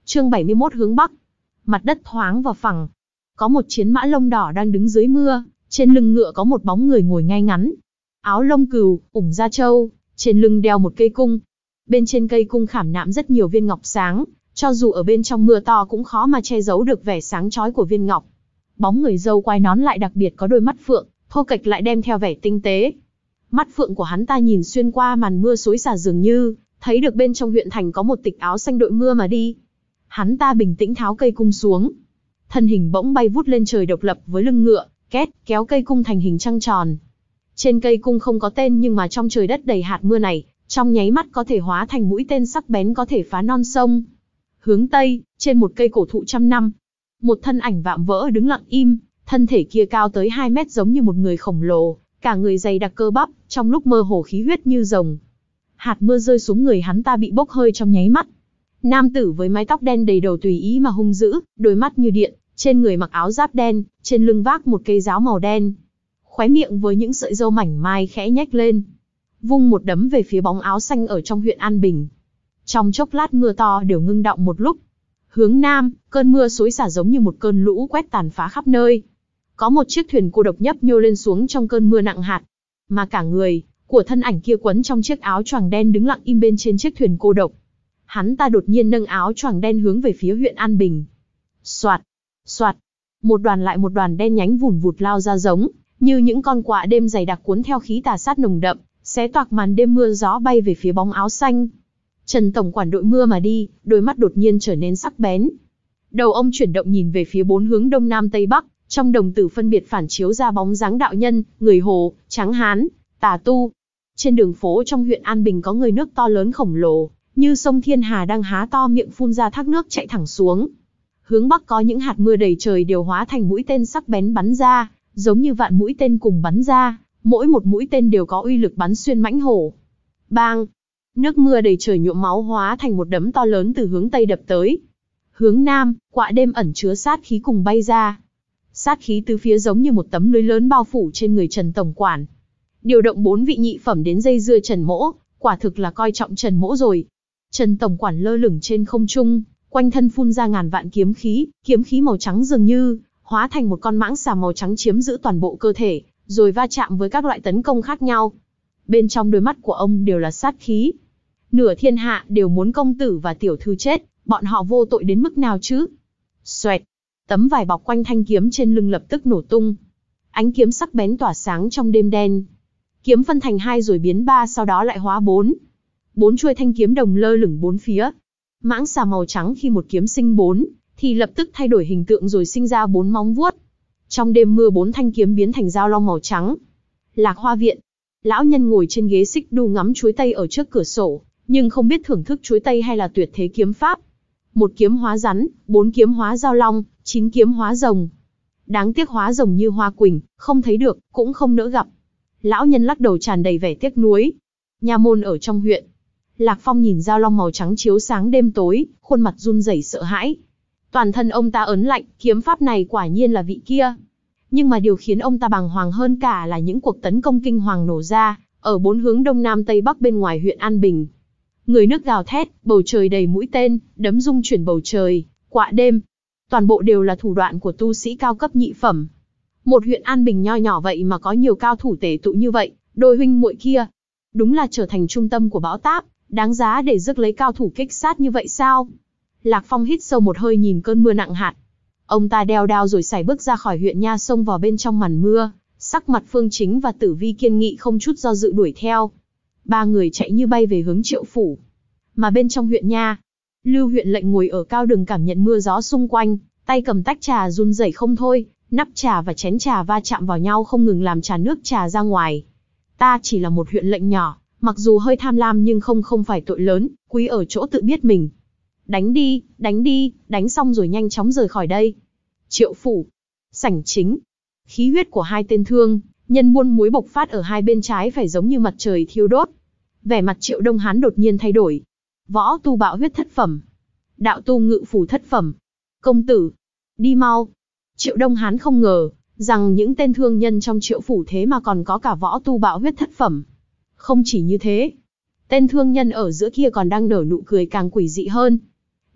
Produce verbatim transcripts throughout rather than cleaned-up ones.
Chương bảy mươi mốt hướng Bắc. Mặt đất thoáng và phẳng. Có một chiến mã lông đỏ đang đứng dưới mưa, trên lưng ngựa có một bóng người ngồi ngay ngắn. Áo lông cừu, ủng da trâu, trên lưng đeo một cây cung. Bên trên cây cung khảm nạm rất nhiều viên ngọc sáng, cho dù ở bên trong mưa to cũng khó mà che giấu được vẻ sáng chói của viên ngọc. Bóng người râu quai nón lại đặc biệt có đôi mắt phượng, thô kệch lại đem theo vẻ tinh tế. Mắt phượng của hắn ta nhìn xuyên qua màn mưa xối xả dường như thấy được bên trong huyện thành có một tịch áo xanh đội mưa mà đi. Hắn ta bình tĩnh tháo cây cung xuống, thân hình bỗng bay vút lên trời độc lập với lưng ngựa, két kéo cây cung thành hình trăng tròn. Trên cây cung không có tên nhưng mà trong trời đất đầy hạt mưa này, trong nháy mắt có thể hóa thành mũi tên sắc bén có thể phá non sông. Hướng Tây, trên một cây cổ thụ trăm năm, một thân ảnh vạm vỡ đứng lặng im, thân thể kia cao tới hai mét giống như một người khổng lồ, cả người dày đặc cơ bắp, trong lúc mơ hồ khí huyết như rồng. Hạt mưa rơi xuống người hắn ta bị bốc hơi trong nháy mắt. Nam tử với mái tóc đen đầy đầu tùy ý mà hung dữ, đôi mắt như điện, trên người mặc áo giáp đen, trên lưng vác một cây giáo màu đen. Khóe miệng với những sợi râu mảnh mai khẽ nhếch lên, vung một đấm về phía bóng áo xanh ở trong huyện An Bình. Trong chốc lát mưa to đều ngưng đọng một lúc. Hướng Nam, cơn mưa xối xả giống như một cơn lũ quét tàn phá khắp nơi. Có một chiếc thuyền cô độc nhấp nhô lên xuống trong cơn mưa nặng hạt, mà cả người của thân ảnh kia quấn trong chiếc áo choàng đen đứng lặng im bên trên chiếc thuyền cô độc. Hắn ta đột nhiên nâng áo choàng đen hướng về phía huyện An Bình. Soạt, soạt, một đoàn lại một đoàn đen nhánh vùn vụt lao ra giống như những con quạ đêm dày đặc cuốn theo khí tà sát nồng đậm, xé toạc màn đêm mưa gió bay về phía bóng áo xanh. Trần tổng quản đội mưa mà đi, đôi mắt đột nhiên trở nên sắc bén. Đầu ông chuyển động nhìn về phía bốn hướng đông nam tây bắc, trong đồng tử phân biệt phản chiếu ra bóng dáng đạo nhân, người Hồ, tráng hán, tà tu. Trên đường phố trong huyện An Bình có người nước to lớn khổng lồ, như sông Thiên Hà đang há to miệng phun ra thác nước chạy thẳng xuống. Hướng bắc có những hạt mưa đầy trời đều hóa thành mũi tên sắc bén bắn ra, giống như vạn mũi tên cùng bắn ra, mỗi một mũi tên đều có uy lực bắn xuyên mãnh hổ. Bang! Nước mưa đầy trời nhuộm máu hóa thành một đấm to lớn từ hướng tây đập tới. Hướng nam, quạ đêm ẩn chứa sát khí cùng bay ra. Sát khí từ phía giống như một tấm lưới lớn bao phủ trên người Trần tổng quản. Điều động bốn vị nhị phẩm đến dây dưa Trần Mỗ, quả thực là coi trọng Trần Mỗ rồi. Trần tổng quản lơ lửng trên không trung, quanh thân phun ra ngàn vạn kiếm khí, kiếm khí màu trắng dường như hóa thành một con mãng xà màu trắng chiếm giữ toàn bộ cơ thể, rồi va chạm với các loại tấn công khác nhau. Bên trong đôi mắt của ông đều là sát khí. Nửa thiên hạ đều muốn công tử và tiểu thư chết, bọn họ vô tội đến mức nào chứ? Xoẹt, tấm vải bọc quanh thanh kiếm trên lưng lập tức nổ tung. Ánh kiếm sắc bén tỏa sáng trong đêm đen. Kiếm phân thành hai rồi biến ba, sau đó lại hóa bốn. Bốn chuôi thanh kiếm đồng lơ lửng bốn phía. Mãng xà màu trắng khi một kiếm sinh bốn, thì lập tức thay đổi hình tượng rồi sinh ra bốn móng vuốt. Trong đêm mưa bốn thanh kiếm biến thành dao long màu trắng. Lạc Hoa viện, lão nhân ngồi trên ghế xích đu ngắm chuối tây ở trước cửa sổ, nhưng không biết thưởng thức chuối tây hay là tuyệt thế kiếm pháp. Một kiếm hóa rắn, bốn kiếm hóa dao long, chín kiếm hóa rồng. Đáng tiếc hóa rồng như hoa quỳnh, không thấy được, cũng không nỡ gặp. Lão nhân lắc đầu tràn đầy vẻ tiếc nuối. Nha môn ở trong huyện. Lạc Phong nhìn dao long màu trắng chiếu sáng đêm tối, khuôn mặt run rẩy sợ hãi. Toàn thân ông ta ớn lạnh, kiếm pháp này quả nhiên là vị kia. Nhưng mà điều khiến ông ta bàng hoàng hơn cả là những cuộc tấn công kinh hoàng nổ ra, ở bốn hướng đông nam tây bắc bên ngoài huyện An Bình. Người nước gào thét, bầu trời đầy mũi tên, đấm rung chuyển bầu trời, quạ đêm. Toàn bộ đều là thủ đoạn của tu sĩ cao cấp nhị phẩm. Một huyện An Bình nho nhỏ vậy mà có nhiều cao thủ tể tụ như vậy, đôi huynh muội kia. Đúng là trở thành trung tâm của bão táp, đáng giá để rước lấy cao thủ kích sát như vậy sao? Lạc Phong hít sâu một hơi nhìn cơn mưa nặng hạt. Ông ta đeo đao rồi sải bước ra khỏi huyện nha xông vào bên trong màn mưa, sắc mặt Phương Chính và Tử Vi kiên nghị không chút do dự đuổi theo. Ba người chạy như bay về hướng Triệu phủ. Mà bên trong huyện nha, Lưu huyện lệnh ngồi ở cao đường cảm nhận mưa gió xung quanh, tay cầm tách trà run rẩy không thôi, nắp trà và chén trà va chạm vào nhau không ngừng làm trà nước trà ra ngoài. Ta chỉ là một huyện lệnh nhỏ, mặc dù hơi tham lam nhưng không không phải tội lớn, quý ở chỗ tự biết mình. Đánh đi, đánh đi, đánh xong rồi nhanh chóng rời khỏi đây. Triệu phủ, sảnh chính, khí huyết của hai tên thương nhân buôn muối bộc phát ở hai bên trái phải giống như mặt trời thiêu đốt. Vẻ mặt Triệu Đông Hán đột nhiên thay đổi. Võ tu bạo huyết thất phẩm, đạo tu ngự phủ thất phẩm. Công tử, đi mau. Triệu Đông Hán không ngờ rằng những tên thương nhân trong Triệu phủ thế mà còn có cả võ tu bạo huyết thất phẩm. Không chỉ như thế, tên thương nhân ở giữa kia còn đang nở nụ cười càng quỷ dị hơn.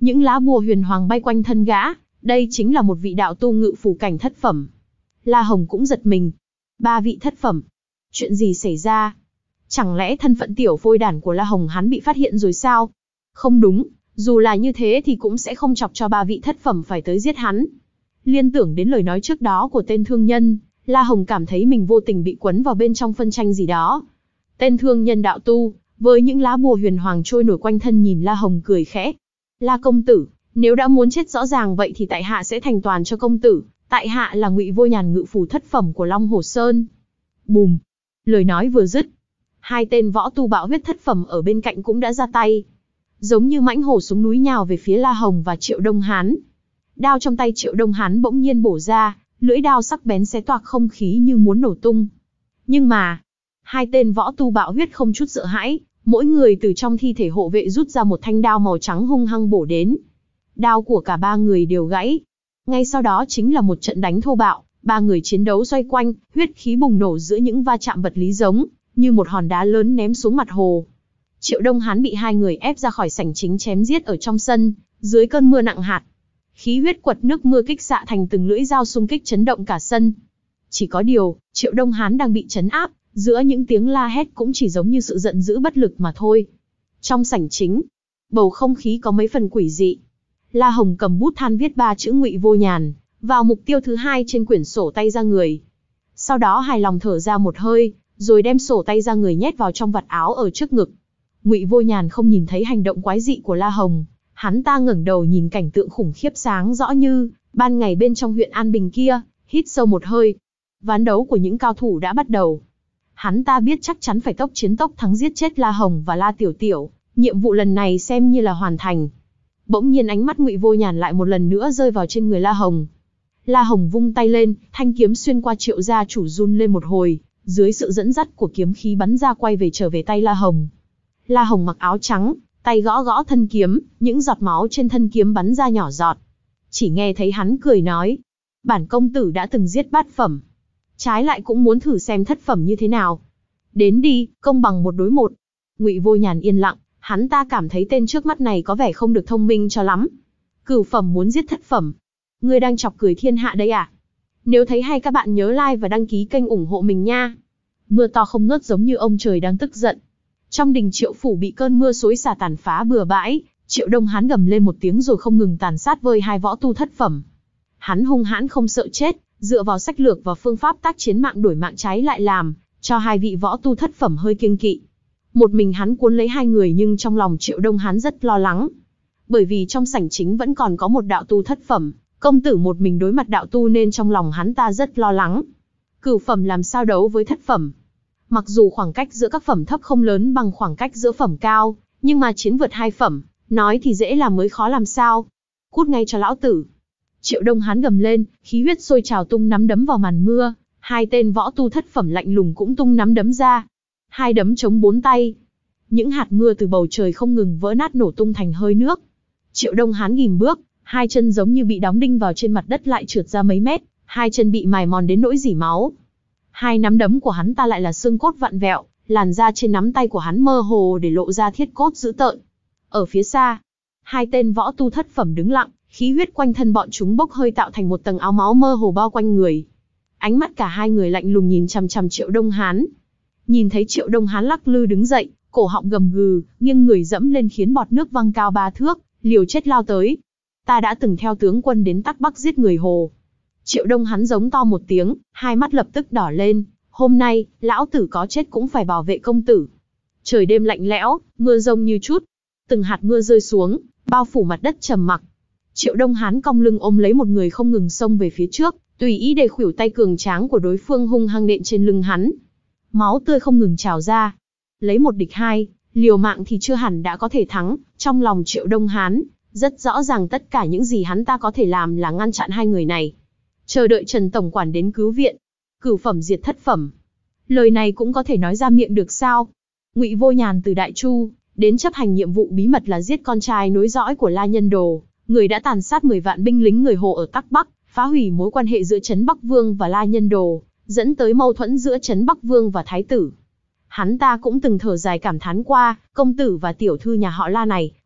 Những lá bùa huyền hoàng bay quanh thân gã, đây chính là một vị đạo tu ngự phù cảnh thất phẩm. La Hồng cũng giật mình. Ba vị thất phẩm. Chuyện gì xảy ra? Chẳng lẽ thân phận tiểu phôi đản của La Hồng hắn bị phát hiện rồi sao? Không đúng, dù là như thế thì cũng sẽ không chọc cho ba vị thất phẩm phải tới giết hắn. Liên tưởng đến lời nói trước đó của tên thương nhân, La Hồng cảm thấy mình vô tình bị quấn vào bên trong phân tranh gì đó. Tên thương nhân đạo tu, với những lá bùa huyền hoàng trôi nổi quanh thân nhìn La Hồng cười khẽ. La công tử, nếu đã muốn chết rõ ràng vậy thì tại hạ sẽ thành toàn cho công tử, tại hạ là Ngụy Vô Nhàn ngự phù thất phẩm của Long Hồ Sơn. Bùm! Lời nói vừa dứt, hai tên võ tu bạo huyết thất phẩm ở bên cạnh cũng đã ra tay. Giống như mãnh hổ xuống núi nhào về phía La Hồng và Triệu Đông Hán. Đao trong tay Triệu Đông Hán bỗng nhiên bổ ra, lưỡi đao sắc bén xé toạc không khí như muốn nổ tung. Nhưng mà, hai tên võ tu bạo huyết không chút sợ hãi, mỗi người từ trong thi thể hộ vệ rút ra một thanh đao màu trắng hung hăng bổ đến. Đao của cả ba người đều gãy. Ngay sau đó chính là một trận đánh thô bạo, ba người chiến đấu xoay quanh, huyết khí bùng nổ giữa những va chạm vật lý giống như một hòn đá lớn ném xuống mặt hồ. Triệu Đông Hán bị hai người ép ra khỏi sảnh chính chém giết ở trong sân, dưới cơn mưa nặng hạt. Khí huyết quật nước mưa kích xạ thành từng lưỡi dao xung kích chấn động cả sân. Chỉ có điều, Triệu Đông Hán đang bị trấn áp, giữa những tiếng la hét cũng chỉ giống như sự giận dữ bất lực mà thôi. Trong sảnh chính, bầu không khí có mấy phần quỷ dị. La Hồng cầm bút than viết ba chữ Ngụy Vô Nhàn vào mục tiêu thứ hai trên quyển sổ tay ra người. Sau đó hài lòng thở ra một hơi, rồi đem sổ tay ra người nhét vào trong vạt áo ở trước ngực. Ngụy Vô Nhàn không nhìn thấy hành động quái dị của La Hồng, hắn ta ngẩng đầu nhìn cảnh tượng khủng khiếp sáng rõ như ban ngày bên trong huyện An Bình kia, hít sâu một hơi. Ván đấu của những cao thủ đã bắt đầu. Hắn ta biết chắc chắn phải tốc chiến tốc thắng giết chết La Hồng và La Tiểu Tiểu, nhiệm vụ lần này xem như là hoàn thành. Bỗng nhiên ánh mắt Ngụy Vô Nhàn lại một lần nữa rơi vào trên người La Hồng. La Hồng vung tay lên, thanh kiếm xuyên qua Triệu gia chủ run lên một hồi, dưới sự dẫn dắt của kiếm khí bắn ra quay về trở về tay La Hồng. La Hồng mặc áo trắng, tay gõ gõ thân kiếm, những giọt máu trên thân kiếm bắn ra nhỏ giọt. Chỉ nghe thấy hắn cười nói, bản công tử đã từng giết bát phẩm, trái lại cũng muốn thử xem thất phẩm như thế nào. Đến đi, công bằng một đối một. Ngụy Vô Nhàn yên lặng, hắn ta cảm thấy tên trước mắt này có vẻ không được thông minh cho lắm. Cửu phẩm muốn giết thất phẩm, ngươi đang chọc cười thiên hạ đấy à? Nếu thấy hay các bạn nhớ like và đăng ký kênh ủng hộ mình nha. Mưa to không ngớt giống như ông trời đang tức giận. Trong đình Triệu phủ bị cơn mưa xối xả tàn phá bừa bãi, Triệu Đông Hán gầm lên một tiếng rồi không ngừng tàn sát vơi hai võ tu thất phẩm. Hắn hung hãn không sợ chết, dựa vào sách lược và phương pháp tác chiến mạng đổi mạng trái lại làm cho hai vị võ tu thất phẩm hơi kiêng kỵ. Một mình hắn cuốn lấy hai người nhưng trong lòng Triệu Đông Hán rất lo lắng. Bởi vì trong sảnh chính vẫn còn có một đạo tu thất phẩm, công tử một mình đối mặt đạo tu nên trong lòng hắn ta rất lo lắng. Cửu phẩm làm sao đấu với thất phẩm? Mặc dù khoảng cách giữa các phẩm thấp không lớn bằng khoảng cách giữa phẩm cao, nhưng mà chiến vượt hai phẩm, nói thì dễ làm mới khó làm sao. Cút ngay cho lão tử. Triệu Đông Hán gầm lên, khí huyết sôi trào tung nắm đấm vào màn mưa, hai tên võ tu thất phẩm lạnh lùng cũng tung nắm đấm ra. Hai đấm chống bốn tay. Những hạt mưa từ bầu trời không ngừng vỡ nát nổ tung thành hơi nước. Triệu Đông Hán ghìm bước, hai chân giống như bị đóng đinh vào trên mặt đất lại trượt ra mấy mét, hai chân bị mài mòn đến nỗi rỉ máu. Hai nắm đấm của hắn ta lại là xương cốt vặn vẹo, làn da trên nắm tay của hắn mơ hồ để lộ ra thiết cốt dữ tợn. Ở phía xa, hai tên võ tu thất phẩm đứng lặng, khí huyết quanh thân bọn chúng bốc hơi tạo thành một tầng áo máu mơ hồ bao quanh người. Ánh mắt cả hai người lạnh lùng nhìn chằm chằm Triệu Đông Hán. Nhìn thấy Triệu Đông Hán lắc lư đứng dậy, cổ họng gầm gừ, nghiêng người dẫm lên khiến bọt nước văng cao ba thước, liều chết lao tới. Ta đã từng theo tướng quân đến Tắc Bắc giết người Hồ. Triệu Đông Hán giống to một tiếng, hai mắt lập tức đỏ lên. Hôm nay, lão tử có chết cũng phải bảo vệ công tử. Trời đêm lạnh lẽo, mưa rông như chút. Từng hạt mưa rơi xuống, bao phủ mặt đất trầm mặc. Triệu Đông Hán cong lưng ôm lấy một người không ngừng xông về phía trước, tùy ý để khuỷu tay cường tráng của đối phương hung hăng nện trên lưng hắn. Máu tươi không ngừng trào ra. Lấy một địch hai, liều mạng thì chưa hẳn đã có thể thắng. Trong lòng Triệu Đông Hán, rất rõ ràng tất cả những gì hắn ta có thể làm là ngăn chặn hai người này. Chờ đợi Trần Tổng Quản đến cứu viện. Cửu phẩm diệt thất phẩm. Lời này cũng có thể nói ra miệng được sao? Ngụy Vô Nhàn từ Đại Chu đến chấp hành nhiệm vụ bí mật là giết con trai nối dõi của La Nhân Đồ, người đã tàn sát mười vạn binh lính người Hồ ở Tắc Bắc, phá hủy mối quan hệ giữa Trấn Bắc Vương và La Nhân Đồ, dẫn tới mâu thuẫn giữa Trấn Bắc Vương và Thái tử. Hắn ta cũng từng thở dài cảm thán qua, công tử và tiểu thư nhà họ La này,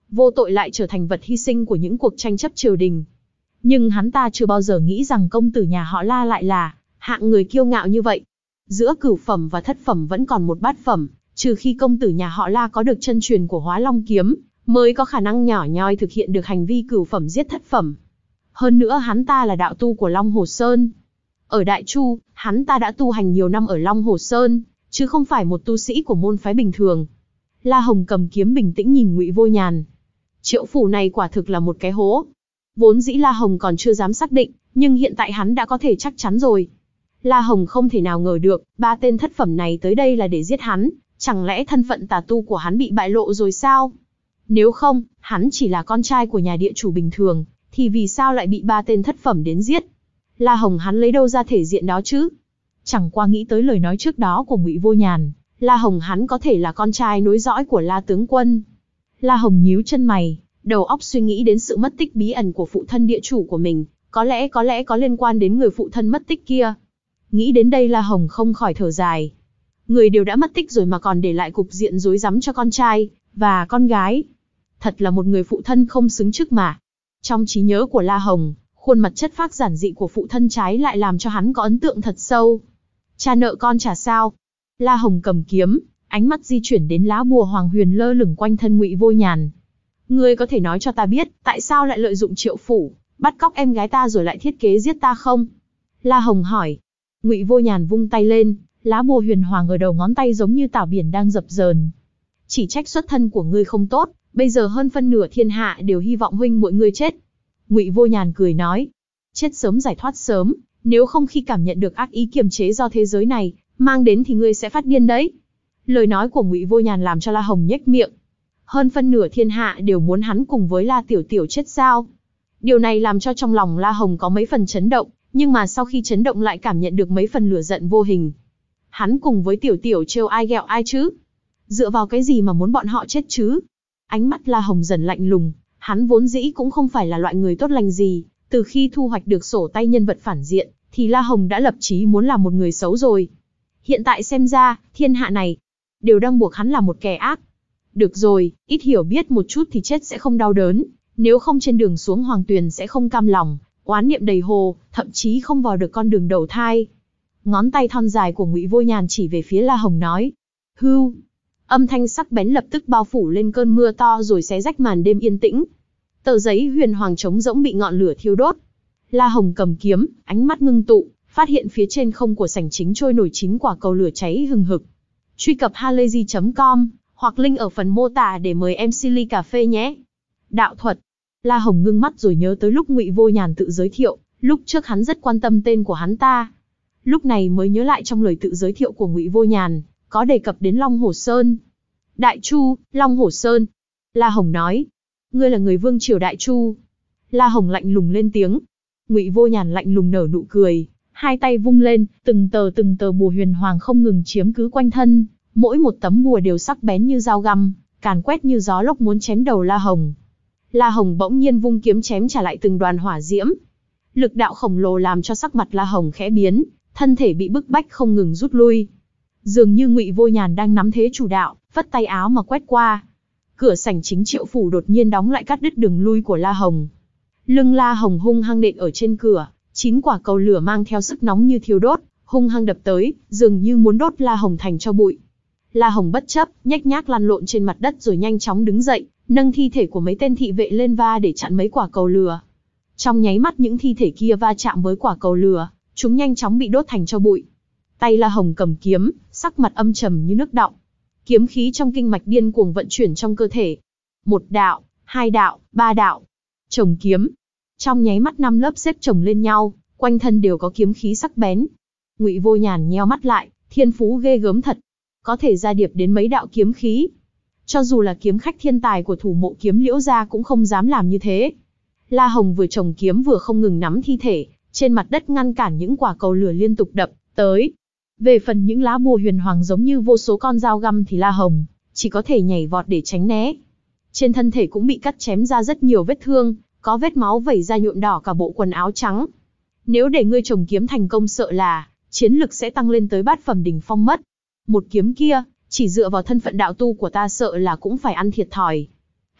vô tội lại trở thành vật hy sinh của những cuộc tranh chấp triều đình. Nhưng hắn ta chưa bao giờ nghĩ rằng công tử nhà họ La lại là hạng người kiêu ngạo như vậy. Giữa cửu phẩm và thất phẩm vẫn còn một bát phẩm, trừ khi công tử nhà họ La có được chân truyền của Hóa Long kiếm, mới có khả năng nhỏ nhoi thực hiện được hành vi cửu phẩm giết thất phẩm. Hơn nữa hắn ta là đạo tu của Long Hồ Sơn. Ở Đại Chu, hắn ta đã tu hành nhiều năm ở Long Hồ Sơn, chứ không phải một tu sĩ của môn phái bình thường. La Hồng cầm kiếm bình tĩnh nhìn Ngụy Vô Nhàn. Triệu phủ này quả thực là một cái hố. Vốn dĩ La Hồng còn chưa dám xác định, nhưng hiện tại hắn đã có thể chắc chắn rồi. La Hồng không thể nào ngờ được, ba tên thất phẩm này tới đây là để giết hắn, chẳng lẽ thân phận tà tu của hắn bị bại lộ rồi sao? Nếu không, hắn chỉ là con trai của nhà địa chủ bình thường, thì vì sao lại bị ba tên thất phẩm đến giết? La Hồng hắn lấy đâu ra thể diện đó chứ? Chẳng qua nghĩ tới lời nói trước đó của Ngụy Vô Nhàn, La Hồng hắn có thể là con trai nối dõi của La tướng quân. La Hồng nhíu chân mày, đầu óc suy nghĩ đến sự mất tích bí ẩn của phụ thân địa chủ của mình, có lẽ có lẽ có liên quan đến người phụ thân mất tích kia. Nghĩ đến đây La Hồng không khỏi thở dài. Người đều đã mất tích rồi mà còn để lại cục diện rối rắm cho con trai và con gái. Thật là một người phụ thân không xứng chức mà. Trong trí nhớ của La Hồng, khuôn mặt chất phác giản dị của phụ thân trái lại làm cho hắn có ấn tượng thật sâu. Cha nợ con trả sao? La Hồng cầm kiếm, ánh mắt di chuyển đến lá bùa hoàng huyền lơ lửng quanh thân Ngụy Vô Nhàn. Ngươi có thể nói cho ta biết, tại sao lại lợi dụng Triệu phủ, bắt cóc em gái ta rồi lại thiết kế giết ta không? La Hồng hỏi. Ngụy Vô Nhàn vung tay lên, lá bùa huyền hoàng ở đầu ngón tay giống như tảo biển đang dập dờn. Chỉ trách xuất thân của ngươi không tốt, bây giờ hơn phân nửa thiên hạ đều hy vọng huynh muội ngươi chết. Ngụy Vô Nhàn cười nói. Chết sớm giải thoát sớm, nếu không khi cảm nhận được ác ý kiềm chế do thế giới này mang đến thì ngươi sẽ phát điên đấy. Lời nói của Ngụy Vô Nhàn làm cho La Hồng nhếch miệng. Hơn phân nửa thiên hạ đều muốn hắn cùng với La Tiểu Tiểu chết sao? Điều này làm cho trong lòng La Hồng có mấy phần chấn động, nhưng mà sau khi chấn động lại cảm nhận được mấy phần lửa giận vô hình. Hắn cùng với Tiểu Tiểu trêu ai ghẹo ai chứ? Dựa vào cái gì mà muốn bọn họ chết chứ? Ánh mắt La Hồng dần lạnh lùng, hắn vốn dĩ cũng không phải là loại người tốt lành gì, từ khi thu hoạch được sổ tay nhân vật phản diện, thì La Hồng đã lập chí muốn làm một người xấu rồi. Hiện tại xem ra, thiên hạ này đều đang buộc hắn là một kẻ ác. Được rồi, ít hiểu biết một chút thì chết sẽ không đau đớn, nếu không trên đường xuống Hoàng Tuyền sẽ không cam lòng, oán niệm đầy hồ, thậm chí không vào được con đường đầu thai. Ngón tay thon dài của Ngụy Vô Nhàn chỉ về phía La Hồng nói. Hưu. Âm thanh sắc bén lập tức bao phủ lên cơn mưa to rồi xé rách màn đêm yên tĩnh. Tờ giấy huyền hoàng trống rỗng bị ngọn lửa thiêu đốt. La Hồng cầm kiếm, ánh mắt ngưng tụ, phát hiện phía trên không của sảnh chính trôi nổi chín quả cầu lửa cháy hừng hực. Truy cập halayzi chấm com hoặc link ở phần mô tả để mời em xê ly cà phê nhé. Đạo thuật. La Hồng ngưng mắt rồi nhớ tới lúc Ngụy Vô Nhàn tự giới thiệu, lúc trước hắn rất quan tâm tên của hắn ta. Lúc này mới nhớ lại trong lời tự giới thiệu của Ngụy Vô Nhàn, có đề cập đến Long Hồ Sơn. Đại Chu, Long Hồ Sơn. La Hồng nói. Ngươi là người vương triều Đại Chu. La Hồng lạnh lùng lên tiếng. Ngụy Vô Nhàn lạnh lùng nở nụ cười, hai tay vung lên, từng tờ từng tờ bùa huyền hoàng không ngừng chiếm cứ quanh thân, mỗi một tấm bùa đều sắc bén như dao găm, càn quét như gió lốc muốn chém đầu La Hồng. La Hồng bỗng nhiên vung kiếm chém trả lại từng đoàn hỏa diễm. Lực đạo khổng lồ làm cho sắc mặt La Hồng khẽ biến, thân thể bị bức bách không ngừng rút lui. Dường như Ngụy Vô Nhàn đang nắm thế chủ đạo, phất tay áo mà quét qua. Cửa sảnh chính Triệu phủ đột nhiên đóng lại cắt đứt đường lui của La Hồng. Lưng La Hồng hung hăng nện ở trên cửa, chín quả cầu lửa mang theo sức nóng như thiêu đốt, hung hăng đập tới, dường như muốn đốt La Hồng thành tro bụi. La Hồng bất chấp, nhếch nhác lăn lộn trên mặt đất rồi nhanh chóng đứng dậy, nâng thi thể của mấy tên thị vệ lên va để chặn mấy quả cầu lửa. Trong nháy mắt những thi thể kia va chạm với quả cầu lửa, chúng nhanh chóng bị đốt thành tro bụi. Tay La Hồng cầm kiếm, sắc mặt âm trầm như nước đọng. Kiếm khí trong kinh mạch điên cuồng vận chuyển trong cơ thể. Một đạo, hai đạo, ba đạo. Chồng kiếm. Trong nháy mắt năm lớp xếp chồng lên nhau, quanh thân đều có kiếm khí sắc bén. Ngụy Vô Nhàn nheo mắt lại, thiên phú ghê gớm thật. Có thể ra điệp đến mấy đạo kiếm khí. Cho dù là kiếm khách thiên tài của thủ mộ kiếm Liễu gia cũng không dám làm như thế. La Hồng vừa chồng kiếm vừa không ngừng nắm thi thể, trên mặt đất ngăn cản những quả cầu lửa liên tục đập tới. Về phần những lá bùa huyền hoàng giống như vô số con dao găm thì La Hồng chỉ có thể nhảy vọt để tránh né. Trên thân thể cũng bị cắt chém ra rất nhiều vết thương, có vết máu vẩy ra nhuộm đỏ cả bộ quần áo trắng. Nếu để ngươi chồng kiếm thành công sợ là chiến lực sẽ tăng lên tới bát phẩm đỉnh phong mất. Một kiếm kia, chỉ dựa vào thân phận đạo tu của ta sợ là cũng phải ăn thiệt thòi.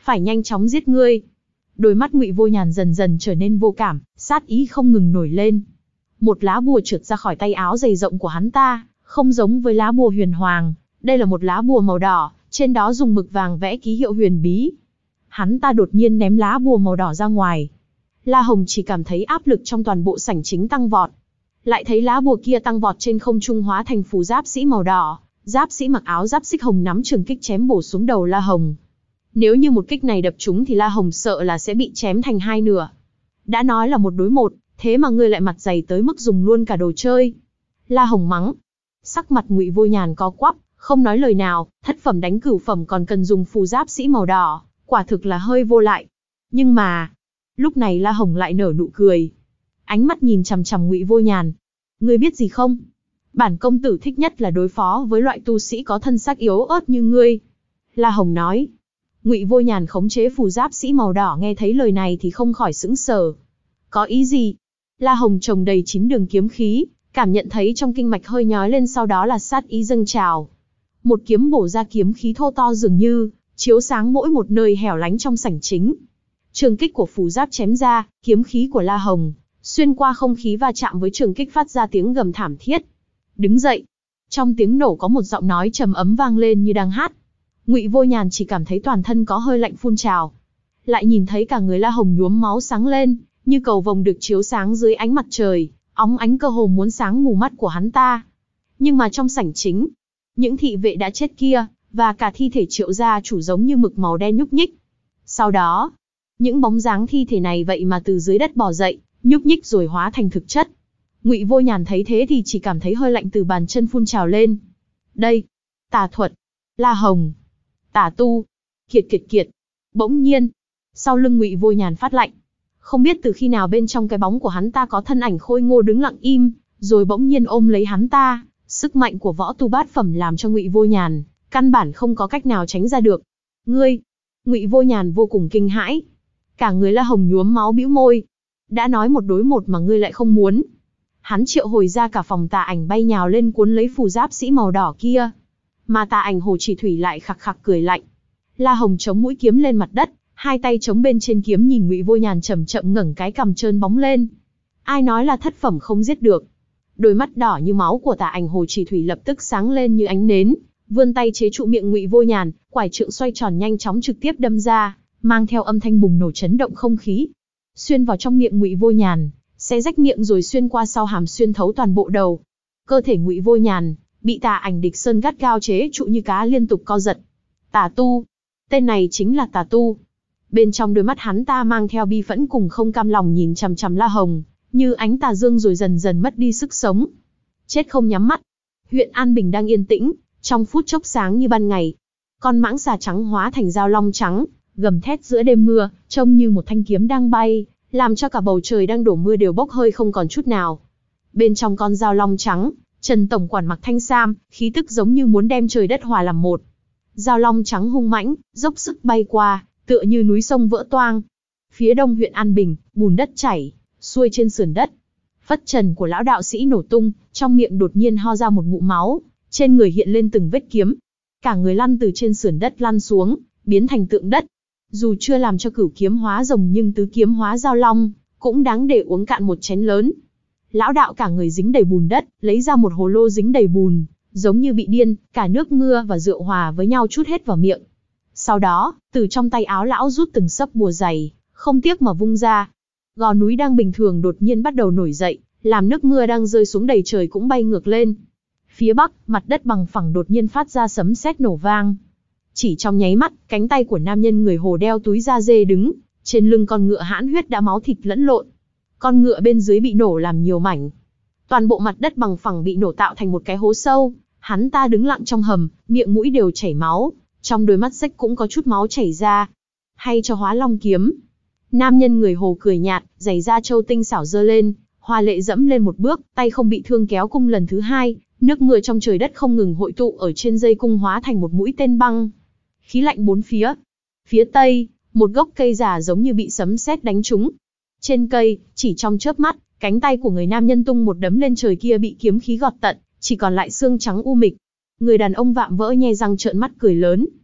phải nhanh chóng giết ngươi. Đôi mắt Ngụy Vô Nhàn dần dần trở nên vô cảm, sát ý không ngừng nổi lên. Một lá bùa trượt ra khỏi tay áo dày rộng của hắn ta, không giống với lá bùa huyền hoàng, đây là một lá bùa màu đỏ, trên đó dùng mực vàng vẽ ký hiệu huyền bí. Hắn ta đột nhiên ném lá bùa màu đỏ ra ngoài. La Hồng chỉ cảm thấy áp lực trong toàn bộ sảnh chính tăng vọt. Lại thấy lá bùa kia tăng vọt trên không trung hóa thành phù giáp sĩ màu đỏ, giáp sĩ mặc áo giáp xích hồng nắm trường kích chém bổ xuống đầu La Hồng. Nếu như một kích này đập trúng thì La Hồng sợ là sẽ bị chém thành hai nửa. Đã nói là một đối một, thế mà ngươi lại mặt dày tới mức dùng luôn cả đồ chơi. La Hồng mắng. Sắc mặt Ngụy Vô Nhàn co quắp, không nói lời nào, thất phẩm đánh cửu phẩm còn cần dùng phù giáp sĩ màu đỏ, quả thực là hơi vô lại. Nhưng mà, lúc này La Hồng lại nở nụ cười. Ánh mắt nhìn chằm chằm Ngụy Vô Nhàn. Ngươi biết gì không? Bản công tử thích nhất là đối phó với loại tu sĩ có thân xác yếu ớt như ngươi. La Hồng nói. Ngụy Vô Nhàn khống chế phù giáp sĩ màu đỏ nghe thấy lời này thì không khỏi sững sờ. Có ý gì? La Hồng trồng đầy chín đường kiếm khí, cảm nhận thấy trong kinh mạch hơi nhói lên, sau đó là sát ý dâng trào. Một kiếm bổ ra, kiếm khí thô to dường như chiếu sáng mỗi một nơi hẻo lánh trong sảnh chính. Trường kích của phù giáp chém ra, kiếm khí của La Hồng xuyên qua không khí va chạm với trường kích phát ra tiếng gầm thảm thiết. Đứng dậy. Trong tiếng nổ có một giọng nói trầm ấm vang lên như đang hát. Ngụy Vô Nhàn chỉ cảm thấy toàn thân có hơi lạnh phun trào. Lại nhìn thấy cả người La Hồng nhuốm máu sáng lên, như cầu vồng được chiếu sáng dưới ánh mặt trời, óng ánh cơ hồ muốn sáng mù mắt của hắn ta. Nhưng mà trong sảnh chính, những thị vệ đã chết kia, và cả thi thể Triệu gia chủ giống như mực màu đen nhúc nhích. Sau đó, những bóng dáng thi thể này vậy mà từ dưới đất bò dậy, nhúc nhích rồi hóa thành thực chất. Ngụy Vô Nhàn thấy thế thì chỉ cảm thấy hơi lạnh từ bàn chân phun trào lên. Đây, tà thuật, La Hồng, tà tu, kiệt kiệt kiệt. Bỗng nhiên, sau lưng Ngụy Vô Nhàn phát lạnh. Không biết từ khi nào bên trong cái bóng của hắn ta có thân ảnh khôi ngô đứng lặng im, rồi bỗng nhiên ôm lấy hắn ta. Sức mạnh của võ tu bát phẩm làm cho Ngụy Vô Nhàn căn bản không có cách nào tránh ra được. Ngươi! Ngụy Vô Nhàn vô cùng kinh hãi. Cả người La Hồng nhuốm máu bĩu môi. Đã nói một đối một mà ngươi lại không muốn. Hắn triệu hồi ra cả phòng tà ảnh bay nhào lên cuốn lấy phù giáp sĩ màu đỏ kia. Mà tà ảnh Hồ Chỉ Thủy lại khặc khặc cười lạnh. La Hồng chống mũi kiếm lên mặt đất, hai tay chống bên trên kiếm nhìn Ngụy Vô Nhàn chậm chậm ngẩng cái cằm trơn bóng lên. Ai nói là thất phẩm không giết được? Đôi mắt đỏ như máu của tà ảnh Hồ Chỉ Thủy lập tức sáng lên như ánh nến, vươn tay chế trụ miệng Ngụy Vô Nhàn, quải trượng xoay tròn nhanh chóng trực tiếp đâm ra, mang theo âm thanh bùng nổ chấn động không khí, xuyên vào trong miệng Ngụy Vô Nhàn, xé rách miệng rồi xuyên qua sau hàm xuyên thấu toàn bộ đầu. Cơ thể Ngụy Vô Nhàn bị tà ảnh Địch Sơn gắt gao chế trụ như cá liên tục co giật. Tà tu, tên này chính là tà tu. Bên trong đôi mắt hắn ta mang theo bi phẫn cùng không cam lòng nhìn chằm chằm La Hồng, như ánh tà dương rồi dần dần mất đi sức sống. Chết không nhắm mắt. Huyện An Bình đang yên tĩnh, trong phút chốc sáng như ban ngày. Con mãng xà trắng hóa thành dao long trắng, gầm thét giữa đêm mưa, trông như một thanh kiếm đang bay, làm cho cả bầu trời đang đổ mưa đều bốc hơi không còn chút nào. Bên trong con dao long trắng, Trần tổng quản mặc thanh sam, khí tức giống như muốn đem trời đất hòa làm một. Dao long trắng hung mãnh, dốc sức bay qua, tựa như núi sông vỡ toang. Phía đông huyện An Bình, bùn đất chảy xuôi trên sườn đất. Phất trần của lão đạo sĩ nổ tung, trong miệng đột nhiên ho ra một ngụm máu, trên người hiện lên từng vết kiếm. Cả người lăn từ trên sườn đất lăn xuống, biến thành tượng đất. Dù chưa làm cho cửu kiếm hóa rồng nhưng tứ kiếm hóa dao long, cũng đáng để uống cạn một chén lớn. Lão đạo cả người dính đầy bùn đất, lấy ra một hồ lô dính đầy bùn, giống như bị điên, cả nước mưa và rượu hòa với nhau trút hết vào miệng. Sau đó, từ trong tay áo lão rút từng sấp bùa dày, không tiếc mà vung ra. Gò núi đang bình thường đột nhiên bắt đầu nổi dậy, làm nước mưa đang rơi xuống đầy trời cũng bay ngược lên. Phía bắc, mặt đất bằng phẳng đột nhiên phát ra sấm sét nổ vang. Chỉ trong nháy mắt, cánh tay của nam nhân người Hồ đeo túi da dê đứng, trên lưng con ngựa hãn huyết đã máu thịt lẫn lộn. Con ngựa bên dưới bị nổ làm nhiều mảnh. Toàn bộ mặt đất bằng phẳng bị nổ tạo thành một cái hố sâu, hắn ta đứng lặng trong hầm, miệng mũi đều chảy máu, trong đôi mắt rách cũng có chút máu chảy ra. Hay cho Hóa Long kiếm. Nam nhân người Hồ cười nhạt, giày da châu tinh xảo giơ lên, hoa lệ dẫm lên một bước, tay không bị thương kéo cung lần thứ hai, nước mưa trong trời đất không ngừng hội tụ ở trên dây cung hóa thành một mũi tên băng. Khí lạnh bốn phía. Phía tây, một gốc cây già giống như bị sấm sét đánh trúng. Trên cây, chỉ trong chớp mắt, cánh tay của người nam nhân tung một đấm lên trời kia bị kiếm khí gọt tận, chỉ còn lại xương trắng u mịch. Người đàn ông vạm vỡ nhe răng trợn mắt cười lớn.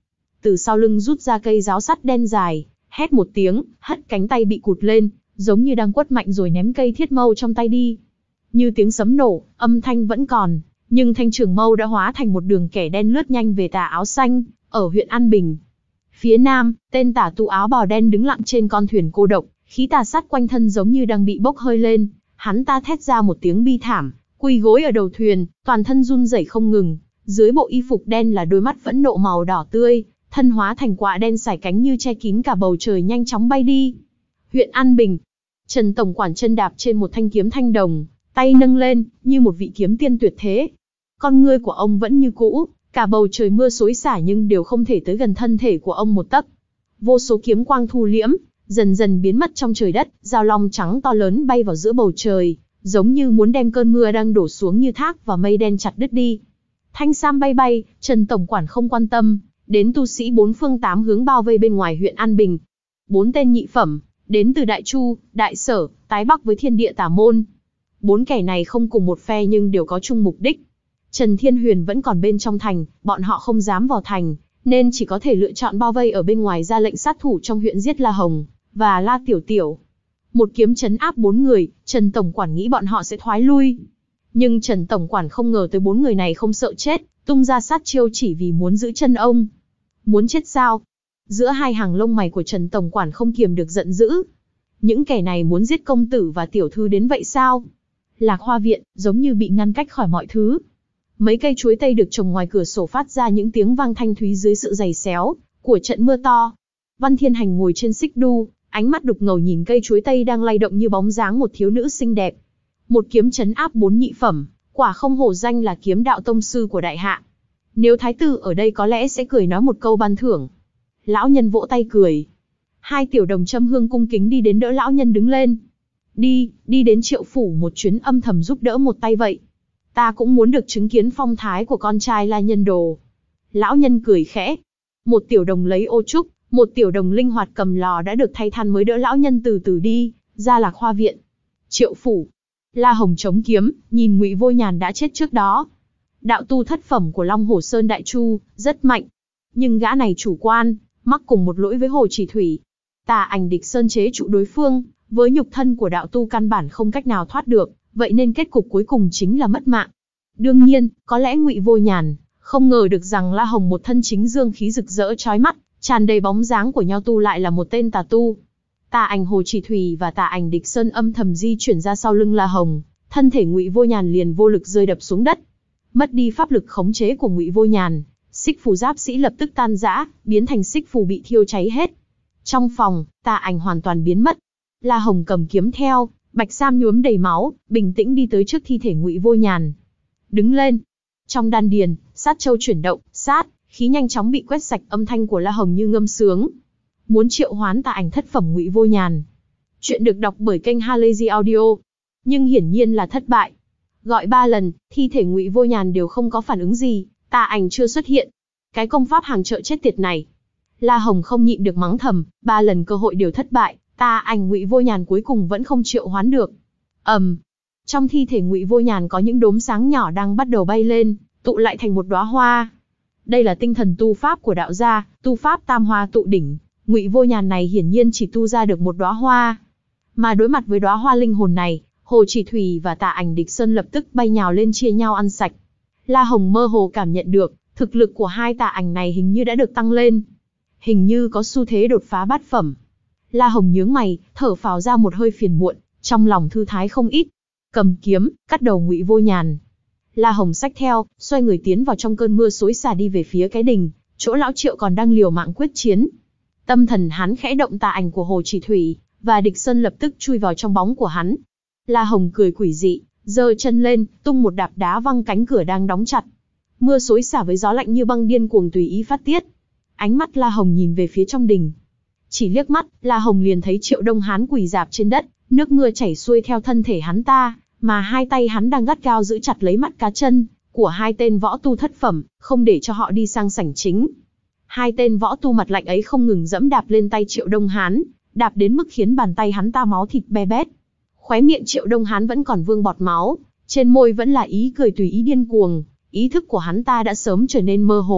từ sau lưng rút ra cây giáo sắt đen dài, hét một tiếng, hất cánh tay bị cụt lên, giống như đang quất mạnh rồi ném cây thiết mâu trong tay đi. Như tiếng sấm nổ, âm thanh vẫn còn, nhưng thanh trường mâu đã hóa thành một đường kẻ đen lướt nhanh về tà áo xanh, ở huyện An Bình. Phía nam, tên tả tu áo bào đen đứng lặng trên con thuyền cô độc, khí tà sát quanh thân giống như đang bị bốc hơi lên, hắn ta thét ra một tiếng bi thảm, quỳ gối ở đầu thuyền, toàn thân run rẩy không ngừng, dưới bộ y phục đen là đôi mắt phẫn nộ màu đỏ tươi, thân hóa thành quạ đen sải cánh như che kín cả bầu trời nhanh chóng bay đi. Huyện An Bình, Trần tổng quản chân đạp trên một thanh kiếm thanh đồng, tay nâng lên, như một vị kiếm tiên tuyệt thế. Con ngươi của ông vẫn như cũ, cả bầu trời mưa xối xả nhưng đều không thể tới gần thân thể của ông một tấc. Vô số kiếm quang thu liễm, dần dần biến mất trong trời đất, dao long trắng to lớn bay vào giữa bầu trời, giống như muốn đem cơn mưa đang đổ xuống như thác và mây đen chặt đứt đi. Thanh sam bay bay, Trần tổng quản không quan tâm, đến tu sĩ bốn phương tám hướng bao vây bên ngoài huyện An Bình. Bốn tên nhị phẩm, đến từ Đại Chu, Đại Sở, Tái Bắc với Thiên Địa Tả Môn. Bốn kẻ này không cùng một phe nhưng đều có chung mục đích. Trần Thiên Huyền vẫn còn bên trong thành, bọn họ không dám vào thành, nên chỉ có thể lựa chọn bao vây ở bên ngoài ra lệnh sát thủ trong huyện giết La Hồng và La Tiểu Tiểu. Một kiếm chấn áp bốn người, Trần tổng quản nghĩ bọn họ sẽ thoái lui. Nhưng Trần tổng quản không ngờ tới bốn người này không sợ chết, tung ra sát chiêu chỉ vì muốn giữ chân ông. Muốn chết sao? Giữa hai hàng lông mày của Trần tổng quản không kiềm được giận dữ. Những kẻ này muốn giết công tử và tiểu thư đến vậy sao? Lạc Hoa viện giống như bị ngăn cách khỏi mọi thứ. Mấy cây chuối tây được trồng ngoài cửa sổ phát ra những tiếng vang thanh thúy dưới sự giày xéo của trận mưa to. Văn Thiên Hành ngồi trên xích đu, ánh mắt đục ngầu nhìn cây chuối tây đang lay động như bóng dáng một thiếu nữ xinh đẹp. Một kiếm chấn áp bốn nhị phẩm, quả không hổ danh là kiếm đạo tông sư của đại hạ. Nếu thái tử ở đây có lẽ sẽ cười nói một câu ban thưởng. Lão nhân vỗ tay cười. Hai tiểu đồng châm hương cung kính đi đến đỡ lão nhân đứng lên. Đi, đi đến Triệu phủ một chuyến âm thầm giúp đỡ một tay vậy. Ta cũng muốn được chứng kiến phong thái của con trai La Nhân Đồ. Lão nhân cười khẽ. Một tiểu đồng lấy ô trúc, một tiểu đồng linh hoạt cầm lò đã được thay than mới đỡ lão nhân từ từ đi, ra Lạc Hoa viện. Triệu phủ. La Hồng chống kiếm, nhìn Ngụy Vô Nhàn đã chết trước đó. Đạo tu thất phẩm của Long Hồ Sơn Đại Chu, rất mạnh. Nhưng gã này chủ quan, mắc cùng một lỗi với Hồ Chỉ Thủy. Tà Ảnh Địch Sơn chế trụ đối phương, với nhục thân của đạo tu căn bản không cách nào thoát được, vậy nên kết cục cuối cùng chính là mất mạng. Đương nhiên, có lẽ Ngụy Vô Nhàn không ngờ được rằng La Hồng một thân chính dương khí rực rỡ chói mắt, tràn đầy bóng dáng của nho tu lại là một tên tà tu. Tà Ảnh Hồ Chỉ Thủy và Tà Ảnh Địch Sơn âm thầm di chuyển ra sau lưng La Hồng, thân thể Ngụy Vô Nhàn liền vô lực rơi đập xuống đất. Mất đi pháp lực khống chế của Ngụy Vô Nhàn, xích phù giáp sĩ lập tức tan rã, biến thành xích phù bị thiêu cháy hết. Trong phòng, Tà Ảnh hoàn toàn biến mất. La Hồng cầm kiếm theo, bạch sam nhuốm đầy máu, bình tĩnh đi tới trước thi thể Ngụy Vô Nhàn. Đứng lên. Trong đan điền, sát châu chuyển động, sát khí nhanh chóng bị quét sạch, âm thanh của La Hồng như ngâm sướng. Muốn triệu hoán Tà Ảnh thất phẩm Ngụy Vô Nhàn. Chuyện được đọc bởi kênh Halazy Audio, nhưng hiển nhiên là thất bại. Gọi ba lần, thi thể Ngụy Vô Nhàn đều không có phản ứng gì, Tà Ảnh chưa xuất hiện. Cái công pháp hàng chợ chết tiệt này. La Hồng không nhịn được mắng thầm, ba lần cơ hội đều thất bại, Tà Ảnh Ngụy Vô Nhàn cuối cùng vẫn không triệu hoán được. ầm, um, trong thi thể Ngụy Vô Nhàn có những đốm sáng nhỏ đang bắt đầu bay lên, tụ lại thành một đóa hoa. Đây là tinh thần tu pháp của đạo gia, tu pháp tam hoa tụ đỉnh. Ngụy Vô Nhàn này hiển nhiên chỉ tu ra được một đóa hoa, mà đối mặt với đóa hoa linh hồn này, Hồ Chỉ Thủy và Tà Ảnh Địch Sơn lập tức bay nhào lên chia nhau ăn sạch. La Hồng mơ hồ cảm nhận được, thực lực của hai tà ảnh này hình như đã được tăng lên, hình như có xu thế đột phá bát phẩm. La Hồng nhướng mày, thở phào ra một hơi phiền muộn, trong lòng thư thái không ít. Cầm kiếm, cắt đầu Ngụy Vô Nhàn. La Hồng xách theo, xoay người tiến vào trong cơn mưa xối xả đi về phía cái đình, chỗ lão Triệu còn đang liều mạng quyết chiến. Tâm thần hắn khẽ động, tà ảnh của Hồ Chỉ Thủy và Địch Sơn lập tức chui vào trong bóng của hắn. La Hồng cười quỷ dị, giơ chân lên, tung một đạp đá văng cánh cửa đang đóng chặt. Mưa xối xả với gió lạnh như băng điên cuồng tùy ý phát tiết. Ánh mắt La Hồng nhìn về phía trong đình. Chỉ liếc mắt, La Hồng liền thấy Triệu Đông Hán quỳ rạp trên đất, nước mưa chảy xuôi theo thân thể hắn ta, mà hai tay hắn đang gắt gao giữ chặt lấy mắt cá chân của hai tên võ tu thất phẩm, không để cho họ đi sang sảnh chính. Hai tên võ tu mặt lạnh ấy không ngừng dẫm đạp lên tay Triệu Đông Hán, đạp đến mức khiến bàn tay hắn ta máu thịt be bét. Khóe miệng Triệu Đông Hán vẫn còn vương bọt máu, trên môi vẫn là ý cười tùy ý điên cuồng, ý thức của hắn ta đã sớm trở nên mơ hồ,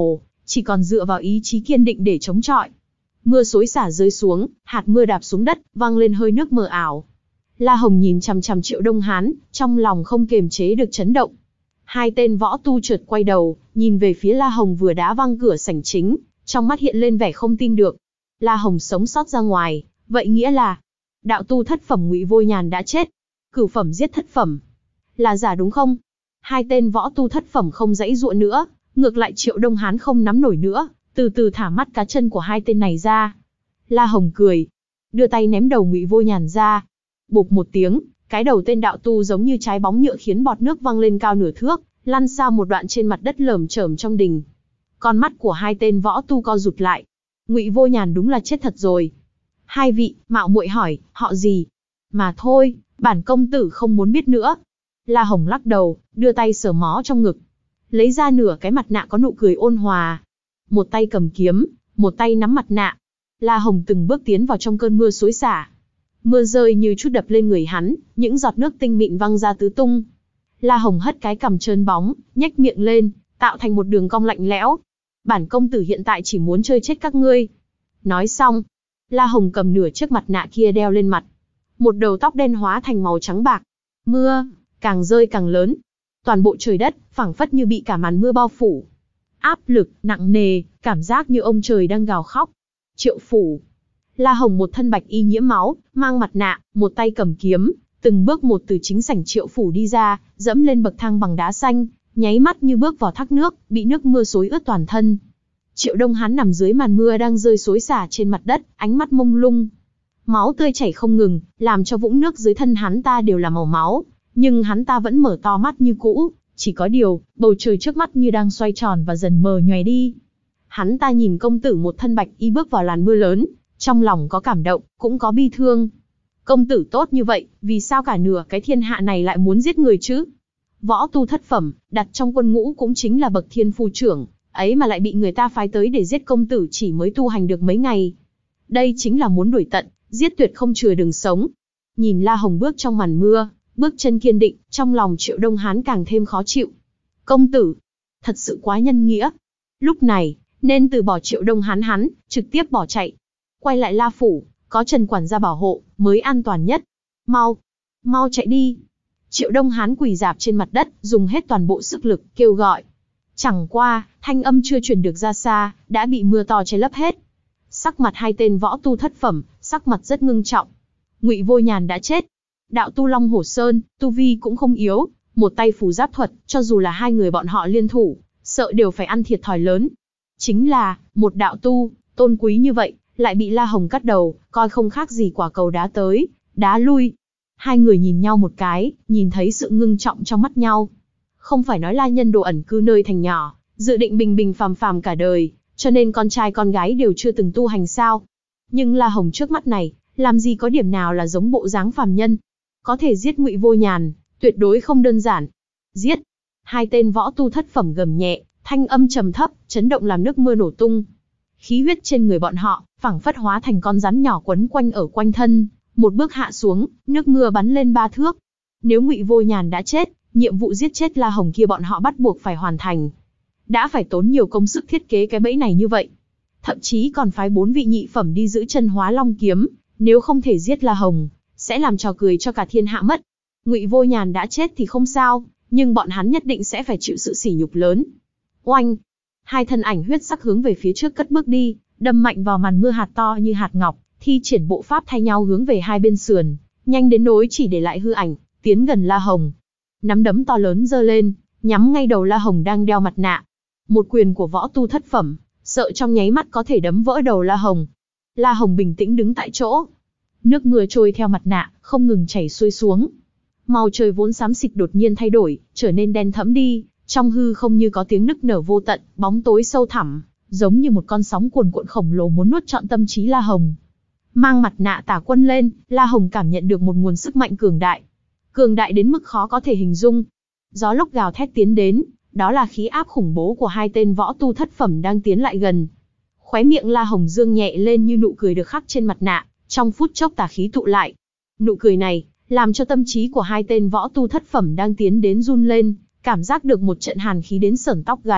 chỉ còn dựa vào ý chí kiên định để chống chọi. Mưa xối xả rơi xuống, hạt mưa đạp xuống đất, văng lên hơi nước mờ ảo. La Hồng nhìn chằm chằm Triệu Đông Hán, trong lòng không kềm chế được chấn động. Hai tên võ tu chợt quay đầu, nhìn về phía La Hồng vừa đá văng cửa sảnh chính, trong mắt hiện lên vẻ không tin được. La Hồng sống sót ra ngoài, vậy nghĩa là đạo tu thất phẩm Ngụy Vô Nhàn đã chết, cửu phẩm giết thất phẩm. Là giả đúng không? Hai tên võ tu thất phẩm không giãy giụa nữa, ngược lại Triệu Đông Hán không nắm nổi nữa, từ từ thả mắt cá chân của hai tên này ra. La Hồng cười, đưa tay ném đầu Ngụy Vô Nhàn ra. Bụp một tiếng, cái đầu tên đạo tu giống như trái bóng nhựa khiến bọt nước văng lên cao nửa thước, lăn xa một đoạn trên mặt đất lởm chởm trong đình. Con mắt của hai tên võ tu co rụt lại. Ngụy Vô Nhàn đúng là chết thật rồi. Hai vị, mạo muội hỏi, họ gì? Mà thôi, bản công tử không muốn biết nữa. La Hồng lắc đầu, đưa tay sờ mó trong ngực, lấy ra nửa cái mặt nạ có nụ cười ôn hòa. Một tay cầm kiếm, một tay nắm mặt nạ. La Hồng từng bước tiến vào trong cơn mưa xối xả. Mưa rơi như chút đập lên người hắn, những giọt nước tinh mịn văng ra tứ tung. La Hồng hất cái cằm trơn bóng, nhếch miệng lên, tạo thành một đường cong lạnh lẽo. Bản công tử hiện tại chỉ muốn chơi chết các ngươi. Nói xong, La Hồng cầm nửa chiếc mặt nạ kia đeo lên mặt. Một đầu tóc đen hóa thành màu trắng bạc. Mưa càng rơi càng lớn. Toàn bộ trời đất phảng phất như bị cả màn mưa bao phủ. Áp lực nặng nề, cảm giác như ông trời đang gào khóc. Triệu phủ. La Hồng một thân bạch y nhiễm máu, mang mặt nạ, một tay cầm kiếm, từng bước một từ chính sảnh Triệu phủ đi ra, dẫm lên bậc thang bằng đá xanh, nháy mắt như bước vào thác nước, bị nước mưa xối ướt toàn thân. Triệu Đông Hán nằm dưới màn mưa đang rơi xối xả trên mặt đất, ánh mắt mông lung. Máu tươi chảy không ngừng, làm cho vũng nước dưới thân hắn ta đều là màu máu, nhưng hắn ta vẫn mở to mắt như cũ, chỉ có điều, bầu trời trước mắt như đang xoay tròn và dần mờ nhòe đi. Hắn ta nhìn công tử một thân bạch y bước vào làn mưa lớn, trong lòng có cảm động, cũng có bi thương. Công tử tốt như vậy, vì sao cả nửa cái thiên hạ này lại muốn giết người chứ? Võ tu thất phẩm, đặt trong quân ngũ cũng chính là bậc thiên phu trưởng, ấy mà lại bị người ta phái tới để giết công tử chỉ mới tu hành được mấy ngày. Đây chính là muốn đuổi tận, giết tuyệt không chừa đường sống. Nhìn La Hồng bước trong màn mưa, bước chân kiên định, trong lòng Triệu Đông Hán càng thêm khó chịu. Công tử, thật sự quá nhân nghĩa. Lúc này, nên từ bỏ Triệu Đông Hán hắn, trực tiếp bỏ chạy. Quay lại La phủ, có Trần quản gia bảo hộ, mới an toàn nhất. Mau, mau chạy đi. Triệu Đông Hán quỳ rạp trên mặt đất, dùng hết toàn bộ sức lực, kêu gọi. Chẳng qua, thanh âm chưa truyền được ra xa, đã bị mưa to che lấp hết. Sắc mặt hai tên võ tu thất phẩm, sắc mặt rất ngưng trọng. Ngụy Vô Nhàn đã chết. Đạo tu Long Hổ Sơn, tu vi cũng không yếu, một tay phù giáp thuật, cho dù là hai người bọn họ liên thủ, sợ đều phải ăn thiệt thòi lớn. Chính là, một đạo tu, tôn quý như vậy, lại bị La Hồng cắt đầu, coi không khác gì quả cầu đá tới, đá lui. Hai người nhìn nhau một cái, nhìn thấy sự ngưng trọng trong mắt nhau. Không phải nói La Nhân Đồ ẩn cư nơi thành nhỏ, dự định bình bình phàm phàm cả đời, cho nên con trai con gái đều chưa từng tu hành sao. Nhưng La Hồng trước mắt này, làm gì có điểm nào là giống bộ dáng phàm nhân. Có thể giết Ngụy Vô Nhàn, tuyệt đối không đơn giản. Giết! Hai tên võ tu thất phẩm gầm nhẹ, thanh âm trầm thấp, chấn động làm nước mưa nổ tung. Khí huyết trên người bọn họ, phảng phất hóa thành con rắn nhỏ quấn quanh ở quanh thân, một bước hạ xuống, nước mưa bắn lên ba thước. Nếu Ngụy Vô Nhàn đã chết, nhiệm vụ giết chết La Hồng kia bọn họ bắt buộc phải hoàn thành. Đã phải tốn nhiều công sức thiết kế cái bẫy này như vậy. Thậm chí còn phái bốn vị nhị phẩm đi giữ chân Hóa Long kiếm, nếu không thể giết La Hồng, sẽ làm trò cười cho cả thiên hạ mất. Ngụy Vô Nhàn đã chết thì không sao, nhưng bọn hắn nhất định sẽ phải chịu sự sỉ nhục lớn. Oanh! Hai thân ảnh huyết sắc hướng về phía trước cất bước đi, đâm mạnh vào màn mưa hạt to như hạt ngọc, thi triển bộ pháp thay nhau hướng về hai bên sườn, nhanh đến nỗi chỉ để lại hư ảnh, tiến gần La Hồng. Nắm đấm to lớn giơ lên, nhắm ngay đầu La Hồng đang đeo mặt nạ. Một quyền của võ tu thất phẩm, sợ trong nháy mắt có thể đấm vỡ đầu La Hồng. La Hồng bình tĩnh đứng tại chỗ. Nước mưa trôi theo mặt nạ, không ngừng chảy xuôi xuống. Màu trời vốn xám xịt đột nhiên thay đổi, trở nên đen thẫm đi, trong hư không như có tiếng nức nở vô tận, bóng tối sâu thẳm, giống như một con sóng cuồn cuộn khổng lồ muốn nuốt trọn tâm trí La Hồng. Mang mặt nạ Tả Quân lên, La Hồng cảm nhận được một nguồn sức mạnh cường đại. Cường đại đến mức khó có thể hình dung. Gió lốc gào thét tiến đến, đó là khí áp khủng bố của hai tên võ tu thất phẩm đang tiến lại gần. Khóe miệng La Hồng dương nhẹ lên như nụ cười được khắc trên mặt nạ, trong phút chốc tà khí tụ lại. Nụ cười này, làm cho tâm trí của hai tên võ tu thất phẩm đang tiến đến run lên, cảm giác được một trận hàn khí đến sởn tóc gáy,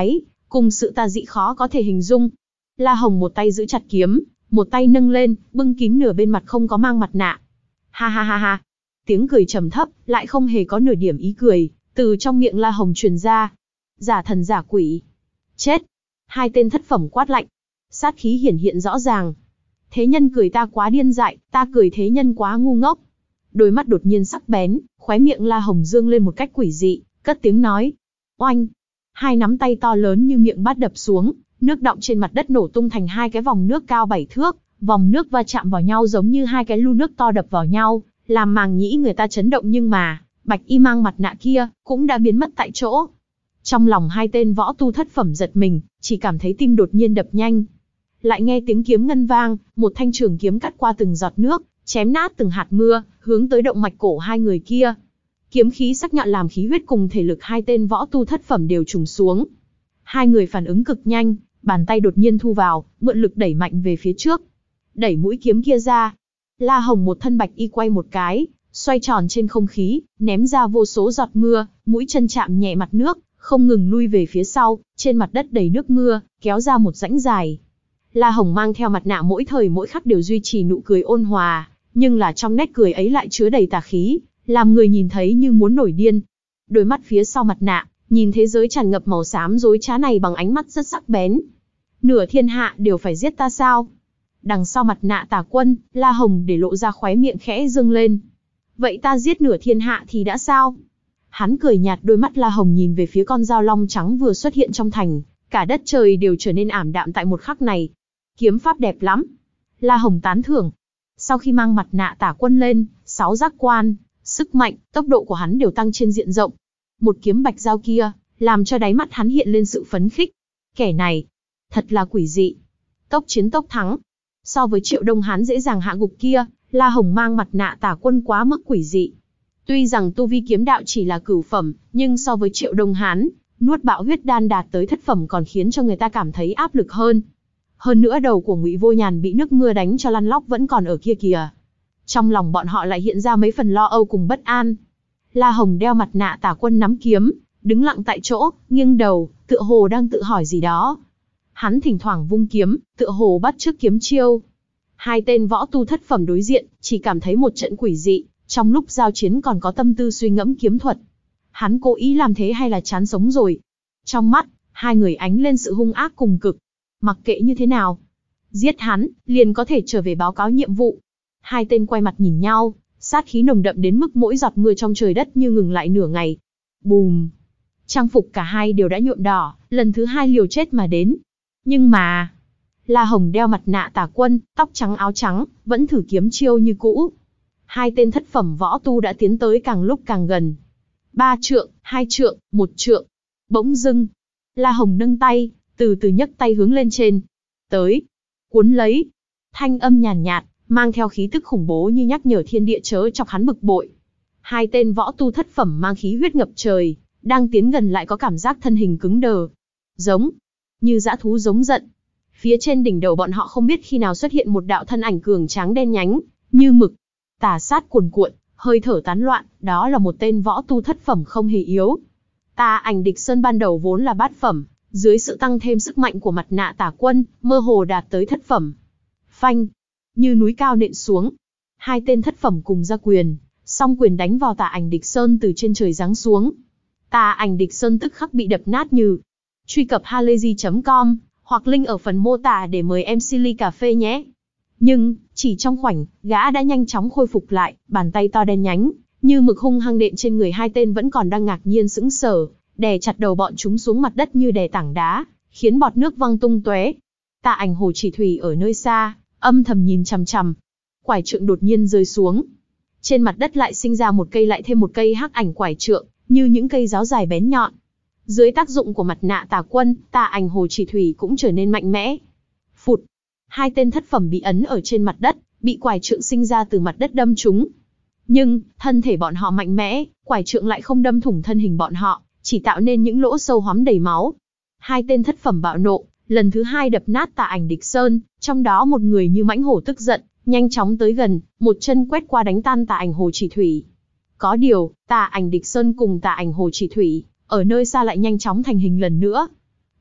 cùng sự tà dị khó có thể hình dung. La Hồng một tay giữ chặt kiếm, một tay nâng lên, bưng kín nửa bên mặt không có mang mặt nạ. Ha ha ha ha. Tiếng cười trầm thấp, lại không hề có nửa điểm ý cười, từ trong miệng La Hồng truyền ra. Giả thần giả quỷ. Chết. Hai tên thất phẩm quát lạnh. Sát khí hiển hiện rõ ràng. Thế nhân cười ta quá điên dại, ta cười thế nhân quá ngu ngốc. Đôi mắt đột nhiên sắc bén, khóe miệng La Hồng dương lên một cách quỷ dị, cất tiếng nói. Oanh. Hai nắm tay to lớn như miệng bát đập xuống, nước đọng trên mặt đất nổ tung thành hai cái vòng nước cao bảy thước, vòng nước va chạm vào nhau giống như hai cái lu nước to đập vào nhau, làm màng nhĩ người ta chấn động, nhưng mà, bạch y mang mặt nạ kia, cũng đã biến mất tại chỗ. Trong lòng hai tên võ tu thất phẩm giật mình, chỉ cảm thấy tim đột nhiên đập nhanh. Lại nghe tiếng kiếm ngân vang, một thanh trường kiếm cắt qua từng giọt nước, chém nát từng hạt mưa, hướng tới động mạch cổ hai người kia. Kiếm khí sắc nhọn làm khí huyết cùng thể lực hai tên võ tu thất phẩm đều trùng xuống. Hai người phản ứng cực nhanh, bàn tay đột nhiên thu vào, mượn lực đẩy mạnh về phía trước. Đẩy mũi kiếm kia ra. La Hồng một thân bạch y quay một cái, xoay tròn trên không khí, ném ra vô số giọt mưa, mũi chân chạm nhẹ mặt nước, không ngừng lui về phía sau, trên mặt đất đầy nước mưa, kéo ra một rãnh dài. La Hồng mang theo mặt nạ mỗi thời mỗi khắc đều duy trì nụ cười ôn hòa, nhưng là trong nét cười ấy lại chứa đầy tà khí, làm người nhìn thấy như muốn nổi điên. Đôi mắt phía sau mặt nạ, nhìn thế giới tràn ngập màu xám dối trá này bằng ánh mắt rất sắc bén. Nửa thiên hạ đều phải giết ta sao? Đằng sau mặt nạ Tà Quân, La Hồng để lộ ra khóe miệng khẽ dương lên. Vậy ta giết nửa thiên hạ thì đã sao? Hắn cười nhạt, đôi mắt La Hồng nhìn về phía con dao long trắng vừa xuất hiện trong thành, cả đất trời đều trở nên ảm đạm tại một khắc này. Kiếm pháp đẹp lắm. La Hồng tán thưởng. Sau khi mang mặt nạ Tà Quân lên, sáu giác quan, sức mạnh, tốc độ của hắn đều tăng trên diện rộng. Một kiếm bạch dao kia, làm cho đáy mắt hắn hiện lên sự phấn khích. Kẻ này, thật là quỷ dị. Tốc chiến tốc thắng. So với Triệu Đông Hán dễ dàng hạ gục kia, La Hồng mang mặt nạ Tà Quân quá mức quỷ dị. Tuy rằng tu vi kiếm đạo chỉ là cửu phẩm, nhưng so với Triệu Đông Hán, nuốt bạo huyết đan đạt tới thất phẩm còn khiến cho người ta cảm thấy áp lực hơn. Hơn nữa đầu của Ngụy Vô Nhàn bị nước mưa đánh cho lăn lóc vẫn còn ở kia kìa. Trong lòng bọn họ lại hiện ra mấy phần lo âu cùng bất an. La Hồng đeo mặt nạ Tà Quân nắm kiếm, đứng lặng tại chỗ, nghiêng đầu, tựa hồ đang tự hỏi gì đó. Hắn thỉnh thoảng vung kiếm, tựa hồ bắt chước kiếm chiêu. Hai tên võ tu thất phẩm đối diện, chỉ cảm thấy một trận quỷ dị, trong lúc giao chiến còn có tâm tư suy ngẫm kiếm thuật. Hắn cố ý làm thế hay là chán sống rồi? Trong mắt, hai người ánh lên sự hung ác cùng cực. Mặc kệ như thế nào, giết hắn, liền có thể trở về báo cáo nhiệm vụ. Hai tên quay mặt nhìn nhau, sát khí nồng đậm đến mức mỗi giọt mưa trong trời đất như ngừng lại nửa ngày. Bùm! Trang phục cả hai đều đã nhuộm đỏ, lần thứ hai liều chết mà đến. Nhưng mà, La Hồng đeo mặt nạ Tà Quân, tóc trắng áo trắng, vẫn thử kiếm chiêu như cũ. Hai tên thất phẩm võ tu đã tiến tới càng lúc càng gần. Ba trượng, hai trượng, một trượng. Bỗng dưng, La Hồng nâng tay, từ từ nhấc tay hướng lên trên. Tới, cuốn lấy. Thanh âm nhàn nhạt, mang theo khí tức khủng bố như nhắc nhở thiên địa chớ chọc hắn bực bội. Hai tên võ tu thất phẩm mang khí huyết ngập trời, đang tiến gần lại có cảm giác thân hình cứng đờ. Giống, như dã thú giống giận. Phía trên đỉnh đầu bọn họ không biết khi nào xuất hiện một đạo thân ảnh cường tráng đen nhánh, như mực. Tà sát cuồn cuộn, hơi thở tán loạn, đó là một tên võ tu thất phẩm không hề yếu. Tà Ảnh Địch Sơn ban đầu vốn là bát phẩm, dưới sự tăng thêm sức mạnh của mặt nạ Tà Quân, mơ hồ đạt tới thất phẩm. Phanh, như núi cao nện xuống. Hai tên thất phẩm cùng ra quyền, song quyền đánh vào Tà Ảnh Địch Sơn từ trên trời giáng xuống. Tà Ảnh Địch Sơn tức khắc bị đập nát như. Truy cập halayzi chấm com hoặc link ở phần mô tả để mời em xê ly cà phê nhé. Nhưng, chỉ trong khoảnh, gã đã nhanh chóng khôi phục lại, bàn tay to đen nhánh, như mực hung hăng đệm trên người hai tên vẫn còn đang ngạc nhiên sững sờ, đè chặt đầu bọn chúng xuống mặt đất như đè tảng đá, khiến bọt nước văng tung tóe. Tà Ảnh Hồ Chỉ Thủy ở nơi xa, âm thầm nhìn chằm chằm. Quải trượng đột nhiên rơi xuống. Trên mặt đất lại sinh ra một cây lại thêm một cây hắc ảnh quải trượng, như những cây giáo dài bén nhọn. Dưới tác dụng của mặt nạ Tà Quân, Tà Ảnh Hồ Chỉ Thủy cũng trở nên mạnh mẽ. Phụt! Hai tên thất phẩm bị ấn ở trên mặt đất, bị quải trượng sinh ra từ mặt đất đâm trúng. Nhưng, thân thể bọn họ mạnh mẽ, quải trượng lại không đâm thủng thân hình bọn họ, chỉ tạo nên những lỗ sâu hoắm đầy máu. Hai tên thất phẩm bạo nộ, lần thứ hai đập nát Tà Ảnh Địch Sơn, trong đó một người như mãnh hổ tức giận, nhanh chóng tới gần, một chân quét qua đánh tan Tà Ảnh Hồ Chỉ Thủy. Có điều, Tà Ảnh Địch Sơn cùng Tà Ảnh Hồ Chỉ Thủy, ở nơi xa lại nhanh chóng thành hình lần nữa.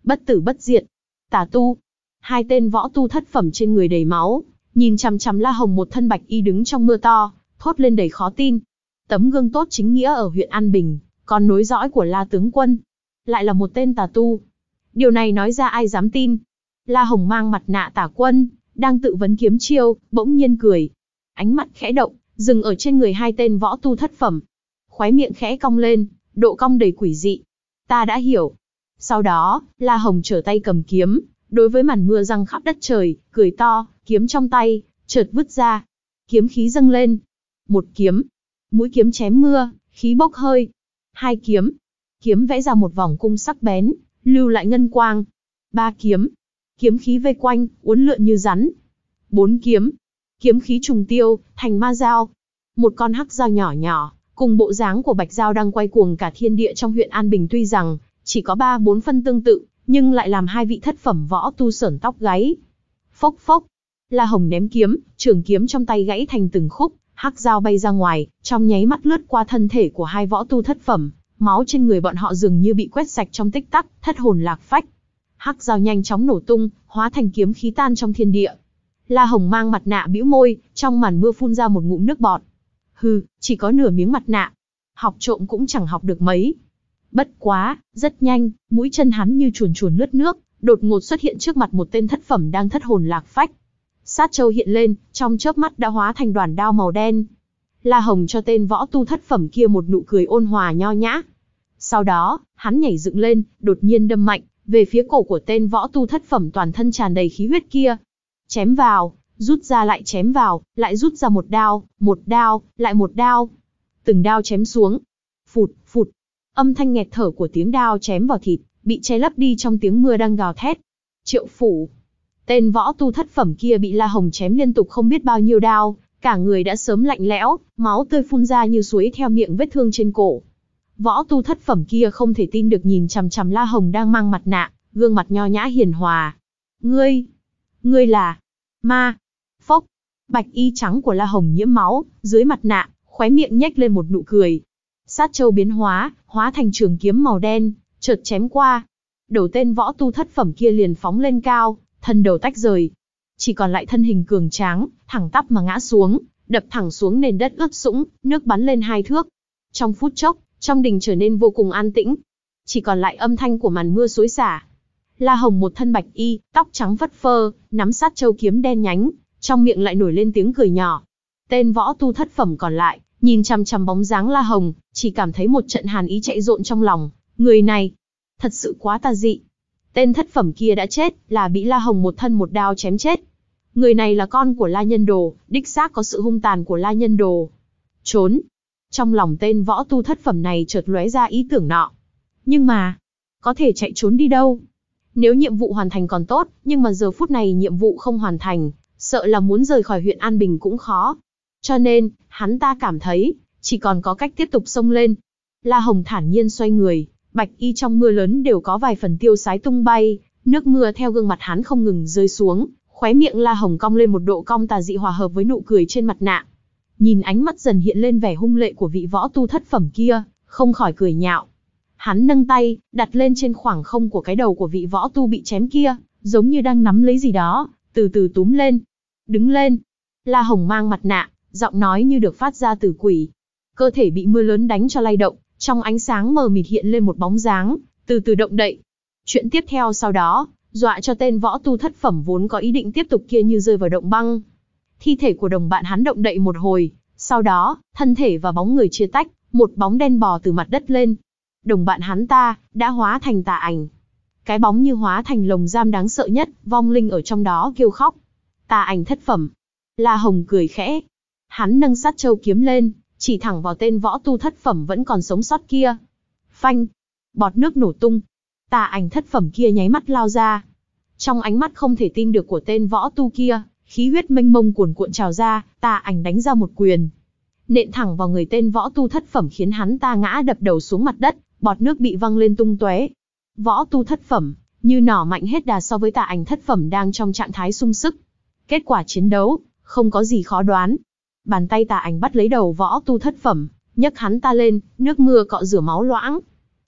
Bất tử bất diệt. Tà tu. Hai tên võ tu thất phẩm trên người đầy máu, nhìn chằm chằm La Hồng một thân bạch y đứng trong mưa to, thốt lên đầy khó tin. Tấm gương tốt chính nghĩa ở huyện An Bình, con nối dõi của La tướng quân, lại là một tên tà tu. Điều này nói ra ai dám tin. La Hồng mang mặt nạ tà quân, đang tự vấn kiếm chiêu, bỗng nhiên cười. Ánh mắt khẽ động, dừng ở trên người hai tên võ tu thất phẩm. Khóe miệng khẽ cong lên, độ cong đầy quỷ dị. Ta đã hiểu. Sau đó, La Hồng trở tay cầm kiếm, đối với màn mưa giăng khắp đất trời, cười to, kiếm trong tay, chợt vứt ra. Kiếm khí dâng lên. Một kiếm. Mũi kiếm chém mưa, khí bốc hơi. Hai kiếm. Kiếm vẽ ra một vòng cung sắc bén, lưu lại ngân quang. Ba kiếm. Kiếm khí vây quanh, uốn lượn như rắn. Bốn kiếm. Kiếm khí trùng tiêu, thành ma dao. Một con hắc dao nhỏ nhỏ, cùng bộ dáng của bạch dao đang quay cuồng cả thiên địa trong huyện An Bình, tuy rằng chỉ có ba bốn phân tương tự, nhưng lại làm hai vị thất phẩm võ tu sởn tóc gáy. Phốc phốc. La Hồng ném kiếm, trường kiếm trong tay gãy thành từng khúc, hắc dao bay ra ngoài, trong nháy mắt lướt qua thân thể của hai võ tu thất phẩm, máu trên người bọn họ dường như bị quét sạch trong tích tắc, thất hồn lạc phách. Hắc dao nhanh chóng nổ tung, hóa thành kiếm khí tan trong thiên địa. La Hồng mang mặt nạ bĩu môi, trong màn mưa phun ra một ngụm nước bọt. Hừ, chỉ có nửa miếng mặt nạ, học trộm cũng chẳng học được mấy. Bất quá, rất nhanh, mũi chân hắn như chuồn chuồn lướt nước, đột ngột xuất hiện trước mặt một tên thất phẩm đang thất hồn lạc phách. Sát châu hiện lên, trong chớp mắt đã hóa thành đoàn đao màu đen. La Hồng cho tên võ tu thất phẩm kia một nụ cười ôn hòa nho nhã. Sau đó, hắn nhảy dựng lên, đột nhiên đâm mạnh về phía cổ của tên võ tu thất phẩm toàn thân tràn đầy khí huyết kia. Chém vào, rút ra lại chém vào, lại rút ra một đao, một đao, lại một đao. Từng đao chém xuống. Phụt, phụt. Âm thanh nghẹt thở của tiếng đao chém vào thịt, bị che lấp đi trong tiếng mưa đang gào thét. Triệu Phủ. Tên võ tu thất phẩm kia bị La Hồng chém liên tục không biết bao nhiêu đao, cả người đã sớm lạnh lẽo, máu tươi phun ra như suối theo miệng vết thương trên cổ. Võ tu thất phẩm kia không thể tin được nhìn chằm chằm La Hồng đang mang mặt nạ, gương mặt nho nhã hiền hòa. Ngươi, ngươi là ma. Phốc. Bạch y trắng của La Hồng nhiễm máu, dưới mặt nạ, khóe miệng nhếch lên một nụ cười. Sát châu biến hóa, hóa thành trường kiếm màu đen, chợt chém qua. Đầu tên võ tu thất phẩm kia liền phóng lên cao, thân đầu tách rời. Chỉ còn lại thân hình cường tráng, thẳng tắp mà ngã xuống, đập thẳng xuống nền đất ướt sũng, nước bắn lên hai thước. Trong phút chốc, trong đình trở nên vô cùng an tĩnh. Chỉ còn lại âm thanh của màn mưa xối xả. La Hồng một thân bạch y, tóc trắng phất phơ, nắm sát châu kiếm đen nhánh, trong miệng lại nổi lên tiếng cười nhỏ. Tên võ tu thất phẩm còn lại, nhìn chằm chằm bóng dáng La Hồng, chỉ cảm thấy một trận hàn ý chạy rộn trong lòng. Người này, thật sự quá tà dị. Tên thất phẩm kia đã chết, là bị La Hồng một thân một đao chém chết. Người này là con của La Nhân Đồ, đích xác có sự hung tàn của La Nhân Đồ. Trốn. Trong lòng tên võ tu thất phẩm này chợt lóe ra ý tưởng nọ. Nhưng mà, có thể chạy trốn đi đâu? Nếu nhiệm vụ hoàn thành còn tốt, nhưng mà giờ phút này nhiệm vụ không hoàn thành, sợ là muốn rời khỏi huyện An Bình cũng khó. Cho nên, hắn ta cảm thấy, chỉ còn có cách tiếp tục xông lên. La Hồng thản nhiên xoay người, bạch y trong mưa lớn đều có vài phần tiêu sái tung bay, nước mưa theo gương mặt hắn không ngừng rơi xuống, khóe miệng La Hồng cong lên một độ cong tà dị hòa hợp với nụ cười trên mặt nạ. Nhìn ánh mắt dần hiện lên vẻ hung lệ của vị võ tu thất phẩm kia, không khỏi cười nhạo. Hắn nâng tay, đặt lên trên khoảng không của cái đầu của vị võ tu bị chém kia, giống như đang nắm lấy gì đó, từ từ túm lên. Đứng lên. La Hồng mang mặt nạ, giọng nói như được phát ra từ quỷ. Cơ thể bị mưa lớn đánh cho lay động, trong ánh sáng mờ mịt hiện lên một bóng dáng, từ từ động đậy. Chuyện tiếp theo sau đó, dọa cho tên võ tu thất phẩm vốn có ý định tiếp tục kia như rơi vào động băng. Thi thể của đồng bạn hắn động đậy một hồi, sau đó, thân thể và bóng người chia tách, một bóng đen bò từ mặt đất lên. Đồng bạn hắn ta, đã hóa thành tà ảnh. Cái bóng như hóa thành lồng giam đáng sợ nhất, vong linh ở trong đó kêu khóc. Tà ảnh thất phẩm. La Hồng cười khẽ. Hắn nâng sát châu kiếm lên, chỉ thẳng vào tên võ tu thất phẩm vẫn còn sống sót kia. Phanh. Bọt nước nổ tung. Tà ảnh thất phẩm kia nháy mắt lao ra. Trong ánh mắt không thể tin được của tên võ tu kia, khí huyết mênh mông cuồn cuộn trào ra, tà ảnh đánh ra một quyền. Nện thẳng vào người tên võ tu thất phẩm khiến hắn ta ngã đập đầu xuống mặt đất, bọt nước bị văng lên tung tóe. Võ tu thất phẩm, như nỏ mạnh hết đà so với tà ảnh thất phẩm đang trong trạng thái sung sức. Kết quả chiến đấu, không có gì khó đoán. Bàn tay tà ảnh bắt lấy đầu võ tu thất phẩm, nhấc hắn ta lên, nước mưa cọ rửa máu loãng.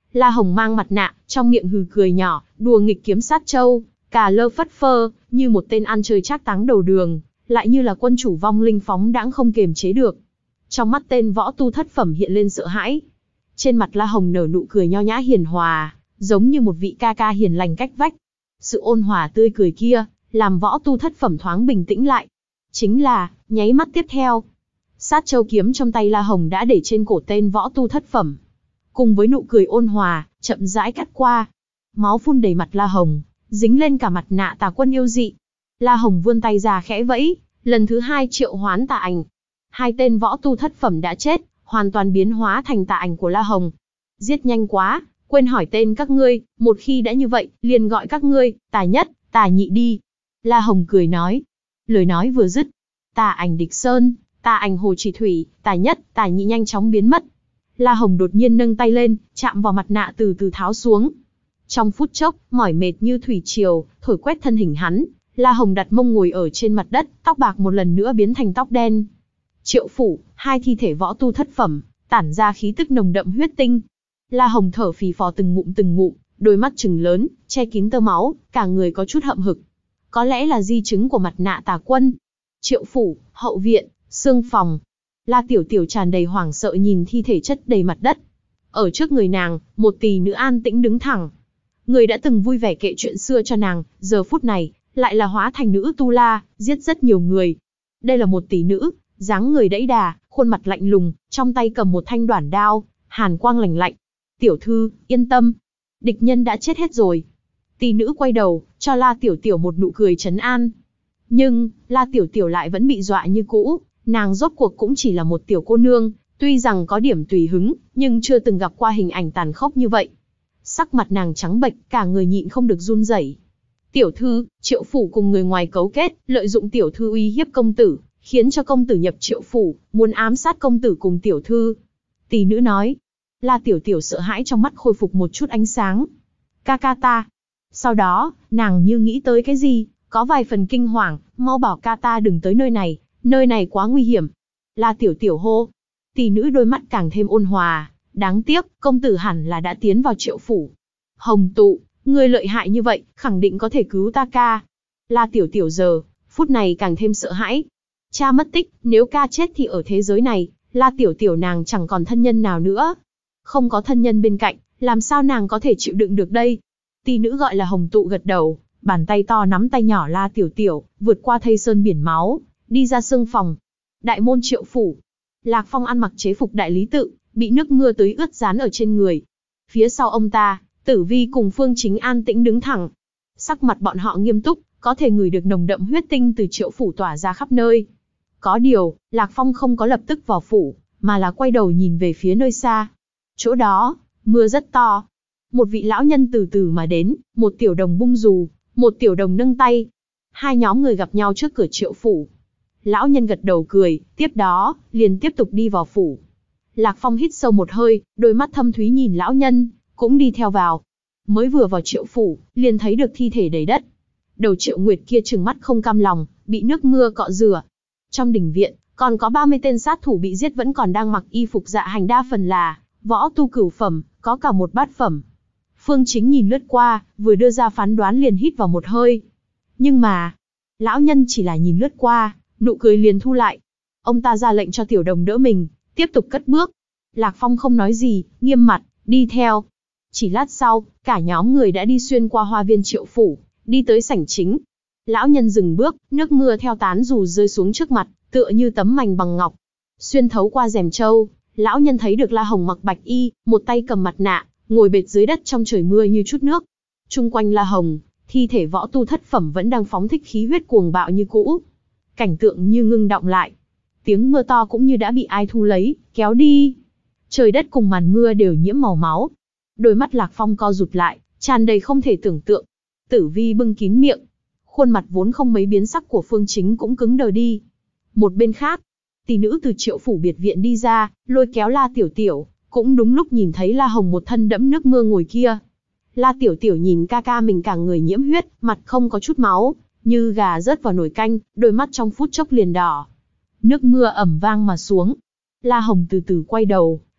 La Hồng mang mặt nạ, trong miệng hừ cười nhỏ, đùa nghịch kiếm sát châu, cà lơ phất phơ, như một tên ăn chơi trác táng đầu đường, lại như là quân chủ vong linh phóng đãng không kiềm chế được. Trong mắt tên võ tu thất phẩm hiện lên sợ hãi. Trên mặt La Hồng nở nụ cười nho nhã hiền hòa, giống như một vị ca ca hiền lành cách vách. Sự ôn hòa tươi cười kia, làm võ tu thất phẩm thoáng bình tĩnh lại. Chính là, nháy mắt tiếp theo, sát châu kiếm trong tay La Hồng đã để trên cổ tên võ tu thất phẩm. Cùng với nụ cười ôn hòa, chậm rãi cắt qua. Máu phun đầy mặt La Hồng, dính lên cả mặt nạ tà quân yêu dị. La Hồng vươn tay ra khẽ vẫy, lần thứ hai triệu hoán tà ảnh. Hai tên võ tu thất phẩm đã chết, hoàn toàn biến hóa thành tà ảnh của La Hồng. Giết nhanh quá, quên hỏi tên các ngươi, một khi đã như vậy, liền gọi các ngươi, tà nhất, tà nhị đi. La Hồng cười nói. Lời nói vừa dứt, tà ảnh Địch Sơn, tà ảnh Hồ Chỉ Thủy, tà nhất, tà nhị nhanh chóng biến mất. La Hồng đột nhiên nâng tay lên, chạm vào mặt nạ từ từ tháo xuống. Trong phút chốc, mỏi mệt như thủy triều, thổi quét thân hình hắn, La Hồng đặt mông ngồi ở trên mặt đất, tóc bạc một lần nữa biến thành tóc đen. Triệu phủ, hai thi thể võ tu thất phẩm, tản ra khí tức nồng đậm huyết tinh. La Hồng thở phì phò từng ngụm từng ngụm, đôi mắt trừng lớn, che kín tơ máu, cả người có chút hậm hực. Có lẽ là di chứng của mặt nạ tà quân. Triệu phủ, hậu viện, xương phòng. La Tiểu Tiểu tràn đầy hoảng sợ nhìn thi thể chất đầy mặt đất. Ở trước người nàng, một tỷ nữ an tĩnh đứng thẳng. Người đã từng vui vẻ kể chuyện xưa cho nàng, giờ phút này, lại là hóa thành nữ tu la, giết rất nhiều người. Đây là một tỷ nữ, dáng người đẫy đà, khuôn mặt lạnh lùng, trong tay cầm một thanh đoản đao, hàn quang lạnh lạnh. Tiểu thư, yên tâm. Địch nhân đã chết hết rồi. Tỷ nữ quay đầu, cho La Tiểu Tiểu một nụ cười trấn an. Nhưng, La Tiểu Tiểu lại vẫn bị dọa như cũ. Nàng rốt cuộc cũng chỉ là một tiểu cô nương, tuy rằng có điểm tùy hứng, nhưng chưa từng gặp qua hình ảnh tàn khốc như vậy. Sắc mặt nàng trắng bệch, cả người nhịn không được run rẩy. Tiểu thư, Triệu phủ cùng người ngoài cấu kết, lợi dụng tiểu thư uy hiếp công tử, khiến cho công tử nhập Triệu phủ, muốn ám sát công tử cùng tiểu thư. Tỷ nữ nói. La Tiểu Tiểu sợ hãi trong mắt khôi phục một chút ánh sáng. Ca ca ta. Sau đó, nàng như nghĩ tới cái gì, có vài phần kinh hoàng, mau bảo ca ta đừng tới nơi này, nơi này quá nguy hiểm. La Tiểu Tiểu hô. Tỷ nữ đôi mắt càng thêm ôn hòa. Đáng tiếc, công tử hẳn là đã tiến vào Triệu phủ. Hồng tụ, ngươi lợi hại như vậy, khẳng định có thể cứu ta ca. La Tiểu Tiểu giờ, phút này càng thêm sợ hãi. Cha mất tích, nếu ca chết thì ở thế giới này, La Tiểu Tiểu nàng chẳng còn thân nhân nào nữa. Không có thân nhân bên cạnh, làm sao nàng có thể chịu đựng được đây? Tỷ nữ gọi là Hồng tụ gật đầu, bàn tay to nắm tay nhỏ La Tiểu Tiểu, vượt qua thây sơn biển máu, đi ra xương phòng. Đại môn Triệu phủ. Lạc Phong ăn mặc chế phục đại lý tự, bị nước mưa tưới ướt dán ở trên người. Phía sau ông ta, Tử Vi cùng Phương Chính an tĩnh đứng thẳng. Sắc mặt bọn họ nghiêm túc, có thể ngửi được nồng đậm huyết tinh từ Triệu phủ tỏa ra khắp nơi. Có điều, Lạc Phong không có lập tức vào phủ, mà là quay đầu nhìn về phía nơi xa. Chỗ đó, mưa rất to. Một vị lão nhân từ từ mà đến, một tiểu đồng bung dù, một tiểu đồng nâng tay. Hai nhóm người gặp nhau trước cửa Triệu phủ. Lão nhân gật đầu cười, tiếp đó, liền tiếp tục đi vào phủ. Lạc Phong hít sâu một hơi, đôi mắt thâm thúy nhìn lão nhân, cũng đi theo vào. Mới vừa vào Triệu phủ, liền thấy được thi thể đầy đất. Đầu Triệu Nguyệt kia trừng mắt không cam lòng, bị nước mưa cọ rửa. Trong đình viện, còn có ba mươi tên sát thủ bị giết vẫn còn đang mặc y phục dạ hành, đa phần là võ tu cửu phẩm, có cả một bát phẩm. Phương Chính nhìn lướt qua, vừa đưa ra phán đoán liền hít vào một hơi. Nhưng mà, lão nhân chỉ là nhìn lướt qua, nụ cười liền thu lại. Ông ta ra lệnh cho tiểu đồng đỡ mình, tiếp tục cất bước. Lạc Phong không nói gì, nghiêm mặt, đi theo. Chỉ lát sau, cả nhóm người đã đi xuyên qua hoa viên Triệu phủ, đi tới sảnh chính. Lão nhân dừng bước, nước mưa theo tán dù rơi xuống trước mặt, tựa như tấm mành bằng ngọc. Xuyên thấu qua rèm trâu, lão nhân thấy được La Hồng mặc bạch y, một tay cầm mặt nạ, ngồi bệt dưới đất trong trời mưa như chút nước. Chung quanh La Hồng, thi thể võ tu thất phẩm vẫn đang phóng thích khí huyết cuồng bạo như cũ. Cảnh tượng như ngưng đọng lại. Tiếng mưa to cũng như đã bị ai thu lấy, kéo đi. Trời đất cùng màn mưa đều nhiễm màu máu. Đôi mắt Lạc Phong co rụt lại, tràn đầy không thể tưởng tượng. Tử Vi bưng kín miệng. Khuôn mặt vốn không mấy biến sắc của Phương Chính cũng cứng đờ đi. Một bên khác, tỷ nữ từ Triệu phủ biệt viện đi ra, lôi kéo La Tiểu Tiểu, cũng đúng lúc nhìn thấy La Hồng một thân đẫm nước mưa ngồi kia. La Tiểu Tiểu nhìn ca ca mình cả người nhiễm huyết, mặt không có chút máu, như gà rớt vào nồi canh, đôi mắt trong phút chốc liền đỏ. Nước mưa ẩm vang mà xuống. La Hồng từ từ quay đầu,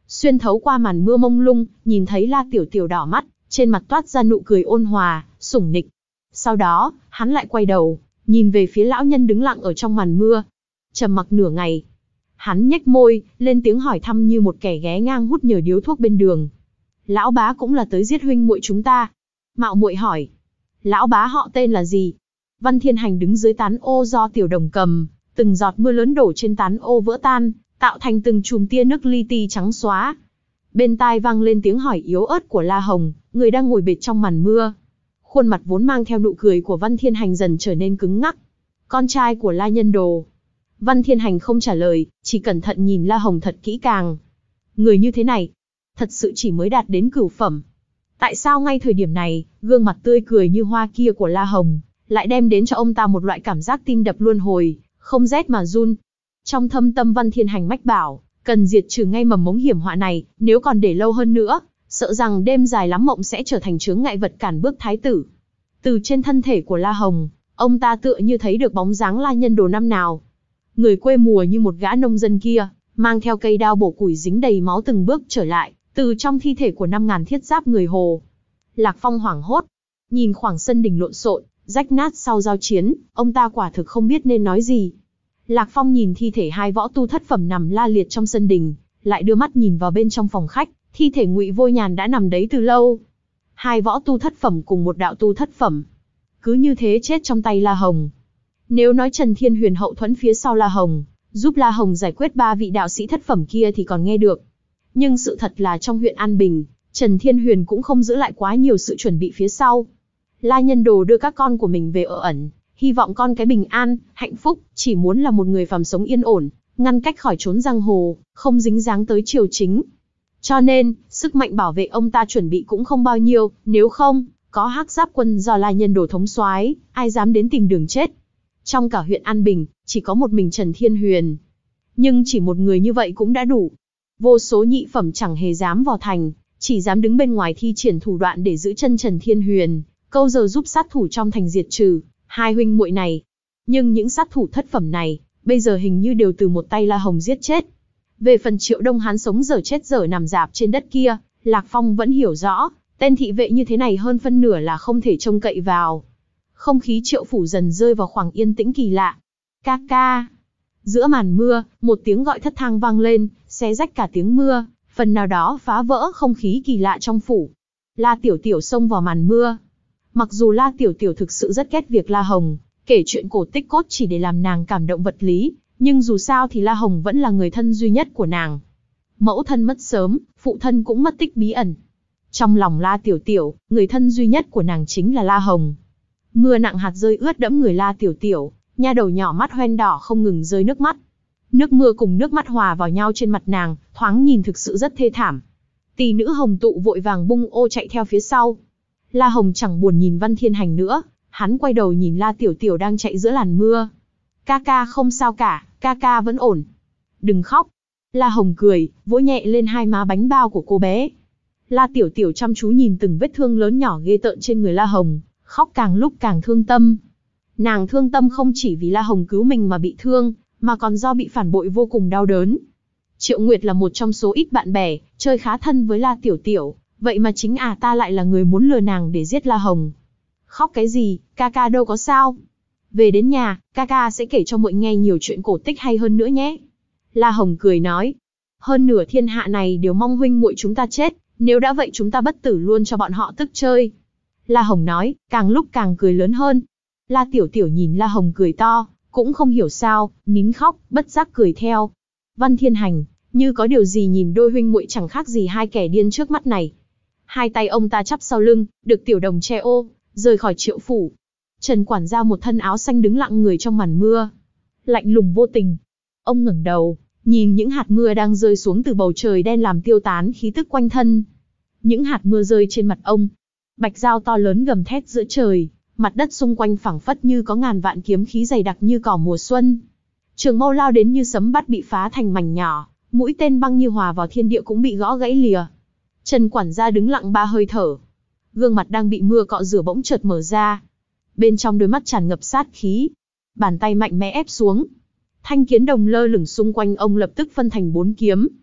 Xuyên thấu qua màn mưa mông lung, nhìn thấy La Tiểu Tiểu đỏ mắt, trên mặt toát ra nụ cười ôn hòa, sủng nịch. Sau đó, hắn lại quay đầu, nhìn về phía lão nhân đứng lặng ở trong màn mưa. Trầm mặc nửa ngày, hắn nhếch môi, lên tiếng hỏi thăm như một kẻ ghé ngang hút nhờ điếu thuốc bên đường. Lão bá cũng là tới giết huynh muội chúng ta. Mạo muội hỏi. Lão bá họ tên là gì? Văn Thiên Hành đứng dưới tán ô do Tiểu Đồng cầm, từng giọt mưa lớn đổ trên tán ô vỡ tan, tạo thành từng chùm tia nước li ti trắng xóa. Bên tai vang lên tiếng hỏi yếu ớt của La Hồng, người đang ngồi bệt trong màn mưa. Khuôn mặt vốn mang theo nụ cười của Văn Thiên Hành dần trở nên cứng ngắc. Con trai của La Nhân Đồ. Văn Thiên Hành không trả lời, chỉ cẩn thận nhìn La Hồng thật kỹ càng. Người như thế này, thật sự chỉ mới đạt đến cửu phẩm. Tại sao ngay thời điểm này, gương mặt tươi cười như hoa kia của La Hồng, lại đem đến cho ông ta một loại cảm giác tim đập luân hồi, không rét mà run. Trong thâm tâm Văn Thiên Hành mách bảo, cần diệt trừ ngay mầm mống hiểm họa này, nếu còn để lâu hơn nữa, sợ rằng đêm dài lắm mộng sẽ trở thành chướng ngại vật cản bước thái tử. Từ trên thân thể của La Hồng, ông ta tựa như thấy được bóng dáng La Nhân Đồ năm nào. Người quê mùa như một gã nông dân kia, mang theo cây đao bổ củi dính đầy máu từng bước trở lại, từ trong thi thể của năm ngàn thiết giáp người Hồ. Lạc Phong hoảng hốt, nhìn khoảng sân đình lộn xộn, rách nát sau giao chiến, ông ta quả thực không biết nên nói gì. Lạc Phong nhìn thi thể hai võ tu thất phẩm nằm la liệt trong sân đình, lại đưa mắt nhìn vào bên trong phòng khách, thi thể Ngụy Vô Nhàn đã nằm đấy từ lâu. Hai võ tu thất phẩm cùng một đạo tu thất phẩm, cứ như thế chết trong tay La Hồng. Nếu nói Trần Thiên Huyền hậu thuẫn phía sau La Hồng, giúp La Hồng giải quyết ba vị đạo sĩ thất phẩm kia thì còn nghe được. Nhưng sự thật là trong huyện An Bình, Trần Thiên Huyền cũng không giữ lại quá nhiều sự chuẩn bị phía sau. La Nhân Đồ đưa các con của mình về ở ẩn, hy vọng con cái bình an, hạnh phúc, chỉ muốn là một người phàm sống yên ổn, ngăn cách khỏi chốn giang hồ, không dính dáng tới triều chính. Cho nên, sức mạnh bảo vệ ông ta chuẩn bị cũng không bao nhiêu, nếu không, có Hắc Giáp quân do La Nhân Đồ thống soái, ai dám đến tìm đường chết. Trong cả huyện An Bình, chỉ có một mình Trần Thiên Huyền. Nhưng chỉ một người như vậy cũng đã đủ. Vô số nhị phẩm chẳng hề dám vào thành, chỉ dám đứng bên ngoài thi triển thủ đoạn để giữ chân Trần Thiên Huyền, câu giờ giúp sát thủ trong thành diệt trừ hai huynh muội này. Nhưng những sát thủ thất phẩm này, bây giờ hình như đều từ một tay La Hồng giết chết. Về phần Triệu Đông hắn sống dở chết dở nằm rạp trên đất kia, Lạc Phong vẫn hiểu rõ, tên thị vệ như thế này hơn phân nửa là không thể trông cậy vào. Không khí Triệu phủ dần rơi vào khoảng yên tĩnh kỳ lạ. Ca ca. Giữa màn mưa, một tiếng gọi thất thang vang lên, xé rách cả tiếng mưa, phần nào đó phá vỡ không khí kỳ lạ trong phủ. La Tiểu Tiểu xông vào màn mưa. Mặc dù La Tiểu Tiểu thực sự rất ghét việc La Hồng kể chuyện cổ tích cốt chỉ để làm nàng cảm động vật lý, nhưng dù sao thì La Hồng vẫn là người thân duy nhất của nàng. Mẫu thân mất sớm, phụ thân cũng mất tích bí ẩn. Trong lòng La Tiểu Tiểu, người thân duy nhất của nàng chính là La Hồng. Mưa nặng hạt rơi ướt đẫm người La Tiểu Tiểu, nha đầu nhỏ mắt hoen đỏ không ngừng rơi nước mắt. Nước mưa cùng nước mắt hòa vào nhau trên mặt nàng, thoáng nhìn thực sự rất thê thảm. Tỷ nữ Hồng Tụ vội vàng bung ô chạy theo phía sau. La Hồng chẳng buồn nhìn Văn Thiên Hành nữa, hắn quay đầu nhìn La Tiểu Tiểu đang chạy giữa làn mưa. Ca ca không sao cả, ca ca vẫn ổn. Đừng khóc. La Hồng cười, vỗ nhẹ lên hai má bánh bao của cô bé. La Tiểu Tiểu chăm chú nhìn từng vết thương lớn nhỏ ghê tợn trên người La Hồng, khóc càng lúc càng thương tâm. Nàng thương tâm không chỉ vì La Hồng cứu mình mà bị thương, mà còn do bị phản bội vô cùng đau đớn. Triệu Nguyệt là một trong số ít bạn bè, chơi khá thân với La Tiểu Tiểu, vậy mà chính à ta lại là người muốn lừa nàng để giết La Hồng. Khóc cái gì, ca ca đâu có sao. Về đến nhà, ca ca sẽ kể cho muội nghe nhiều chuyện cổ tích hay hơn nữa nhé. La Hồng cười nói, hơn nửa thiên hạ này đều mong huynh muội chúng ta chết, nếu đã vậy chúng ta bất tử luôn cho bọn họ tức chơi. La Hồng nói, càng lúc càng cười lớn hơn. La Tiểu Tiểu nhìn La Hồng cười to, cũng không hiểu sao, nín khóc, bất giác cười theo. Văn Thiên Hành, như có điều gì nhìn đôi huynh muội chẳng khác gì hai kẻ điên trước mắt này. Hai tay ông ta chắp sau lưng, được Tiểu Đồng che ô, rời khỏi Triệu phủ. Trần quản gia một thân áo xanh đứng lặng người trong màn mưa, lạnh lùng vô tình. Ông ngẩng đầu, nhìn những hạt mưa đang rơi xuống từ bầu trời đen làm tiêu tán khí tức quanh thân. Những hạt mưa rơi trên mặt ông, bạch dao to lớn gầm thét giữa trời, mặt đất xung quanh phẳng phất như có ngàn vạn kiếm khí dày đặc như cỏ mùa xuân. Trường mâu lao đến như sấm bắt bị phá thành mảnh nhỏ, mũi tên băng như hòa vào thiên địa cũng bị gõ gãy lìa. Trần quản gia đứng lặng ba hơi thở, gương mặt đang bị mưa cọ rửa bỗng chợt mở ra, bên trong đôi mắt tràn ngập sát khí, bàn tay mạnh mẽ ép xuống. Thanh kiếm đồng lơ lửng xung quanh ông lập tức phân thành bốn kiếm.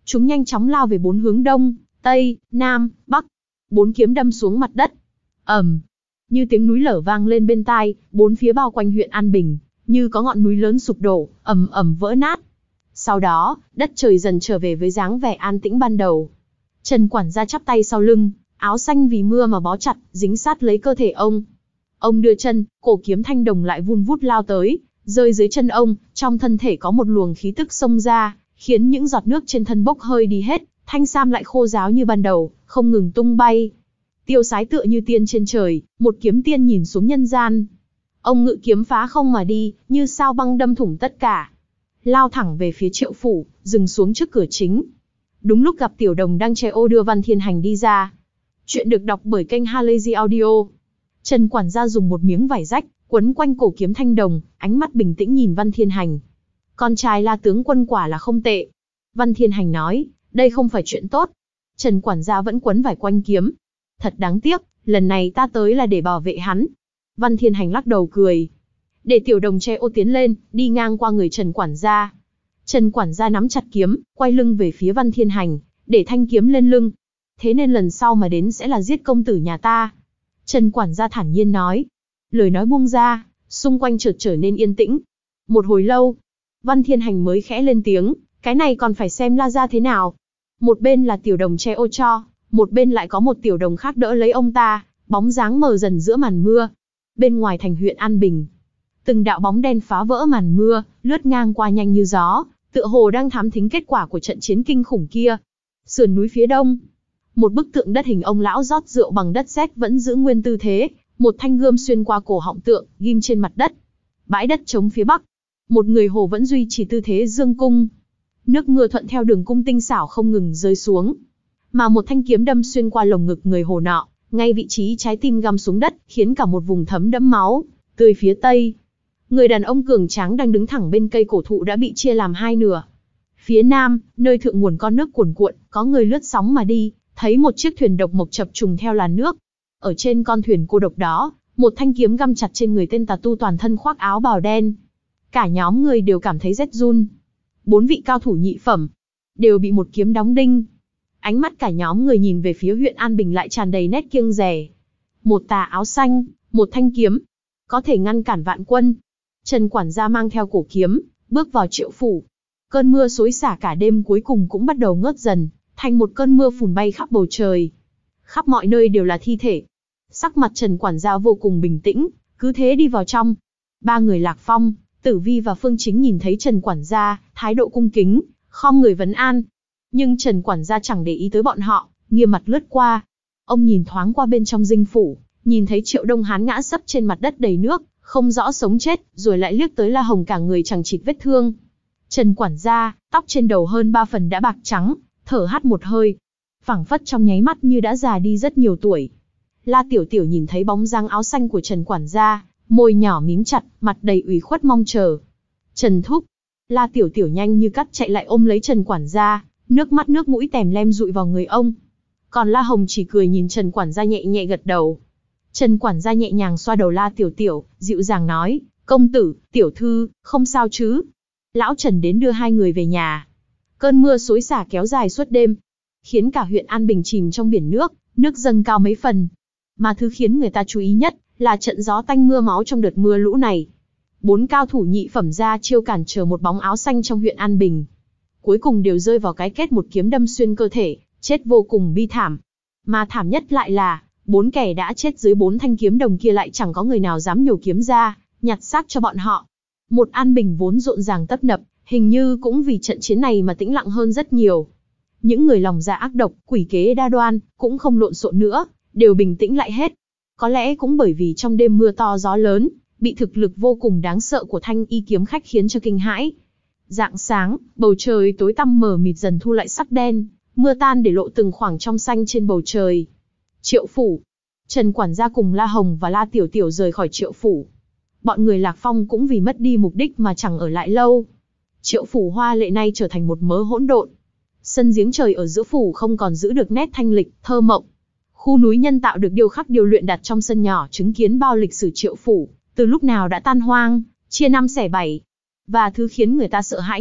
Chúng nhanh chóng lao về bốn hướng đông, tây, nam, bắc. Bốn kiếm đâm xuống mặt đất. ầm, như tiếng núi lở vang lên bên tai, bốn phía bao quanh huyện An Bình, như có ngọn núi lớn sụp đổ, ầm ầm vỡ nát. Sau đó, đất trời dần trở về với dáng vẻ an tĩnh ban đầu. Trần quản gia chắp tay sau lưng, áo xanh vì mưa mà bó chặt, dính sát lấy cơ thể ông. Ông đưa chân, cổ kiếm thanh đồng lại vun vút lao tới, rơi dưới chân ông, trong thân thể có một luồng khí tức xông ra, khiến những giọt nước trên thân bốc hơi đi hết, thanh sam lại khô ráo như ban đầu, không ngừng tung bay. Tiêu sái tựa như tiên trên trời, một kiếm tiên nhìn xuống nhân gian. Ông ngự kiếm phá không mà đi, như sao băng đâm thủng tất cả. Lao thẳng về phía Triệu phủ, dừng xuống trước cửa chính. Đúng lúc gặp Tiểu Đồng đang che ô đưa Văn Thiên Hành đi ra. Chuyện được đọc bởi kênh Halazy Audio. Trần quản gia dùng một miếng vải rách, quấn quanh cổ kiếm thanh đồng, ánh mắt bình tĩnh nhìn Văn Thiên Hành. Con trai La tướng quân quả là không tệ. Văn Thiên Hành nói, đây không phải chuyện tốt. Trần quản gia vẫn quấn vải quanh kiếm. Thật đáng tiếc, lần này ta tới là để bảo vệ hắn. Văn Thiên Hành lắc đầu cười. Để Tiểu Đồng che ô tiến lên, đi ngang qua người Trần quản gia. Trần quản gia nắm chặt kiếm, quay lưng về phía Văn Thiên Hành, để thanh kiếm lên lưng. Thế nên lần sau mà đến sẽ là giết công tử nhà ta. Trần quản gia thản nhiên nói. Lời nói buông ra, xung quanh chợt trở nên yên tĩnh. Một hồi lâu, Văn Thiên Hành mới khẽ lên tiếng, cái này còn phải xem La gia thế nào. Một bên là Tiểu Đồng che ô cho, một bên lại có một Tiểu Đồng khác đỡ lấy ông ta, bóng dáng mờ dần giữa màn mưa. Bên ngoài thành huyện An Bình, từng đạo bóng đen phá vỡ màn mưa, lướt ngang qua nhanh như gió, tựa hồ đang thám thính kết quả của trận chiến kinh khủng kia. Sườn núi phía đông, một bức tượng đất hình ông lão rót rượu bằng đất sét vẫn giữ nguyên tư thế, một thanh gươm xuyên qua cổ họng tượng, ghim trên mặt đất. Bãi đất trống phía bắc, một người hồ vẫn duy trì tư thế dương cung. Nước mưa thuận theo đường cung tinh xảo không ngừng rơi xuống, mà một thanh kiếm đâm xuyên qua lồng ngực người hồ nọ, ngay vị trí trái tim găm xuống đất, khiến cả một vùng thấm đẫm máu. Tươi phía tây, người đàn ông cường tráng đang đứng thẳng bên cây cổ thụ đã bị chia làm hai nửa. Phía nam, nơi thượng nguồn con nước cuồn cuộn, có người lướt sóng mà đi, thấy một chiếc thuyền độc mộc chập trùng theo làn nước. Ở trên con thuyền cô độc đó, một thanh kiếm găm chặt trên người tên tà tu toàn thân khoác áo bào đen. Cả nhóm người đều cảm thấy rét run. Bốn vị cao thủ nhị phẩm, đều bị một kiếm đóng đinh. Ánh mắt cả nhóm người nhìn về phía huyện An Bình lại tràn đầy nét kiêng dè. Một tà áo xanh, một thanh kiếm, có thể ngăn cản vạn quân. Trần quản gia mang theo cổ kiếm, bước vào Triệu phủ. Cơn mưa xối xả cả đêm cuối cùng cũng bắt đầu ngớt dần, thành một cơn mưa phùn bay khắp bầu trời. Khắp mọi nơi đều là thi thể. Sắc mặt Trần quản gia vô cùng bình tĩnh, cứ thế đi vào trong. Ba người Lạc Phong, Tử Vi và Phương Chính nhìn thấy Trần quản gia, thái độ cung kính, khom người vấn an. Nhưng Trần quản gia chẳng để ý tới bọn họ, nghiêm mặt lướt qua. Ông nhìn thoáng qua bên trong dinh phủ, nhìn thấy Triệu Đông Hán ngã sấp trên mặt đất đầy nước, không rõ sống chết, rồi lại liếc tới La Hồng cả người chẳng chịt vết thương. Trần quản gia, tóc trên đầu hơn ba phần đã bạc trắng, thở hắt một hơi, phảng phất trong nháy mắt như đã già đi rất nhiều tuổi. La Tiểu Tiểu nhìn thấy bóng dáng áo xanh của Trần quản gia, môi nhỏ mím chặt, mặt đầy ủy khuất mong chờ. Trần thúc, La Tiểu Tiểu nhanh như cắt chạy lại ôm lấy Trần quản gia, nước mắt nước mũi tèm lem dụi vào người ông. Còn La Hồng chỉ cười nhìn Trần quản gia nhẹ nhẹ gật đầu. Trần quản gia nhẹ nhàng xoa đầu La Tiểu Tiểu, dịu dàng nói, công tử, tiểu thư, không sao chứ? Lão Trần đến đưa hai người về nhà. Cơn mưa xối xả kéo dài suốt đêm, khiến cả huyện An Bình chìm trong biển nước, nước dâng cao mấy phần. Mà thứ khiến người ta chú ý nhất là trận gió tanh mưa máu trong đợt mưa lũ này. Bốn cao thủ nhị phẩm ra chiêu cản trở một bóng áo xanh trong huyện An Bình. Cuối cùng đều rơi vào cái kết một kiếm đâm xuyên cơ thể, chết vô cùng bi thảm. Mà thảm nhất lại là, bốn kẻ đã chết dưới bốn thanh kiếm đồng kia lại chẳng có người nào dám nhổ kiếm ra, nhặt xác cho bọn họ. Một An Bình vốn rộn ràng tấp nập, hình như cũng vì trận chiến này mà tĩnh lặng hơn rất nhiều. Những người lòng dạ ác độc, quỷ kế đa đoan, cũng không lộn xộn nữa, đều bình tĩnh lại hết. Có lẽ cũng bởi vì trong đêm mưa to gió lớn, bị thực lực vô cùng đáng sợ của thanh y kiếm khách khiến cho kinh hãi. Rạng sáng, bầu trời tối tăm mờ mịt dần thu lại sắc đen, mưa tan để lộ từng khoảng trong xanh trên bầu trời. Triệu phủ, Trần quản gia cùng La Hồng và La Tiểu Tiểu rời khỏi Triệu phủ. Bọn người Lạc Phong cũng vì mất đi mục đích mà chẳng ở lại lâu. Triệu phủ hoa lệ nay trở thành một mớ hỗn độn. Sân giếng trời ở giữa phủ không còn giữ được nét thanh lịch, thơ mộng. Khu núi nhân tạo được điêu khắc điêu luyện đặt trong sân nhỏ chứng kiến bao lịch sử Triệu phủ, từ lúc nào đã tan hoang, chia năm xẻ bảy. Và thứ khiến người ta sợ hãi nhất,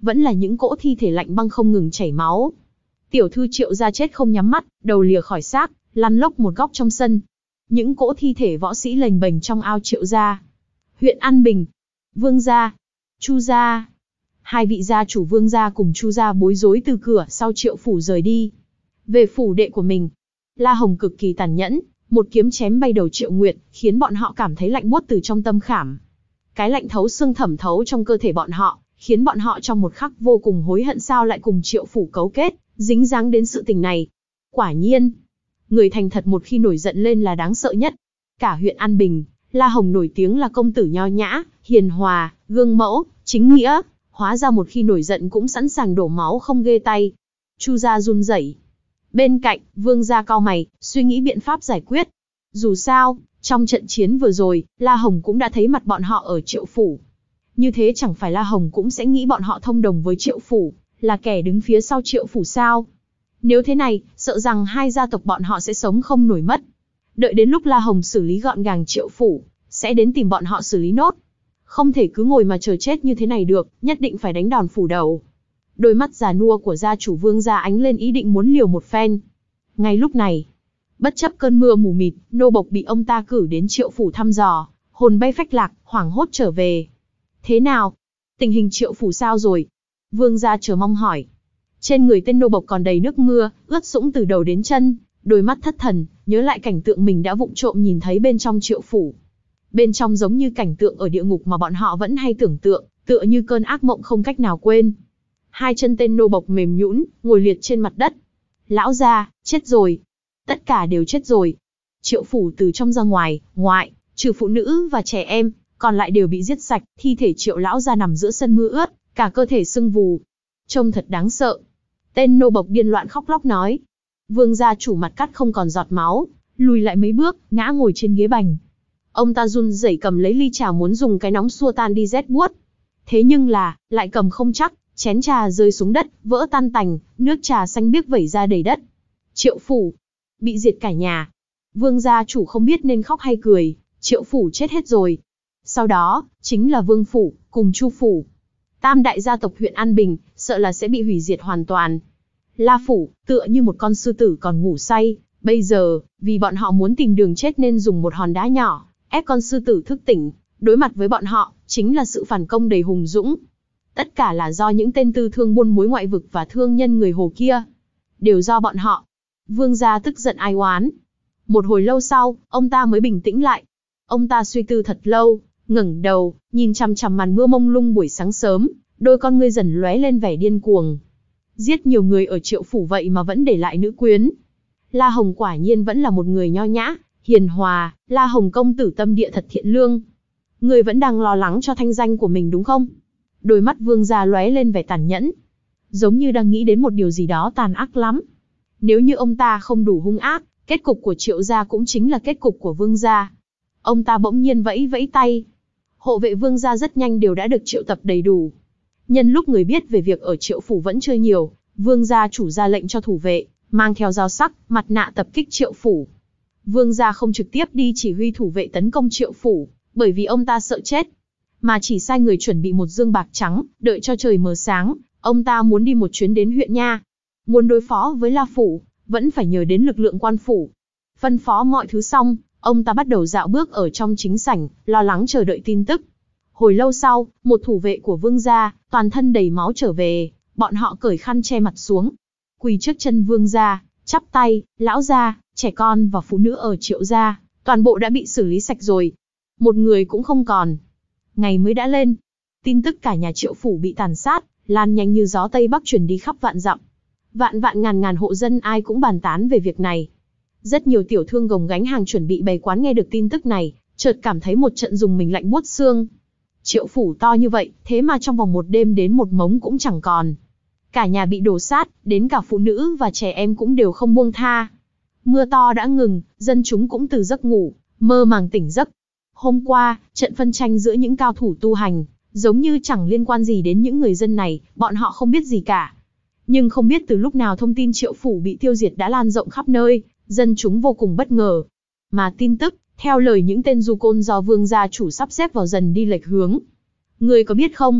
vẫn là những cỗ thi thể lạnh băng không ngừng chảy máu. Tiểu thư Triệu gia chết không nhắm mắt, đầu lìa khỏi xác, lăn lóc một góc trong sân. Những cỗ thi thể võ sĩ lềnh bềnh trong ao Triệu gia. Huyện An Bình, Vương gia, Chu gia. Hai vị gia chủ Vương gia cùng Chu gia bối rối từ cửa sau Triệu phủ rời đi. Về phủ đệ của mình, La Hồng cực kỳ tàn nhẫn, một kiếm chém bay đầu Triệu Nguyệt, khiến bọn họ cảm thấy lạnh buốt từ trong tâm khảm. Cái lạnh thấu xương thẩm thấu trong cơ thể bọn họ, khiến bọn họ trong một khắc vô cùng hối hận sao lại cùng Triệu phủ cấu kết, dính dáng đến sự tình này. Quả nhiên, người thành thật một khi nổi giận lên là đáng sợ nhất. Cả huyện An Bình, La Hồng nổi tiếng là công tử nho nhã, hiền hòa, gương mẫu, chính nghĩa, hóa ra một khi nổi giận cũng sẵn sàng đổ máu không ghê tay. Chu gia run rẩy. Bên cạnh, Vương gia cau mày, suy nghĩ biện pháp giải quyết. Dù sao, trong trận chiến vừa rồi, La Hồng cũng đã thấy mặt bọn họ ở Triệu phủ. Như thế chẳng phải La Hồng cũng sẽ nghĩ bọn họ thông đồng với Triệu phủ, là kẻ đứng phía sau Triệu phủ sao? Nếu thế này, sợ rằng hai gia tộc bọn họ sẽ sống không nổi mất. Đợi đến lúc La Hồng xử lý gọn gàng Triệu phủ, sẽ đến tìm bọn họ xử lý nốt. Không thể cứ ngồi mà chờ chết như thế này được, nhất định phải đánh đòn phủ đầu. Đôi mắt già nua của gia chủ Vương gia ánh lên ý định muốn liều một phen. Ngay lúc này, bất chấp cơn mưa mù mịt, nô bộc bị ông ta cử đến Triệu phủ thăm dò, hồn bay phách lạc, hoảng hốt trở về. Thế nào? Tình hình Triệu phủ sao rồi? Vương gia chờ mong hỏi. Trên người tên nô bộc còn đầy nước mưa, ướt sũng từ đầu đến chân, đôi mắt thất thần, nhớ lại cảnh tượng mình đã vụng trộm nhìn thấy bên trong Triệu phủ. Bên trong giống như cảnh tượng ở địa ngục mà bọn họ vẫn hay tưởng tượng, tựa như cơn ác mộng không cách nào quên. Hai chân tên nô bộc mềm nhũn, ngồi liệt trên mặt đất. Lão gia, chết rồi. Tất cả đều chết rồi. Triệu phủ từ trong ra ngoài, ngoại, trừ phụ nữ và trẻ em, còn lại đều bị giết sạch, thi thể Triệu lão gia nằm giữa sân mưa ướt, cả cơ thể sưng vù. Trông thật đáng sợ. Tên nô bộc điên loạn khóc lóc nói. Vương gia chủ mặt cắt không còn giọt máu, lùi lại mấy bước, ngã ngồi trên ghế bành. Ông ta run rẩy cầm lấy ly trà muốn dùng cái nóng xua tan đi rét buốt. Thế nhưng là, lại cầm không chắc, chén trà rơi xuống đất, vỡ tan tành, nước trà xanh biếc vẩy ra đầy đất. Triệu phủ, bị diệt cả nhà. Vương gia chủ không biết nên khóc hay cười, Triệu phủ chết hết rồi. Sau đó, chính là Vương phủ, cùng Chu phủ. Tam đại gia tộc huyện An Bình, sợ là sẽ bị hủy diệt hoàn toàn. La phủ, tựa như một con sư tử còn ngủ say, bây giờ, vì bọn họ muốn tìm đường chết nên dùng một hòn đá nhỏ, ép con sư tử thức tỉnh, đối mặt với bọn họ, chính là sự phản công đầy hùng dũng. Tất cả là do những tên tư thương buôn muối ngoại vực và thương nhân người Hồ kia. Đều do bọn họ. Vương gia tức giận ai oán. Một hồi lâu sau, ông ta mới bình tĩnh lại. Ông ta suy tư thật lâu, ngẩng đầu, nhìn chằm chằm màn mưa mông lung buổi sáng sớm, đôi con ngươi dần lóe lên vẻ điên cuồng. Giết nhiều người ở Triệu phủ vậy mà vẫn để lại nữ quyến. La Hồng quả nhiên vẫn là một người nho nhã, hiền hòa, La Hồng công tử tâm địa thật thiện lương. Người vẫn đang lo lắng cho thanh danh của mình đúng không? Đôi mắt Vương gia lóe lên vẻ tàn nhẫn, giống như đang nghĩ đến một điều gì đó tàn ác lắm. Nếu như ông ta không đủ hung ác, kết cục của Triệu gia cũng chính là kết cục của Vương gia. Ông ta bỗng nhiên vẫy vẫy tay. Hộ vệ Vương gia rất nhanh đều đã được triệu tập đầy đủ. Nhân lúc người biết về việc ở Triệu phủ vẫn chưa nhiều, Vương gia chủ ra lệnh cho thủ vệ, mang theo dao sắc, mặt nạ tập kích Triệu phủ. Vương gia không trực tiếp đi chỉ huy thủ vệ tấn công Triệu phủ, bởi vì ông ta sợ chết, mà chỉ sai người chuẩn bị một dương bạc trắng, đợi cho trời mờ sáng, ông ta muốn đi một chuyến đến huyện nha. Muốn đối phó với La phủ, vẫn phải nhờ đến lực lượng quan phủ. Phân phó mọi thứ xong, ông ta bắt đầu dạo bước ở trong chính sảnh, lo lắng chờ đợi tin tức. Hồi lâu sau, một thủ vệ của Vương gia, toàn thân đầy máu trở về, bọn họ cởi khăn che mặt xuống, quỳ trước chân Vương gia, chắp tay, lão gia, trẻ con và phụ nữ ở Triệu gia, toàn bộ đã bị xử lý sạch rồi. Một người cũng không còn. Ngày mới đã lên, tin tức cả nhà Triệu phủ bị tàn sát, lan nhanh như gió Tây Bắc truyền đi khắp vạn dặm. Vạn vạn ngàn ngàn hộ dân ai cũng bàn tán về việc này. Rất nhiều tiểu thương gồng gánh hàng chuẩn bị bày quán nghe được tin tức này, chợt cảm thấy một trận dùng mình lạnh buốt xương. Triệu phủ to như vậy, thế mà trong vòng một đêm đến một mống cũng chẳng còn. Cả nhà bị đổ sát, đến cả phụ nữ và trẻ em cũng đều không buông tha. Mưa to đã ngừng, dân chúng cũng từ giấc ngủ, mơ màng tỉnh giấc. Hôm qua, trận phân tranh giữa những cao thủ tu hành, giống như chẳng liên quan gì đến những người dân này, bọn họ không biết gì cả. Nhưng không biết từ lúc nào thông tin Triệu phủ bị tiêu diệt đã lan rộng khắp nơi, dân chúng vô cùng bất ngờ. Mà tin tức, theo lời những tên du côn do Vương gia chủ sắp xếp vào dần đi lệch hướng. Người có biết không?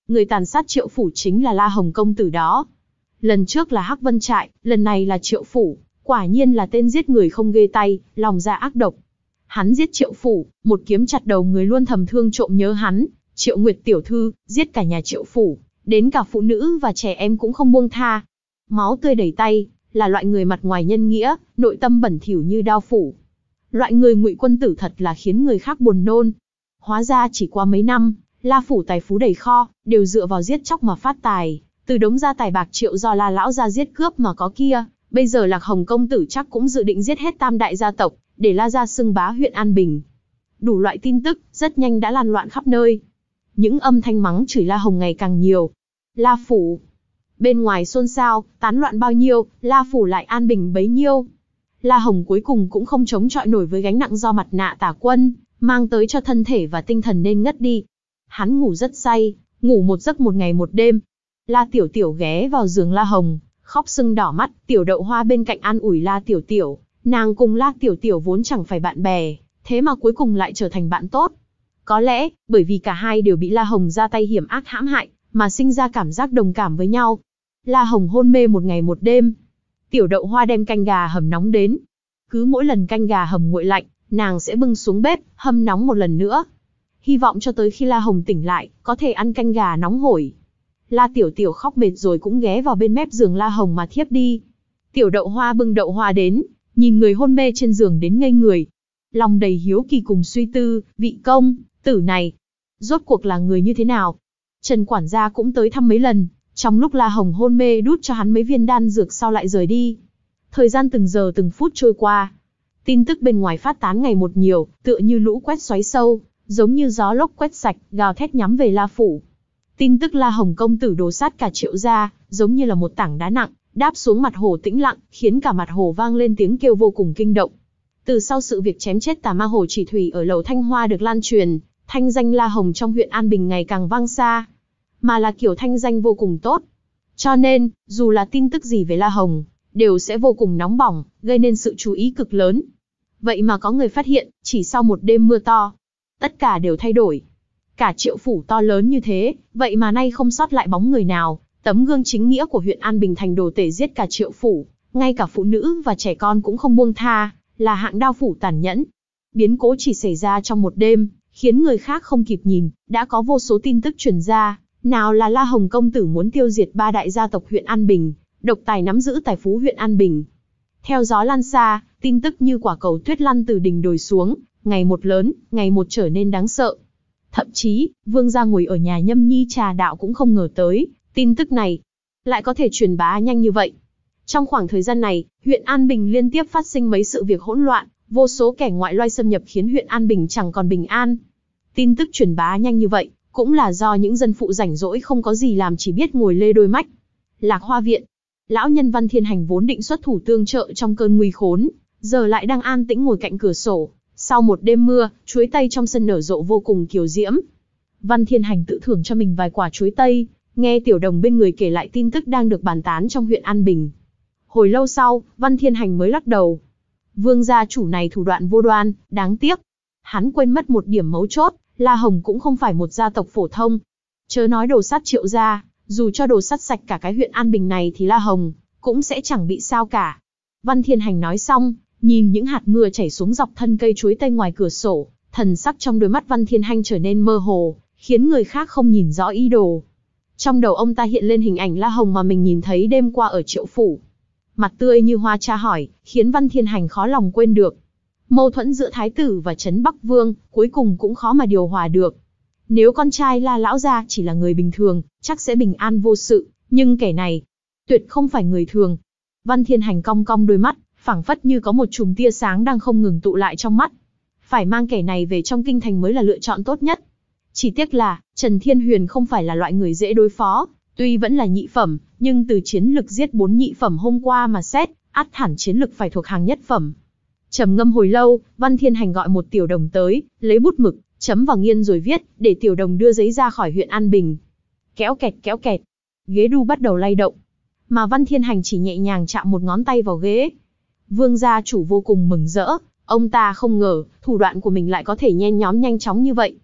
Người tàn sát Triệu phủ chính là La Hồng công tử đó. Lần trước là Hắc Vân Trại, lần này là Triệu phủ, quả nhiên là tên giết người không ghê tay, lòng dạ ác độc. Hắn giết Triệu phủ, một kiếm chặt đầu người luôn thầm thương trộm nhớ hắn, Triệu Nguyệt tiểu thư, giết cả nhà Triệu phủ, đến cả phụ nữ và trẻ em cũng không buông tha. Máu tươi đầy tay, là loại người mặt ngoài nhân nghĩa, nội tâm bẩn thỉu như đao phủ. Loại người Ngụy quân tử thật là khiến người khác buồn nôn. Hóa ra chỉ qua mấy năm, La phủ tài phú đầy kho, đều dựa vào giết chóc mà phát tài, từ đống gia tài bạc triệu do La lão gia giết cướp mà có kia, bây giờ Lạc Hồng công tử chắc cũng dự định giết hết tam đại gia tộc, để La gia xưng bá huyện An Bình. Đủ loại tin tức, rất nhanh đã lan loạn khắp nơi. Những âm thanh mắng chửi La Hồng ngày càng nhiều. La phủ. Bên ngoài xôn xao, tán loạn bao nhiêu, La phủ lại an bình bấy nhiêu. La Hồng cuối cùng cũng không chống chọi nổi với gánh nặng do mặt nạ Tả Quân mang tới cho thân thể và tinh thần nên ngất đi. Hắn ngủ rất say, ngủ một giấc một ngày một đêm. La Tiểu Tiểu ghé vào giường La Hồng, khóc sưng đỏ mắt, Tiểu Đậu Hoa bên cạnh an ủi La Tiểu Tiểu, nàng cùng La Tiểu Tiểu vốn chẳng phải bạn bè, thế mà cuối cùng lại trở thành bạn tốt. Có lẽ, bởi vì cả hai đều bị La Hồng ra tay hiểm ác hãm hại, mà sinh ra cảm giác đồng cảm với nhau. La Hồng hôn mê một ngày một đêm. Tiểu Đậu Hoa đem canh gà hầm nóng đến. Cứ mỗi lần canh gà hầm nguội lạnh, nàng sẽ bưng xuống bếp, hâm nóng một lần nữa. Hy vọng cho tới khi La Hồng tỉnh lại, có thể ăn canh gà nóng hổi. La Tiểu Tiểu khóc mệt rồi cũng ghé vào bên mép giường La Hồng mà thiếp đi. Tiểu Đậu Hoa bưng đậu hoa đến, nhìn người hôn mê trên giường đến ngây người. Lòng đầy hiếu kỳ cùng suy tư, vị công tử này, rốt cuộc là người như thế nào? Trần quản gia cũng tới thăm mấy lần, trong lúc La Hồng hôn mê đút cho hắn mấy viên đan dược sau lại rời đi. Thời gian từng giờ từng phút trôi qua. Tin tức bên ngoài phát tán ngày một nhiều, tựa như lũ quét xoáy sâu, giống như gió lốc quét sạch, gào thét nhắm về La phủ. Tin tức La Hồng công tử đồ sát cả Triệu gia, giống như là một tảng đá nặng, đáp xuống mặt hồ tĩnh lặng, khiến cả mặt hồ vang lên tiếng kêu vô cùng kinh động. Từ sau sự việc chém chết tà ma hồ chỉ thủy ở lầu Thanh Hoa được lan truyền, thanh danh La Hồng trong huyện An Bình ngày càng vang xa, mà là kiểu thanh danh vô cùng tốt. Cho nên, dù là tin tức gì về La Hồng, đều sẽ vô cùng nóng bỏng, gây nên sự chú ý cực lớn. Vậy mà có người phát hiện, chỉ sau một đêm mưa to, tất cả đều thay đổi. Cả Triệu phủ to lớn như thế, vậy mà nay không sót lại bóng người nào, tấm gương chính nghĩa của huyện An Bình thành đồ tể giết cả Triệu phủ, ngay cả phụ nữ và trẻ con cũng không buông tha, là hạng đao phủ tàn nhẫn. Biến cố chỉ xảy ra trong một đêm, khiến người khác không kịp nhìn, đã có vô số tin tức truyền ra, nào là La Hồng công tử muốn tiêu diệt ba đại gia tộc huyện An Bình, độc tài nắm giữ tài phú huyện An Bình. Theo gió lan xa, tin tức như quả cầu tuyết lăn từ đỉnh đồi xuống, ngày một lớn, ngày một trở nên đáng sợ. Thậm chí, vương gia ngồi ở nhà nhâm nhi trà đạo cũng không ngờ tới, tin tức này lại có thể truyền bá nhanh như vậy. Trong khoảng thời gian này, huyện An Bình liên tiếp phát sinh mấy sự việc hỗn loạn, vô số kẻ ngoại loai xâm nhập khiến huyện An Bình chẳng còn bình an. Tin tức truyền bá nhanh như vậy, cũng là do những dân phụ rảnh rỗi không có gì làm chỉ biết ngồi lê đôi mách. Lạc Hoa viện, lão nhân Văn Thiên Hành vốn định xuất thủ tương trợ trong cơn nguy khốn, giờ lại đang an tĩnh ngồi cạnh cửa sổ. Sau một đêm mưa, chuối tây trong sân nở rộ vô cùng kiều diễm. Văn Thiên Hành tự thưởng cho mình vài quả chuối tây, nghe Tiểu Đồng bên người kể lại tin tức đang được bàn tán trong huyện An Bình. Hồi lâu sau, Văn Thiên Hành mới lắc đầu. Vương gia chủ này thủ đoạn vô đoan, đáng tiếc. Hắn quên mất một điểm mấu chốt, La Hồng cũng không phải một gia tộc phổ thông. Chớ nói đồ sát Triệu gia, dù cho đồ sát sạch cả cái huyện An Bình này thì La Hồng cũng sẽ chẳng bị sao cả. Văn Thiên Hành nói xong, nhìn những hạt mưa chảy xuống dọc thân cây chuối tây ngoài cửa sổ, thần sắc trong đôi mắt Văn Thiên Hành trở nên mơ hồ, khiến người khác không nhìn rõ ý đồ. Trong đầu ông ta hiện lên hình ảnh La Hồng mà mình nhìn thấy đêm qua ở Triệu phủ. Mặt tươi như hoa tra hỏi, khiến Văn Thiên Hành khó lòng quên được. Mâu thuẫn giữa Thái tử và Trấn Bắc Vương, cuối cùng cũng khó mà điều hòa được. Nếu con trai La lão gia chỉ là người bình thường, chắc sẽ bình an vô sự, nhưng kẻ này, tuyệt không phải người thường. Văn Thiên Hành cong cong đôi mắt, phảng phất như có một chùm tia sáng đang không ngừng tụ lại trong mắt. Phải mang kẻ này về trong kinh thành mới là lựa chọn tốt nhất. Chỉ tiếc là, Trần Thiên Huyền không phải là loại người dễ đối phó, tuy vẫn là nhị phẩm, nhưng từ chiến lực giết bốn nhị phẩm hôm qua mà xét, ắt hẳn chiến lực phải thuộc hàng nhất phẩm. Trầm ngâm hồi lâu, Văn Thiên Hành gọi một Tiểu Đồng tới, lấy bút mực, chấm vào nghiên rồi viết, để Tiểu Đồng đưa giấy ra khỏi huyện An Bình. Kéo kẹt kéo kẹt, ghế đu bắt đầu lay động, mà Văn Thiên Hành chỉ nhẹ nhàng chạm một ngón tay vào ghế. Vương gia chủ vô cùng mừng rỡ, ông ta không ngờ, thủ đoạn của mình lại có thể nhen nhóm nhanh chóng như vậy.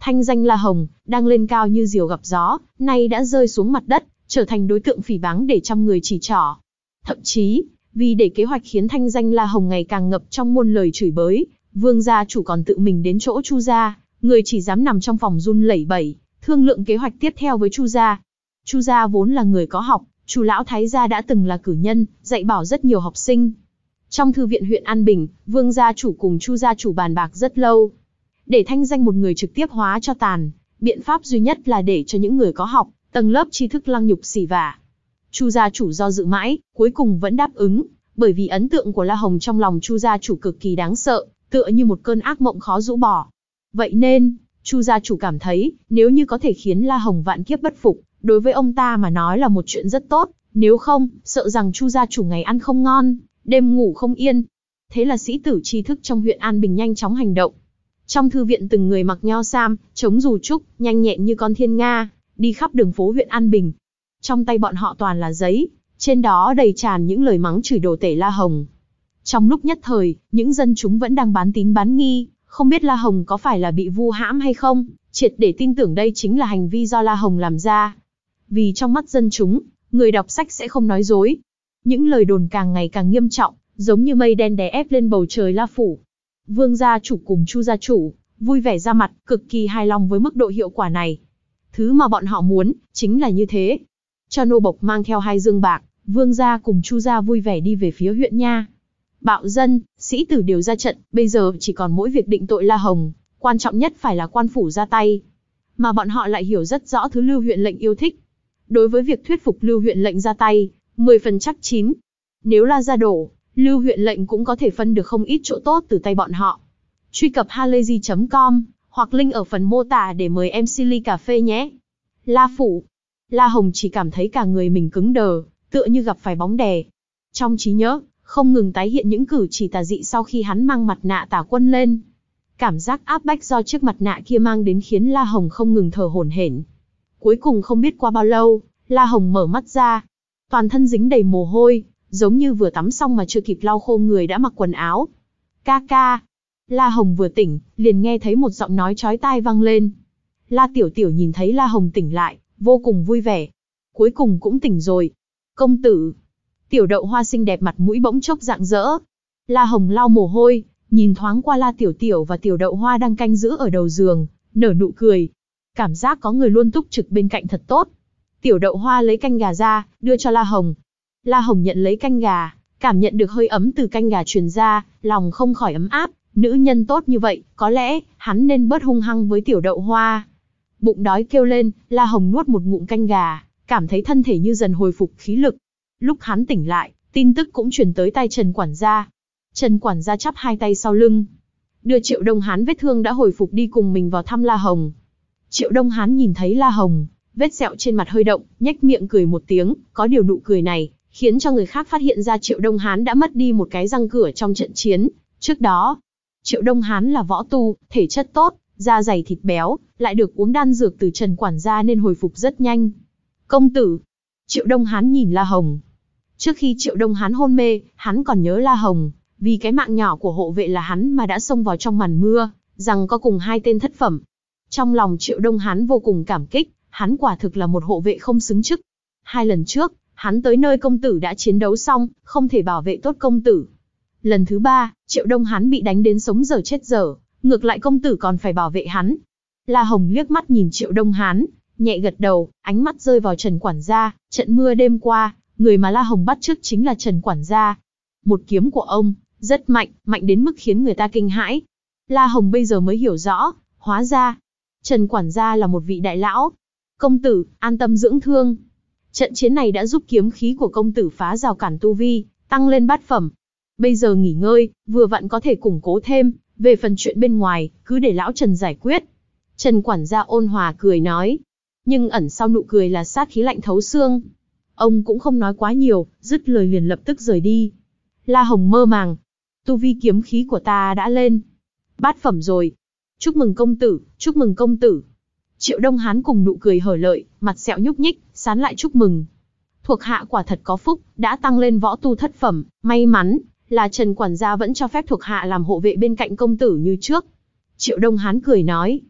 Thanh danh La Hồng, đang lên cao như diều gặp gió, nay đã rơi xuống mặt đất, trở thành đối tượng phỉ báng để trăm người chỉ trỏ. Thậm chí, vì để kế hoạch khiến thanh danh La Hồng ngày càng ngập trong muôn lời chửi bới, Vương gia chủ còn tự mình đến chỗ Chu gia, người chỉ dám nằm trong phòng run lẩy bẩy, thương lượng kế hoạch tiếp theo với Chu gia. Chu gia vốn là người có học, Chu lão thái gia đã từng là cử nhân, dạy bảo rất nhiều học sinh. Trong thư viện huyện An Bình, Vương gia chủ cùng Chu gia chủ bàn bạc rất lâu. Để thanh danh một người trực tiếp hóa cho tàn, biện pháp duy nhất là để cho những người có học, tầng lớp tri thức lăng nhục xỉ vả. Chu gia chủ do dự mãi, cuối cùng vẫn đáp ứng, bởi vì ấn tượng của La Hồng trong lòng Chu gia chủ cực kỳ đáng sợ, tựa như một cơn ác mộng khó rũ bỏ. Vậy nên, Chu gia chủ cảm thấy, nếu như có thể khiến La Hồng vạn kiếp bất phục, đối với ông ta mà nói là một chuyện rất tốt, nếu không, sợ rằng Chu gia chủ ngày ăn không ngon, đêm ngủ không yên. Thế là sĩ tử tri thức trong huyện An Bình nhanh chóng hành động. Trong thư viện từng người mặc nho sam, chống dù trúc, nhanh nhẹn như con thiên nga, đi khắp đường phố huyện An Bình. Trong tay bọn họ toàn là giấy, trên đó đầy tràn những lời mắng chửi đồ tể La Hồng. Trong lúc nhất thời, những dân chúng vẫn đang bán tín bán nghi, không biết La Hồng có phải là bị vu hãm hay không, triệt để tin tưởng đây chính là hành vi do La Hồng làm ra. Vì trong mắt dân chúng, người đọc sách sẽ không nói dối. Những lời đồn càng ngày càng nghiêm trọng, giống như mây đen đè ép lên bầu trời La Phủ. Vương gia chủ cùng Chu gia chủ, vui vẻ ra mặt, cực kỳ hài lòng với mức độ hiệu quả này. Thứ mà bọn họ muốn, chính là như thế. Cho nô bộc mang theo hai dương bạc, Vương gia cùng Chu gia vui vẻ đi về phía huyện nha. Bạo dân, sĩ tử đều ra trận, bây giờ chỉ còn mỗi việc định tội La Hồng, quan trọng nhất phải là quan phủ ra tay. Mà bọn họ lại hiểu rất rõ thứ Lưu huyện lệnh yêu thích. Đối với việc thuyết phục Lưu huyện lệnh ra tay, mười phần chắc chín. Nếu La gia đổ, Lưu huyện lệnh cũng có thể phân được không ít chỗ tốt từ tay bọn họ. Truy cập halayzi chấm com, hoặc link ở phần mô tả để mời em xê ly cà phê nhé. La Phủ. La Hồng chỉ cảm thấy cả người mình cứng đờ, tựa như gặp phải bóng đè. Trong trí nhớ, không ngừng tái hiện những cử chỉ tà dị sau khi hắn mang mặt nạ tả quân lên. Cảm giác áp bách do chiếc mặt nạ kia mang đến khiến La Hồng không ngừng thở hổn hển. Cuối cùng không biết qua bao lâu, La Hồng mở mắt ra. Toàn thân dính đầy mồ hôi, giống như vừa tắm xong mà chưa kịp lau khô người đã mặc quần áo. Ca ca. La Hồng vừa tỉnh, liền nghe thấy một giọng nói chói tai vang lên. La Tiểu Tiểu nhìn thấy La Hồng tỉnh lại, vô cùng vui vẻ. Cuối cùng cũng tỉnh rồi. Công tử. Tiểu Đậu Hoa xinh đẹp mặt mũi bỗng chốc rạng rỡ. La Hồng lau mồ hôi, nhìn thoáng qua La Tiểu Tiểu và Tiểu Đậu Hoa đang canh giữ ở đầu giường, nở nụ cười. Cảm giác có người luôn túc trực bên cạnh thật tốt. Tiểu Đậu Hoa lấy canh gà ra, đưa cho La Hồng. La Hồng nhận lấy canh gà, cảm nhận được hơi ấm từ canh gà truyền ra, lòng không khỏi ấm áp. Nữ nhân tốt như vậy, có lẽ, hắn nên bớt hung hăng với Tiểu Đậu Hoa. Bụng đói kêu lên, La Hồng nuốt một ngụm canh gà, cảm thấy thân thể như dần hồi phục khí lực. Lúc hắn tỉnh lại, tin tức cũng truyền tới tai Trần quản gia. Trần quản gia chắp hai tay sau lưng, đưa Triệu Đông Hán vết thương đã hồi phục đi cùng mình vào thăm La Hồng. Triệu Đông Hán nhìn thấy La Hồng, vết sẹo trên mặt hơi động, nhếch miệng cười một tiếng, có điều nụ cười này khiến cho người khác phát hiện ra Triệu Đông Hán đã mất đi một cái răng cửa trong trận chiến. Trước đó, Triệu Đông Hán là võ tu, thể chất tốt, da dày thịt béo, lại được uống đan dược từ Trần quản gia nên hồi phục rất nhanh. Công tử. Triệu Đông Hán nhìn La Hồng. Trước khi Triệu Đông Hán hôn mê, hắn còn nhớ La Hồng, vì cái mạng nhỏ của hộ vệ là hắn mà đã xông vào trong màn mưa, rằng có cùng hai tên thất phẩm. Trong lòng Triệu Đông Hán vô cùng cảm kích, hắn quả thực là một hộ vệ không xứng chức. Hai lần trước, hắn tới nơi công tử đã chiến đấu xong, không thể bảo vệ tốt công tử. Lần thứ ba, Triệu Đông Hán bị đánh đến sống dở chết dở, ngược lại công tử còn phải bảo vệ hắn. La Hồng liếc mắt nhìn Triệu Đông Hán, nhẹ gật đầu, ánh mắt rơi vào Trần quản gia. Trận mưa đêm qua, người mà La Hồng bắt chước chính là Trần quản gia. Một kiếm của ông, rất mạnh, mạnh đến mức khiến người ta kinh hãi. La Hồng bây giờ mới hiểu rõ, hóa ra, Trần quản gia là một vị đại lão. Công tử, an tâm dưỡng thương. Trận chiến này đã giúp kiếm khí của công tử phá rào cản tu vi, tăng lên bát phẩm. Bây giờ nghỉ ngơi, vừa vặn có thể củng cố thêm, về phần chuyện bên ngoài, cứ để lão Trần giải quyết. Trần quản gia ôn hòa cười nói, nhưng ẩn sau nụ cười là sát khí lạnh thấu xương. Ông cũng không nói quá nhiều, dứt lời liền lập tức rời đi. La Hồng mơ màng, tu vi kiếm khí của ta đã lên bát phẩm rồi. Chúc mừng công tử, chúc mừng công tử. Triệu Đông Hán cùng nụ cười hở lợi, mặt sẹo nhúc nhích, sán lại chúc mừng. Thuộc hạ quả thật có phúc, đã tăng lên võ tu thất phẩm, may mắn là Trần quản gia vẫn cho phép thuộc hạ làm hộ vệ bên cạnh công tử như trước. Triệu Đông Hán cười nói.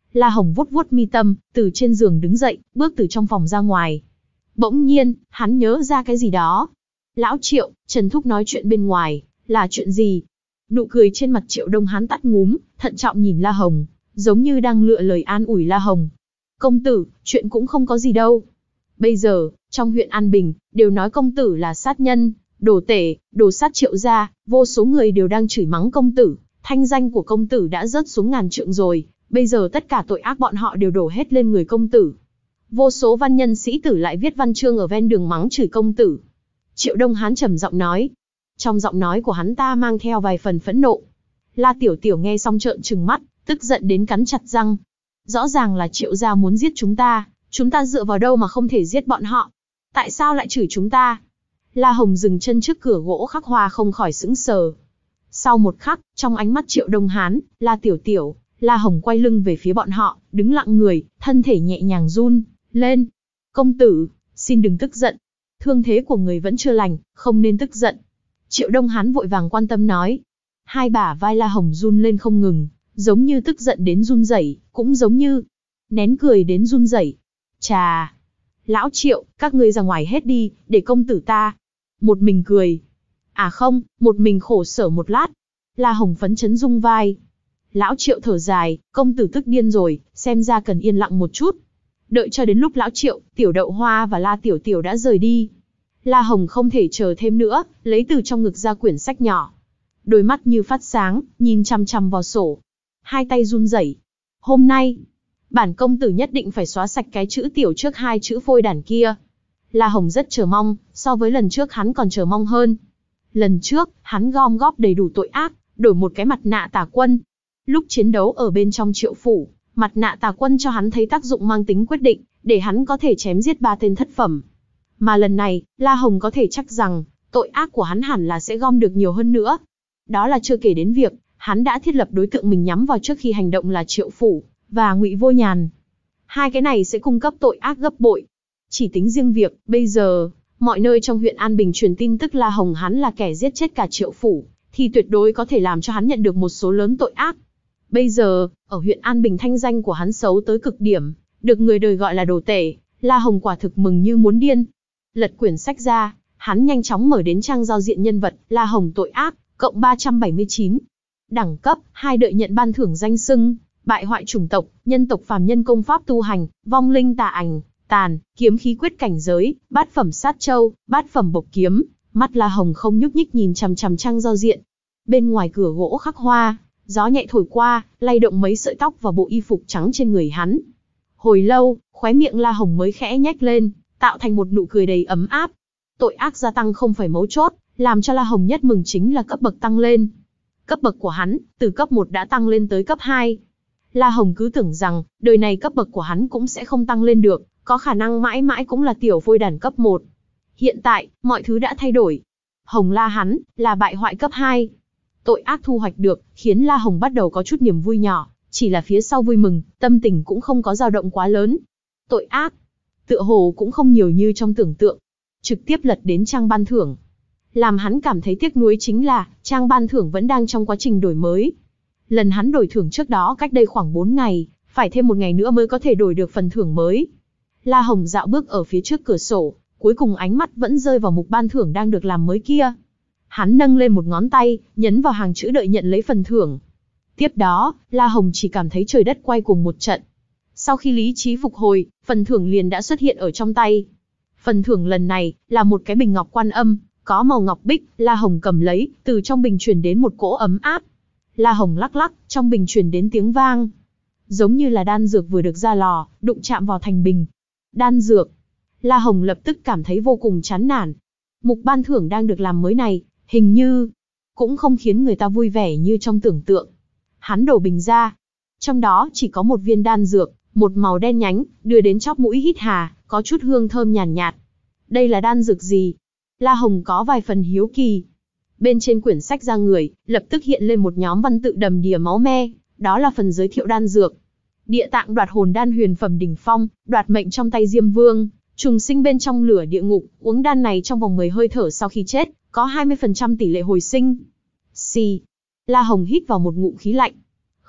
La Hồng vuốt vuốt mi tâm, từ trên giường đứng dậy, bước từ trong phòng ra ngoài. Bỗng nhiên, hắn nhớ ra cái gì đó. Lão Triệu, Trần Thúc nói chuyện bên ngoài, là chuyện gì? Nụ cười trên mặt Triệu Đông Hán tắt ngúm, thận trọng nhìn La Hồng, giống như đang lựa lời an ủi La Hồng. Công tử, chuyện cũng không có gì đâu. Bây giờ, trong huyện An Bình, đều nói công tử là sát nhân, đồ tể, đồ sát Triệu gia, vô số người đều đang chửi mắng công tử. Thanh danh của công tử đã rớt xuống ngàn trượng rồi, bây giờ tất cả tội ác bọn họ đều đổ hết lên người công tử. Vô số văn nhân sĩ tử lại viết văn chương ở ven đường mắng chửi công tử. Triệu Đông Hán trầm giọng nói. Trong giọng nói của hắn ta mang theo vài phần phẫn nộ. La Tiểu Tiểu nghe xong trợn trừng mắt, tức giận đến cắn chặt răng. Rõ ràng là Triệu gia muốn giết chúng ta, chúng ta dựa vào đâu mà không thể giết bọn họ? Tại sao lại chửi chúng ta? La Hồng dừng chân trước cửa gỗ khắc hoa không khỏi sững sờ. Sau một khắc, trong ánh mắt Triệu Đông Hán, La Tiểu Tiểu, La Hồng quay lưng về phía bọn họ, đứng lặng người, thân thể nhẹ nhàng run lên. Công tử, xin đừng tức giận. Thương thế của người vẫn chưa lành, không nên tức giận. Triệu Đông Hán vội vàng quan tâm nói. Hai bả vai La Hồng run lên không ngừng, giống như tức giận đến run rẩy, cũng giống như nén cười đến run rẩy. Chà! Lão Triệu, các ngươi ra ngoài hết đi, để công tử ta. Một mình cười. À không, một mình khổ sở một lát. La Hồng phấn chấn rung vai. Lão Triệu thở dài, công tử tức điên rồi, xem ra cần yên lặng một chút. Đợi cho đến lúc Lão Triệu, Tiểu Đậu Hoa và La Tiểu Tiểu đã rời đi. La Hồng không thể chờ thêm nữa, lấy từ trong ngực ra quyển sách nhỏ. Đôi mắt như phát sáng, nhìn chằm chằm vào sổ. Hai tay run rẩy. Hôm nay, bản công tử nhất định phải xóa sạch cái chữ tiểu trước hai chữ phôi đản kia. La Hồng rất chờ mong, so với lần trước hắn còn chờ mong hơn. Lần trước, hắn gom góp đầy đủ tội ác, đổi một cái mặt nạ tà quân. Lúc chiến đấu ở bên trong Triệu phủ, mặt nạ tà quân cho hắn thấy tác dụng mang tính quyết định, để hắn có thể chém giết ba tên thất phẩm. Mà lần này, La Hồng có thể chắc rằng, tội ác của hắn hẳn là sẽ gom được nhiều hơn nữa. Đó là chưa kể đến việc, hắn đã thiết lập đối tượng mình nhắm vào trước khi hành động là Triệu phủ, và Ngụy Vô Nhàn. Hai cái này sẽ cung cấp tội ác gấp bội. Chỉ tính riêng việc, bây giờ, mọi nơi trong huyện An Bình truyền tin tức La Hồng hắn là kẻ giết chết cả Triệu phủ, thì tuyệt đối có thể làm cho hắn nhận được một số lớn tội ác. Bây giờ, ở huyện An Bình thanh danh của hắn xấu tới cực điểm, được người đời gọi là đồ tể, La Hồng quả thực mừng như muốn điên. Lật quyển sách ra, hắn nhanh chóng mở đến trang giao diện nhân vật, La Hồng tội ác, cộng ba trăm bảy mươi chín. Đẳng cấp, hai đợi nhận ban thưởng danh xưng, bại hoại chủng tộc, nhân tộc phàm nhân công pháp tu hành, vong linh tà ảnh, tàn, kiếm khí quyết cảnh giới, bát phẩm sát châu, bát phẩm bộc kiếm. Mắt La Hồng không nhúc nhích nhìn chằm chằm trang giao diện. Bên ngoài cửa gỗ khắc hoa, gió nhẹ thổi qua, lay động mấy sợi tóc và bộ y phục trắng trên người hắn. Hồi lâu, khóe miệng La Hồng mới khẽ nhếch lên, tạo thành một nụ cười đầy ấm áp. Tội ác gia tăng không phải mấu chốt, làm cho La Hồng nhất mừng chính là cấp bậc tăng lên. Cấp bậc của hắn, từ cấp một đã tăng lên tới cấp hai. La Hồng cứ tưởng rằng, đời này cấp bậc của hắn cũng sẽ không tăng lên được, có khả năng mãi mãi cũng là tiểu phôi đản cấp một. Hiện tại, mọi thứ đã thay đổi. Hồng La hắn, là bại hoại cấp hai. Tội ác thu hoạch được, khiến La Hồng bắt đầu có chút niềm vui nhỏ, chỉ là phía sau vui mừng, tâm tình cũng không có dao động quá lớn. Tội ác, tựa hồ cũng không nhiều như trong tưởng tượng. Trực tiếp lật đến trang ban thưởng. Làm hắn cảm thấy tiếc nuối chính là, trang ban thưởng vẫn đang trong quá trình đổi mới. Lần hắn đổi thưởng trước đó cách đây khoảng bốn ngày, phải thêm một ngày nữa mới có thể đổi được phần thưởng mới. La Hồng dạo bước ở phía trước cửa sổ, cuối cùng ánh mắt vẫn rơi vào mục ban thưởng đang được làm mới kia. Hắn nâng lên một ngón tay, nhấn vào hàng chữ đợi nhận lấy phần thưởng. Tiếp đó, La Hồng chỉ cảm thấy trời đất quay cuồng một trận. Sau khi lý trí phục hồi, phần thưởng liền đã xuất hiện ở trong tay. Phần thưởng lần này, là một cái bình ngọc quan âm, có màu ngọc bích. La Hồng cầm lấy, từ trong bình truyền đến một cỗ ấm áp. La Hồng lắc lắc, trong bình truyền đến tiếng vang. Giống như là đan dược vừa được ra lò, đụng chạm vào thành bình. Đan dược. La Hồng lập tức cảm thấy vô cùng chán nản. Mục ban thưởng đang được làm mới này, hình như cũng không khiến người ta vui vẻ như trong tưởng tượng. Hắn đổ bình ra. Trong đó chỉ có một viên đan dược, một màu đen nhánh, đưa đến chóp mũi hít hà, có chút hương thơm nhàn nhạt, nhạt. Đây là đan dược gì? La Hồng có vài phần hiếu kỳ. Bên trên quyển sách ra người, lập tức hiện lên một nhóm văn tự đầm đìa máu me, đó là phần giới thiệu đan dược. Địa tạng đoạt hồn đan huyền phẩm đỉnh phong, đoạt mệnh trong tay Diêm Vương, trùng sinh bên trong lửa địa ngục, uống đan này trong vòng mười hơi thở sau khi chết, có hai mươi phần trăm tỷ lệ hồi sinh. Xì. La Hồng hít vào một ngụm khí lạnh.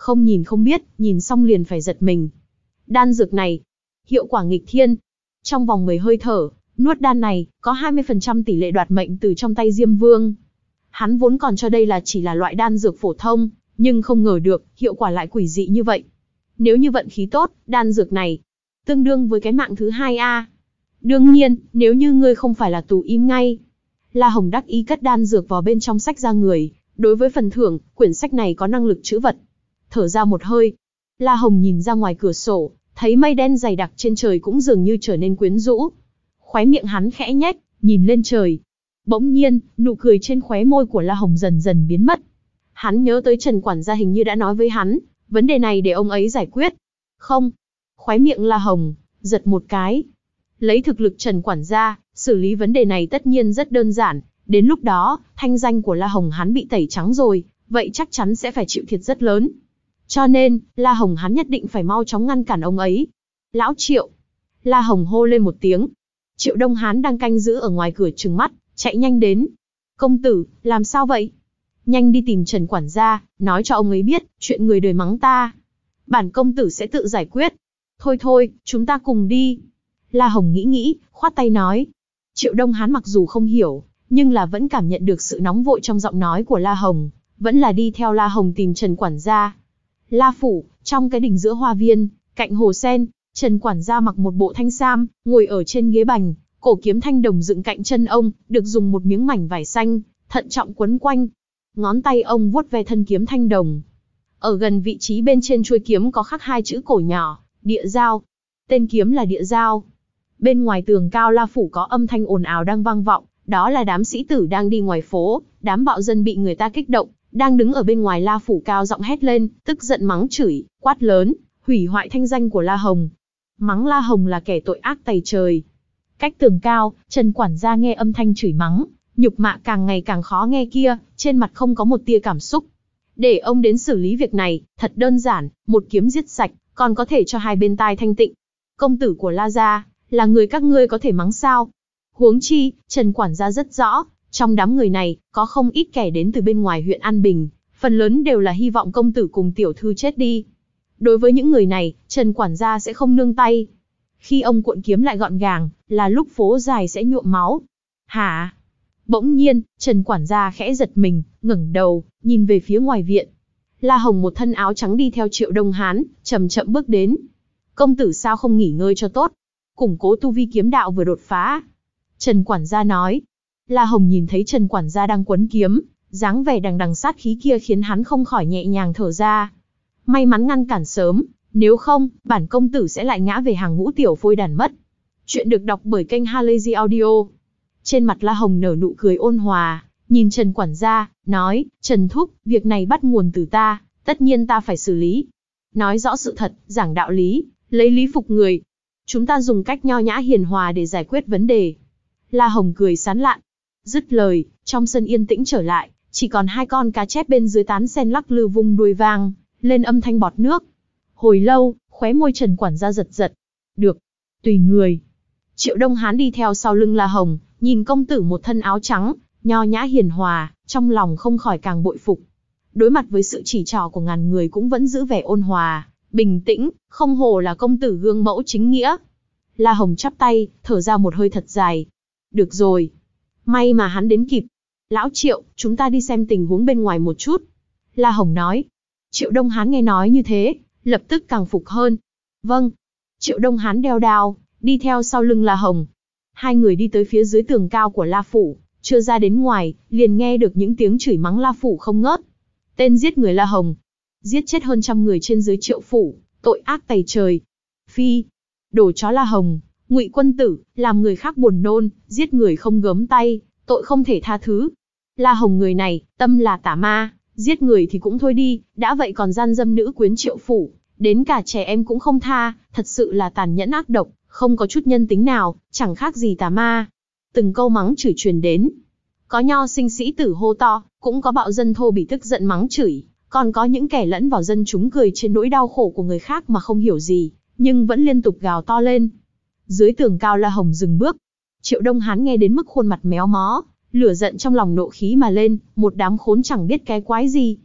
Không nhìn không biết, nhìn xong liền phải giật mình. Đan dược này, hiệu quả nghịch thiên. Trong vòng mười hơi thở, nuốt đan này, có hai mươi phần trăm tỷ lệ đoạt mệnh từ trong tay Diêm Vương. Hắn vốn còn cho đây là chỉ là loại đan dược phổ thông, nhưng không ngờ được, hiệu quả lại quỷ dị như vậy. Nếu như vận khí tốt, đan dược này, tương đương với cái mạng thứ hai a. Đương nhiên, nếu như ngươi không phải là tù im ngay. La Hồng đắc ý cất đan dược vào bên trong sách ra người. Đối với phần thưởng, quyển sách này có năng lực trữ vật. Thở ra một hơi, La Hồng nhìn ra ngoài cửa sổ, thấy mây đen dày đặc trên trời cũng dường như trở nên quyến rũ. Khóe miệng hắn khẽ nhếch, nhìn lên trời. Bỗng nhiên, nụ cười trên khóe môi của La Hồng dần dần biến mất. Hắn nhớ tới Trần quản gia hình như đã nói với hắn, vấn đề này để ông ấy giải quyết. Không. Khóe miệng La Hồng giật một cái. Lấy thực lực Trần quản gia, xử lý vấn đề này tất nhiên rất đơn giản. Đến lúc đó, thanh danh của La Hồng hắn bị tẩy trắng rồi, vậy chắc chắn sẽ phải chịu thiệt rất lớn. Cho nên, La Hồng hắn nhất định phải mau chóng ngăn cản ông ấy. Lão Triệu. La Hồng hô lên một tiếng. Triệu Đông Hán đang canh giữ ở ngoài cửa trừng mắt, chạy nhanh đến. Công tử, làm sao vậy? Nhanh đi tìm Trần quản gia, nói cho ông ấy biết, chuyện người đời mắng ta. Bản công tử sẽ tự giải quyết. Thôi thôi, chúng ta cùng đi. La Hồng nghĩ nghĩ, khoát tay nói. Triệu Đông Hán mặc dù không hiểu, nhưng là vẫn cảm nhận được sự nóng vội trong giọng nói của La Hồng, vẫn là đi theo La Hồng tìm Trần quản gia. La phủ, trong cái đình giữa hoa viên, cạnh hồ sen, Trần quản gia mặc một bộ thanh sam, ngồi ở trên ghế bành, cổ kiếm thanh đồng dựng cạnh chân ông, được dùng một miếng mảnh vải xanh, thận trọng quấn quanh. Ngón tay ông vuốt ve thân kiếm thanh đồng. Ở gần vị trí bên trên chuôi kiếm có khắc hai chữ cổ nhỏ, Địa Giao. Tên kiếm là Địa Giao. Bên ngoài tường cao La phủ có âm thanh ồn ào đang vang vọng, đó là đám sĩ tử đang đi ngoài phố, đám bạo dân bị người ta kích động, đang đứng ở bên ngoài La phủ cao giọng hét lên, tức giận mắng chửi, quát lớn, hủy hoại thanh danh của La Hồng. Mắng La Hồng là kẻ tội ác tày trời. Cách tường cao, Trần quản gia nghe âm thanh chửi mắng, nhục mạ càng ngày càng khó nghe kia, trên mặt không có một tia cảm xúc. Để ông đến xử lý việc này, thật đơn giản, một kiếm giết sạch, còn có thể cho hai bên tai thanh tịnh. Công tử của La gia, là người các ngươi có thể mắng sao? Huống chi, Trần quản gia rất rõ, trong đám người này, có không ít kẻ đến từ bên ngoài huyện An Bình, phần lớn đều là hy vọng công tử cùng tiểu thư chết đi. Đối với những người này, Trần quản gia sẽ không nương tay. Khi ông cuộn kiếm lại gọn gàng, là lúc phố dài sẽ nhuộm máu. Hả? Bỗng nhiên, Trần quản gia khẽ giật mình, ngẩng đầu, nhìn về phía ngoài viện. La Hồng một thân áo trắng đi theo Triệu Đông Hán, chậm chậm bước đến. Công tử sao không nghỉ ngơi cho tốt? Củng cố tu vi kiếm đạo vừa đột phá. Trần quản gia nói. La Hồng nhìn thấy Trần quản gia đang quấn kiếm, dáng vẻ đằng đằng sát khí kia khiến hắn không khỏi nhẹ nhàng thở ra. May mắn ngăn cản sớm, nếu không, bản công tử sẽ lại ngã về hàng ngũ tiểu phôi đàn mất. Chuyện được đọc bởi kênh Halazy Audio. Trên mặt La Hồng nở nụ cười ôn hòa, nhìn Trần quản gia, nói, Trần Thúc, việc này bắt nguồn từ ta, tất nhiên ta phải xử lý. Nói rõ sự thật, giảng đạo lý, lấy lý phục người. Chúng ta dùng cách nho nhã hiền hòa để giải quyết vấn đề. La Hồng cười sán lạn. Dứt lời, trong sân yên tĩnh trở lại, chỉ còn hai con cá chép bên dưới tán sen lắc lư vung đuôi vang lên âm thanh bọt nước. Hồi lâu, khóe môi Trần quản gia giật giật. Được, tùy người. Triệu Đông Hán đi theo sau lưng La Hồng, nhìn công tử một thân áo trắng, nho nhã hiền hòa, trong lòng không khỏi càng bội phục. Đối mặt với sự chỉ trỏ của ngàn người cũng vẫn giữ vẻ ôn hòa, bình tĩnh, không hổ là công tử gương mẫu chính nghĩa. La Hồng chắp tay, thở ra một hơi thật dài. Được rồi. May mà hắn đến kịp. Lão Triệu, chúng ta đi xem tình huống bên ngoài một chút. La Hồng nói. Triệu Đông Hán nghe nói như thế, lập tức càng phục hơn. Vâng. Triệu Đông Hán đeo đao, đi theo sau lưng La Hồng. Hai người đi tới phía dưới tường cao của La Phủ, chưa ra đến ngoài, liền nghe được những tiếng chửi mắng La Phủ không ngớt. Tên giết người La Hồng, giết chết hơn trăm người trên dưới Triệu Phủ, tội ác tày trời. Phi, đồ chó La Hồng, Ngụy Quân Tử, làm người khác buồn nôn, giết người không gớm tay, tội không thể tha thứ. La Hồng người này, tâm là tà ma, giết người thì cũng thôi đi, đã vậy còn gian dâm nữ quyến Triệu Phủ, đến cả trẻ em cũng không tha, thật sự là tàn nhẫn ác độc, không có chút nhân tính nào, chẳng khác gì tà ma. Từng câu mắng chửi truyền đến. Có nho sinh sĩ tử hô to, cũng có bạo dân thô bỉ tức giận mắng chửi, còn có những kẻ lẫn vào dân chúng cười trên nỗi đau khổ của người khác mà không hiểu gì, nhưng vẫn liên tục gào to lên. Dưới tường cao La Hồng dừng bước. Triệu Đông Hán nghe đến mức khuôn mặt méo mó, lửa giận trong lòng nộ khí mà lên, một đám khốn chẳng biết cái quái gì.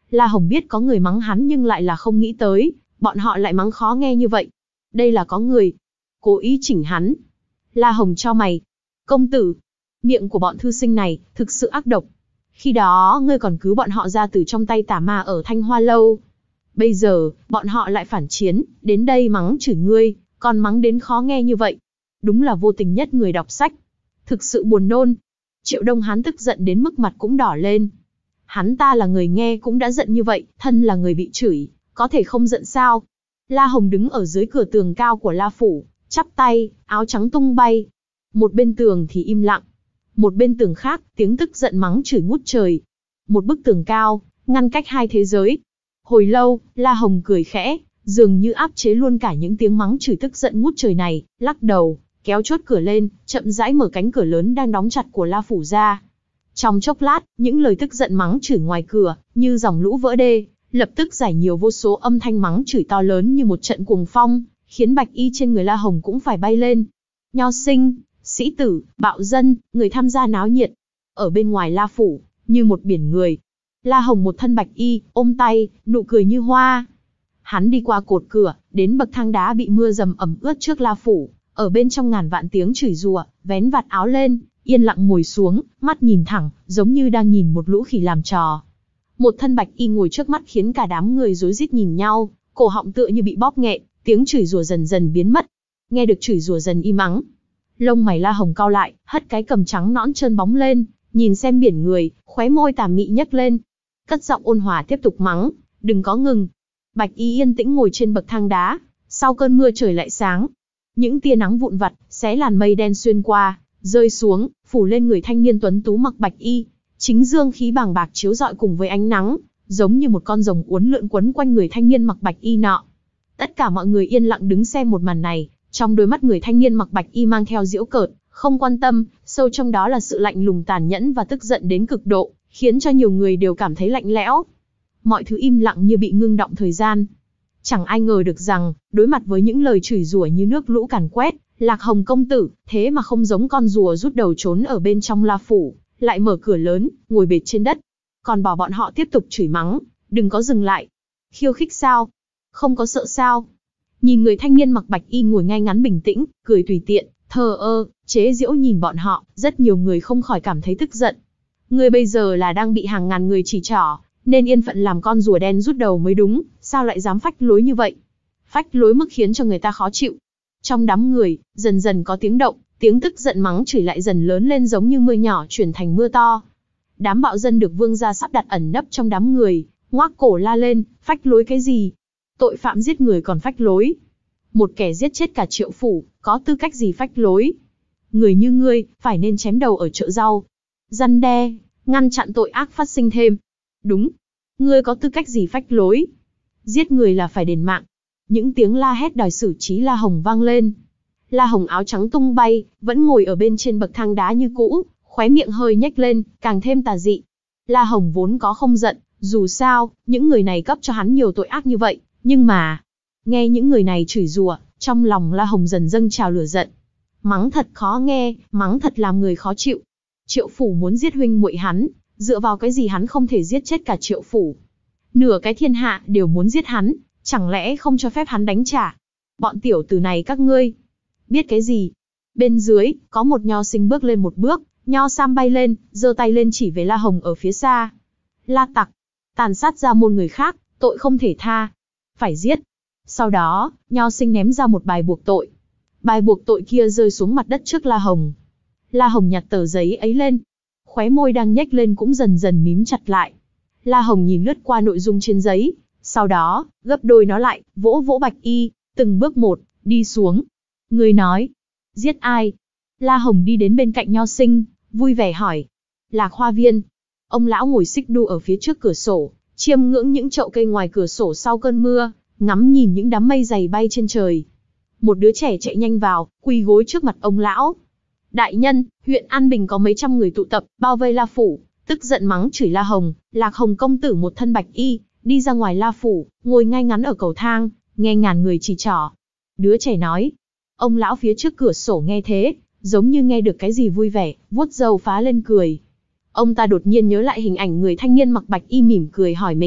La Hồng biết có người mắng hắn nhưng lại là không nghĩ tới, bọn họ lại mắng khó nghe như vậy. Đây là có người cố ý chỉnh hắn. La Hồng chau mày. Công tử, miệng của bọn thư sinh này thực sự ác độc. Khi đó ngươi còn cứu bọn họ ra từ trong tay tà ma ở Thanh Hoa Lâu. Bây giờ, bọn họ lại phản chiến, đến đây mắng chửi ngươi, còn mắng đến khó nghe như vậy. Đúng là vô tình nhất người đọc sách. Thực sự buồn nôn. Triệu Đông Hán tức giận đến mức mặt cũng đỏ lên. Hắn ta là người nghe cũng đã giận như vậy, thân là người bị chửi, có thể không giận sao? La Hồng đứng ở dưới cửa tường cao của La Phủ, chắp tay, áo trắng tung bay. Một bên tường thì im lặng. Một bên tường khác, tiếng tức giận mắng chửi ngút trời. Một bức tường cao, ngăn cách hai thế giới. Hồi lâu, La Hồng cười khẽ, dường như áp chế luôn cả những tiếng mắng chửi tức giận ngút trời này, lắc đầu, kéo chốt cửa lên, chậm rãi mở cánh cửa lớn đang đóng chặt của La Phủ ra. Trong chốc lát, những lời tức giận mắng chửi ngoài cửa, như dòng lũ vỡ đê, lập tức giải nhiều vô số âm thanh mắng chửi to lớn như một trận cuồng phong, khiến bạch y trên người La Hồng cũng phải bay lên. Nho sinh, sĩ tử, bạo dân, người tham gia náo nhiệt. Ở bên ngoài La Phủ, như một biển người. La Hồng một thân bạch y, ôm tay, nụ cười như hoa. Hắn đi qua cột cửa, đến bậc thang đá bị mưa dầm ẩm ướt trước La Phủ, ở bên trong ngàn vạn tiếng chửi rủa, vén vạt áo lên, yên lặng ngồi xuống, mắt nhìn thẳng, giống như đang nhìn một lũ khỉ làm trò. Một thân bạch y ngồi trước mắt khiến cả đám người rối rít nhìn nhau, cổ họng tựa như bị bóp nghẹn, tiếng chửi rủa dần dần biến mất. Nghe được chửi rủa dần im ắng, lông mày La Hồng cau lại, hất cái cầm trắng nõn trơn bóng lên, nhìn xem biển người, khóe môi tà mị nhếch lên. Cất giọng ôn hòa tiếp tục mắng, đừng có ngừng. Bạch y yên tĩnh ngồi trên bậc thang đá, sau cơn mưa trời lại sáng. Những tia nắng vụn vặt, xé làn mây đen xuyên qua, rơi xuống, phủ lên người thanh niên tuấn tú mặc bạch y. Chính dương khí bàng bạc chiếu rọi cùng với ánh nắng, giống như một con rồng uốn lượn quấn quanh người thanh niên mặc bạch y nọ. Tất cả mọi người yên lặng đứng xem một màn này, trong đôi mắt người thanh niên mặc bạch y mang theo giễu cợt, không quan tâm, sâu trong đó là sự lạnh lùng tàn nhẫn và tức giận đến cực độ, khiến cho nhiều người đều cảm thấy lạnh lẽo. Mọi thứ im lặng như bị ngưng động thời gian. Chẳng ai ngờ được rằng, đối mặt với những lời chửi rủa như nước lũ càn quét, Lạc Hồng công tử, thế mà không giống con rùa rút đầu trốn ở bên trong La Phủ, lại mở cửa lớn, ngồi bệt trên đất. Còn bảo bọn họ tiếp tục chửi mắng, đừng có dừng lại. Khiêu khích sao? Không có sợ sao? Nhìn người thanh niên mặc bạch y ngồi ngay ngắn bình tĩnh, cười tùy tiện, thờ ơ, chế giễu nhìn bọn họ, rất nhiều người không khỏi cảm thấy tức giận. Người bây giờ là đang bị hàng ngàn người chỉ trỏ, nên yên phận làm con rùa đen rút đầu mới đúng, sao lại dám phách lối như vậy? Phách lối mức khiến cho người ta khó chịu. Trong đám người, dần dần có tiếng động, tiếng tức giận mắng chửi lại dần lớn lên giống như mưa nhỏ chuyển thành mưa to. Đám bạo dân được vương gia sắp đặt ẩn nấp trong đám người, ngoác cổ la lên, phách lối cái gì? Tội phạm giết người còn phách lối. Một kẻ giết chết cả Triệu Phủ, có tư cách gì phách lối? Người như ngươi, phải nên chém đầu ở chợ rau. Răn đe, ngăn chặn tội ác phát sinh thêm. Đúng, ngươi có tư cách gì phách lối? Giết người là phải đền mạng. Những tiếng la hét đòi xử trí La Hồng vang lên. La Hồng áo trắng tung bay, vẫn ngồi ở bên trên bậc thang đá như cũ, khóe miệng hơi nhếch lên, càng thêm tà dị. La Hồng vốn có không giận, dù sao, những người này cấp cho hắn nhiều tội ác như vậy, nhưng mà, nghe những người này chửi rủa, trong lòng La Hồng dần dâng trào lửa giận. Mắng thật khó nghe, mắng thật làm người khó chịu. Triệu Phủ muốn giết huynh muội hắn, dựa vào cái gì hắn không thể giết chết cả Triệu Phủ? Nửa cái thiên hạ đều muốn giết hắn, chẳng lẽ không cho phép hắn đánh trả? Bọn tiểu tử này các ngươi biết cái gì? Bên dưới, có một nho sinh bước lên một bước, nho sam bay lên, giơ tay lên chỉ về La Hồng ở phía xa. La tặc, tàn sát ra môn người khác, tội không thể tha, phải giết. Sau đó, nho sinh ném ra một bài buộc tội. Bài buộc tội kia rơi xuống mặt đất trước La Hồng. La Hồng nhặt tờ giấy ấy lên, khóe môi đang nhếch lên cũng dần dần mím chặt lại. La Hồng nhìn lướt qua nội dung trên giấy, sau đó, gấp đôi nó lại, vỗ vỗ bạch y, từng bước một, đi xuống. Người nói, giết ai? La Hồng đi đến bên cạnh nho sinh, vui vẻ hỏi. Lạc Hoa Viên. Ông lão ngồi xích đu ở phía trước cửa sổ, chiêm ngưỡng những chậu cây ngoài cửa sổ sau cơn mưa, ngắm nhìn những đám mây dày bay trên trời. Một đứa trẻ chạy nhanh vào, quỳ gối trước mặt ông lão. Đại nhân, huyện An Bình có mấy trăm người tụ tập, bao vây La Phủ, tức giận mắng chửi La Hồng. Lạc Hồng công tử một thân bạch y, đi ra ngoài La Phủ, ngồi ngay ngắn ở cầu thang, nghe ngàn người chỉ trỏ. Đứa trẻ nói. Ông lão phía trước cửa sổ nghe thế, giống như nghe được cái gì vui vẻ, vuốt râu phá lên cười. Ông ta đột nhiên nhớ lại hình ảnh người thanh niên mặc bạch y mỉm cười hỏi mình,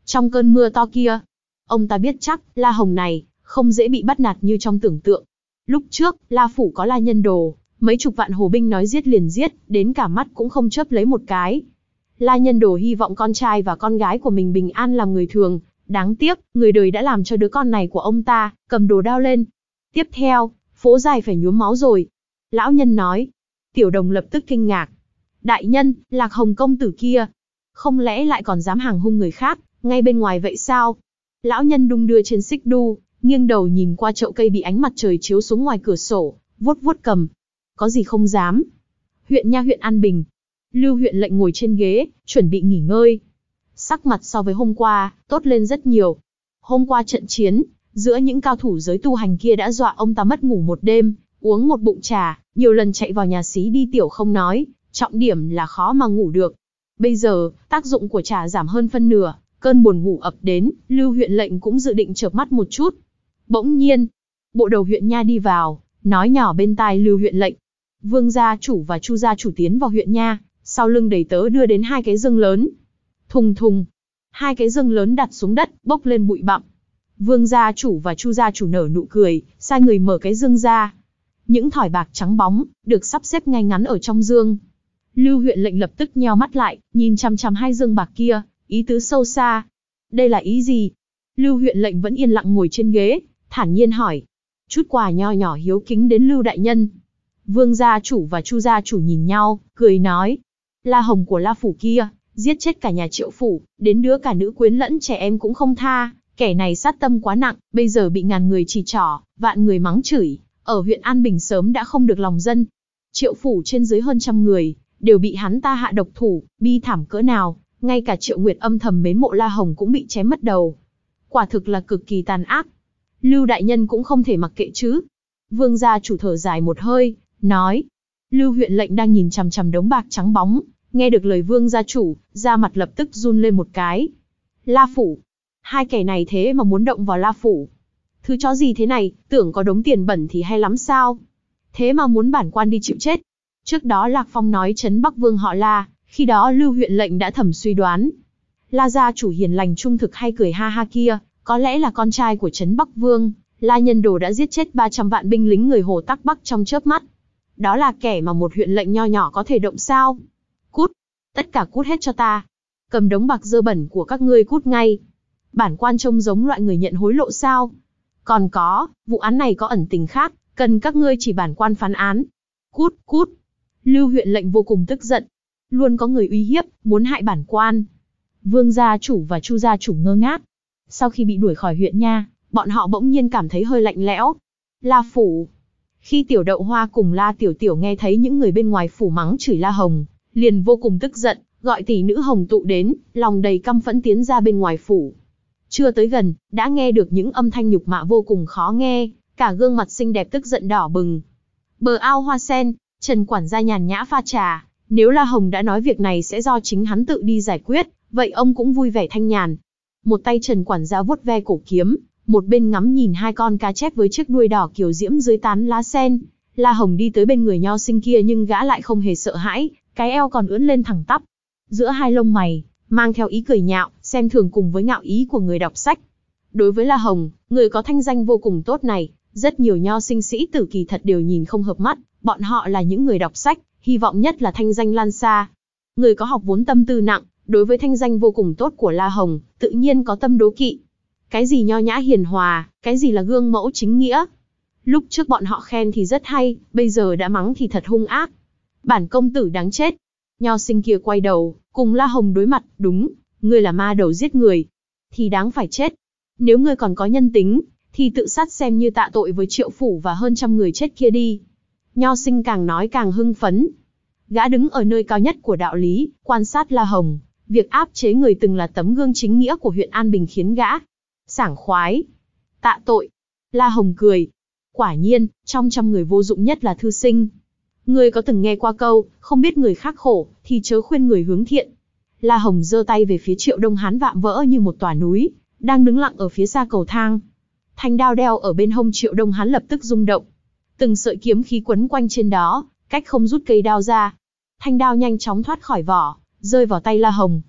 Trong cơn mưa to kia, ông ta biết chắc, La Hồng này, không dễ bị bắt nạt như trong tưởng tượng. Lúc trước, La Phủ có La Nhân Đồ, mấy chục vạn hồ binh nói giết liền giết, đến cả mắt cũng không chớp lấy một cái. La Nhân Đồ hy vọng con trai và con gái của mình bình an làm người thường, đáng tiếc, người đời đã làm cho đứa con này của ông ta, cầm đồ đao lên. Tiếp theo, phố dài phải nhuốm máu rồi. Lão nhân nói. Tiểu Đồng lập tức kinh ngạc. Đại nhân, Lạc Hồng công tử kia, không lẽ lại còn dám hàng hung người khác, ngay bên ngoài vậy sao? Lão nhân đung đưa trên xích đu, nghiêng đầu nhìn qua chậu cây bị ánh mặt trời chiếu xuống ngoài cửa sổ, vuốt vuốt cầm. Có gì không dám? Huyện nha huyện An Bình. Lưu huyện lệnh ngồi trên ghế, chuẩn bị nghỉ ngơi. Sắc mặt so với hôm qua, tốt lên rất nhiều. Hôm qua trận chiến, giữa những cao thủ giới tu hành kia đã dọa ông ta mất ngủ một đêm, uống một bụng trà, nhiều lần chạy vào nhà xí đi tiểu không nói, trọng điểm là khó mà ngủ được. Bây giờ, tác dụng của trà giảm hơn phân nửa, cơn buồn ngủ ập đến, Lưu huyện lệnh cũng dự định chợp mắt một chút. Bỗng nhiên, bộ đầu huyện nha đi vào, nói nhỏ bên tai Lưu huyện lệnh. Vương gia chủ và Chu gia chủ tiến vào huyện nha, sau lưng đầy tớ đưa đến hai cái dương lớn. Thùng thùng, hai cái dương lớn đặt xuống đất, bốc lên bụi bặm. Vương gia chủ và Chu gia chủ nở nụ cười, sai người mở cái dương ra. Những thỏi bạc trắng bóng, được sắp xếp ngay ngắn ở trong dương. Lưu huyện lệnh lập tức nheo mắt lại, nhìn chằm chằm hai dương bạc kia, ý tứ sâu xa. Đây là ý gì? Lưu huyện lệnh vẫn yên lặng ngồi trên ghế, thản nhiên hỏi. Chút quà nho nhỏ hiếu kính đến Lưu đại nhân. Vương gia chủ và Chu gia chủ nhìn nhau, cười nói. La Hồng của La Phủ kia, giết chết cả nhà Triệu Phủ, đến đứa cả nữ quyến lẫn trẻ em cũng không tha. Kẻ này sát tâm quá nặng, bây giờ bị ngàn người chỉ trỏ, vạn người mắng chửi. Ở huyện An Bình sớm đã không được lòng dân. Triệu Phủ trên dưới hơn trăm người, đều bị hắn ta hạ độc thủ, bi thảm cỡ nào. Ngay cả Triệu Nguyệt âm thầm mến mộ La Hồng cũng bị chém mất đầu. Quả thực là cực kỳ tàn ác. Lưu đại nhân cũng không thể mặc kệ chứ. Vương gia chủ thở dài một hơi, nói. Lưu huyện lệnh đang nhìn chằm chằm đống bạc trắng bóng, nghe được lời vương gia chủ, da mặt lập tức run lên một cái. La Phủ. Hai kẻ này thế mà muốn động vào La Phủ. Thứ chó gì thế này, tưởng có đống tiền bẩn thì hay lắm sao? Thế mà muốn bản quan đi chịu chết. Trước đó Lạc Phong nói trấn Bắc Vương họ La, khi đó Lưu huyện lệnh đã thầm suy đoán. La gia chủ hiền lành trung thực hay cười ha ha kia, có lẽ là con trai của trấn Bắc Vương. La Nhân Đồ đã giết chết ba trăm vạn binh lính người Hồ Tắc Bắc trong chớp mắt. Đó là kẻ mà một huyện lệnh nho nhỏ có thể động sao? Cút! Tất cả cút hết cho ta! Cầm đống bạc dơ bẩn của các ngươi cút ngay! Bản quan trông giống loại người nhận hối lộ sao? Còn có, vụ án này có ẩn tình khác, cần các ngươi chỉ bản quan phán án. Cút, cút! Lưu huyện lệnh vô cùng tức giận. Luôn có người uy hiếp, muốn hại bản quan. Vương gia chủ và Chu gia chủ ngơ ngác. Sau khi bị đuổi khỏi huyện nha, bọn họ bỗng nhiên cảm thấy hơi lạnh lẽo. La Phủ. Khi Tiểu Đậu Hoa cùng La Tiểu Tiểu nghe thấy những người bên ngoài phủ mắng chửi La Hồng, liền vô cùng tức giận, gọi tỷ nữ Hồng Tụ đến, lòng đầy căm phẫn tiến ra bên ngoài phủ. Chưa tới gần, đã nghe được những âm thanh nhục mạ vô cùng khó nghe, cả gương mặt xinh đẹp tức giận đỏ bừng. Bờ ao hoa sen, Trần quản gia nhàn nhã pha trà, nếu La Hồng đã nói việc này sẽ do chính hắn tự đi giải quyết, vậy ông cũng vui vẻ thanh nhàn. Một tay Trần quản gia vuốt ve cổ kiếm, một bên ngắm nhìn hai con cá chép với chiếc đuôi đỏ kiều diễm dưới tán lá sen. La Hồng đi tới bên người nho sinh kia nhưng gã lại không hề sợ hãi, cái eo còn ưỡn lên thẳng tắp. Giữa hai lông mày, mang theo ý cười nhạo, xem thường cùng với ngạo ý của người đọc sách. Đối với La Hồng, người có thanh danh vô cùng tốt này, rất nhiều nho sinh sĩ tử kỳ thật đều nhìn không hợp mắt, bọn họ là những người đọc sách, hy vọng nhất là thanh danh lan xa. Người có học vốn tâm tư nặng, đối với thanh danh vô cùng tốt của La Hồng, tự nhiên có tâm đố kỵ. Cái gì nho nhã hiền hòa, cái gì là gương mẫu chính nghĩa. Lúc trước bọn họ khen thì rất hay, bây giờ đã mắng thì thật hung ác. Bản công tử đáng chết. Nho sinh kia quay đầu, cùng La Hồng đối mặt, đúng, ngươi là ma đầu giết người. Thì đáng phải chết. Nếu ngươi còn có nhân tính, thì tự sát xem như tạ tội với Triệu Phủ và hơn trăm người chết kia đi. Nho sinh càng nói càng hưng phấn. Gã đứng ở nơi cao nhất của đạo lý, quan sát La Hồng. Việc áp chế người từng là tấm gương chính nghĩa của huyện An Bình khiến gã sảng khoái. Tạ tội. La Hồng cười. Quả nhiên, trong trăm người vô dụng nhất là thư sinh. Ngươi có từng nghe qua câu, không biết người khác khổ, thì chớ khuyên người hướng thiện. La Hồng giơ tay về phía Triệu Đông Hán vạm vỡ như một tòa núi, đang đứng lặng ở phía xa cầu thang. Thanh đao đeo ở bên hông Triệu Đông Hán lập tức rung động. Từng sợi kiếm khí quấn quanh trên đó, cách không rút cây đao ra. Thanh đao nhanh chóng thoát khỏi vỏ, rơi vào tay La Hồng.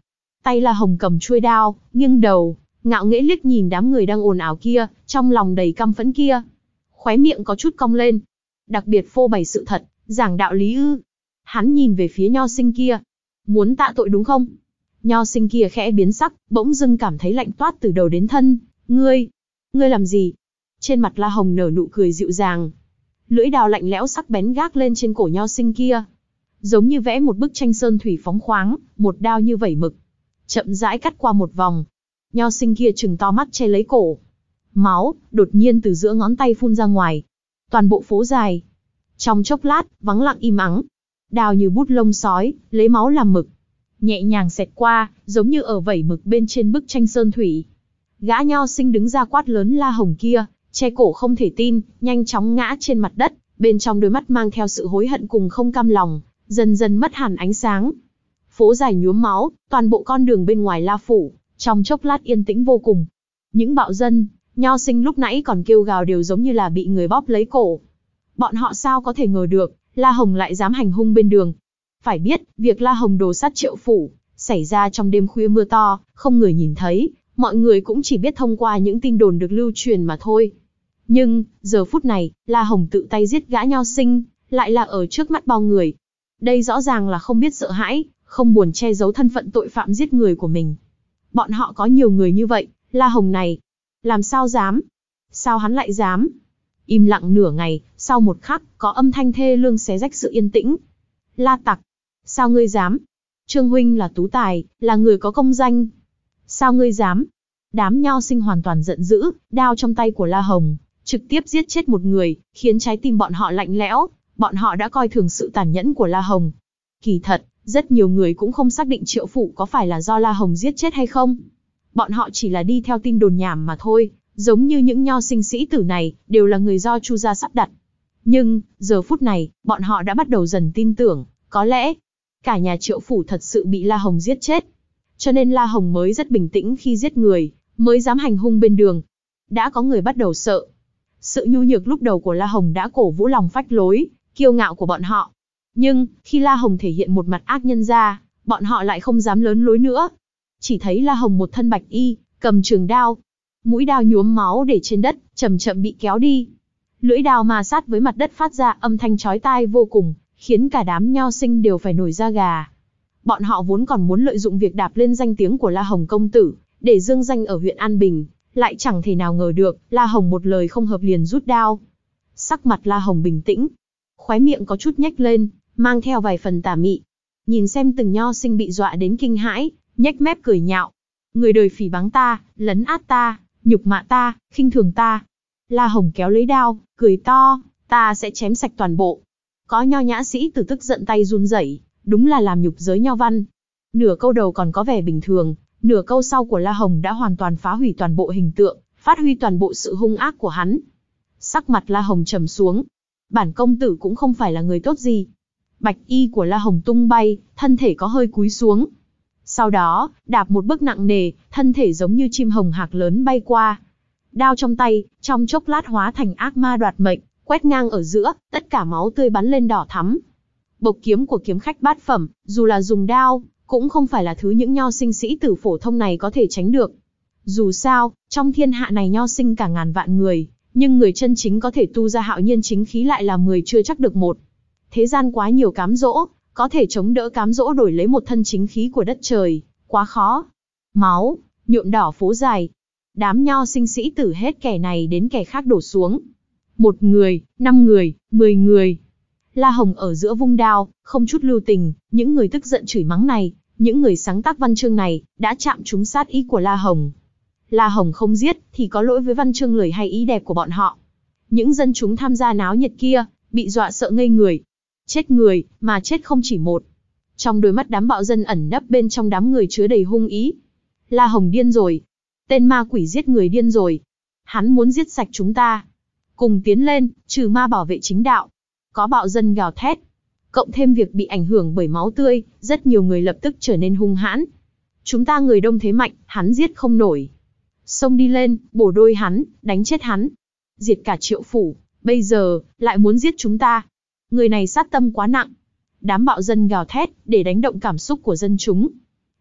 Tay La Hồng cầm chuôi đao, nghiêng đầu, ngạo nghễ liếc nhìn đám người đang ồn ào kia, trong lòng đầy căm phẫn kia. Khóe miệng có chút cong lên. Đặc biệt phô bày sự thật, giảng đạo lý ư? Hắn nhìn về phía nho sinh kia. Muốn tạ tội đúng không? Nho sinh kia khẽ biến sắc, bỗng dưng cảm thấy lạnh toát từ đầu đến thân. Ngươi, ngươi làm gì? Trên mặt La Hồng nở nụ cười dịu dàng. Lưỡi đao lạnh lẽo sắc bén gác lên trên cổ nho sinh kia. Giống như vẽ một bức tranh sơn thủy phóng khoáng, một đao như vẩy mực. Chậm rãi cắt qua một vòng. Nho sinh kia trừng to mắt che lấy cổ. Máu, đột nhiên từ giữa ngón tay phun ra ngoài. Toàn bộ phố dài. Trong chốc lát, vắng lặng im ắng. Đao như bút lông sói, lấy máu làm mực. Nhẹ nhàng xẹt qua, giống như ở vẩy mực bên trên bức tranh sơn thủy. Gã nho sinh đứng ra quát lớn La Hồng kia, che cổ không thể tin, nhanh chóng ngã trên mặt đất, bên trong đôi mắt mang theo sự hối hận cùng không cam lòng, dần dần mất hẳn ánh sáng. Phố dài nhuốm máu, toàn bộ con đường bên ngoài La Phủ, trong chốc lát yên tĩnh vô cùng. Những bạo dân, nho sinh lúc nãy còn kêu gào đều giống như là bị người bóp lấy cổ. Bọn họ sao có thể ngờ được, La Hồng lại dám hành hung bên đường. Phải biết, việc La Hồng đồ sát Triệu Phủ, xảy ra trong đêm khuya mưa to, không người nhìn thấy, mọi người cũng chỉ biết thông qua những tin đồn được lưu truyền mà thôi. Nhưng, giờ phút này, La Hồng tự tay giết gã nho sinh, lại là ở trước mắt bao người. Đây rõ ràng là không biết sợ hãi, không buồn che giấu thân phận tội phạm giết người của mình. Bọn họ có nhiều người như vậy, La Hồng này, làm sao dám? Sao hắn lại dám? Im lặng nửa ngày, sau một khắc, có âm thanh thê lương xé rách sự yên tĩnh. La tặc, sao ngươi dám? Trương huynh là tú tài, là người có công danh. Sao ngươi dám? Đám nho sinh hoàn toàn giận dữ, đao trong tay của La Hồng, trực tiếp giết chết một người, khiến trái tim bọn họ lạnh lẽo. Bọn họ đã coi thường sự tàn nhẫn của La Hồng. Kỳ thật, rất nhiều người cũng không xác định Triệu Phủ có phải là do La Hồng giết chết hay không. Bọn họ chỉ là đi theo tin đồn nhảm mà thôi, giống như những nho sinh sĩ tử này, đều là người do Chu gia sắp đặt. Nhưng, giờ phút này, bọn họ đã bắt đầu dần tin tưởng, có lẽ, cả nhà Triệu Phủ thật sự bị La Hồng giết chết. Cho nên La Hồng mới rất bình tĩnh khi giết người, mới dám hành hung bên đường. Đã có người bắt đầu sợ. Sự nhu nhược lúc đầu của La Hồng đã cổ vũ lòng phách lối, kiêu ngạo của bọn họ. Nhưng, khi La Hồng thể hiện một mặt ác nhân ra, bọn họ lại không dám lớn lối nữa. Chỉ thấy La Hồng một thân bạch y, cầm trường đao. Mũi đao nhuốm máu để trên đất, chậm chậm bị kéo đi. Lưỡi đao ma sát với mặt đất phát ra âm thanh chói tai vô cùng, khiến cả đám nho sinh đều phải nổi da gà. Bọn họ vốn còn muốn lợi dụng việc đạp lên danh tiếng của La Hồng công tử, để dương danh ở huyện An Bình, lại chẳng thể nào ngờ được, La Hồng một lời không hợp liền rút đao. Sắc mặt La Hồng bình tĩnh, khóe miệng có chút nhếch lên, mang theo vài phần tà mị. Nhìn xem từng nho sinh bị dọa đến kinh hãi, nhếch mép cười nhạo. Người đời phỉ báng ta, lấn át ta, nhục mạ ta, khinh thường ta. La Hồng kéo lấy đao, cười to, ta sẽ chém sạch toàn bộ. Có nho nhã sĩ tử tức giận tay run rẩy, đúng là làm nhục giới nho văn. Nửa câu đầu còn có vẻ bình thường, nửa câu sau của La Hồng đã hoàn toàn phá hủy toàn bộ hình tượng, phát huy toàn bộ sự hung ác của hắn. Sắc mặt La Hồng trầm xuống. Bản công tử cũng không phải là người tốt gì. Bạch y của La Hồng tung bay, thân thể có hơi cúi xuống. Sau đó, đạp một bước nặng nề, thân thể giống như chim hồng hạc lớn bay qua. Đao trong tay, trong chốc lát hóa thành ác ma đoạt mệnh, quét ngang ở giữa, tất cả máu tươi bắn lên đỏ thắm. Bộc kiếm của kiếm khách bát phẩm, dù là dùng đao, cũng không phải là thứ những nho sinh sĩ tử phổ thông này có thể tránh được. Dù sao, trong thiên hạ này nho sinh cả ngàn vạn người, nhưng người chân chính có thể tu ra hạo nhiên chính khí lại là mười chưa chắc được một. Thế gian quá nhiều cám dỗ, có thể chống đỡ cám dỗ đổi lấy một thân chính khí của đất trời, quá khó. Máu, nhuộm đỏ phố dài. Đám nho sinh sĩ tử hết kẻ này đến kẻ khác đổ xuống. Một người, năm người, mười người. La Hồng ở giữa vung đao, không chút lưu tình, những người tức giận chửi mắng này, những người sáng tác văn chương này, đã chạm trúng sát ý của La Hồng. La Hồng không giết, thì có lỗi với văn chương lời hay ý đẹp của bọn họ. Những dân chúng tham gia náo nhiệt kia, bị dọa sợ ngây người. Chết người, mà chết không chỉ một. Trong đôi mắt đám bạo dân ẩn nấp bên trong đám người chứa đầy hung ý. La Hồng điên rồi. Tên ma quỷ giết người điên rồi. Hắn muốn giết sạch chúng ta. Cùng tiến lên, trừ ma bảo vệ chính đạo. Có bạo dân gào thét. Cộng thêm việc bị ảnh hưởng bởi máu tươi, rất nhiều người lập tức trở nên hung hãn. Chúng ta người đông thế mạnh, hắn giết không nổi. Xông đi lên, bổ đôi hắn, đánh chết hắn. Diệt cả Triệu Phủ, bây giờ, lại muốn giết chúng ta. Người này sát tâm quá nặng. Đám bạo dân gào thét, để đánh động cảm xúc của dân chúng.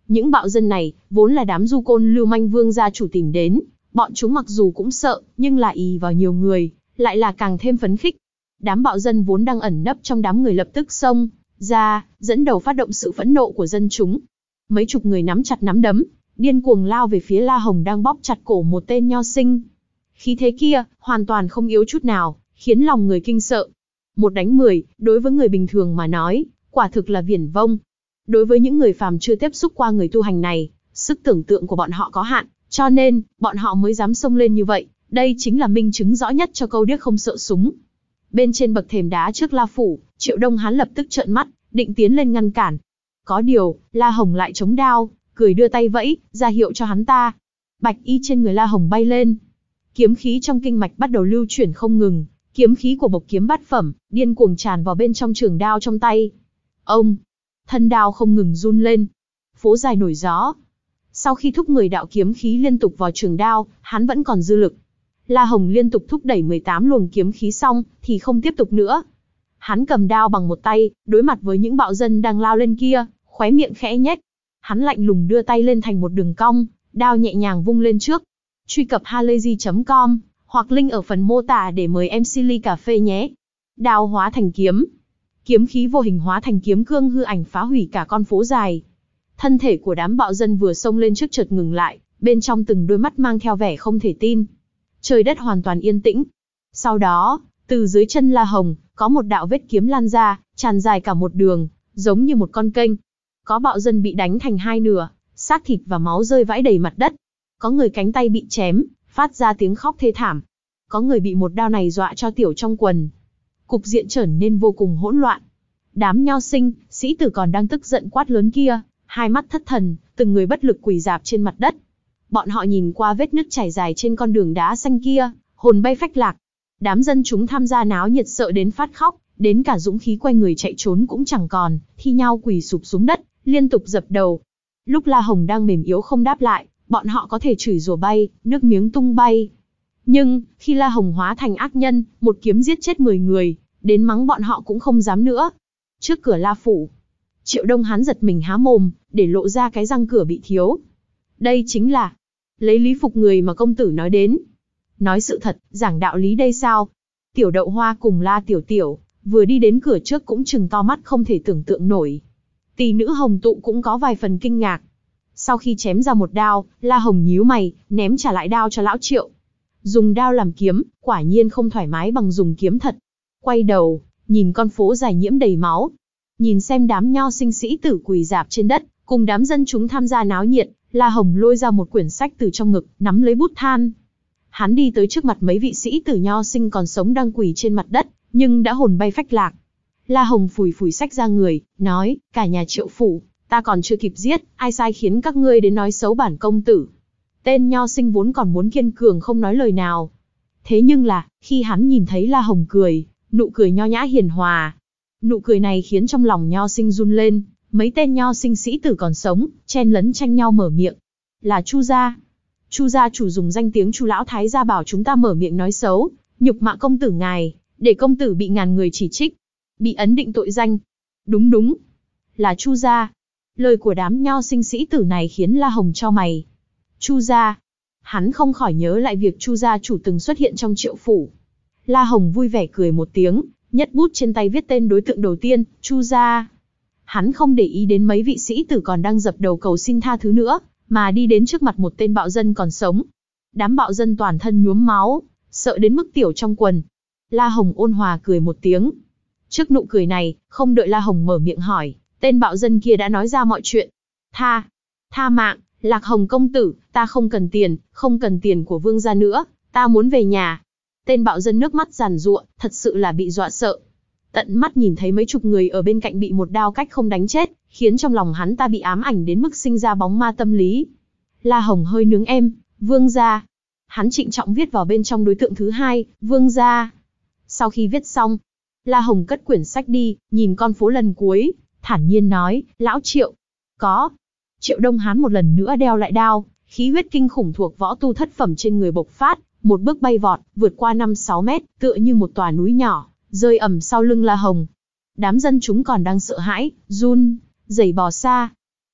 Những bạo dân này, vốn là đám du côn lưu manh vương gia chủ tìm đến, bọn chúng mặc dù cũng sợ, nhưng là ì vào nhiều người, lại là càng thêm phấn khích. Đám bạo dân vốn đang ẩn nấp trong đám người lập tức xông ra, dẫn đầu phát động sự phẫn nộ của dân chúng. Mấy chục người nắm chặt nắm đấm, điên cuồng lao về phía La Hồng đang bóp chặt cổ một tên nho sinh. Khí thế kia, hoàn toàn không yếu chút nào, khiến lòng người kinh sợ. Một đánh mười, đối với người bình thường mà nói, quả thực là viển vông. Đối với những người phàm chưa tiếp xúc qua người tu hành này, sức tưởng tượng của bọn họ có hạn, cho nên, bọn họ mới dám xông lên như vậy. Đây chính là minh chứng rõ nhất cho câu điếc không sợ súng. Bên trên bậc thềm đá trước La Phủ, Triệu Đông Hán lập tức trợn mắt, định tiến lên ngăn cản. Có điều, La Hồng lại chống đao, cười đưa tay vẫy, ra hiệu cho hắn ta. Bạch y trên người La Hồng bay lên. Kiếm khí trong kinh mạch bắt đầu lưu chuyển không ngừng, kiếm khí của bộc kiếm bát phẩm, điên cuồng tràn vào bên trong trường đao trong tay. Ông, thân đao không ngừng run lên. Phố dài nổi gió. Sau khi thúc mười đạo kiếm khí liên tục vào trường đao, hắn vẫn còn dư lực. La Hồng liên tục thúc đẩy mười tám luồng kiếm khí xong, thì không tiếp tục nữa. Hắn cầm đao bằng một tay, đối mặt với những bạo dân đang lao lên kia, khóe miệng khẽ nhếch. Hắn lạnh lùng đưa tay lên thành một đường cong, đao nhẹ nhàng vung lên trước. Truy cập halayzi chấm com, hoặc link ở phần mô tả để mời em xê ly cà phê nhé. Đao hóa thành kiếm. Kiếm khí vô hình hóa thành kiếm cương hư ảnh phá hủy cả con phố dài. Thân thể của đám bạo dân vừa xông lên trước chợt ngừng lại, bên trong từng đôi mắt mang theo vẻ không thể tin. Trời đất hoàn toàn yên tĩnh. Sau đó, từ dưới chân La Hồng, có một đạo vết kiếm lan ra, tràn dài cả một đường, giống như một con kênh. Có bạo dân bị đánh thành hai nửa, xác thịt và máu rơi vãi đầy mặt đất. Có người cánh tay bị chém, phát ra tiếng khóc thê thảm. Có người bị một đao này dọa cho tiểu trong quần. Cục diện trở nên vô cùng hỗn loạn. Đám nho sinh, sĩ tử còn đang tức giận quát lớn kia, hai mắt thất thần, từng người bất lực quỳ rạp trên mặt đất. Bọn họ nhìn qua vết nứt trải dài trên con đường đá xanh kia, hồn bay phách lạc. Đám dân chúng tham gia náo nhiệt sợ đến phát khóc, đến cả dũng khí quay người chạy trốn cũng chẳng còn, thi nhau quỳ sụp xuống đất, liên tục dập đầu. Lúc La Hồng đang mềm yếu không đáp lại, bọn họ có thể chửi rủa bay, nước miếng tung bay. Nhưng, khi La Hồng hóa thành ác nhân, một kiếm giết chết mười người, đến mắng bọn họ cũng không dám nữa. Trước cửa La Phủ, Triệu Đông Hán giật mình há mồm, để lộ ra cái răng cửa bị thiếu. Đây chính là lấy lý phục người mà công tử nói đến. Nói sự thật, giảng đạo lý đây sao? Tiểu Đậu Hoa cùng La Tiểu Tiểu, vừa đi đến cửa trước cũng trừng to mắt không thể tưởng tượng nổi. Tỷ nữ Hồng Tụ cũng có vài phần kinh ngạc. Sau khi chém ra một đao, La Hồng nhíu mày, ném trả lại đao cho lão Triệu. Dùng đao làm kiếm, quả nhiên không thoải mái bằng dùng kiếm thật. Quay đầu, nhìn con phố dài nhiễm đầy máu. Nhìn xem đám nho sinh sĩ tử quỳ rạp trên đất, cùng đám dân chúng tham gia náo nhiệt, La Hồng lôi ra một quyển sách từ trong ngực, nắm lấy bút than. Hắn đi tới trước mặt mấy vị sĩ tử nho sinh còn sống đang quỳ trên mặt đất, nhưng đã hồn bay phách lạc. La Hồng phủi phủi sách ra người, nói, cả nhà Triệu phủ, ta còn chưa kịp giết, ai sai khiến các ngươi đến nói xấu bản công tử. Tên nho sinh vốn còn muốn kiên cường không nói lời nào. Thế nhưng là, khi hắn nhìn thấy La Hồng cười, nụ cười nho nhã hiền hòa. Nụ cười này khiến trong lòng nho sinh run lên, mấy tên nho sinh sĩ tử còn sống, chen lấn tranh nhau mở miệng. Là Chu gia. Chu gia chủ dùng danh tiếng Chu lão thái gia bảo chúng ta mở miệng nói xấu, nhục mạ công tử ngài, để công tử bị ngàn người chỉ trích, bị ấn định tội danh. Đúng đúng, là Chu gia. Lời của đám nho sinh sĩ tử này khiến La Hồng chau mày. Chu gia. Hắn không khỏi nhớ lại việc Chu gia chủ từng xuất hiện trong Triệu phủ. La Hồng vui vẻ cười một tiếng, nhấc bút trên tay viết tên đối tượng đầu tiên, Chu gia. Hắn không để ý đến mấy vị sĩ tử còn đang dập đầu cầu xin tha thứ nữa, mà đi đến trước mặt một tên bạo dân còn sống. Đám bạo dân toàn thân nhuốm máu, sợ đến mức tiểu trong quần. La Hồng ôn hòa cười một tiếng. Trước nụ cười này, không đợi La Hồng mở miệng hỏi, tên bạo dân kia đã nói ra mọi chuyện. Tha, tha mạng, Lạc Hồng công tử, ta không cần tiền, không cần tiền của vương gia nữa, ta muốn về nhà. Tên bạo dân nước mắt giàn giụa, thật sự là bị dọa sợ. Tận mắt nhìn thấy mấy chục người ở bên cạnh bị một đao cách không đánh chết, khiến trong lòng hắn ta bị ám ảnh đến mức sinh ra bóng ma tâm lý. La Hồng hơi nướng em, vương gia. Hắn trịnh trọng viết vào bên trong đối tượng thứ hai, vương gia. Sau khi viết xong, La Hồng cất quyển sách đi, nhìn con phố lần cuối, thản nhiên nói, lão Triệu. Có. Triệu Đông Hán một lần nữa đeo lại đao, khí huyết kinh khủng thuộc võ tu thất phẩm trên người bộc phát, một bước bay vọt, vượt qua năm sáu mét, tựa như một tòa núi nhỏ, rơi ầm sau lưng La Hồng. Đám dân chúng còn đang sợ hãi, run, rẩy bò xa.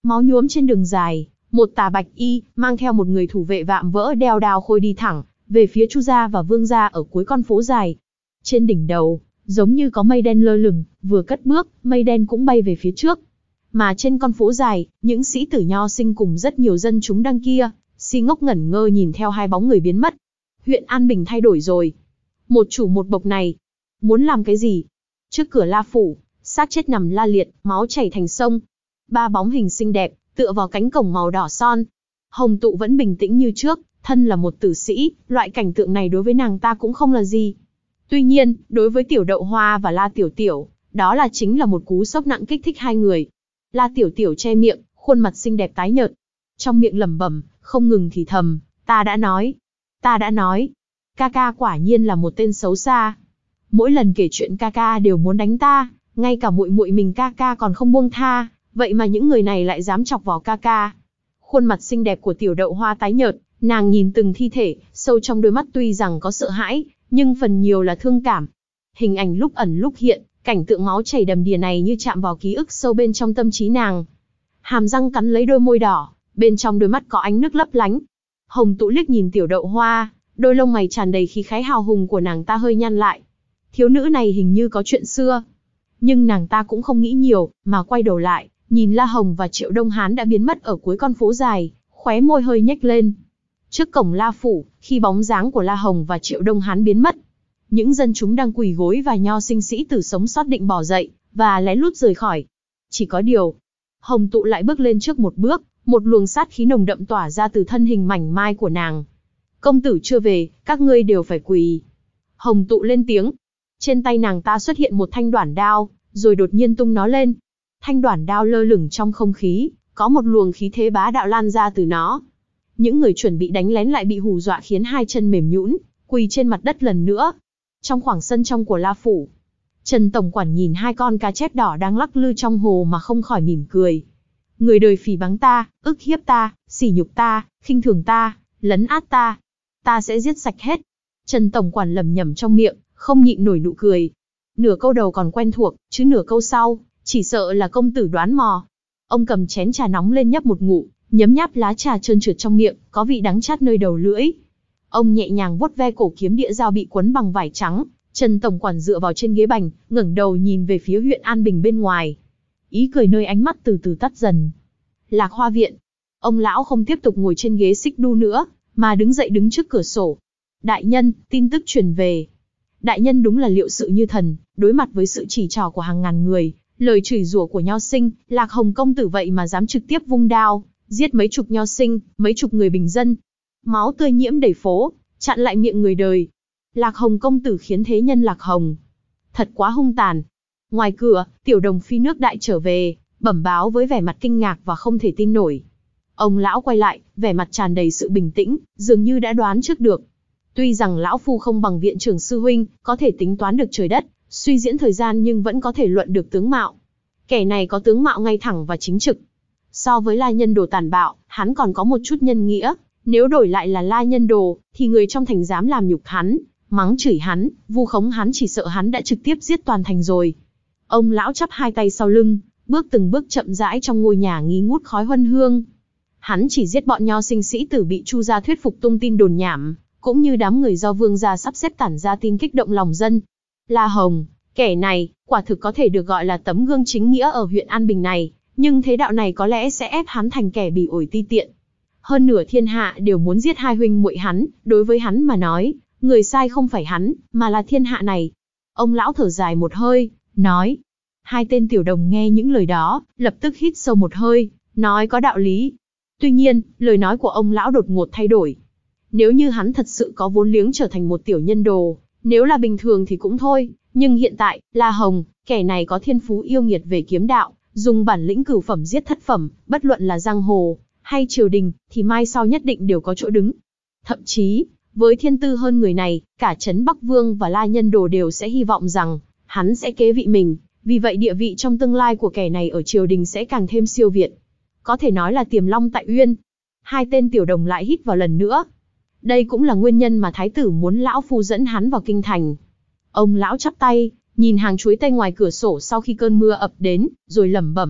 Máu nhuốm trên đường dài, một tà bạch y, mang theo một người thủ vệ vạm vỡ đeo đao khôi đi thẳng, về phía Chu gia và Vương gia ở cuối con phố dài. Trên đỉnh đầu, giống như có mây đen lơ lửng, vừa cất bước, mây đen cũng bay về phía trước. Mà trên con phố dài, những sĩ tử nho sinh cùng rất nhiều dân chúng đang kia, si ngốc ngẩn ngơ nhìn theo hai bóng người biến mất. Huyện An Bình thay đổi rồi. Một chủ một bộc này, muốn làm cái gì? Trước cửa La phủ, xác chết nằm la liệt, máu chảy thành sông. Ba bóng hình xinh đẹp, tựa vào cánh cổng màu đỏ son. Hồng Tụ vẫn bình tĩnh như trước, thân là một tử sĩ, loại cảnh tượng này đối với nàng ta cũng không là gì. Tuy nhiên, đối với Tiểu Đậu Hoa và La Tiểu Tiểu, đó là chính là một cú sốc nặng kích thích hai người. La Tiểu Tiểu che miệng, khuôn mặt xinh đẹp tái nhợt. Trong miệng lẩm bẩm, không ngừng thì thầm, ta đã nói, ta đã nói. Ca ca quả nhiên là một tên xấu xa. Mỗi lần kể chuyện ca ca đều muốn đánh ta, ngay cả muội muội mình ca ca còn không buông tha, vậy mà những người này lại dám chọc vào ca ca. Khuôn mặt xinh đẹp của Tiểu Đậu Hoa tái nhợt, nàng nhìn từng thi thể, sâu trong đôi mắt tuy rằng có sợ hãi, nhưng phần nhiều là thương cảm. Hình ảnh lúc ẩn lúc hiện, cảnh tượng máu chảy đầm đìa này như chạm vào ký ức sâu bên trong tâm trí nàng. Hàm răng cắn lấy đôi môi đỏ, bên trong đôi mắt có ánh nước lấp lánh. Hồng Tụ liếc nhìn Tiểu Đậu Hoa, đôi lông mày tràn đầy khí khái hào hùng của nàng ta hơi nhăn lại. Thiếu nữ này hình như có chuyện xưa. Nhưng nàng ta cũng không nghĩ nhiều, mà quay đầu lại, nhìn La Hồng và Triệu Đông Hán đã biến mất ở cuối con phố dài, khóe môi hơi nhếch lên. Trước cổng La phủ, khi bóng dáng của La Hồng và Triệu Đông Hán biến mất, những dân chúng đang quỳ gối và nho sinh sĩ tử sống sót định bỏ dậy, và lén lút rời khỏi. Chỉ có điều, Hồng Tụ lại bước lên trước một bước, một luồng sát khí nồng đậm tỏa ra từ thân hình mảnh mai của nàng. Công tử chưa về, các ngươi đều phải quỳ. Hồng Tụ lên tiếng. Trên tay nàng ta xuất hiện một thanh đoản đao, rồi đột nhiên tung nó lên. Thanh đoản đao lơ lửng trong không khí, có một luồng khí thế bá đạo lan ra từ nó. Những người chuẩn bị đánh lén lại bị hù dọa khiến hai chân mềm nhũn, quỳ trên mặt đất lần nữa. Trong khoảng sân trong của La phủ, Trần tổng quản nhìn hai con cá chép đỏ đang lắc lư trong hồ mà không khỏi mỉm cười. Người đời phỉ báng ta, ức hiếp ta, sỉ nhục ta, khinh thường ta, lấn át ta, ta sẽ giết sạch hết. Trần tổng quản lẩm nhẩm trong miệng, không nhịn nổi nụ cười. Nửa câu đầu còn quen thuộc, chứ nửa câu sau, chỉ sợ là công tử đoán mò. Ông cầm chén trà nóng lên nhấp một ngụm, nhấm nháp lá trà trơn trượt trong miệng, có vị đắng chát nơi đầu lưỡi. Ông nhẹ nhàng vuốt ve cổ kiếm địa dao bị quấn bằng vải trắng. Trần tổng quản dựa vào trên ghế bành, ngẩng đầu nhìn về phía huyện An Bình bên ngoài. Ý cười nơi ánh mắt từ từ tắt dần. Lạc Hoa viện. Ông lão không tiếp tục ngồi trên ghế xích đu nữa, mà đứng dậy đứng trước cửa sổ. Đại nhân, tin tức truyền về. Đại nhân đúng là liệu sự như thần, đối mặt với sự chỉ trỏ của hàng ngàn người, lời chửi rủa của nho sinh, Lạc Hồng công tử vậy mà dám trực tiếp vung đao, giết mấy chục nho sinh, mấy chục người bình dân. Máu tươi nhiễm đầy phố, chặn lại miệng người đời. Lạc Hồng công tử khiến thế nhân Lạc Hồng. Thật quá hung tàn. Ngoài cửa, Tiểu Đồng phi nước đại trở về, bẩm báo với vẻ mặt kinh ngạc và không thể tin nổi. Ông lão quay lại, vẻ mặt tràn đầy sự bình tĩnh, dường như đã đoán trước được. Tuy rằng lão phu không bằng viện trưởng sư huynh, có thể tính toán được trời đất, suy diễn thời gian nhưng vẫn có thể luận được tướng mạo. Kẻ này có tướng mạo ngay thẳng và chính trực. So với La Nhân Đồ tàn bạo, hắn còn có một chút nhân nghĩa. Nếu đổi lại là La Nhân Đồ, thì người trong thành dám làm nhục hắn, mắng chửi hắn, vu khống hắn, chỉ sợ hắn đã trực tiếp giết toàn thành rồi. Ông lão chắp hai tay sau lưng, bước từng bước chậm rãi trong ngôi nhà nghi ngút khói huân hương. Hắn chỉ giết bọn nho sinh sĩ tử bị Chu gia thuyết phục tung tin đồn nhảm, cũng như đám người do Vương gia sắp xếp tản ra tin kích động lòng dân. La Hồng, kẻ này, quả thực có thể được gọi là tấm gương chính nghĩa ở huyện An Bình này, nhưng thế đạo này có lẽ sẽ ép hắn thành kẻ bỉ ổi ti tiện. Hơn nửa thiên hạ đều muốn giết hai huynh muội hắn, đối với hắn mà nói, người sai không phải hắn, mà là thiên hạ này. Ông lão thở dài một hơi, nói. Hai tên tiểu đồng nghe những lời đó, lập tức hít sâu một hơi, nói có đạo lý. Tuy nhiên, lời nói của ông lão đột ngột thay đổi. Nếu như hắn thật sự có vốn liếng trở thành một tiểu nhân đồ, nếu là bình thường thì cũng thôi, nhưng hiện tại, La Hồng, kẻ này có thiên phú yêu nghiệt về kiếm đạo, dùng bản lĩnh cửu phẩm giết thất phẩm, bất luận là giang hồ hay triều đình, thì mai sau nhất định đều có chỗ đứng. Thậm chí, với thiên tư hơn người này, cả Trấn Bắc Vương và La Nhân Đồ đều sẽ hy vọng rằng hắn sẽ kế vị mình, vì vậy địa vị trong tương lai của kẻ này ở triều đình sẽ càng thêm siêu việt. Có thể nói là tiềm long tại uyên. Hai tên tiểu đồng lại hít vào lần nữa. Đây cũng là nguyên nhân mà thái tử muốn lão phu dẫn hắn vào kinh thành. Ông lão chắp tay, nhìn hàng chuối tây ngoài cửa sổ sau khi cơn mưa ập đến, rồi lẩm bẩm,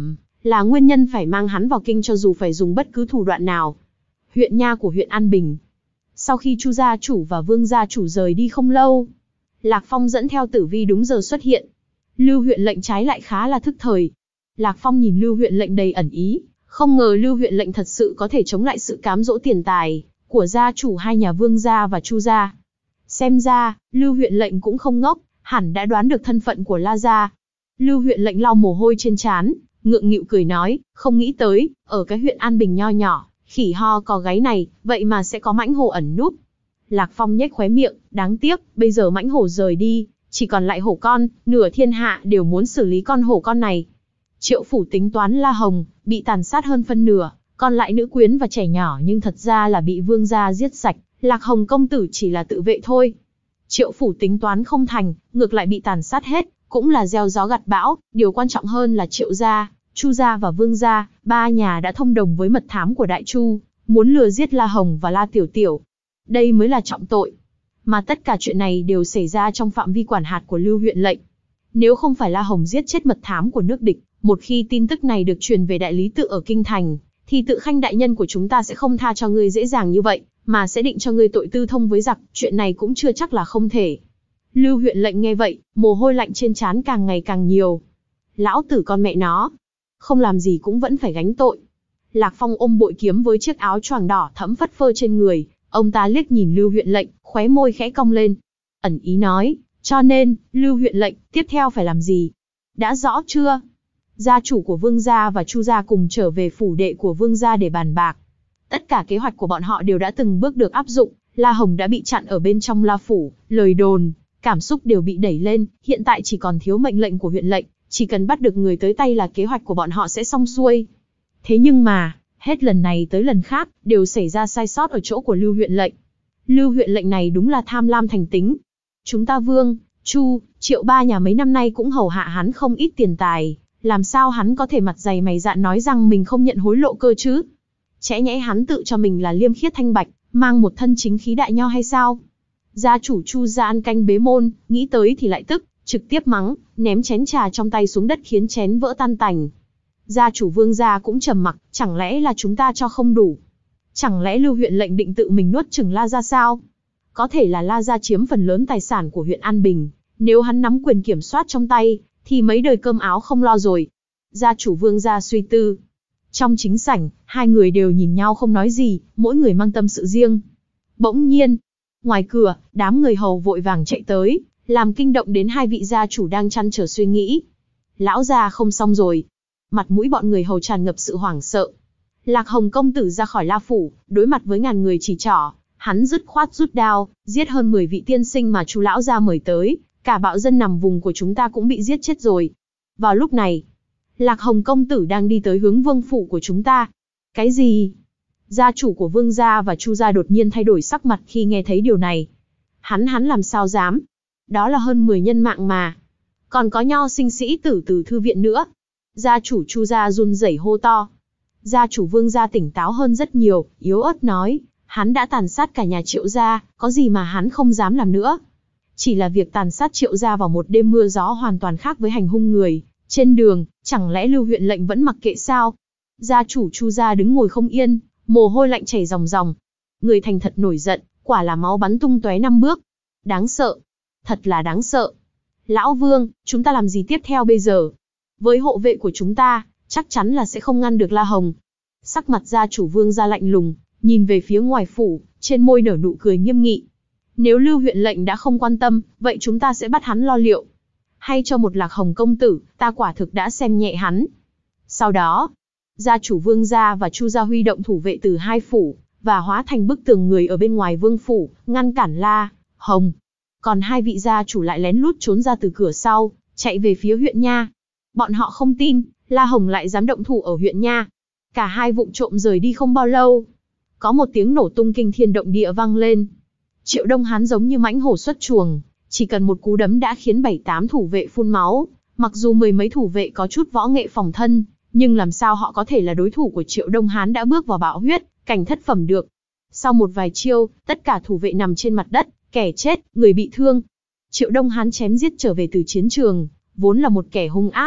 là nguyên nhân phải mang hắn vào kinh cho dù phải dùng bất cứ thủ đoạn nào. Huyện nha của huyện An Bình. Sau khi Chu gia chủ và Vương gia chủ rời đi không lâu, Lạc Phong dẫn theo Tử Vi đúng giờ xuất hiện. Lưu huyện lệnh trái lại khá là thức thời. Lạc Phong nhìn Lưu huyện lệnh đầy ẩn ý, không ngờ Lưu huyện lệnh thật sự có thể chống lại sự cám dỗ tiền tài của gia chủ hai nhà Vương gia và Chu gia. Xem ra, Lưu huyện lệnh cũng không ngốc, hẳn đã đoán được thân phận của La gia. Lưu huyện lệnh lau mồ hôi trên trán, ngượng nghịu cười nói, không nghĩ tới, ở cái huyện An Bình nho nhỏ, khỉ ho có gáy này, vậy mà sẽ có mãnh hổ ẩn núp. Lạc Phong nhếch khóe miệng, đáng tiếc, bây giờ mãnh hổ rời đi, chỉ còn lại hổ con, nửa thiên hạ đều muốn xử lý con hổ con này. Triệu phủ tính toán La Hồng, bị tàn sát hơn phân nửa, còn lại nữ quyến và trẻ nhỏ nhưng thật ra là bị Vương gia giết sạch, Lạc Hồng công tử chỉ là tự vệ thôi. Triệu phủ tính toán không thành, ngược lại bị tàn sát hết, cũng là gieo gió gặt bão, điều quan trọng hơn là Triệu gia, Chu gia và Vương gia, ba nhà đã thông đồng với mật thám của Đại Chu, muốn lừa giết La Hồng và La Tiểu Tiểu. Đây mới là trọng tội. Mà tất cả chuyện này đều xảy ra trong phạm vi quản hạt của Lưu huyện lệnh. Nếu không phải La Hồng giết chết mật thám của nước địch, một khi tin tức này được truyền về đại lý tự ở Kinh Thành, thì Tự Khanh đại nhân của chúng ta sẽ không tha cho ngươi dễ dàng như vậy, mà sẽ định cho ngươi tội tư thông với giặc, chuyện này cũng chưa chắc là không thể. Lưu huyện lệnh nghe vậy, mồ hôi lạnh trên trán càng ngày càng nhiều. Lão tử con mẹ nó, không làm gì cũng vẫn phải gánh tội. Lạc Phong ôm bội kiếm với chiếc áo choàng đỏ thẫm phất phơ trên người, ông ta liếc nhìn Lưu huyện lệnh, khóe môi khẽ cong lên. Ẩn ý nói, cho nên, Lưu huyện lệnh, tiếp theo phải làm gì? Đã rõ chưa? Gia chủ của Vương gia và Chu gia cùng trở về phủ đệ của Vương gia để bàn bạc. Tất cả kế hoạch của bọn họ đều đã từng bước được áp dụng, La Hồng đã bị chặn ở bên trong La phủ, lời đồn, cảm xúc đều bị đẩy lên, hiện tại chỉ còn thiếu mệnh lệnh của huyện lệnh, chỉ cần bắt được người tới tay là kế hoạch của bọn họ sẽ xong xuôi. Thế nhưng mà, hết lần này tới lần khác, đều xảy ra sai sót ở chỗ của Lưu huyện lệnh. Lưu huyện lệnh này đúng là tham lam thành tính. Chúng ta Vương, Chu, Triệu ba nhà mấy năm nay cũng hầu hạ hắn không ít tiền tài, làm sao hắn có thể mặt dày mày dạn nói rằng mình không nhận hối lộ cơ chứ? Chẽ nhẽ hắn tự cho mình là liêm khiết thanh bạch, mang một thân chính khí đại nho hay sao? Gia chủ Chu gia ăn canh bế môn, nghĩ tới thì lại tức, trực tiếp mắng, ném chén trà trong tay xuống đất khiến chén vỡ tan tành. Gia chủ Vương gia cũng trầm mặc, chẳng lẽ là chúng ta cho không đủ? Chẳng lẽ Lưu huyện lệnh định tự mình nuốt chửng La gia sao? Có thể là La gia chiếm phần lớn tài sản của huyện An Bình, nếu hắn nắm quyền kiểm soát trong tay, thì mấy đời cơm áo không lo rồi. Gia chủ Vương gia suy tư. Trong chính sảnh, hai người đều nhìn nhau không nói gì, mỗi người mang tâm sự riêng. Bỗng nhiên, ngoài cửa, đám người hầu vội vàng chạy tới, làm kinh động đến hai vị gia chủ đang chăn trở suy nghĩ. Lão gia không xong rồi. Mặt mũi bọn người hầu tràn ngập sự hoảng sợ. Lạc Hồng công tử ra khỏi La phủ, đối mặt với ngàn người chỉ trỏ, hắn dứt khoát rút đao, giết hơn mười vị tiên sinh mà chú lão gia mời tới, cả bạo dân nằm vùng của chúng ta cũng bị giết chết rồi. Vào lúc này, Lạc Hồng công tử đang đi tới hướng vương phủ của chúng ta. Cái gì? Gia chủ của Vương gia và Chu gia đột nhiên thay đổi sắc mặt khi nghe thấy điều này. Hắn hắn làm sao dám? Đó là hơn mười nhân mạng mà. Còn có nho sinh sĩ tử từ thư viện nữa. Gia chủ Chu gia run rẩy hô to. Gia chủ Vương gia tỉnh táo hơn rất nhiều, yếu ớt nói, hắn đã tàn sát cả nhà Triệu gia, có gì mà hắn không dám làm nữa. Chỉ là việc tàn sát Triệu gia vào một đêm mưa gió hoàn toàn khác với hành hung người trên đường, chẳng lẽ Lưu huyện lệnh vẫn mặc kệ sao? Gia chủ Chu gia đứng ngồi không yên, mồ hôi lạnh chảy ròng ròng. Người thành thật nổi giận, quả là máu bắn tung tóe năm bước. Đáng sợ, thật là đáng sợ. Lão Vương, chúng ta làm gì tiếp theo bây giờ? Với hộ vệ của chúng ta, chắc chắn là sẽ không ngăn được La Hồng. Sắc mặt gia chủ Vương gia lạnh lùng, nhìn về phía ngoài phủ, trên môi nở nụ cười nghiêm nghị. Nếu Lưu huyện lệnh đã không quan tâm, vậy chúng ta sẽ bắt hắn lo liệu. Hay cho một Lạc Hồng công tử, ta quả thực đã xem nhẹ hắn. Sau đó, gia chủ Vương gia và Chu gia huy động thủ vệ từ hai phủ, và hóa thành bức tường người ở bên ngoài vương phủ, ngăn cản La Hồng. Còn hai vị gia chủ lại lén lút trốn ra từ cửa sau, chạy về phía huyện nha. Bọn họ không tin, La Hồng lại dám động thủ ở huyện nha. Cả hai vụng trộm rời đi không bao lâu. Có một tiếng nổ tung kinh thiên động địa vang lên. Triệu Đông Hán giống như mãnh hổ xuất chuồng, chỉ cần một cú đấm đã khiến bảy tám thủ vệ phun máu. Mặc dù mười mấy thủ vệ có chút võ nghệ phòng thân, nhưng làm sao họ có thể là đối thủ của Triệu Đông Hán đã bước vào bạo huyết, cảnh thất phẩm được. Sau một vài chiêu, tất cả thủ vệ nằm trên mặt đất, kẻ chết, người bị thương. Triệu Đông Hán chém giết trở về từ chiến trường, vốn là một kẻ hung ác.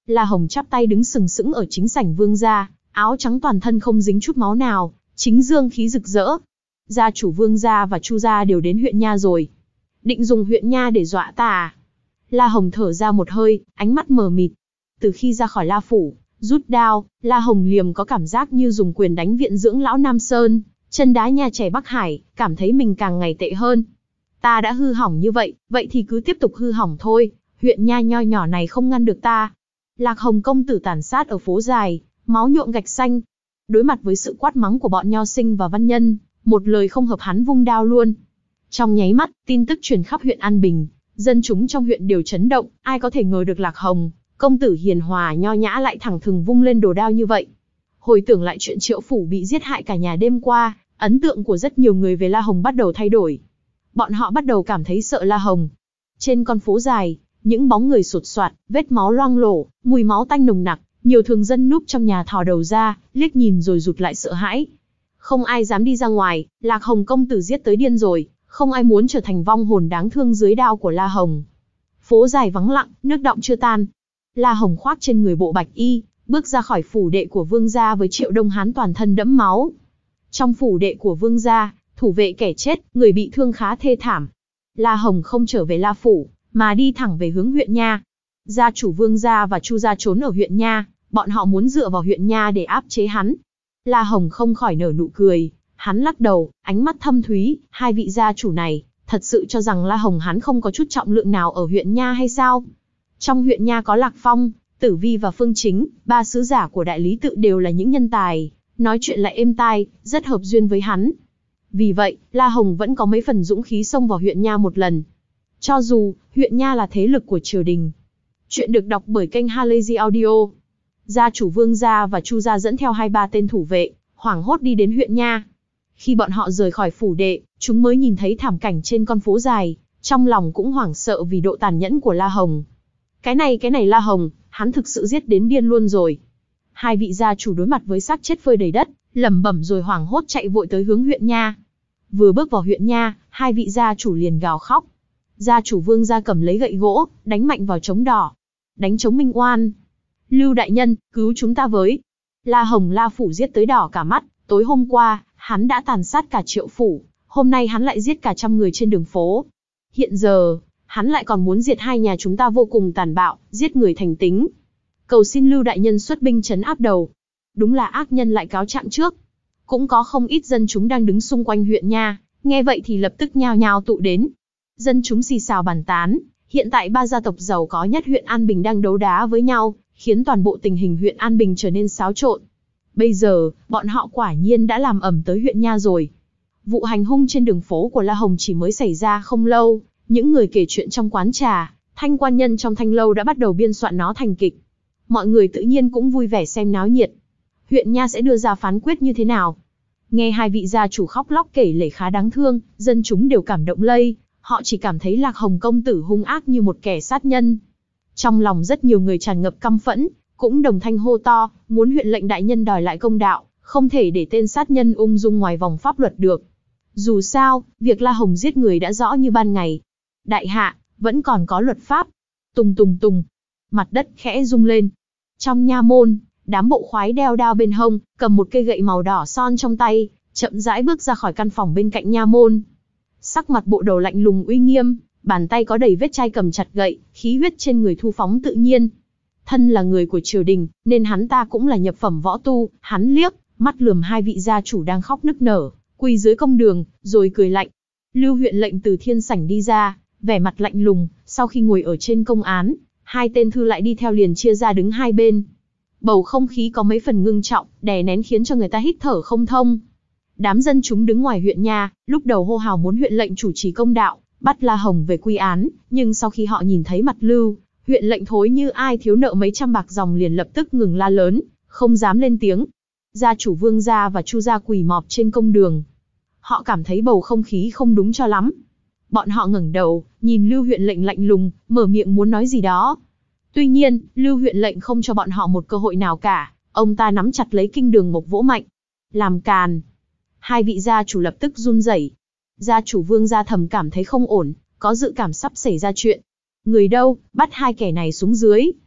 La Hồng chắp tay đứng sừng sững ở chính sảnh vương gia, áo trắng toàn thân không dính chút máu nào, chính dương khí rực rỡ. Gia chủ vương gia và Chu gia đều đến huyện nha rồi. Định dùng huyện nha để dọa ta à? La Hồng thở ra một hơi, ánh mắt mờ mịt. Từ khi ra khỏi La phủ, rút đao, La Hồng liềm có cảm giác như dùng quyền đánh viện dưỡng lão Nam Sơn, chân đá nhà trẻ Bắc Hải, cảm thấy mình càng ngày tệ hơn. Ta đã hư hỏng như vậy, vậy thì cứ tiếp tục hư hỏng thôi, huyện nha nho nhỏ này không ngăn được ta. Lạc Hồng công tử tàn sát ở phố dài, máu nhuộm gạch xanh. Đối mặt với sự quát mắng của bọn nho sinh và văn nhân, một lời không hợp hắn vung đao luôn. Trong nháy mắt, tin tức truyền khắp huyện An Bình, dân chúng trong huyện đều chấn động, ai có thể ngờ được Lạc Hồng, công tử hiền hòa nho nhã lại thẳng thừng vung lên đồ đao như vậy. Hồi tưởng lại chuyện Triệu phủ bị giết hại cả nhà đêm qua, ấn tượng của rất nhiều người về La Hồng bắt đầu thay đổi. Bọn họ bắt đầu cảm thấy sợ La Hồng. Trên con phố dài, những bóng người sột soạt, vết máu loang lổ, mùi máu tanh nồng nặc, nhiều thường dân núp trong nhà thò đầu ra, liếc nhìn rồi rụt lại sợ hãi. Không ai dám đi ra ngoài, Lạc Hồng công tử giết tới điên rồi, không ai muốn trở thành vong hồn đáng thương dưới đao của La Hồng. Phố dài vắng lặng, nước đọng chưa tan. La Hồng khoác trên người bộ bạch y, bước ra khỏi phủ đệ của vương gia với Triệu Đông Hán toàn thân đẫm máu. Trong phủ đệ của vương gia, thủ vệ kẻ chết, người bị thương khá thê thảm. La Hồng không trở về La phủ, mà đi thẳng về hướng huyện nha. Gia chủ vương gia và Chu gia trốn ở huyện nha, bọn họ muốn dựa vào huyện nha để áp chế hắn. La Hồng không khỏi nở nụ cười, hắn lắc đầu, ánh mắt thâm thúy, hai vị gia chủ này, thật sự cho rằng La Hồng hắn không có chút trọng lượng nào ở huyện nha hay sao? Trong huyện nha có Lạc Phong, Tử Vi và Phương Chính, ba sứ giả của đại lý tự đều là những nhân tài, nói chuyện lại êm tai, rất hợp duyên với hắn. Vì vậy, La Hồng vẫn có mấy phần dũng khí xông vào huyện nha một lần. Cho dù, huyện nha là thế lực của triều đình. Chuyện được đọc bởi kênh Halazy Audio. Gia chủ Vương gia và Chu gia dẫn theo hai ba tên thủ vệ, hoảng hốt đi đến huyện nha. Khi bọn họ rời khỏi phủ đệ, chúng mới nhìn thấy thảm cảnh trên con phố dài, trong lòng cũng hoảng sợ vì độ tàn nhẫn của La Hồng. Cái này cái này La Hồng, hắn thực sự giết đến điên luôn rồi. Hai vị gia chủ đối mặt với xác chết phơi đầy đất, lẩm bẩm rồi hoảng hốt chạy vội tới hướng huyện nha. Vừa bước vào huyện nha, hai vị gia chủ liền gào khóc. Gia chủ Vương gia cầm lấy gậy gỗ, đánh mạnh vào trống đỏ. Đánh trống minh oan. Lưu đại nhân, cứu chúng ta với. La Hồng La phủ giết tới đỏ cả mắt, tối hôm qua, hắn đã tàn sát cả Triệu phủ, hôm nay hắn lại giết cả trăm người trên đường phố. Hiện giờ, hắn lại còn muốn diệt hai nhà chúng ta vô cùng tàn bạo, giết người thành tính. Cầu xin Lưu đại nhân xuất binh trấn áp đầu. Đúng là ác nhân lại cáo trạng trước. Cũng có không ít dân chúng đang đứng xung quanh huyện nha, nghe vậy thì lập tức nhao nhao tụ đến. Dân chúng xì xào bàn tán, hiện tại ba gia tộc giàu có nhất huyện An Bình đang đấu đá với nhau, khiến toàn bộ tình hình huyện An Bình trở nên xáo trộn. Bây giờ, bọn họ quả nhiên đã làm ẩm tới huyện nha rồi. Vụ hành hung trên đường phố của La Hồng chỉ mới xảy ra không lâu, những người kể chuyện trong quán trà, thanh quan nhân trong thanh lâu đã bắt đầu biên soạn nó thành kịch. Mọi người tự nhiên cũng vui vẻ xem náo nhiệt. Huyện nha sẽ đưa ra phán quyết như thế nào? Nghe hai vị gia chủ khóc lóc kể lể khá đáng thương, dân chúng đều cảm động lây, họ chỉ cảm thấy Lạc Hồng công tử hung ác như một kẻ sát nhân. Trong lòng rất nhiều người tràn ngập căm phẫn, cũng đồng thanh hô to, muốn huyện lệnh đại nhân đòi lại công đạo, không thể để tên sát nhân ung dung ngoài vòng pháp luật được. Dù sao, việc La Hồng giết người đã rõ như ban ngày. Đại hạ, vẫn còn có luật pháp. Tùng tùng tùng, mặt đất khẽ rung lên. Trong nha môn, đám bộ khoái đeo đao bên hông, cầm một cây gậy màu đỏ son trong tay, chậm rãi bước ra khỏi căn phòng bên cạnh nha môn. Sắc mặt bộ đầu lạnh lùng uy nghiêm, bàn tay có đầy vết chai cầm chặt gậy, khí huyết trên người thu phóng tự nhiên. Thân là người của triều đình, nên hắn ta cũng là nhập phẩm võ tu, hắn liếc, mắt lườm hai vị gia chủ đang khóc nức nở, quỳ dưới công đường, rồi cười lạnh. Lưu huyện lệnh từ thiên sảnh đi ra, vẻ mặt lạnh lùng, sau khi ngồi ở trên công án, hai tên thư lại đi theo liền chia ra đứng hai bên. Bầu không khí có mấy phần ngưng trọng, đè nén khiến cho người ta hít thở không thông. Đám dân chúng đứng ngoài huyện nha, lúc đầu hô hào muốn huyện lệnh chủ trì công đạo, bắt La Hồng về quy án, nhưng sau khi họ nhìn thấy mặt Lưu huyện lệnh thối như ai thiếu nợ mấy trăm bạc dòng liền lập tức ngừng la lớn, không dám lên tiếng. Gia chủ Vương gia và Chu gia quỳ mọp trên công đường. Họ cảm thấy bầu không khí không đúng cho lắm. Bọn họ ngẩng đầu, nhìn Lưu huyện lệnh lạnh lùng, mở miệng muốn nói gì đó. Tuy nhiên, Lưu huyện lệnh không cho bọn họ một cơ hội nào cả, ông ta nắm chặt lấy kinh đường mộc vỗ mạnh. Làm càn. Hai vị gia chủ lập tức run rẩy. Gia chủ Vương gia thầm cảm thấy không ổn, có dự cảm sắp xảy ra chuyện. Người đâu, bắt hai kẻ này xuống dưới.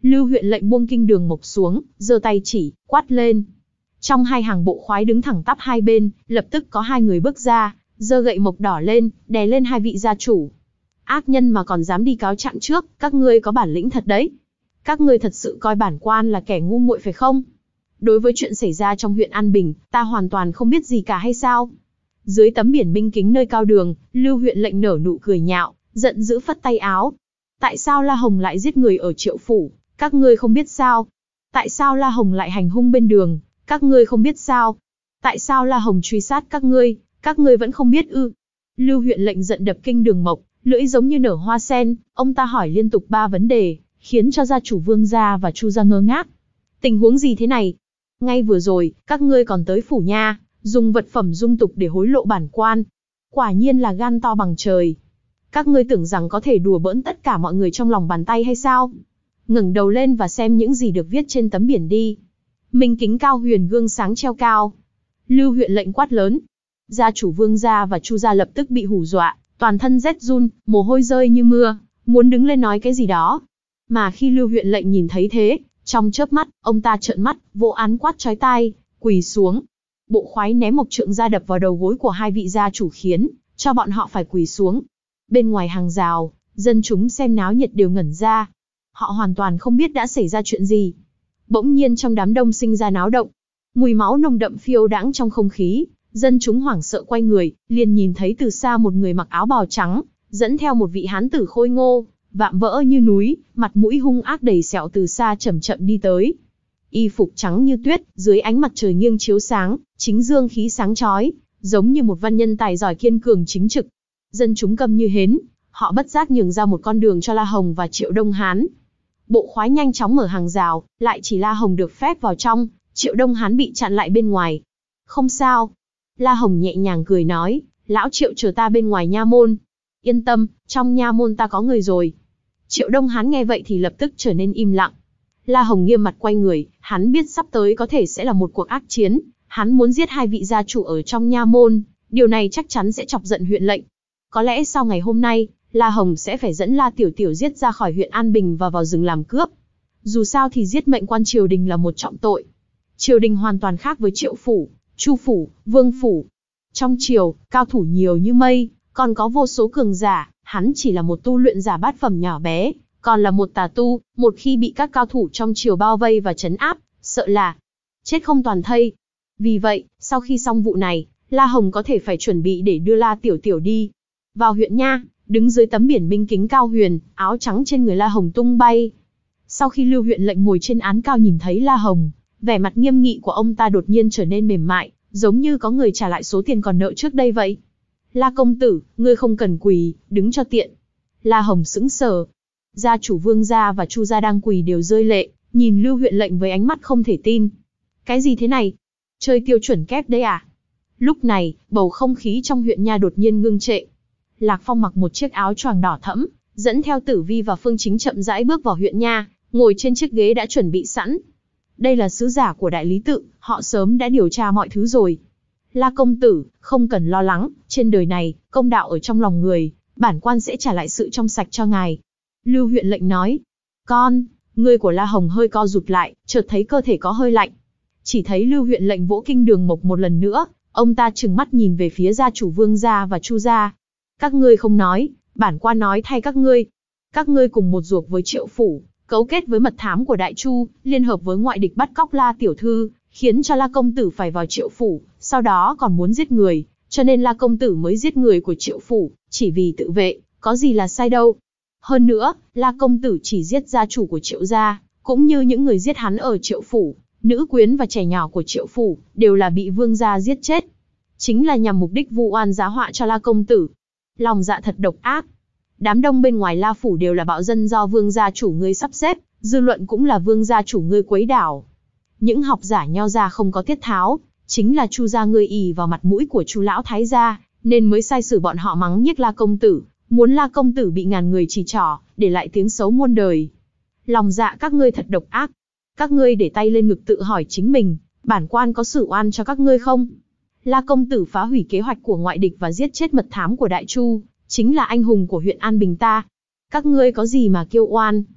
Lưu huyện lệnh buông kinh đường mộc xuống, giơ tay chỉ, quát lên. Trong hai hàng bộ khoái đứng thẳng tắp hai bên, lập tức có hai người bước ra, giơ gậy mộc đỏ lên, đè lên hai vị gia chủ. Ác nhân mà còn dám đi cáo trạng trước, các ngươi có bản lĩnh thật đấy. Các ngươi thật sự coi bản quan là kẻ ngu muội phải không? Đối với chuyện xảy ra trong huyện An Bình, ta hoàn toàn không biết gì cả hay sao? Dưới tấm biển minh kính nơi cao đường, Lưu huyện lệnh nở nụ cười nhạo, giận dữ phất tay áo. Tại sao La Hồng lại giết người ở Triệu phủ, các ngươi không biết sao? Tại sao La Hồng lại hành hung bên đường, các ngươi không biết sao? Tại sao La Hồng truy sát các ngươi, các ngươi vẫn không biết ư? Lưu huyện lệnh giận đập kinh đường mộc, lưỡi giống như nở hoa sen, ông ta hỏi liên tục ba vấn đề, khiến cho gia chủ Vương gia và Chu gia ngơ ngác. Tình huống gì thế này? Ngay vừa rồi, các ngươi còn tới phủ nha, dùng vật phẩm dung tục để hối lộ bản quan. Quả nhiên là gan to bằng trời. Các ngươi tưởng rằng có thể đùa bỡn tất cả mọi người trong lòng bàn tay hay sao? Ngẩng đầu lên và xem những gì được viết trên tấm biển đi. Minh kính cao huyền gương sáng treo cao. Lưu huyện lệnh quát lớn. Gia chủ Vương gia và Chu gia lập tức bị hù dọa, toàn thân rét run, mồ hôi rơi như mưa, muốn đứng lên nói cái gì đó. Mà khi Lưu huyện lệnh nhìn thấy thế, trong chớp mắt, ông ta trợn mắt, vỗ án quát chói tai, quỳ xuống. Bộ khoái ném mộc trượng ra đập vào đầu gối của hai vị gia chủ khiến cho bọn họ phải quỳ xuống. Bên ngoài hàng rào, dân chúng xem náo nhiệt đều ngẩn ra. Họ hoàn toàn không biết đã xảy ra chuyện gì. Bỗng nhiên trong đám đông sinh ra náo động. Mùi máu nồng đậm phiêu đãng trong không khí, dân chúng hoảng sợ quay người, liền nhìn thấy từ xa một người mặc áo bào trắng, dẫn theo một vị hán tử khôi ngô, vạm vỡ như núi, mặt mũi hung ác đầy sẹo từ xa chậm chậm đi tới. Y phục trắng như tuyết, dưới ánh mặt trời nghiêng chiếu sáng, chính dương khí sáng chói, giống như một văn nhân tài giỏi kiên cường chính trực. Dân chúng câm như hến, họ bất giác nhường ra một con đường cho La Hồng và Triệu Đông Hán. Bộ khoái nhanh chóng mở hàng rào, lại chỉ La Hồng được phép vào trong, Triệu Đông Hán bị chặn lại bên ngoài. Không sao. La Hồng nhẹ nhàng cười nói, lão Triệu chờ ta bên ngoài nha môn. Yên tâm, trong nha môn ta có người rồi. Triệu Đông Hán nghe vậy thì lập tức trở nên im lặng. La Hồng nghiêm mặt quay người, hắn biết sắp tới có thể sẽ là một cuộc ác chiến, hắn muốn giết hai vị gia chủ ở trong nha môn, điều này chắc chắn sẽ chọc giận huyện lệnh. Có lẽ sau ngày hôm nay, La Hồng sẽ phải dẫn La Tiểu Tiểu giết ra khỏi huyện An Bình và vào rừng làm cướp. Dù sao thì giết mệnh quan triều đình là một trọng tội. Triều đình hoàn toàn khác với Triệu phủ, Chu phủ, Vương phủ. Trong triều, cao thủ nhiều như mây, còn có vô số cường giả, hắn chỉ là một tu luyện giả bát phẩm nhỏ bé, còn là một tà tu, một khi bị các cao thủ trong triều bao vây và trấn áp, sợ là chết không toàn thây. Vì vậy, sau khi xong vụ này, La Hồng có thể phải chuẩn bị để đưa La Tiểu Tiểu đi. Vào huyện nha, đứng dưới tấm biển minh kính cao huyền, áo trắng trên người La Hồng tung bay. Sau khi Lưu huyện lệnh ngồi trên án cao nhìn thấy La Hồng, vẻ mặt nghiêm nghị của ông ta đột nhiên trở nên mềm mại, giống như có người trả lại số tiền còn nợ trước đây vậy. La công tử, ngươi không cần quỳ, đứng cho tiện. La Hồng sững sờ. Gia chủ Vương gia và Chu gia đang quỳ đều rơi lệ, nhìn Lưu huyện lệnh với ánh mắt không thể tin. Cái gì thế này? Chơi tiêu chuẩn kép đấy à? Lúc này, bầu không khí trong huyện nha đột nhiên ngưng trệ. Lạc Phong mặc một chiếc áo choàng đỏ thẫm, dẫn theo Tử Vi và Phương Chính chậm rãi bước vào huyện nha, ngồi trên chiếc ghế đã chuẩn bị sẵn. Đây là sứ giả của đại lý tự, họ sớm đã điều tra mọi thứ rồi. La công tử, không cần lo lắng, trên đời này, công đạo ở trong lòng người, bản quan sẽ trả lại sự trong sạch cho ngài. Lưu huyện lệnh nói. Con, người của La Hồng hơi co rụt lại, chợt thấy cơ thể có hơi lạnh. Chỉ thấy Lưu huyện lệnh vỗ kinh đường mộc một lần nữa, ông ta trừng mắt nhìn về phía gia chủ Vương gia và Chu gia. Các ngươi không nói, bản quan nói thay các ngươi. Các ngươi cùng một ruột với Triệu phủ, cấu kết với mật thám của Đại Chu, liên hợp với ngoại địch bắt cóc La tiểu thư, khiến cho La công tử phải vào Triệu phủ, sau đó còn muốn giết người, cho nên La công tử mới giết người của Triệu phủ, chỉ vì tự vệ, có gì là sai đâu. Hơn nữa, La công tử chỉ giết gia chủ của Triệu gia, cũng như những người giết hắn ở Triệu phủ, nữ quyến và trẻ nhỏ của Triệu phủ, đều là bị Vương gia giết chết. Chính là nhằm mục đích vu oan giá họa cho La công tử. Lòng dạ thật độc ác. Đám đông bên ngoài La phủ đều là bạo dân do Vương gia chủ ngươi sắp xếp, dư luận cũng là Vương gia chủ ngươi quấy đảo. Những học giả nho gia không có tiết tháo, chính là Chu gia ngươi ỷ vào mặt mũi của Chu lão thái gia, nên mới sai sử bọn họ mắng nhiếc La công tử, muốn La công tử bị ngàn người chỉ trỏ, để lại tiếng xấu muôn đời. Lòng dạ các ngươi thật độc ác. Các ngươi để tay lên ngực tự hỏi chính mình, bản quan có xử oan cho các ngươi không? La công tử phá hủy kế hoạch của ngoại địch và giết chết mật thám của Đại Chu, chính là anh hùng của huyện An Bình ta. Các ngươi có gì mà kêu oan?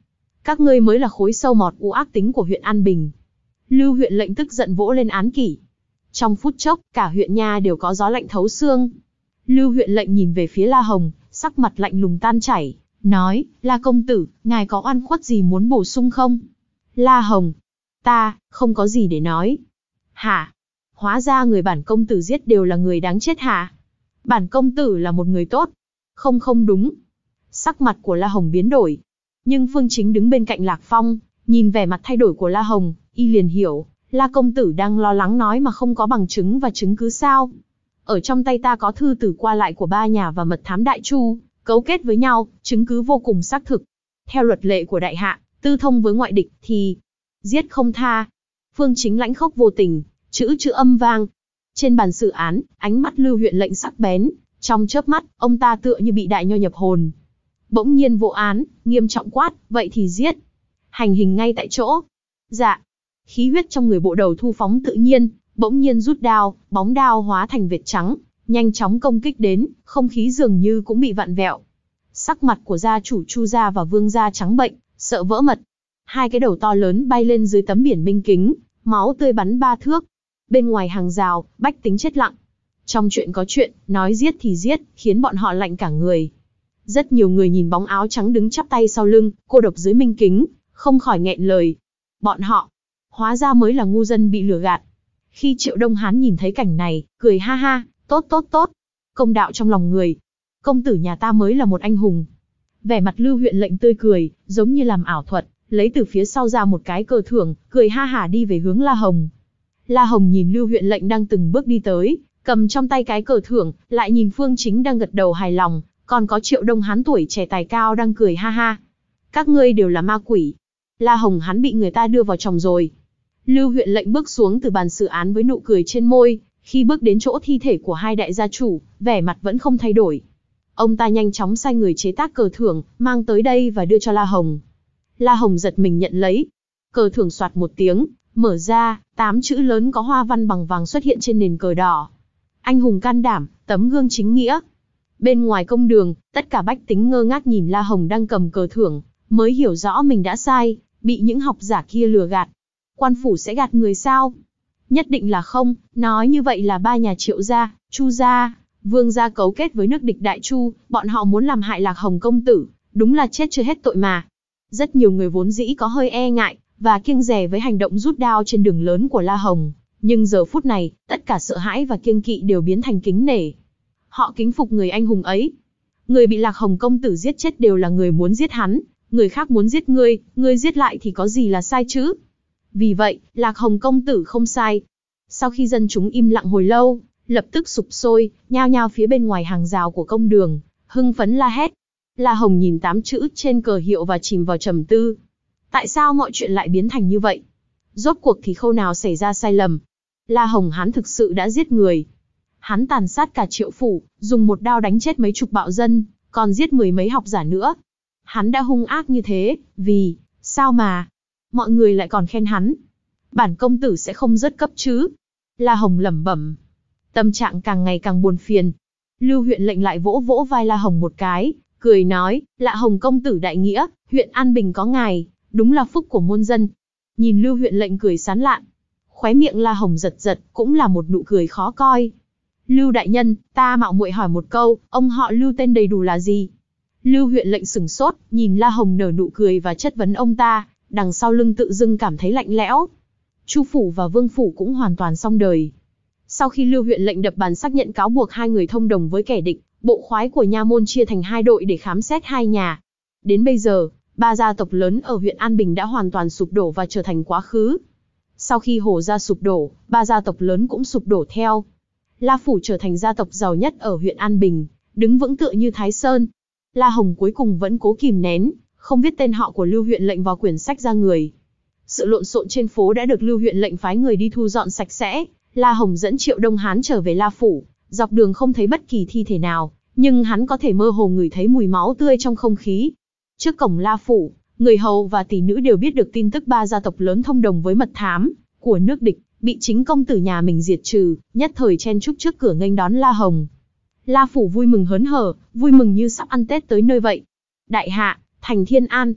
Các ngươi mới là khối sâu mọt u ác tính của huyện An Bình. Lưu huyện lệnh tức giận vỗ lên án kỷ. Trong phút chốc, cả huyện nha đều có gió lạnh thấu xương. Lưu huyện lệnh nhìn về phía La Hồng, sắc mặt lạnh lùng tan chảy, nói, La công tử, ngài có oan khuất gì muốn bổ sung không? La Hồng, ta, không có gì để nói. Hả? Hóa ra người bản công tử giết đều là người đáng chết hả? Bản công tử là một người tốt. Không không đúng. Sắc mặt của La Hồng biến đổi. Nhưng Phương Chính đứng bên cạnh Lạc Phong, nhìn vẻ mặt thay đổi của La Hồng, y liền hiểu, La công tử đang lo lắng nói mà không có bằng chứng và chứng cứ sao? Ở trong tay ta có thư từ qua lại của ba nhà và mật thám Đại Chu, cấu kết với nhau, chứng cứ vô cùng xác thực. Theo luật lệ của đại hạ, tư thông với ngoại địch thì giết không tha. Phương Chính lãnh khốc vô tình, chữ chữ âm vang. Trên bàn xử án, ánh mắt Lưu huyện lệnh sắc bén, trong chớp mắt, ông ta tựa như bị đại nho nhập hồn. Bỗng nhiên vô án, nghiêm trọng quát, vậy thì giết. Hành hình ngay tại chỗ. Dạ. Khí huyết trong người bộ đầu thu phóng tự nhiên, bỗng nhiên rút đao, bóng đao hóa thành vệt trắng, nhanh chóng công kích đến, không khí dường như cũng bị vặn vẹo. Sắc mặt của gia chủ Chu gia và Vương gia trắng bệnh, sợ vỡ mật. Hai cái đầu to lớn bay lên dưới tấm biển minh kính, máu tươi bắn ba thước. Bên ngoài hàng rào, bách tính chết lặng. Trong chuyện có chuyện, nói giết thì giết, khiến bọn họ lạnh cả người. Rất nhiều người nhìn bóng áo trắng đứng chắp tay sau lưng, cô độc dưới minh kính, không khỏi nghẹn lời. Bọn họ, hóa ra mới là ngu dân bị lừa gạt. Khi Triệu Đông Hán nhìn thấy cảnh này, cười ha ha, tốt tốt tốt. Công đạo trong lòng người. Công tử nhà ta mới là một anh hùng. Vẻ mặt Lưu huyện lệnh tươi cười, giống như làm ảo thuật, lấy từ phía sau ra một cái cờ thưởng, cười ha hả đi về hướng La Hồng. La Hồng nhìn Lưu huyện lệnh đang từng bước đi tới, cầm trong tay cái cờ thưởng, lại nhìn Phương Chính đang gật đầu hài lòng, còn có Triệu Đông Hán tuổi trẻ tài cao đang cười ha ha. Các ngươi đều là ma quỷ. La Hồng hắn bị người ta đưa vào chồng rồi. Lưu huyện lệnh bước xuống từ bàn xử án với nụ cười trên môi, khi bước đến chỗ thi thể của hai đại gia chủ, vẻ mặt vẫn không thay đổi. Ông ta nhanh chóng sai người chế tác cờ thưởng, mang tới đây và đưa cho La Hồng. La Hồng giật mình nhận lấy. Cờ thưởng soạt một tiếng, mở ra, tám chữ lớn có hoa văn bằng vàng xuất hiện trên nền cờ đỏ. Anh hùng can đảm, tấm gương chính nghĩa. Bên ngoài công đường, tất cả bách tính ngơ ngác nhìn La Hồng đang cầm cờ thưởng, mới hiểu rõ mình đã sai, bị những học giả kia lừa gạt. Quan phủ sẽ gạt người sao? Nhất định là không, nói như vậy là ba nhà Triệu gia, Chu gia, Vương gia cấu kết với nước địch Đại Chu, bọn họ muốn làm hại Lạc Hồng công tử, đúng là chết chưa hết tội mà. Rất nhiều người vốn dĩ có hơi e ngại, và kiêng dè với hành động rút đao trên đường lớn của La Hồng, nhưng giờ phút này, tất cả sợ hãi và kiêng kỵ đều biến thành kính nể. Họ kính phục người anh hùng ấy. Người bị Lạc Hồng công tử giết chết đều là người muốn giết hắn, người khác muốn giết ngươi, ngươi giết lại thì có gì là sai chứ? Vì vậy, Lạc Hồng công tử không sai. Sau khi dân chúng im lặng hồi lâu, lập tức sục sôi, nhao nhao phía bên ngoài hàng rào của công đường, hưng phấn la hét. La Hồng nhìn tám chữ trên cờ hiệu và chìm vào trầm tư. Tại sao mọi chuyện lại biến thành như vậy? Rốt cuộc thì khâu nào xảy ra sai lầm? La Hồng hắn thực sự đã giết người. Hắn tàn sát cả Triệu phủ, dùng một đao đánh chết mấy chục bạo dân, còn giết mười mấy học giả nữa. Hắn đã hung ác như thế, vì, sao mà, mọi người lại còn khen hắn. Bản công tử sẽ không rớt cấp chứ? La Hồng lẩm bẩm. Tâm trạng càng ngày càng buồn phiền. Lưu huyện lệnh lại vỗ vỗ vai La Hồng một cái, cười nói, Lạ Hồng công tử đại nghĩa, huyện An Bình có ngài, đúng là phúc của muôn dân. Nhìn Lưu huyện lệnh cười sán lạn, khóe miệng La Hồng giật giật, cũng là một nụ cười khó coi. Lưu đại nhân, ta mạo muội hỏi một câu, ông họ Lưu tên đầy đủ là gì? Lưu huyện lệnh sửng sốt, nhìn La Hồng nở nụ cười và chất vấn ông ta, đằng sau lưng tự dưng cảm thấy lạnh lẽo. Chu phủ và Vương phủ cũng hoàn toàn xong đời. Sau khi Lưu huyện lệnh đập bàn xác nhận cáo buộc hai người thông đồng với kẻ địch, bộ khoái của nha môn chia thành hai đội để khám xét hai nhà. Đến bây giờ, ba gia tộc lớn ở huyện An Bình đã hoàn toàn sụp đổ và trở thành quá khứ. Sau khi Hồ gia sụp đổ, ba gia tộc lớn cũng sụp đổ theo. La phủ trở thành gia tộc giàu nhất ở huyện An Bình, đứng vững tựa như Thái Sơn. La Hồng cuối cùng vẫn cố kìm nén, không viết tên họ của Lưu huyện lệnh vào quyển sách ra người. Sự lộn xộn trên phố đã được Lưu huyện lệnh phái người đi thu dọn sạch sẽ. La Hồng dẫn Triệu Đông Hán trở về La phủ, dọc đường không thấy bất kỳ thi thể nào, nhưng hắn có thể mơ hồ ngửi thấy mùi máu tươi trong không khí. Trước cổng La phủ, người hầu và tỷ nữ đều biết được tin tức ba gia tộc lớn thông đồng với mật thám của nước địch, bị chính công tử nhà mình diệt trừ, nhất thời chen chúc trước cửa nghênh đón La Hồng. La phủ vui mừng hớn hở, vui mừng như sắp ăn Tết tới nơi vậy. Đại hạ, thành Thiên An.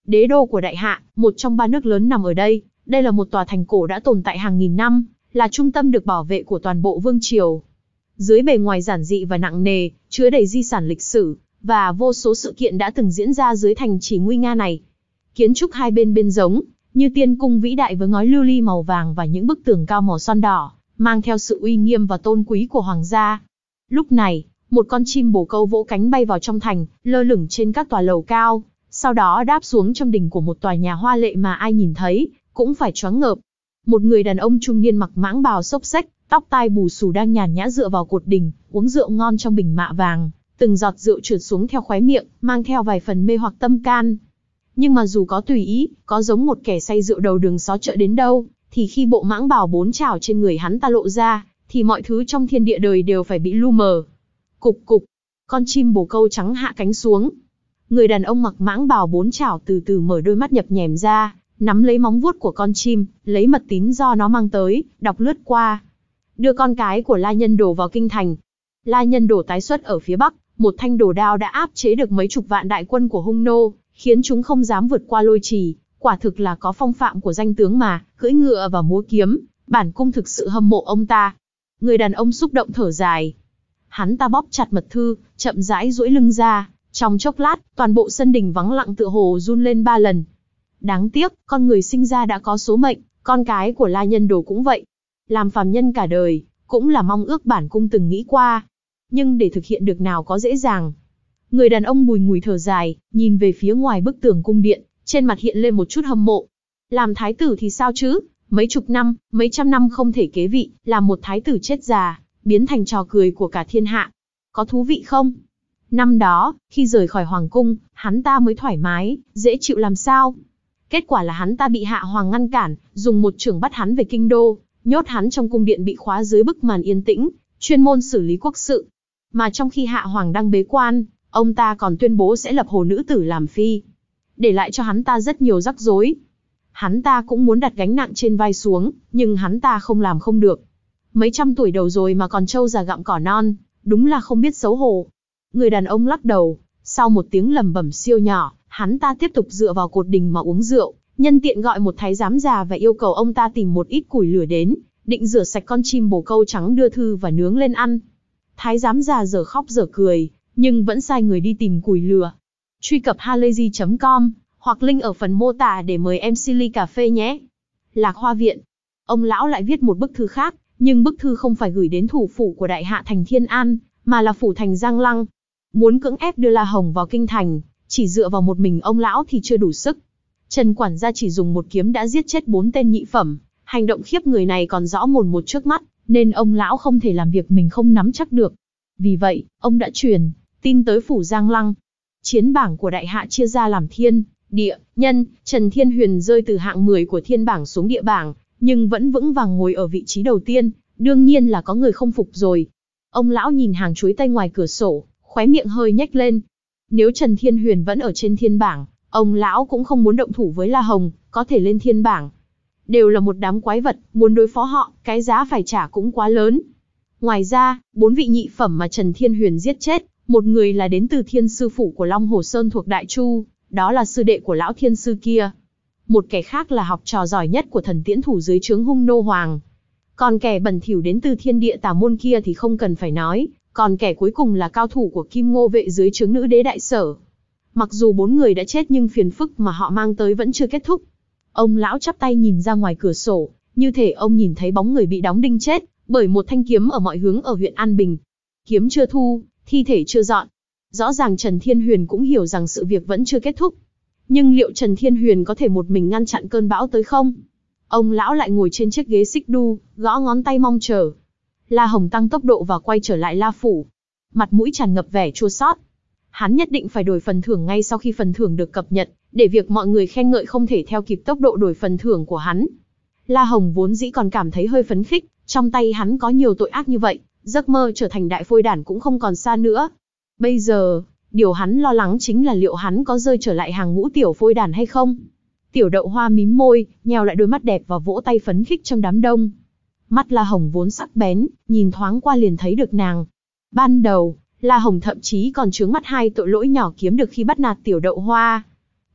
Đế đô của Đại Hạ, một trong ba nước lớn nằm ở đây. Đây là một tòa thành cổ đã tồn tại hàng nghìn năm, là trung tâm được bảo vệ của toàn bộ vương triều. Dưới bề ngoài giản dị và nặng nề, chứa đầy di sản lịch sử, và vô số sự kiện đã từng diễn ra dưới thành trì nguy nga này. Kiến trúc hai bên bên giống, như tiên cung vĩ đại với ngói lưu ly màu vàng và những bức tường cao màu son đỏ, mang theo sự uy nghiêm và tôn quý của hoàng gia. Lúc này, một con chim bồ câu vỗ cánh bay vào trong thành, lơ lửng trên các tòa lầu cao, sau đó đáp xuống trong đỉnh của một tòa nhà hoa lệ mà ai nhìn thấy cũng phải choáng ngợp. Một người đàn ông trung niên mặc mãng bào xốc xếch, tóc tai bù xù đang nhàn nhã dựa vào cột đỉnh, uống rượu ngon trong bình mạ vàng, từng giọt rượu trượt xuống theo khóe miệng, mang theo vài phần mê hoặc tâm can. Nhưng mà dù có tùy ý, có giống một kẻ say rượu đầu đường xó chợ đến đâu, thì khi bộ mãng bào bốn chảo trên người hắn ta lộ ra, thì mọi thứ trong thiên địa đời đều phải bị lu mờ. Cục cục, con chim bồ câu trắng hạ cánh xuống. Người đàn ông mặc mãng bào bốn chảo từ từ mở đôi mắt nhập nhèm ra, nắm lấy móng vuốt của con chim, lấy mật tín do nó mang tới, đọc lướt qua. Đưa con cái của La Nhân Đồ vào kinh thành. La Nhân Đồ tái xuất ở phía bắc, một thanh đồ đao đã áp chế được mấy chục vạn đại quân của hung nô, khiến chúng không dám vượt qua lôi trì. Quả thực là có phong phạm của danh tướng mà, cưỡi ngựa và múa kiếm, bản cung thực sự hâm mộ ông ta. Người đàn ông xúc động thở dài. Hắn ta bóp chặt mật thư, chậm rãi duỗi lưng ra. Trong chốc lát, toàn bộ sân đình vắng lặng tựa hồ run lên ba lần. Đáng tiếc, con người sinh ra đã có số mệnh, con cái của La Nhân Đồ cũng vậy. Làm phàm nhân cả đời, cũng là mong ước bản cung từng nghĩ qua. Nhưng để thực hiện được nào có dễ dàng. Người đàn ông bùi ngùi thở dài, nhìn về phía ngoài bức tường cung điện, trên mặt hiện lên một chút hâm mộ. Làm thái tử thì sao chứ? Mấy chục năm, mấy trăm năm không thể kế vị, làm một thái tử chết già, biến thành trò cười của cả thiên hạ. Có thú vị không? Năm đó, khi rời khỏi hoàng cung, hắn ta mới thoải mái, dễ chịu làm sao? Kết quả là hắn ta bị Hạ Hoàng ngăn cản, dùng một chưởng bắt hắn về kinh đô, nhốt hắn trong cung điện bị khóa dưới bức màn yên tĩnh, chuyên môn xử lý quốc sự. Mà trong khi Hạ Hoàng đang bế quan, ông ta còn tuyên bố sẽ lập Hồ Nữ Tử làm phi, để lại cho hắn ta rất nhiều rắc rối. Hắn ta cũng muốn đặt gánh nặng trên vai xuống, nhưng hắn ta không làm không được. Mấy trăm tuổi đầu rồi mà còn trâu già gặm cỏ non, đúng là không biết xấu hổ. Người đàn ông lắc đầu, sau một tiếng lẩm bẩm siêu nhỏ, hắn ta tiếp tục dựa vào cột đình mà uống rượu, nhân tiện gọi một thái giám già và yêu cầu ông ta tìm một ít củi lửa đến, định rửa sạch con chim bồ câu trắng đưa thư và nướng lên ăn. Thái giám già dở khóc dở cười, nhưng vẫn sai người đi tìm củi lửa. Truy cập halayzi chấm com hoặc link ở phần mô tả để mời em xê ly cà phê nhé. Lạc Hoa Viện. Ông lão lại viết một bức thư khác, nhưng bức thư không phải gửi đến thủ phủ của Đại Hạ thành Thiên An, mà là phủ thành Giang Lăng. Muốn cưỡng ép đưa La Hồng vào kinh thành, chỉ dựa vào một mình ông lão thì chưa đủ sức. Trần quản gia chỉ dùng một kiếm đã giết chết bốn tên nhị phẩm, hành động khiếp người này còn rõ mồn một trước mắt, nên ông lão không thể làm việc mình không nắm chắc được. Vì vậy, ông đã truyền tin tới phủ Giang Lăng. Chiến bảng của Đại Hạ chia ra làm thiên, địa, nhân. Trần Thiên Huyền rơi từ hạng mười của thiên bảng xuống địa bảng, nhưng vẫn vững vàng ngồi ở vị trí đầu tiên, đương nhiên là có người không phục rồi. Ông lão nhìn hàng chuối tây ngoài cửa sổ, khóe miệng hơi nhếch lên. Nếu Trần Thiên Huyền vẫn ở trên thiên bảng, ông lão cũng không muốn động thủ với La Hồng, có thể lên thiên bảng. Đều là một đám quái vật, muốn đối phó họ, cái giá phải trả cũng quá lớn. Ngoài ra, bốn vị nhị phẩm mà Trần Thiên Huyền giết chết, một người là đến từ thiên sư phủ của Long Hồ Sơn thuộc Đại Chu, đó là sư đệ của lão thiên sư kia. Một kẻ khác là học trò giỏi nhất của thần tiễn thủ dưới trướng hung nô hoàng. Còn kẻ bẩn thỉu đến từ thiên địa tà môn kia thì không cần phải nói, còn kẻ cuối cùng là cao thủ của Kim Ngô vệ dưới trướng nữ đế đại sở. Mặc dù bốn người đã chết nhưng phiền phức mà họ mang tới vẫn chưa kết thúc. Ông lão chắp tay nhìn ra ngoài cửa sổ, như thể ông nhìn thấy bóng người bị đóng đinh chết bởi một thanh kiếm ở mọi hướng ở huyện An Bình. Kiếm chưa thu, thi thể chưa dọn. Rõ ràng Trần Thiên Huyền cũng hiểu rằng sự việc vẫn chưa kết thúc. Nhưng liệu Trần Thiên Huyền có thể một mình ngăn chặn cơn bão tới không? Ông lão lại ngồi trên chiếc ghế xích đu, gõ ngón tay mong chờ. La Hồng tăng tốc độ và quay trở lại La Phủ. Mặt mũi tràn ngập vẻ chua xót. Hắn nhất định phải đổi phần thưởng ngay sau khi phần thưởng được cập nhật, để việc mọi người khen ngợi không thể theo kịp tốc độ đổi phần thưởng của hắn. La Hồng vốn dĩ còn cảm thấy hơi phấn khích, trong tay hắn có nhiều tội ác như vậy, giấc mơ trở thành đại phôi đản cũng không còn xa nữa. Bây giờ, điều hắn lo lắng chính là liệu hắn có rơi trở lại hàng ngũ tiểu phôi đản hay không. Tiểu Đậu Hoa mím môi, nheo lại đôi mắt đẹp và vỗ tay phấn khích trong đám đông. Mắt La Hồng vốn sắc bén, nhìn thoáng qua liền thấy được nàng. Ban đầu, La Hồng thậm chí còn chướng mắt hai tội lỗi nhỏ kiếm được khi bắt nạt Tiểu Đậu Hoa.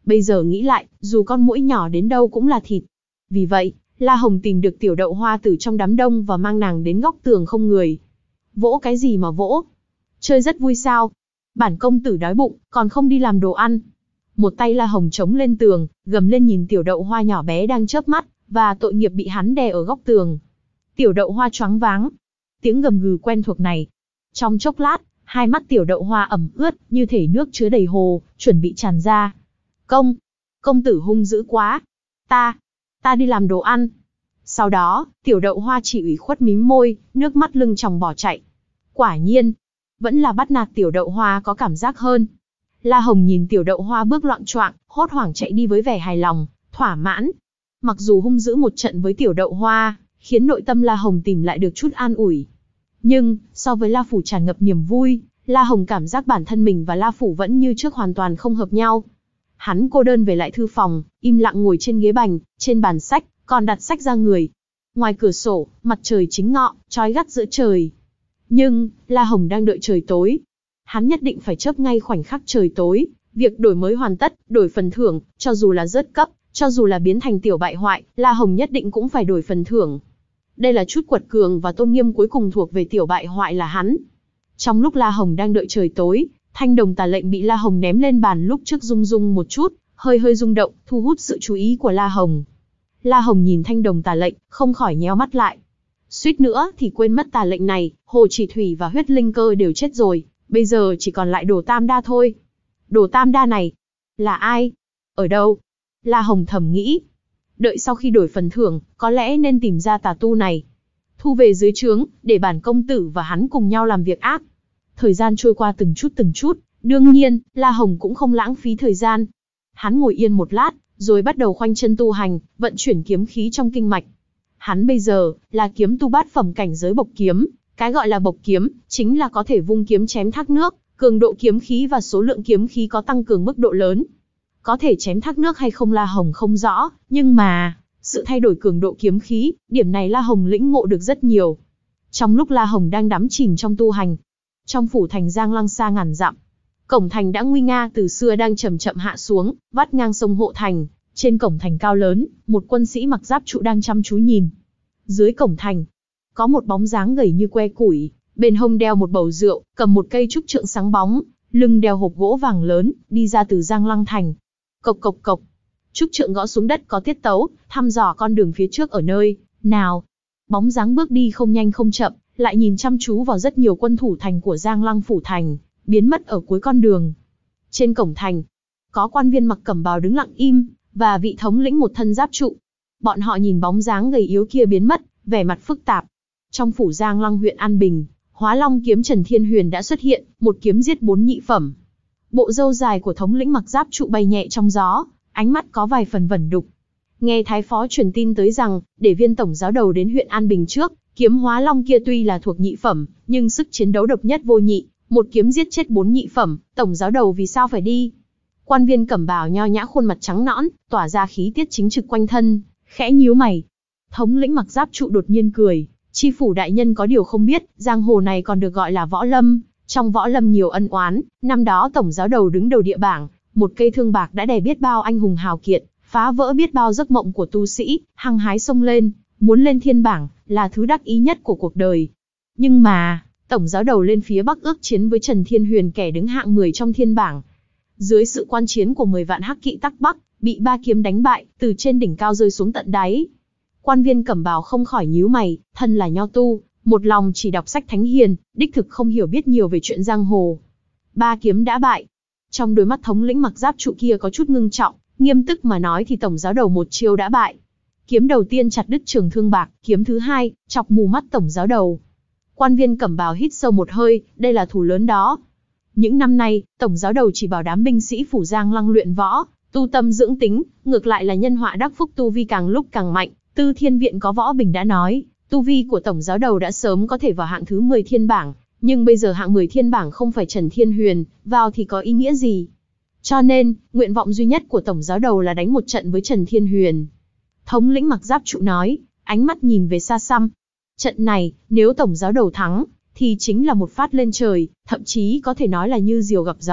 Bây giờ nghĩ lại, dù con muỗi nhỏ đến đâu cũng là thịt. Vì vậy, La Hồng tìm được Tiểu Đậu Hoa từ trong đám đông và mang nàng đến góc tường không người. Vỗ cái gì mà vỗ? Chơi rất vui sao? Bản công tử đói bụng, còn không đi làm đồ ăn. Một tay La Hồng chống lên tường, gầm lên nhìn Tiểu Đậu Hoa nhỏ bé đang chớp mắt, và tội nghiệp bị hắn đè ở góc tường. Tiểu Đậu Hoa choáng váng. Tiếng gầm gừ quen thuộc này. Trong chốc lát, hai mắt Tiểu Đậu Hoa ẩm ướt, như thể nước chứa đầy hồ, chuẩn bị tràn ra. Công, công tử hung dữ quá. Ta, ta đi làm đồ ăn. Sau đó, Tiểu Đậu Hoa chỉ ủy khuất mím môi, nước mắt lưng tròng bỏ chạy. Quả nhiên, vẫn là bắt nạt Tiểu Đậu Hoa có cảm giác hơn. La Hồng nhìn Tiểu Đậu Hoa bước loạng choạng, hốt hoảng chạy đi với vẻ hài lòng, thỏa mãn. Mặc dù hung dữ một trận với Tiểu Đậu Hoa, khiến nội tâm La Hồng tìm lại được chút an ủi. Nhưng, so với La Phủ tràn ngập niềm vui, La Hồng cảm giác bản thân mình và La Phủ vẫn như trước hoàn toàn không hợp nhau. Hắn cô đơn về lại thư phòng, im lặng ngồi trên ghế bành, trên bàn sách, còn đặt sách ra người. Ngoài cửa sổ, mặt trời chính ngọ, chói gắt giữa trời. Nhưng, La Hồng đang đợi trời tối. Hắn nhất định phải chớp ngay khoảnh khắc trời tối, việc đổi mới hoàn tất, đổi phần thưởng, cho dù là rớt cấp, cho dù là biến thành tiểu bại hoại, La Hồng nhất định cũng phải đổi phần thưởng. Đây là chút quật cường và tôn nghiêm cuối cùng thuộc về tiểu bại hoại là hắn. Trong lúc La Hồng đang đợi trời tối, thanh đồng tà lệnh bị La Hồng ném lên bàn lúc trước rung rung một chút, hơi hơi rung động, thu hút sự chú ý của La Hồng. La Hồng nhìn thanh đồng tà lệnh, không khỏi nhéo mắt lại. Suýt nữa thì quên mất tà lệnh này, Hồ Chỉ Thủy và huyết linh cơ đều chết rồi, bây giờ chỉ còn lại Đồ Tam Đa thôi. Đồ Tam Đa này, là ai? Ở đâu? La Hồng thầm nghĩ. Đợi sau khi đổi phần thưởng, có lẽ nên tìm ra tà tu này. Thu về dưới trướng, để bản công tử và hắn cùng nhau làm việc ác. Thời gian trôi qua từng chút từng chút, đương nhiên, La Hồng cũng không lãng phí thời gian. Hắn ngồi yên một lát, rồi bắt đầu khoanh chân tu hành, vận chuyển kiếm khí trong kinh mạch. Hắn bây giờ, là kiếm tu bát phẩm cảnh giới bộc kiếm. Cái gọi là bộc kiếm, chính là có thể vung kiếm chém thác nước, cường độ kiếm khí và số lượng kiếm khí có tăng cường mức độ lớn. Có thể chém thác nước hay không La Hồng không rõ, nhưng mà, sự thay đổi cường độ kiếm khí, điểm này La Hồng lĩnh ngộ được rất nhiều. Trong lúc La Hồng đang đắm chìm trong tu hành, trong phủ thành Giang Lăng xa ngàn dặm, cổng thành đã nguy nga từ xưa đang chậm chậm hạ xuống, vắt ngang sông Hộ Thành. Trên cổng thành cao lớn, một quân sĩ mặc giáp trụ đang chăm chú nhìn. Dưới cổng thành, có một bóng dáng gầy như que củi, bên hông đeo một bầu rượu, cầm một cây trúc trượng sáng bóng, lưng đeo hộp gỗ vàng lớn, đi ra từ Giang Lăng thành. Cộc cộc cộc, trúc trượng gõ xuống đất có tiết tấu, thăm dò con đường phía trước ở nơi nào. Bóng dáng bước đi không nhanh không chậm, lại nhìn chăm chú vào rất nhiều quân thủ thành của Giang Lăng phủ thành, biến mất ở cuối con đường. Trên cổng thành, có quan viên mặc cẩm bào đứng lặng im, và vị thống lĩnh một thân giáp trụ. Bọn họ nhìn bóng dáng gầy yếu kia biến mất, vẻ mặt phức tạp. Trong phủ Giang Lăng huyện An Bình, Hóa Long kiếm Trần Thiên Huyền đã xuất hiện, một kiếm giết bốn nhị phẩm. Bộ râu dài của thống lĩnh mặc giáp trụ bay nhẹ trong gió, ánh mắt có vài phần vẩn đục. Nghe thái phó truyền tin tới rằng, để viên tổng giáo đầu đến huyện An Bình trước, kiếm Hóa Long kia tuy là thuộc nhị phẩm, nhưng sức chiến đấu độc nhất vô nhị, một kiếm giết chết bốn nhị phẩm, tổng giáo đầu vì sao phải đi? Quan viên cẩm bào nho nhã khuôn mặt trắng nõn, tỏa ra khí tiết chính trực quanh thân, khẽ nhíu mày. Thống lĩnh mặc giáp trụ đột nhiên cười, chi phủ đại nhân có điều không biết, giang hồ này còn được gọi là võ lâm, trong võ lâm nhiều ân oán, năm đó tổng giáo đầu đứng đầu địa bảng, một cây thương bạc đã đè biết bao anh hùng hào kiệt, phá vỡ biết bao giấc mộng của tu sĩ, hăng hái xông lên, muốn lên thiên bảng, là thứ đắc ý nhất của cuộc đời. Nhưng mà, tổng giáo đầu lên phía Bắc ước chiến với Trần Thiên Huyền kẻ đứng hạng mười trong thiên bảng. Dưới sự quan chiến của mười vạn hắc kỵ Tắc Bắc, bị ba kiếm đánh bại, từ trên đỉnh cao rơi xuống tận đáy. Quan viên cẩm bào không khỏi nhíu mày, thân là nho tu, một lòng chỉ đọc sách thánh hiền, đích thực không hiểu biết nhiều về chuyện giang hồ. Ba kiếm đã bại. Trong đôi mắt thống lĩnh mặc giáp trụ kia có chút ngưng trọng, nghiêm túc mà nói thì tổng giáo đầu một chiêu đã bại. Kiếm đầu tiên chặt đứt trường thương bạc, kiếm thứ hai, chọc mù mắt tổng giáo đầu. Quan viên cẩm bào hít sâu một hơi, đây là thù lớn đó. Những năm nay, tổng giáo đầu chỉ bảo đám binh sĩ phủ Giang Lăng luyện võ, tu tâm dưỡng tính, ngược lại là nhân họa đắc phúc tu vi càng lúc càng mạnh. Tư Thiên Viện có Võ Bình đã nói, tu vi của tổng giáo đầu đã sớm có thể vào hạng thứ mười thiên bảng, nhưng bây giờ hạng mười thiên bảng không phải Trần Thiên Huyền, vào thì có ý nghĩa gì? Cho nên, nguyện vọng duy nhất của tổng giáo đầu là đánh một trận với Trần Thiên Huyền. Thống lĩnh mặc giáp trụ nói, ánh mắt nhìn về xa xăm. Trận này, nếu tổng giáo đầu thắng, thì chính là một phát lên trời, thậm chí có thể nói là như diều gặp gió,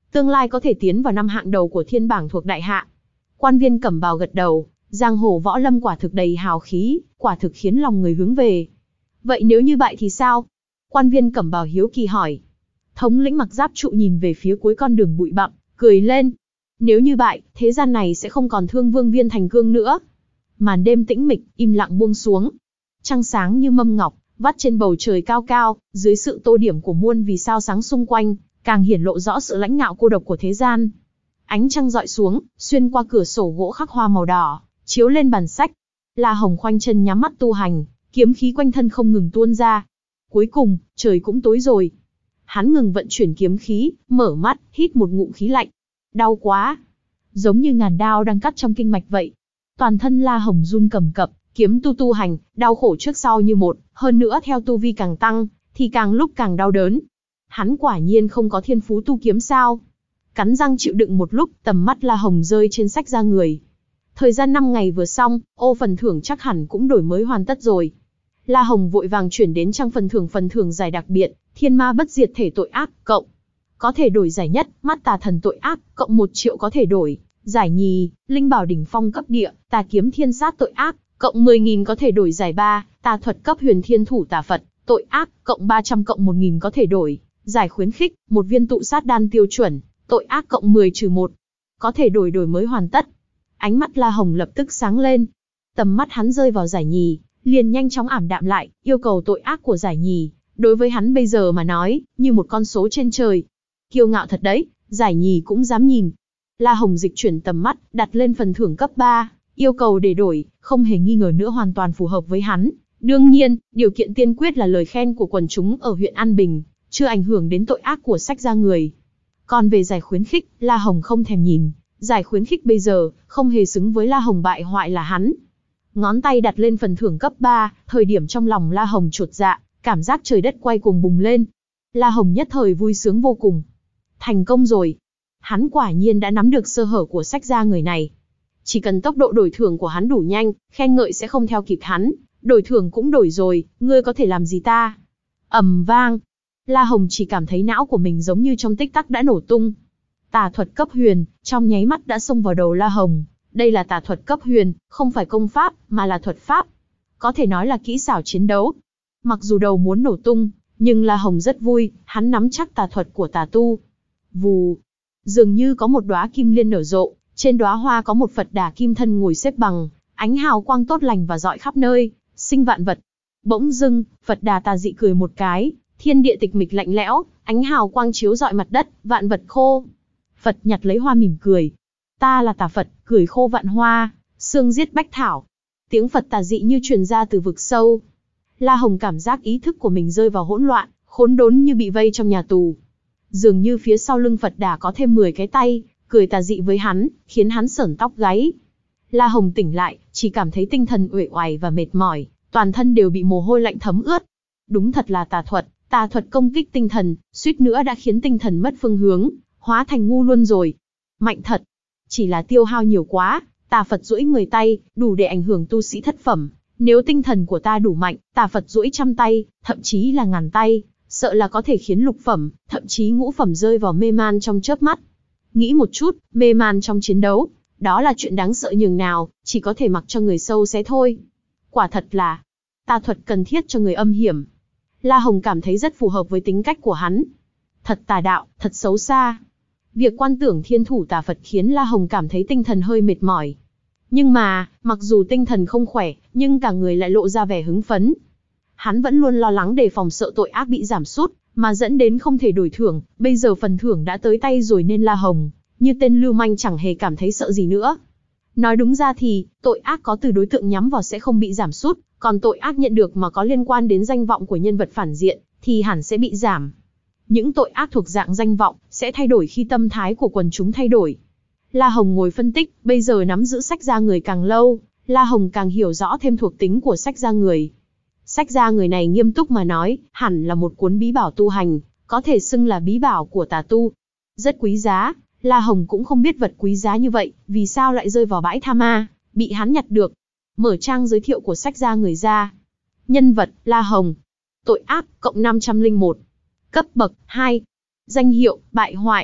tương lai có thể tiến vào năm hạng đầu của thiên bảng thuộc đại hạ. Quan viên cẩm bào gật đầu, giang hồ võ lâm quả thực đầy hào khí, quả thực khiến lòng người hướng về. Vậy nếu như bại thì sao? Quan viên cẩm bào hiếu kỳ hỏi. Thống lĩnh mặc giáp trụ nhìn về phía cuối con đường bụi bặm, cười lên. Nếu như bại, thế gian này sẽ không còn thương vương Viên Thành Cương nữa. Màn đêm tĩnh mịch, im lặng buông xuống. Trăng sáng như mâm ngọc, vắt trên bầu trời cao cao, dưới sự tô điểm của muôn vì sao sáng xung quanh, càng hiển lộ rõ sự lãnh ngạo cô độc của thế gian. Ánh trăng dọi xuống, xuyên qua cửa sổ gỗ khắc hoa màu đỏ, chiếu lên bàn sách. La Hồng khoanh chân nhắm mắt tu hành, kiếm khí quanh thân không ngừng tuôn ra. Cuối cùng, trời cũng tối rồi. Hắn ngừng vận chuyển kiếm khí, mở mắt, hít một ngụm khí lạnh. Đau quá! Giống như ngàn đao đang cắt trong kinh mạch vậy. Toàn thân La Hồng run cầm cập, kiếm tu tu hành, đau khổ trước sau như một, hơn nữa theo tu vi càng tăng, thì càng lúc càng đau đớn. Hắn quả nhiên không có thiên phú tu kiếm sao? Cắn răng chịu đựng một lúc, tầm mắt La Hồng rơi trên sách ra người. Thời gian năm ngày vừa xong, ô phần thưởng chắc hẳn cũng đổi mới hoàn tất rồi. La Hồng vội vàng chuyển đến trang phần thưởng phần thưởng giải đặc biệt, thiên ma bất diệt thể tội ác, cộng. Có thể đổi giải nhất, mắt tà thần tội ác, cộng một triệu có thể đổi. Giải nhì, linh bảo đỉnh phong cấp địa, tà kiếm thiên sát tội ác, cộng mười nghìn có thể đổi. Giải ba, tà thuật cấp huyền thiên thủ tà Phật, tội ác, cộng ba trăm cộng một nghìn có thể đổi. Giải khuyến khích, một viên tụ sát đan tiêu chuẩn, tội ác cộng mười trừ một. Có thể đổi đổi mới hoàn tất. Ánh mắt La Hồng lập tức sáng lên. Tầm mắt hắn rơi vào giải nhì, liền nhanh chóng ảm đạm lại, yêu cầu tội ác của giải nhì. Đối với hắn bây giờ mà nói, như một con số trên trời. Kiêu ngạo thật đấy, giải nhì cũng dám nhìn. La Hồng dịch chuyển tầm mắt, đặt lên phần thưởng cấp ba, yêu cầu để đổi, không hề nghi ngờ nữa hoàn toàn phù hợp với hắn. Đương nhiên, điều kiện tiên quyết là lời khen của quần chúng ở huyện An Bình, chưa ảnh hưởng đến tội ác của sách ra người. Còn về giải khuyến khích, La Hồng không thèm nhìn, giải khuyến khích bây giờ, không hề xứng với La Hồng bại hoại là hắn. Ngón tay đặt lên phần thưởng cấp ba, thời điểm trong lòng La Hồng chột dạ, cảm giác trời đất quay cuồng bùng lên. La Hồng nhất thời vui sướng vô cùng. Thành công rồi. Hắn quả nhiên đã nắm được sơ hở của sách ra người này. Chỉ cần tốc độ đổi thưởng của hắn đủ nhanh, khen ngợi sẽ không theo kịp hắn. Đổi thưởng cũng đổi rồi, ngươi có thể làm gì ta? Ầm vang. La Hồng chỉ cảm thấy não của mình giống như trong tích tắc đã nổ tung. Tà thuật cấp huyền, trong nháy mắt đã xông vào đầu La Hồng. Đây là tà thuật cấp huyền, không phải công pháp, mà là thuật pháp. Có thể nói là kỹ xảo chiến đấu. Mặc dù đầu muốn nổ tung, nhưng La Hồng rất vui, hắn nắm chắc tà thuật của tà tu. Vù. Dường như có một đóa kim liên nở rộ, trên đóa hoa có một Phật Đà kim thân ngồi xếp bằng, ánh hào quang tốt lành và rọi khắp nơi, sinh vạn vật. Bỗng dưng, Phật Đà tà dị cười một cái, thiên địa tịch mịch lạnh lẽo, ánh hào quang chiếu rọi mặt đất, vạn vật khô. Phật nhặt lấy hoa mỉm cười. Ta là tà Phật, cười khô vạn hoa, xương giết bách thảo. Tiếng Phật tà dị như truyền ra từ vực sâu. La Hồng cảm giác ý thức của mình rơi vào hỗn loạn, khốn đốn như bị vây trong nhà tù. Dường như phía sau lưng Phật Đà có thêm mười cái tay, cười tà dị với hắn, khiến hắn sởn tóc gáy. La Hồng tỉnh lại, chỉ cảm thấy tinh thần uể oải và mệt mỏi, toàn thân đều bị mồ hôi lạnh thấm ướt. Đúng thật là tà thuật, tà thuật công kích tinh thần, suýt nữa đã khiến tinh thần mất phương hướng, hóa thành ngu luôn rồi. Mạnh thật, chỉ là tiêu hao nhiều quá, tà Phật duỗi mười tay, đủ để ảnh hưởng tu sĩ thất phẩm. Nếu tinh thần của ta đủ mạnh, tà Phật duỗi trăm tay, thậm chí là ngàn tay, sợ là có thể khiến lục phẩm, thậm chí ngũ phẩm rơi vào mê man trong chớp mắt. Nghĩ một chút, mê man trong chiến đấu, đó là chuyện đáng sợ nhường nào, chỉ có thể mặc cho người sâu xé thôi. Quả thật là, tà thuật cần thiết cho người âm hiểm. La Hồng cảm thấy rất phù hợp với tính cách của hắn. Thật tà đạo, thật xấu xa. Việc quan tưởng thiên thủ tà Phật khiến La Hồng cảm thấy tinh thần hơi mệt mỏi. Nhưng mà, mặc dù tinh thần không khỏe, nhưng cả người lại lộ ra vẻ hứng phấn. Hắn vẫn luôn lo lắng đề phòng sợ tội ác bị giảm sút, mà dẫn đến không thể đổi thưởng, bây giờ phần thưởng đã tới tay rồi nên La Hồng, như tên lưu manh chẳng hề cảm thấy sợ gì nữa. Nói đúng ra thì, tội ác có từ đối tượng nhắm vào sẽ không bị giảm sút, còn tội ác nhận được mà có liên quan đến danh vọng của nhân vật phản diện, thì hẳn sẽ bị giảm. Những tội ác thuộc dạng danh vọng, sẽ thay đổi khi tâm thái của quần chúng thay đổi. La Hồng ngồi phân tích, bây giờ nắm giữ sách ra người càng lâu, La Hồng càng hiểu rõ thêm thuộc tính của sách ra người. Sách ra người này nghiêm túc mà nói, hẳn là một cuốn bí bảo tu hành, có thể xưng là bí bảo của tà tu. Rất quý giá, La Hồng cũng không biết vật quý giá như vậy, vì sao lại rơi vào bãi tha ma, bị hắn nhặt được. Mở trang giới thiệu của sách ra người ra. Nhân vật, La Hồng. Tội ác, cộng năm trăm lẻ một. Cấp bậc, hai. Danh hiệu, bại hoại.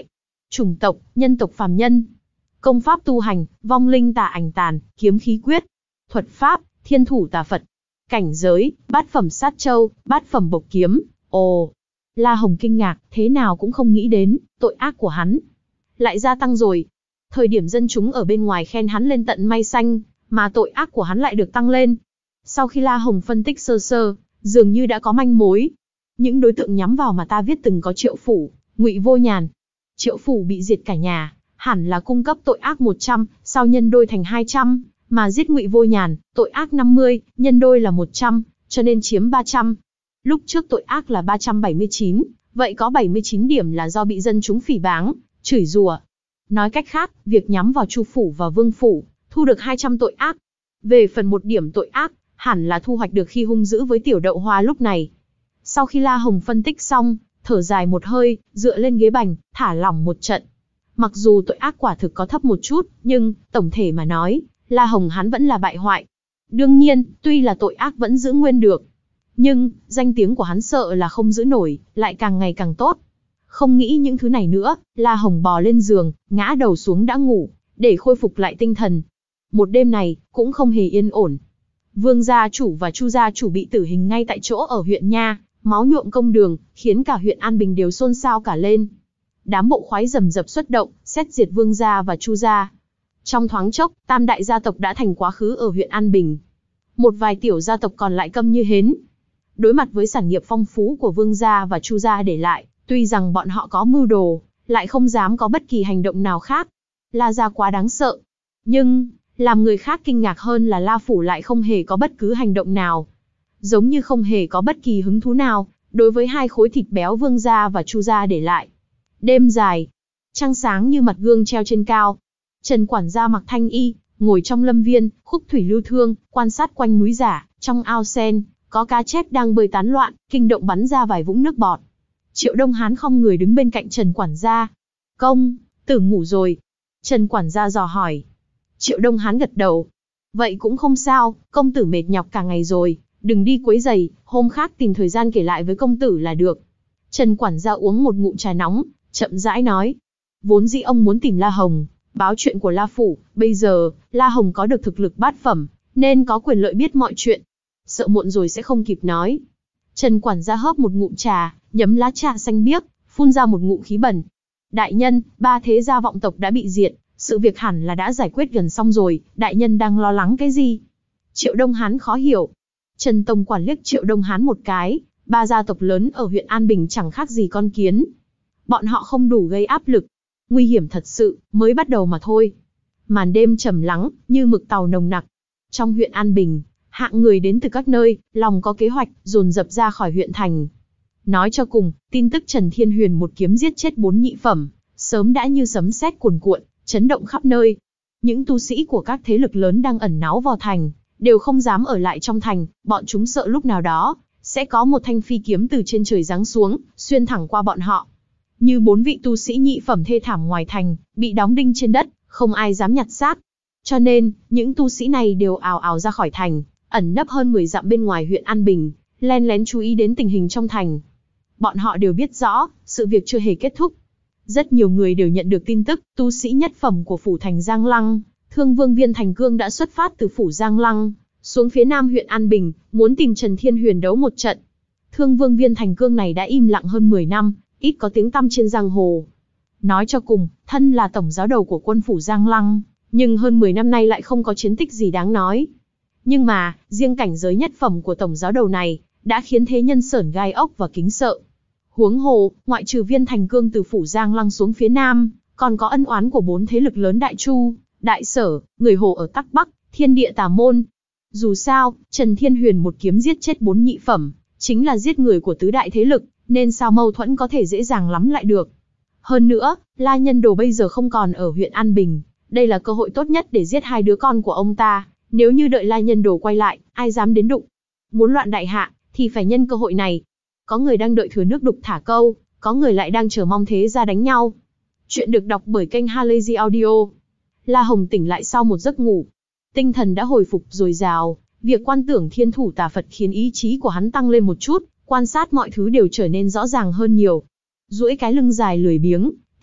Chủng tộc, nhân tộc phàm nhân. Công pháp tu hành, vong linh tà ảnh tàn, kiếm khí quyết. Thuật pháp, thiên thủ tà Phật. Cảnh giới, bát phẩm sát châu, bát phẩm bộc kiếm. Ồ! La Hồng kinh ngạc, thế nào cũng không nghĩ đến, tội ác của hắn lại gia tăng rồi. Thời điểm dân chúng ở bên ngoài khen hắn lên tận mây xanh, mà tội ác của hắn lại được tăng lên. Sau khi La Hồng phân tích sơ sơ, dường như đã có manh mối. Những đối tượng nhắm vào mà ta viết từng có Triệu Phủ, Ngụy Vô Nhàn. Triệu Phủ bị diệt cả nhà, hẳn là cung cấp tội ác một trăm, sau nhân đôi thành hai trăm, mà giết Ngụy Vô Nhàn, tội ác năm mươi, nhân đôi là một trăm, cho nên chiếm ba trăm. Lúc trước tội ác là ba trăm bảy mươi chín, vậy có bảy mươi chín điểm là do bị dân chúng phỉ báng, chửi rủa. Nói cách khác, việc nhắm vào Chu Phủ và Vương Phủ, thu được hai trăm tội ác. Về phần một điểm tội ác, hẳn là thu hoạch được khi hung dữ với Tiểu Đậu Hoa lúc này. Sau khi La Hồng phân tích xong, thở dài một hơi, dựa lên ghế bành, thả lỏng một trận. Mặc dù tội ác quả thực có thấp một chút, nhưng, tổng thể mà nói, La Hồng hắn vẫn là bại hoại. Đương nhiên, tuy là tội ác vẫn giữ nguyên được, nhưng, danh tiếng của hắn sợ là không giữ nổi, lại càng ngày càng tốt. Không nghĩ những thứ này nữa, La Hồng bò lên giường, ngã đầu xuống đã ngủ, để khôi phục lại tinh thần. Một đêm này, cũng không hề yên ổn. Vương gia chủ và Chu gia chủ bị tử hình ngay tại chỗ ở huyện Nha, máu nhuộm công đường, khiến cả huyện An Bình đều xôn xao cả lên. Đám bộ khoái rầm rập xuất động, xét diệt Vương gia và Chu gia. Trong thoáng chốc, tam đại gia tộc đã thành quá khứ ở huyện An Bình. Một vài tiểu gia tộc còn lại câm như hến. Đối mặt với sản nghiệp phong phú của Vương gia và Chu gia để lại, tuy rằng bọn họ có mưu đồ, lại không dám có bất kỳ hành động nào khác. La gia quá đáng sợ. Nhưng, làm người khác kinh ngạc hơn là La Phủ lại không hề có bất cứ hành động nào. Giống như không hề có bất kỳ hứng thú nào, đối với hai khối thịt béo Vương gia và Chu gia để lại. Đêm dài, trăng sáng như mặt gương treo trên cao. Trần quản gia mặc thanh y, ngồi trong lâm viên, khúc thủy lưu thương, quan sát quanh núi giả, trong ao sen, có cá chép đang bơi tán loạn, kinh động bắn ra vài vũng nước bọt. Triệu Đông Hán không người đứng bên cạnh Trần quản gia. Công, tử ngủ rồi. Trần quản gia dò hỏi. Triệu Đông Hán gật đầu. Vậy cũng không sao, công tử mệt nhọc cả ngày rồi, đừng đi quấy rầy, hôm khác tìm thời gian kể lại với công tử là được. Trần quản gia uống một ngụm trà nóng, chậm rãi nói. Vốn dĩ ông muốn tìm La Hồng, báo chuyện của La Phủ, bây giờ, La Hồng có được thực lực bát phẩm, nên có quyền lợi biết mọi chuyện. Sợ muộn rồi sẽ không kịp nói. Trần quản gia hớp một ngụm trà, nhấm lá trà xanh biếc, phun ra một ngụm khí bẩn. Đại nhân, ba thế gia vọng tộc đã bị diệt, sự việc hẳn là đã giải quyết gần xong rồi, đại nhân đang lo lắng cái gì? Triệu Đông Hán khó hiểu. Trần Tông quản liếc Triệu Đông Hán một cái, ba gia tộc lớn ở huyện An Bình chẳng khác gì con kiến. Bọn họ không đủ gây áp lực. Nguy hiểm thật sự, mới bắt đầu mà thôi. Màn đêm trầm lắng, như mực tàu nồng nặc. Trong huyện An Bình, hạng người đến từ các nơi, lòng có kế hoạch, dồn dập ra khỏi huyện thành. Nói cho cùng, tin tức Trần Thiên Huyền một kiếm giết chết bốn nhị phẩm, sớm đã như sấm sét cuồn cuộn, chấn động khắp nơi. Những tu sĩ của các thế lực lớn đang ẩn náu vào thành, đều không dám ở lại trong thành, bọn chúng sợ lúc nào đó, sẽ có một thanh phi kiếm từ trên trời giáng xuống, xuyên thẳng qua bọn họ. Như bốn vị tu sĩ nhị phẩm thê thảm ngoài thành, bị đóng đinh trên đất, không ai dám nhặt xác. Cho nên, những tu sĩ này đều ào ào ra khỏi thành, ẩn nấp hơn mười dặm bên ngoài huyện An Bình, len lén chú ý đến tình hình trong thành. Bọn họ đều biết rõ, sự việc chưa hề kết thúc. Rất nhiều người đều nhận được tin tức, tu sĩ nhất phẩm của phủ thành Giang Lăng, Thương Vương Viên Thành Cương đã xuất phát từ phủ Giang Lăng, xuống phía nam huyện An Bình, muốn tìm Trần Thiên Huyền đấu một trận. Thương Vương Viên Thành Cương này đã im lặng hơn mười năm, ít có tiếng tăm trên giang hồ. Nói cho cùng, thân là tổng giáo đầu của quân phủ Giang Lăng, nhưng hơn mười năm nay lại không có chiến tích gì đáng nói. Nhưng mà, riêng cảnh giới nhất phẩm của tổng giáo đầu này, đã khiến thế nhân sởn gai ốc và kính sợ. Huống hồ, ngoại trừ Viên Thành Cương từ phủ Giang Lăng xuống phía nam, còn có ân oán của bốn thế lực lớn Đại Chu, Đại Sở, người Hồ ở Tắc Bắc, Thiên Địa Tà Môn. Dù sao, Trần Thiên Huyền một kiếm giết chết bốn nhị phẩm, chính là giết người của tứ đại thế lực, nên sao mâu thuẫn có thể dễ dàng lắm lại được. Hơn nữa, La Nhân Đồ bây giờ không còn ở huyện An Bình, đây là cơ hội tốt nhất để giết hai đứa con của ông ta. Nếu như đợi La Nhân Đồ quay lại, ai dám đến đụng. Muốn loạn đại hạ, thì phải nhân cơ hội này. Có người đang đợi thừa nước đục thả câu, có người lại đang chờ mong thế ra đánh nhau. Chuyện được đọc bởi kênh Halazy Audio. La Hồng tỉnh lại sau một giấc ngủ. Tinh thần đã hồi phục dồi dào, việc quan tưởng thiên thủ tà Phật khiến ý chí của hắn tăng lên một chút, quan sát mọi thứ đều trở nên rõ ràng hơn nhiều. Duỗi cái lưng dài lười biếng,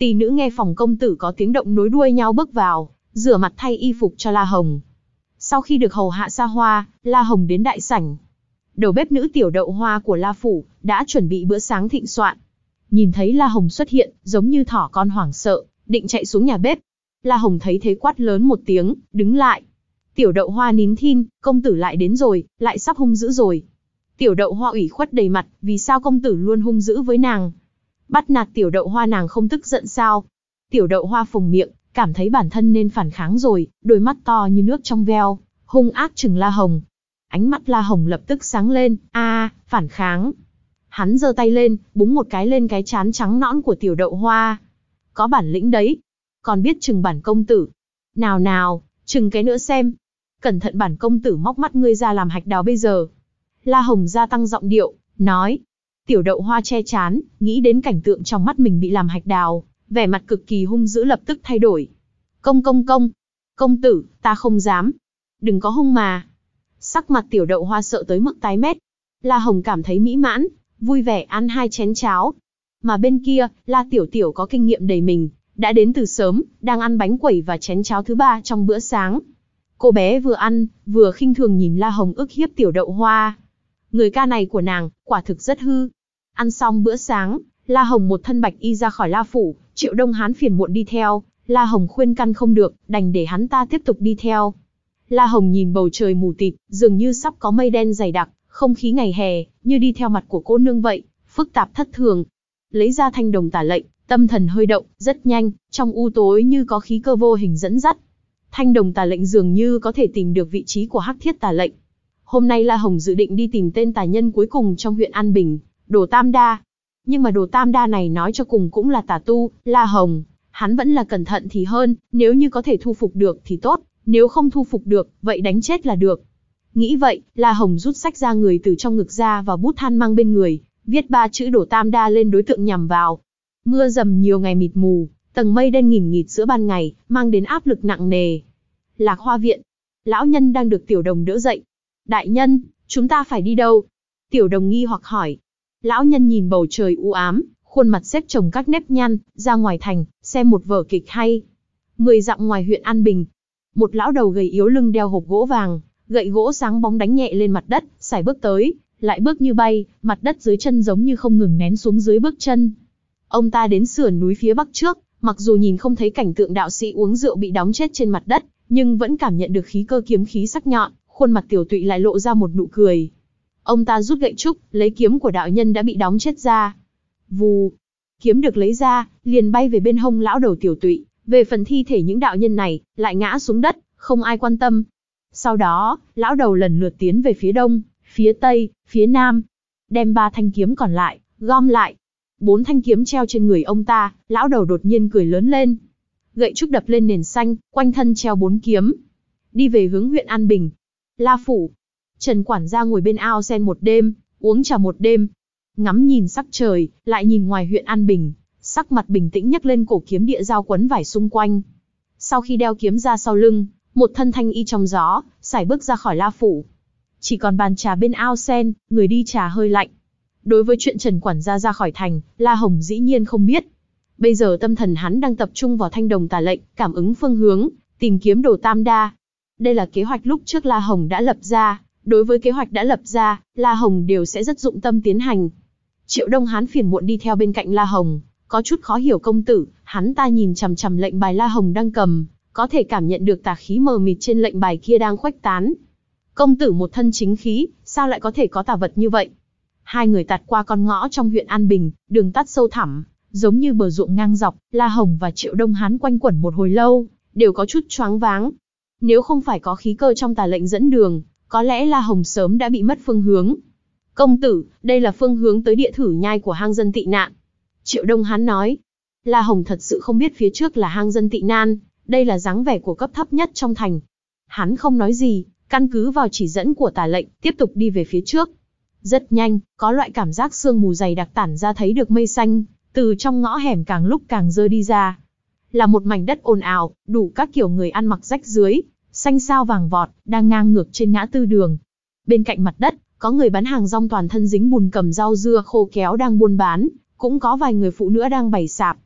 Tỷ nữ nghe phòng công tử có tiếng động nối đuôi nhau bước vào, rửa mặt thay y phục cho La Hồng. Sau khi được hầu hạ xa hoa, La Hồng đến đại sảnh. Đầu bếp nữ Tiểu Đậu Hoa của La Phủ đã chuẩn bị bữa sáng thịnh soạn. Nhìn thấy La Hồng xuất hiện, giống như thỏ con hoảng sợ, định chạy xuống nhà bếp. La Hồng thấy thế quát lớn một tiếng, đứng lại. Tiểu Đậu Hoa nín thin, công tử lại đến rồi, lại sắp hung dữ rồi. Tiểu Đậu Hoa ủy khuất đầy mặt, vì sao công tử luôn hung dữ với nàng? Bắt nạt Tiểu Đậu Hoa nàng không tức giận sao? Tiểu Đậu Hoa phồng miệng, cảm thấy bản thân nên phản kháng rồi, đôi mắt to như nước trong veo, hung ác trừng La Hồng. Ánh mắt La Hồng lập tức sáng lên, a, phản kháng. Hắn giơ tay lên, búng một cái lên cái trán trắng nõn của Tiểu Đậu Hoa. Có bản lĩnh đấy, còn biết trừng bản công tử. Nào nào, trừng cái nữa xem. Cẩn thận bản công tử móc mắt ngươi ra làm hạch đào bây giờ. La Hồng gia tăng giọng điệu, nói. Tiểu Đậu Hoa che trán, nghĩ đến cảnh tượng trong mắt mình bị làm hạch đào, vẻ mặt cực kỳ hung dữ lập tức thay đổi. Công công công, công tử, ta không dám. Đừng có hung mà. Sắc mặt Tiểu Đậu Hoa sợ tới mức tái mét. La Hồng cảm thấy mỹ mãn, vui vẻ ăn hai chén cháo. Mà bên kia, La Tiểu Tiểu có kinh nghiệm đầy mình, đã đến từ sớm, đang ăn bánh quẩy và chén cháo thứ ba trong bữa sáng. Cô bé vừa ăn, vừa khinh thường nhìn La Hồng ức hiếp Tiểu Đậu Hoa. Người ca này của nàng, quả thực rất hư. Ăn xong bữa sáng, La Hồng một thân bạch y ra khỏi La Phủ, Triệu Đông Hán phiền muộn đi theo. La Hồng khuyên căn không được, đành để hắn ta tiếp tục đi theo. La Hồng nhìn bầu trời mù tịt, dường như sắp có mây đen dày đặc, không khí ngày hè, như đi theo mặt của cô nương vậy, phức tạp thất thường. Lấy ra thanh đồng tả lệnh, tâm thần hơi động, rất nhanh, trong u tối như có khí cơ vô hình dẫn dắt. Thanh đồng tả lệnh dường như có thể tìm được vị trí của Hắc Thiết tả lệnh. Hôm nay La Hồng dự định đi tìm tên tà nhân cuối cùng trong huyện An Bình, Đồ Tam Đa. Nhưng mà Đồ Tam Đa này nói cho cùng cũng là tà tu, La Hồng, hắn vẫn là cẩn thận thì hơn, nếu như có thể thu phục được thì tốt, nếu không thu phục được, vậy đánh chết là được. Nghĩ vậy, La Hồng rút sách ra người từ trong ngực ra và bút than mang bên người, viết ba chữ Đồ Tam Đa lên đối tượng nhằm vào. Mưa dầm nhiều ngày mịt mù, tầng mây đen nghìn nghịt giữa ban ngày, mang đến áp lực nặng nề. Lạc Hoa viện, lão nhân đang được Tiểu Đồng đỡ dậy. Đại nhân, chúng ta phải đi đâu? Tiểu Đồng nghi hoặc hỏi. Lão nhân nhìn bầu trời u ám, khuôn mặt xếp chồng các nếp nhăn, ra ngoài thành, xem một vở kịch hay. Mười dặm ngoài huyện An Bình, một lão đầu gầy yếu lưng đeo hộp gỗ vàng, gậy gỗ sáng bóng đánh nhẹ lên mặt đất, sải bước tới, lại bước như bay, mặt đất dưới chân giống như không ngừng nén xuống dưới bước chân. Ông ta đến sườn núi phía bắc trước, mặc dù nhìn không thấy cảnh tượng đạo sĩ uống rượu bị đóng chết trên mặt đất, nhưng vẫn cảm nhận được khí cơ kiếm khí sắc nhọn, khuôn mặt tiểu tụy lại lộ ra một nụ cười. Ông ta rút gậy trúc, lấy kiếm của đạo nhân đã bị đóng chết ra. Vù, kiếm được lấy ra, liền bay về bên hông lão đầu tiểu tụy. Về phần thi thể những đạo nhân này, lại ngã xuống đất, không ai quan tâm. Sau đó, lão đầu lần lượt tiến về phía đông, phía tây, phía nam, đem ba thanh kiếm còn lại, gom lại. Bốn thanh kiếm treo trên người ông ta, lão đầu đột nhiên cười lớn lên. Gậy trúc đập lên nền xanh, quanh thân treo bốn kiếm. Đi về hướng huyện An Bình. La Phủ. Trần quản gia ngồi bên ao sen một đêm, uống trà một đêm. Ngắm nhìn sắc trời, lại nhìn ngoài huyện An Bình. Sắc mặt bình tĩnh nhấc lên cổ kiếm địa dao quấn vải xung quanh. Sau khi đeo kiếm ra sau lưng, một thân thanh y trong gió, sải bước ra khỏi La Phủ. Chỉ còn bàn trà bên ao sen, người đi trà hơi lạnh. Đối với chuyện Trần quản gia ra khỏi thành, La Hồng dĩ nhiên không biết. Bây giờ tâm thần hắn đang tập trung vào thanh đồng tà lệnh, cảm ứng phương hướng, tìm kiếm Đồ Tam Đa. Đây là kế hoạch lúc trước La Hồng đã lập ra, đối với kế hoạch đã lập ra, La Hồng đều sẽ rất dụng tâm tiến hành. Triệu Đông Hán phiền muộn đi theo bên cạnh La Hồng, có chút khó hiểu công tử, hắn ta nhìn chằm chằm lệnh bài La Hồng đang cầm, có thể cảm nhận được tà khí mờ mịt trên lệnh bài kia đang khuếch tán. Công tử một thân chính khí, sao lại có thể có tà vật như vậy? Hai người tạt qua con ngõ trong huyện An Bình, đường tắt sâu thẳm, giống như bờ ruộng ngang dọc, La Hồng và Triệu Đông Hán quanh quẩn một hồi lâu, đều có chút choáng váng. Nếu không phải có khí cơ trong tà lệnh dẫn đường, có lẽ La Hồng sớm đã bị mất phương hướng. Công tử, đây là phương hướng tới địa thử nhai của hang dân tị nạn. Triệu Đông Hán nói. La Hồng thật sự không biết phía trước là hang dân tị nan, đây là dáng vẻ của cấp thấp nhất trong thành. Hắn không nói gì, căn cứ vào chỉ dẫn của tà lệnh, tiếp tục đi về phía trước. Rất nhanh, có loại cảm giác sương mù dày đặc tản ra thấy được mây xanh, từ trong ngõ hẻm càng lúc càng rơi đi ra. Là một mảnh đất ồn ào, đủ các kiểu người ăn mặc rách rưới, xanh xao vàng vọt, đang ngang ngược trên ngã tư đường. Bên cạnh mặt đất, có người bán hàng rong toàn thân dính bùn cầm rau dưa khô kéo đang buôn bán, cũng có vài người phụ nữ đang bày sạp.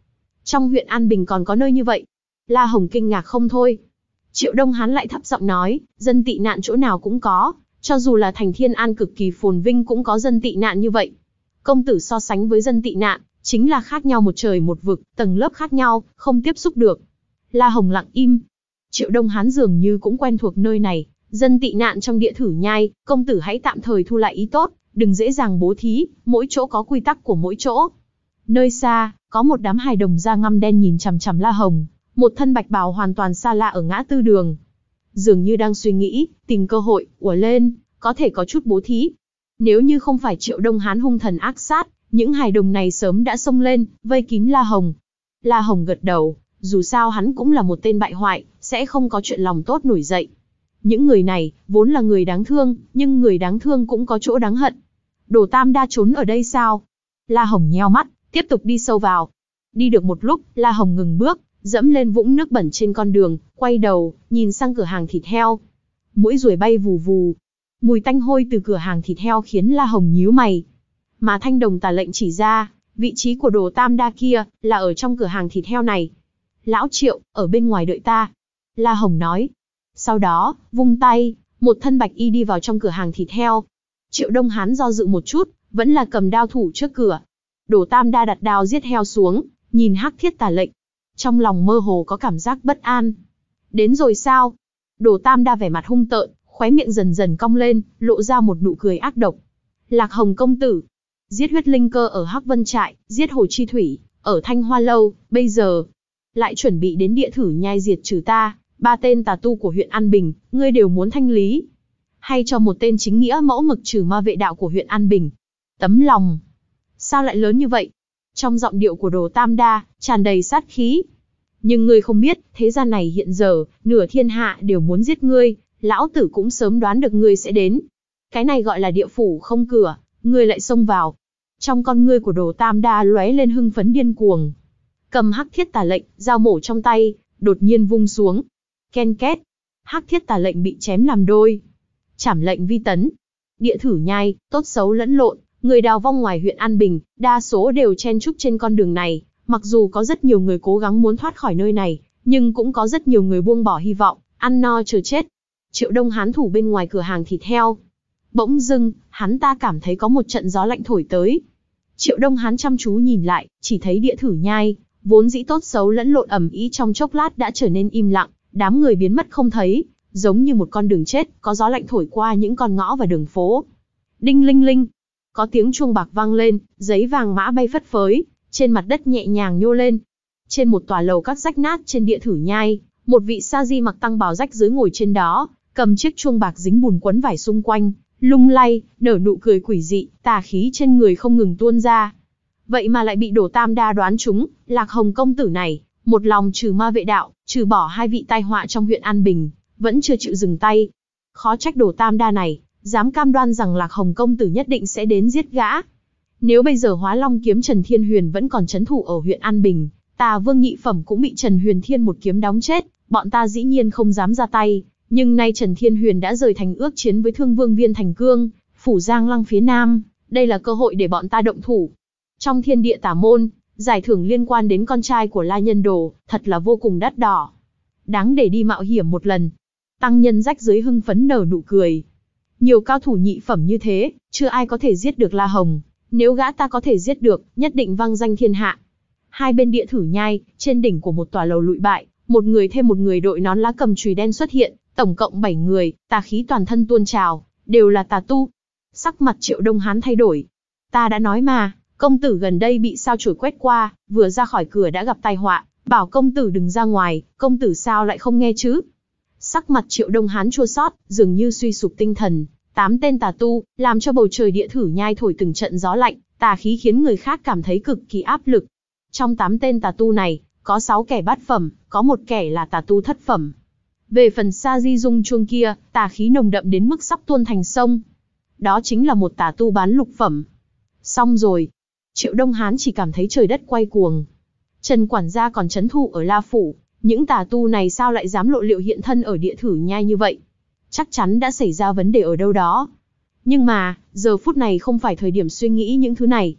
Trong huyện An Bình còn có nơi như vậy? La Hồng kinh ngạc không thôi. Triệu Đông Hán lại thấp giọng nói, dân tị nạn chỗ nào cũng có, cho dù là thành Thiên An cực kỳ phồn vinh cũng có dân tị nạn như vậy. Công tử so sánh với dân tị nạn, chính là khác nhau một trời một vực, tầng lớp khác nhau, không tiếp xúc được. La Hồng lặng im. Triệu Đông Hán dường như cũng quen thuộc nơi này, dân tị nạn trong địa thử nhai, công tử hãy tạm thời thu lại ý tốt, đừng dễ dàng bố thí, mỗi chỗ có quy tắc của mỗi chỗ. Nơi xa, có một đám hài đồng da ngăm đen nhìn chằm chằm La Hồng, một thân bạch bào hoàn toàn xa lạ ở ngã tư đường. Dường như đang suy nghĩ, tìm cơ hội, ùa lên, có thể có chút bố thí. Nếu như không phải Triệu Đông Hán hung thần ác sát, những hài đồng này sớm đã xông lên, vây kín La Hồng. La Hồng gật đầu, dù sao hắn cũng là một tên bại hoại, sẽ không có chuyện lòng tốt nổi dậy. Những người này, vốn là người đáng thương, nhưng người đáng thương cũng có chỗ đáng hận. Đồ Tam Đa trốn ở đây sao? La Hồng nheo mắt, tiếp tục đi sâu vào. Đi được một lúc, La Hồng ngừng bước, dẫm lên vũng nước bẩn trên con đường, quay đầu, nhìn sang cửa hàng thịt heo. Muỗi ruồi bay vù vù. Mùi tanh hôi từ cửa hàng thịt heo khiến La Hồng nhíu mày. Mà thanh đồng tà lệnh chỉ ra, vị trí của Đồ Tam Đa kia, là ở trong cửa hàng thịt heo này. Lão Triệu, ở bên ngoài đợi ta. La Hồng nói. Sau đó, vung tay, một thân bạch y đi vào trong cửa hàng thịt heo. Triệu Đông Hán do dự một chút, vẫn là cầm đao thủ trước cửa. Đồ Tam Đa đặt đao giết heo xuống, nhìn Hắc Thiết Tà lệnh. Trong lòng mơ hồ có cảm giác bất an. Đến rồi sao? Đồ Tam Đa vẻ mặt hung tợn, khóe miệng dần dần cong lên, lộ ra một nụ cười ác độc. Lạc Hồng công tử, giết huyết linh cơ ở Hắc Vân Trại, giết Hồ Chi Thủy, ở Thanh Hoa Lâu, bây giờ lại chuẩn bị đến địa thử nhai diệt trừ ta, ba tên tà tu của huyện An Bình, ngươi đều muốn thanh lý. Hay cho một tên chính nghĩa mẫu mực trừ ma vệ đạo của huyện An Bình. Tấm lòng, sao lại lớn như vậy? Trong giọng điệu của Đồ Tam Đa, tràn đầy sát khí. Nhưng ngươi không biết, thế gian này hiện giờ, nửa thiên hạ đều muốn giết ngươi, lão tử cũng sớm đoán được ngươi sẽ đến. Cái này gọi là địa phủ không cửa, ngươi lại xông vào. Trong con ngươi của Đồ Tam Đa lóe lên hưng phấn điên cuồng. Cầm Hắc Thiết Tà lệnh, dao mổ trong tay, đột nhiên vung xuống. Ken két, Hắc Thiết Tà lệnh bị chém làm đôi. Trảm lệnh vi tấn. Địa thử nhai, tốt xấu lẫn lộn, người đào vong ngoài huyện An Bình, đa số đều chen chúc trên con đường này. Mặc dù có rất nhiều người cố gắng muốn thoát khỏi nơi này, nhưng cũng có rất nhiều người buông bỏ hy vọng, ăn no chờ chết. Triệu Đông Hán thủ bên ngoài cửa hàng thịt heo. Bỗng dưng, hắn ta cảm thấy có một trận gió lạnh thổi tới. Triệu Đông Hán chăm chú nhìn lại, chỉ thấy địa thử nhai, vốn dĩ tốt xấu lẫn lộn ầm ĩ trong chốc lát đã trở nên im lặng, đám người biến mất không thấy, giống như một con đường chết, có gió lạnh thổi qua những con ngõ và đường phố. Đinh linh linh, có tiếng chuông bạc vang lên, giấy vàng mã bay phất phới, trên mặt đất nhẹ nhàng nhô lên. Trên một tòa lầu các rách nát trên địa thử nhai, một vị sa di mặc tăng bào rách rưới ngồi trên đó, cầm chiếc chuông bạc dính bùn quấn vải xung quanh, lung lay, nở nụ cười quỷ dị, tà khí trên người không ngừng tuôn ra. Vậy mà lại bị Đồ Tam Đa đoán trúng, Lạc Hồng công tử này, một lòng trừ ma vệ đạo, trừ bỏ hai vị tai họa trong huyện An Bình, vẫn chưa chịu dừng tay. Khó trách Đồ Tam Đa này, dám cam đoan rằng Lạc Hồng công tử nhất định sẽ đến giết gã. Nếu bây giờ Hóa Long kiếm Trần Thiên Huyền vẫn còn trấn thủ ở huyện An Bình, Tà Vương nhị phẩm cũng bị Trần Huyền Thiên một kiếm đóng chết, bọn ta dĩ nhiên không dám ra tay. Nhưng nay Trần Thiên Huyền đã rời thành ước chiến với Thương Vương Viên Thành Cương, phủ Giang Lăng phía Nam, đây là cơ hội để bọn ta động thủ. Trong thiên địa tả môn, giải thưởng liên quan đến con trai của La Nhân Đồ, thật là vô cùng đắt đỏ. Đáng để đi mạo hiểm một lần. Tăng nhân rách dưới hưng phấn nở nụ cười. Nhiều cao thủ nhị phẩm như thế, chưa ai có thể giết được La Hồng. Nếu gã ta có thể giết được, nhất định vang danh thiên hạ. Hai bên địa thử nhai, trên đỉnh của một tòa lầu lụi bại, một người thêm một người đội nón lá cầm chùy đen xuất hiện, tổng cộng bảy người, tà khí toàn thân tuôn trào, đều là tà tu. Sắc mặt Triệu Đông Hán thay đổi. Ta đã nói mà, công tử gần đây bị sao chổi quét qua, vừa ra khỏi cửa đã gặp tai họa, bảo công tử đừng ra ngoài, công tử sao lại không nghe chứ? Sắc mặt Triệu Đông Hán chua xót, dường như suy sụp tinh thần. Tám tên tà tu, làm cho bầu trời địa thử nhai thổi từng trận gió lạnh, tà khí khiến người khác cảm thấy cực kỳ áp lực. Trong tám tên tà tu này, có sáu kẻ bát phẩm, có một kẻ là tà tu thất phẩm. Về phần Sa Di Dung Chuông kia, tà khí nồng đậm đến mức sắp tuôn thành sông. Đó chính là một tà tu bán lục phẩm. Xong rồi. Triệu Đông Hán chỉ cảm thấy trời đất quay cuồng. Trần quản gia còn trấn thủ ở La Phủ, những tà tu này sao lại dám lộ liễu hiện thân ở địa thử nhai như vậy? Chắc chắn đã xảy ra vấn đề ở đâu đó. Nhưng mà, giờ phút này không phải thời điểm suy nghĩ những thứ này.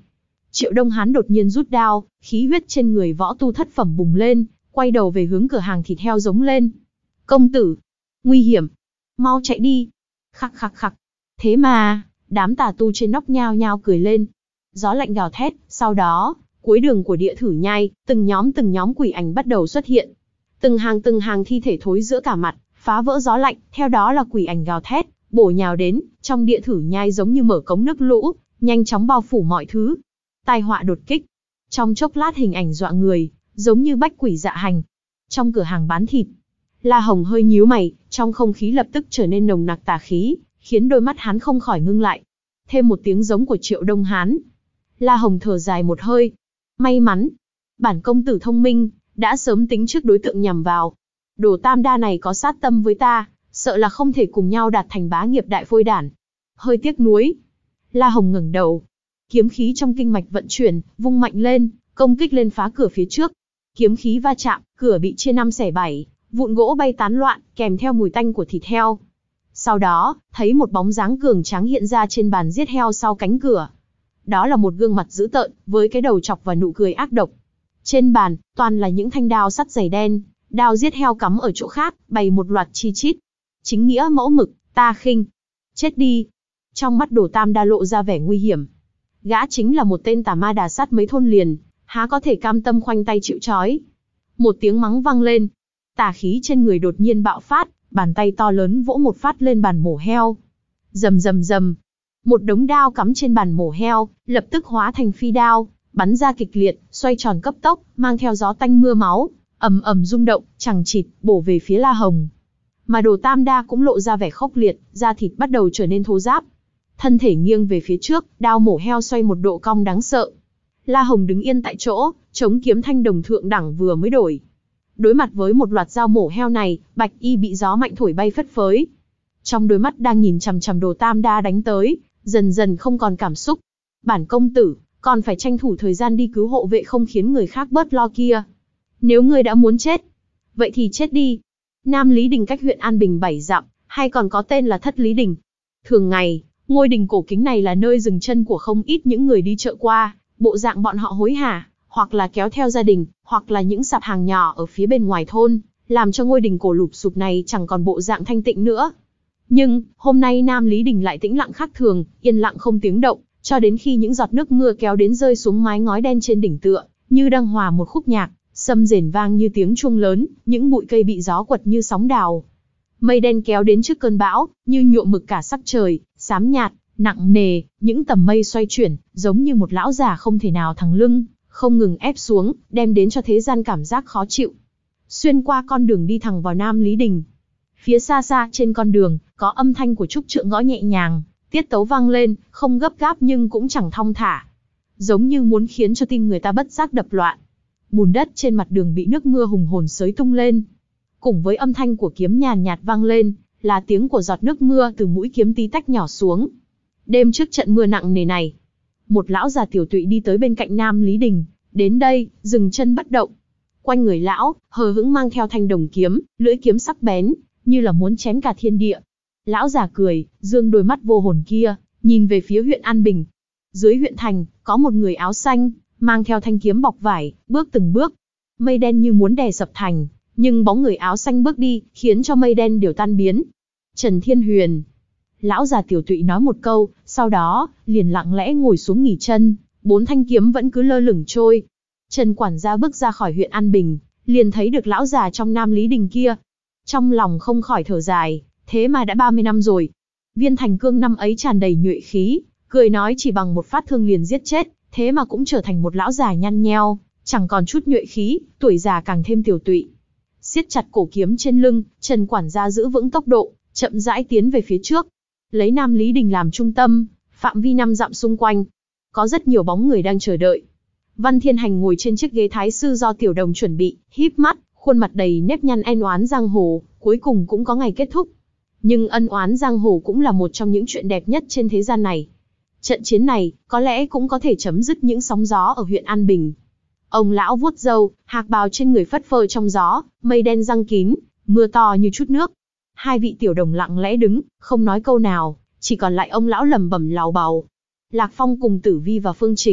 Triệu Đông Hán đột nhiên rút đao, khí huyết trên người võ tu thất phẩm bùng lên, quay đầu về hướng cửa hàng thịt heo giống lên. Công tử! Nguy hiểm! Mau chạy đi! Khắc khắc khắc! Thế mà, đám tà tu trên nóc nhao nhao cười lên. Gió lạnh gào thét, sau đó, cuối đường của địa thử nhai, từng nhóm từng nhóm quỷ ảnh bắt đầu xuất hiện. Từng hàng từng hàng thi thể thối giữa cả mặt, phá vỡ gió lạnh, theo đó là quỷ ảnh gào thét, bổ nhào đến, trong địa thử nhai giống như mở cống nước lũ, nhanh chóng bao phủ mọi thứ. Tai họa đột kích. Trong chốc lát hình ảnh dọa người, giống như bách quỷ dạ hành. Trong cửa hàng bán thịt, La Hồng hơi nhíu mày, trong không khí lập tức trở nên nồng nặc tà khí, khiến đôi mắt hắn không khỏi ngưng lại. Thêm một tiếng giống của Triệu Đông Hán. La Hồng thở dài một hơi. May mắn, bản công tử thông minh, đã sớm tính trước đối tượng nhằm vào. Đồ Tam Đa này có sát tâm với ta, sợ là không thể cùng nhau đạt thành bá nghiệp đại phôi đản. Hơi tiếc nuối. La Hồng ngẩng đầu. Kiếm khí trong kinh mạch vận chuyển, vung mạnh lên, công kích lên phá cửa phía trước. Kiếm khí va chạm, cửa bị chia năm xẻ bảy, vụn gỗ bay tán loạn, kèm theo mùi tanh của thịt heo. Sau đó, thấy một bóng dáng cường tráng hiện ra trên bàn giết heo sau cánh cửa. Đó là một gương mặt dữ tợn, với cái đầu chọc và nụ cười ác độc. Trên bàn, toàn là những thanh đao sắt dày đen, đao giết heo cắm ở chỗ khác, bày một loạt chi chít. Chính nghĩa mẫu mực, ta khinh. Chết đi. Trong mắt Đồ Tam Đa lộ ra vẻ nguy hiểm. Gã chính là một tên tà ma đà sát mấy thôn liền, há có thể cam tâm khoanh tay chịu trói. Một tiếng mắng vang lên. Tà khí trên người đột nhiên bạo phát, bàn tay to lớn vỗ một phát lên bàn mổ heo. Rầm rầm rầm. Một đống đao cắm trên bàn mổ heo, lập tức hóa thành phi đao, bắn ra kịch liệt, xoay tròn cấp tốc, mang theo gió tanh mưa máu, ầm ầm rung động, chằng chịt, bổ về phía La Hồng. Mà Đồ Tam Đa cũng lộ ra vẻ khốc liệt, da thịt bắt đầu trở nên thô ráp. Thân thể nghiêng về phía trước, đao mổ heo xoay một độ cong đáng sợ. La Hồng đứng yên tại chỗ, chống kiếm thanh đồng thượng đẳng vừa mới đổi. Đối mặt với một loạt dao mổ heo này, Bạch Y bị gió mạnh thổi bay phất phới. Trong đôi mắt đang nhìn chằm chằm Đồ Tam Đa đánh tới, dần dần không còn cảm xúc. Bản công tử, còn phải tranh thủ thời gian đi cứu hộ vệ không khiến người khác bớt lo kia. Nếu ngươi đã muốn chết, vậy thì chết đi. Nam Lý Đình cách huyện An Bình bảy dặm, hay còn có tên là Thất Lý Đình. Thường ngày, ngôi đình cổ kính này là nơi dừng chân của không ít những người đi chợ qua, bộ dạng bọn họ hối hả, hoặc là kéo theo gia đình, hoặc là những sạp hàng nhỏ ở phía bên ngoài thôn, làm cho ngôi đình cổ lụp xụp này chẳng còn bộ dạng thanh tịnh nữa. Nhưng, hôm nay Nam Lý Đình lại tĩnh lặng khác thường, yên lặng không tiếng động, cho đến khi những giọt nước mưa kéo đến rơi xuống mái ngói đen trên đỉnh tựa, như đang hòa một khúc nhạc, sâm rền vang như tiếng chuông lớn, những bụi cây bị gió quật như sóng đào. Mây đen kéo đến trước cơn bão, như nhuộm mực cả sắc trời, xám nhạt, nặng nề, những tầm mây xoay chuyển, giống như một lão già không thể nào thẳng lưng, không ngừng ép xuống, đem đến cho thế gian cảm giác khó chịu. Xuyên qua con đường đi thẳng vào Nam Lý Đình. Phía xa xa trên con đường, có âm thanh của trúc trượng gõ nhẹ nhàng, tiết tấu vang lên, không gấp gáp nhưng cũng chẳng thong thả. Giống như muốn khiến cho tim người ta bất giác đập loạn. Bùn đất trên mặt đường bị nước mưa hùng hồn xới tung lên. Cùng với âm thanh của kiếm nhàn nhạt vang lên, là tiếng của giọt nước mưa từ mũi kiếm tí tách nhỏ xuống. Đêm trước trận mưa nặng nề này, một lão già tiểu tụy đi tới bên cạnh Nam Lý Đình, đến đây, dừng chân bất động. Quanh người lão, hờ hững mang theo thanh đồng kiếm, lưỡi kiếm sắc bén, như là muốn chém cả thiên địa. Lão già cười, dương đôi mắt vô hồn kia, nhìn về phía huyện An Bình. Dưới huyện thành, có một người áo xanh, mang theo thanh kiếm bọc vải, bước từng bước. Mây đen như muốn đè sập thành, nhưng bóng người áo xanh bước đi, khiến cho mây đen đều tan biến. Trần Thiên Huyền. Lão già tiểu tụy nói một câu, sau đó, liền lặng lẽ ngồi xuống nghỉ chân, bốn thanh kiếm vẫn cứ lơ lửng trôi. Trần quản gia bước ra khỏi huyện An Bình, liền thấy được lão già trong Nam Lý Đình kia. Trong lòng không khỏi thở dài, thế mà đã ba mươi năm rồi. Viên Thành Cương năm ấy tràn đầy nhuệ khí, cười nói chỉ bằng một phát thương liền giết chết, thế mà cũng trở thành một lão già nhăn nheo, chẳng còn chút nhuệ khí, tuổi già càng thêm tiểu tụy. Siết chặt cổ kiếm trên lưng, Trần quản gia giữ vững tốc độ, chậm rãi tiến về phía trước. Lấy Nam Lý Đình làm trung tâm, phạm vi năm dặm xung quanh, có rất nhiều bóng người đang chờ đợi. Văn Thiên Hành ngồi trên chiếc ghế thái sư do Tiểu Đồng chuẩn bị, híp mắt, khuôn mặt đầy nếp nhăn ân oán giang hồ, cuối cùng cũng có ngày kết thúc. Nhưng ân oán giang hồ cũng là một trong những chuyện đẹp nhất trên thế gian này. Trận chiến này, có lẽ cũng có thể chấm dứt những sóng gió ở huyện An Bình. Ông lão vuốt râu, hạc bào trên người phất phơ trong gió, mây đen giăng kín, mưa to như chút nước. Hai vị Tiểu Đồng lặng lẽ đứng, không nói câu nào, chỉ còn lại ông lão lẩm bẩm lào bào. Lạc Phong cùng Tử Vi và Phương Chính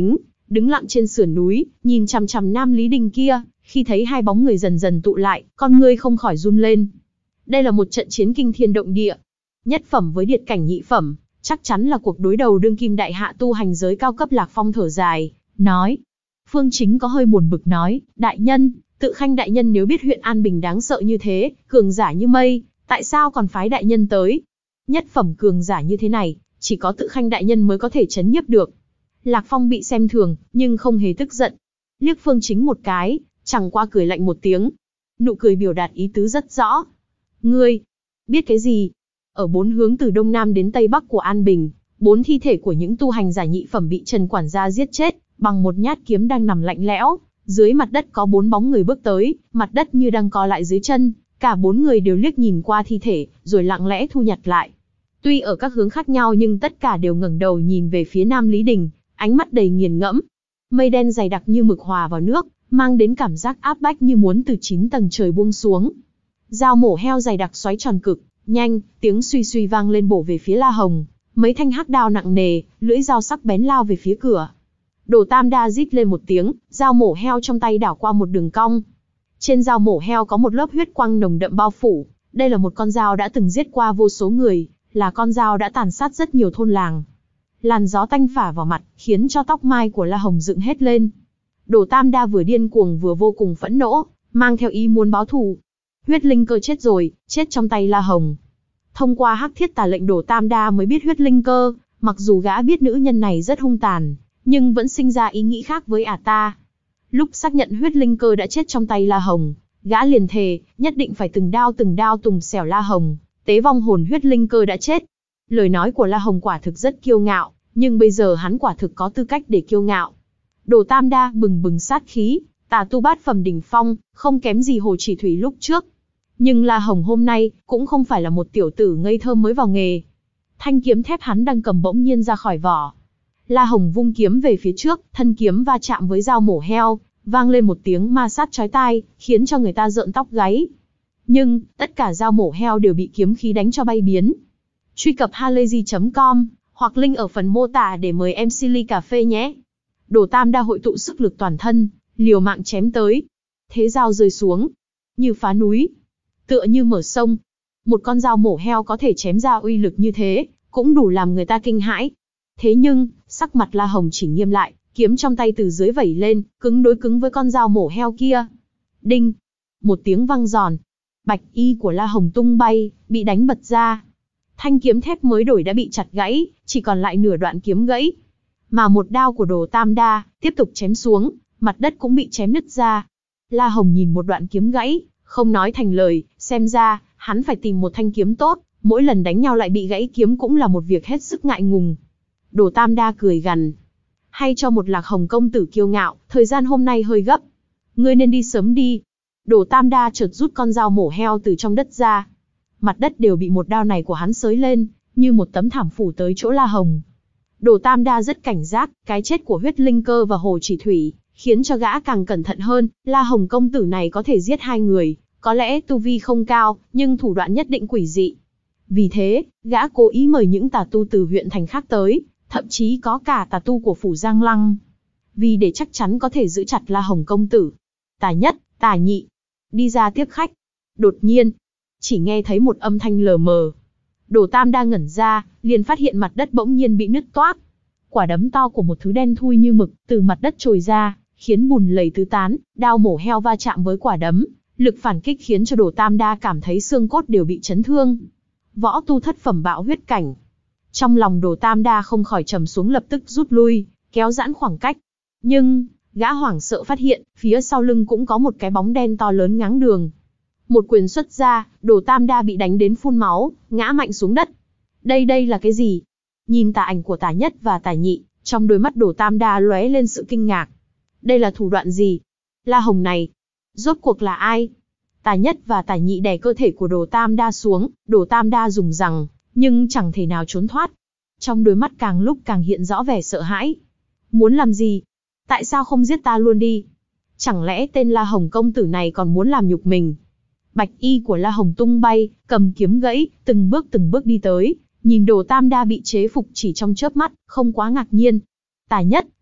đứng lặng trên sườn núi, nhìn chằm chằm Nam Lý Đình kia, khi thấy hai bóng người dần dần tụ lại, con ngươi không khỏi run lên. Đây là một trận chiến kinh thiên động địa. Nhất phẩm với điệt cảnh nhị phẩm, chắc chắn là cuộc đối đầu đương kim đại hạ tu hành giới cao cấp. Lạc Phong thở dài, nói. Phương Chính có hơi buồn bực nói, đại nhân, Tự Khanh đại nhân nếu biết huyện An Bình đáng sợ như thế, cường giả như mây, tại sao còn phái đại nhân tới? Nhất phẩm cường giả như thế này, chỉ có Tự Khanh đại nhân mới có thể chấn nhiếp được. Lạc Phong bị xem thường, nhưng không hề tức giận. Liếc Phương Chính một cái, chẳng qua cười lạnh một tiếng. Nụ cười biểu đạt ý tứ rất rõ. Ngươi, biết cái gì? Ở bốn hướng từ đông nam đến tây bắc của An Bình, bốn thi thể của những tu hành giả nhị phẩm bị Trần quản gia giết chết, bằng một nhát kiếm đang nằm lạnh lẽo. Dưới mặt đất có bốn bóng người bước tới, mặt đất như đang co lại dưới chân. Cả bốn người đều liếc nhìn qua thi thể, rồi lặng lẽ thu nhặt lại. Tuy ở các hướng khác nhau nhưng tất cả đều ngẩng đầu nhìn về phía Nam Lý Đình, ánh mắt đầy nghiền ngẫm. Mây đen dày đặc như mực hòa vào nước, mang đến cảm giác áp bách như muốn từ chín tầng trời buông xuống. Dao mổ heo dày đặc xoáy tròn cực nhanh, tiếng suy suy vang lên bổ về phía La Hồng. Mấy thanh hắc đao nặng nề, lưỡi dao sắc bén lao về phía cửa. Đồ Tam Đa rít lên một tiếng, dao mổ heo trong tay đảo qua một đường cong. Trên dao mổ heo có một lớp huyết quang nồng đậm bao phủ. Đây là một con dao đã từng giết qua vô số người, là con dao đã tàn sát rất nhiều thôn làng. Làn gió tanh phả vào mặt, khiến cho tóc mai của La Hồng dựng hết lên. Đồ Tam Đa vừa điên cuồng vừa vô cùng phẫn nộ, mang theo ý muốn báo thù. Huyết linh cơ chết rồi, chết trong tay La Hồng. Thông qua hắc thiết tà lệnh Đồ Tam Đa mới biết huyết linh cơ, mặc dù gã biết nữ nhân này rất hung tàn, nhưng vẫn sinh ra ý nghĩ khác với ả ta. Lúc xác nhận huyết linh cơ đã chết trong tay La Hồng, gã liền thề, nhất định phải từng đao từng đao tùng xẻo La Hồng, tế vong hồn huyết linh cơ đã chết. Lời nói của La Hồng quả thực rất kiêu ngạo, nhưng bây giờ hắn quả thực có tư cách để kiêu ngạo. Đồ Tam Đa bừng bừng sát khí, tà tu bát phẩm đỉnh phong, không kém gì Hồ Chỉ Thủy lúc trước. Nhưng La Hồng hôm nay cũng không phải là một tiểu tử ngây thơ mới vào nghề. Thanh kiếm thép hắn đang cầm bỗng nhiên ra khỏi vỏ. La Hồng vung kiếm về phía trước, thân kiếm va chạm với dao mổ heo, vang lên một tiếng ma sát chói tai, khiến cho người ta rợn tóc gáy. Nhưng, tất cả dao mổ heo đều bị kiếm khí đánh cho bay biến. Truy cập halayzi chấm com, hoặc link ở phần mô tả để mời em xê ly cà phê nhé. Đồ Tam Đa hội tụ sức lực toàn thân, liều mạng chém tới. Thế dao rơi xuống, như phá núi, tựa như mở sông. Một con dao mổ heo có thể chém ra uy lực như thế, cũng đủ làm người ta kinh hãi. Thế nhưng, sắc mặt La Hồng chỉ nghiêm lại, kiếm trong tay từ dưới vẩy lên, cứng đối cứng với con dao mổ heo kia. Đinh! Một tiếng vang giòn. Bạch y của La Hồng tung bay, bị đánh bật ra. Thanh kiếm thép mới đổi đã bị chặt gãy, chỉ còn lại nửa đoạn kiếm gãy. Mà một đao của Đồ Tam Đa, tiếp tục chém xuống, mặt đất cũng bị chém nứt ra. La Hồng nhìn một đoạn kiếm gãy, không nói thành lời, xem ra, hắn phải tìm một thanh kiếm tốt, mỗi lần đánh nhau lại bị gãy kiếm cũng là một việc hết sức ngại ngùng. Đồ Tam Đa cười gằn. Hay cho một Lạc Hồng công tử kiêu ngạo, thời gian hôm nay hơi gấp. Ngươi nên đi sớm đi. Đồ Tam Đa chợt rút con dao mổ heo từ trong đất ra. Mặt đất đều bị một đao này của hắn xới lên, như một tấm thảm phủ tới chỗ La Hồng. Đồ Tam Đa rất cảnh giác, cái chết của huyết linh cơ và Hồ Chỉ Thủy, khiến cho gã càng cẩn thận hơn. La Hồng công tử này có thể giết hai người, có lẽ tu vi không cao, nhưng thủ đoạn nhất định quỷ dị. Vì thế, gã cố ý mời những tà tu từ huyện thành khác tới, thậm chí có cả tà tu của phủ Giang Lăng. Vì để chắc chắn có thể giữ chặt La Hồng công tử. Tà nhất, tà nhị, đi ra tiếp khách. Đột nhiên, chỉ nghe thấy một âm thanh lờ mờ. Đồ Tam Đa ngẩn ra, liền phát hiện mặt đất bỗng nhiên bị nứt toác. Quả đấm to của một thứ đen thui như mực, từ mặt đất trồi ra, khiến bùn lầy tứ tán, đao mổ heo va chạm với quả đấm. Lực phản kích khiến cho Đồ Tam Đa cảm thấy xương cốt đều bị chấn thương. Võ tu thất phẩm bạo huyết cảnh. Trong lòng Đồ Tam Đa không khỏi trầm xuống, lập tức rút lui, kéo giãn khoảng cách. Nhưng, gã hoảng sợ phát hiện, phía sau lưng cũng có một cái bóng đen to lớn ngáng đường. Một quyền xuất ra, Đồ Tam Đa bị đánh đến phun máu, ngã mạnh xuống đất. Đây đây là cái gì? Nhìn tà ảnh của tà nhất và tà nhị, trong đôi mắt Đồ Tam Đa lóe lên sự kinh ngạc. Đây là thủ đoạn gì? La Hồng này, rốt cuộc là ai? Tà nhất và tà nhị đè cơ thể của Đồ Tam Đa xuống, Đồ Tam Đa dùng rằng, nhưng chẳng thể nào trốn thoát. Trong đôi mắt càng lúc càng hiện rõ vẻ sợ hãi. Muốn làm gì? Tại sao không giết ta luôn đi? Chẳng lẽ tên La Hồng công tử này còn muốn làm nhục mình? Bạch y của La Hồng tung bay, cầm kiếm gãy, từng bước từng bước đi tới, nhìn Đồ Tam Đa bị chế phục chỉ trong chớp mắt, không quá ngạc nhiên. Tà nhất,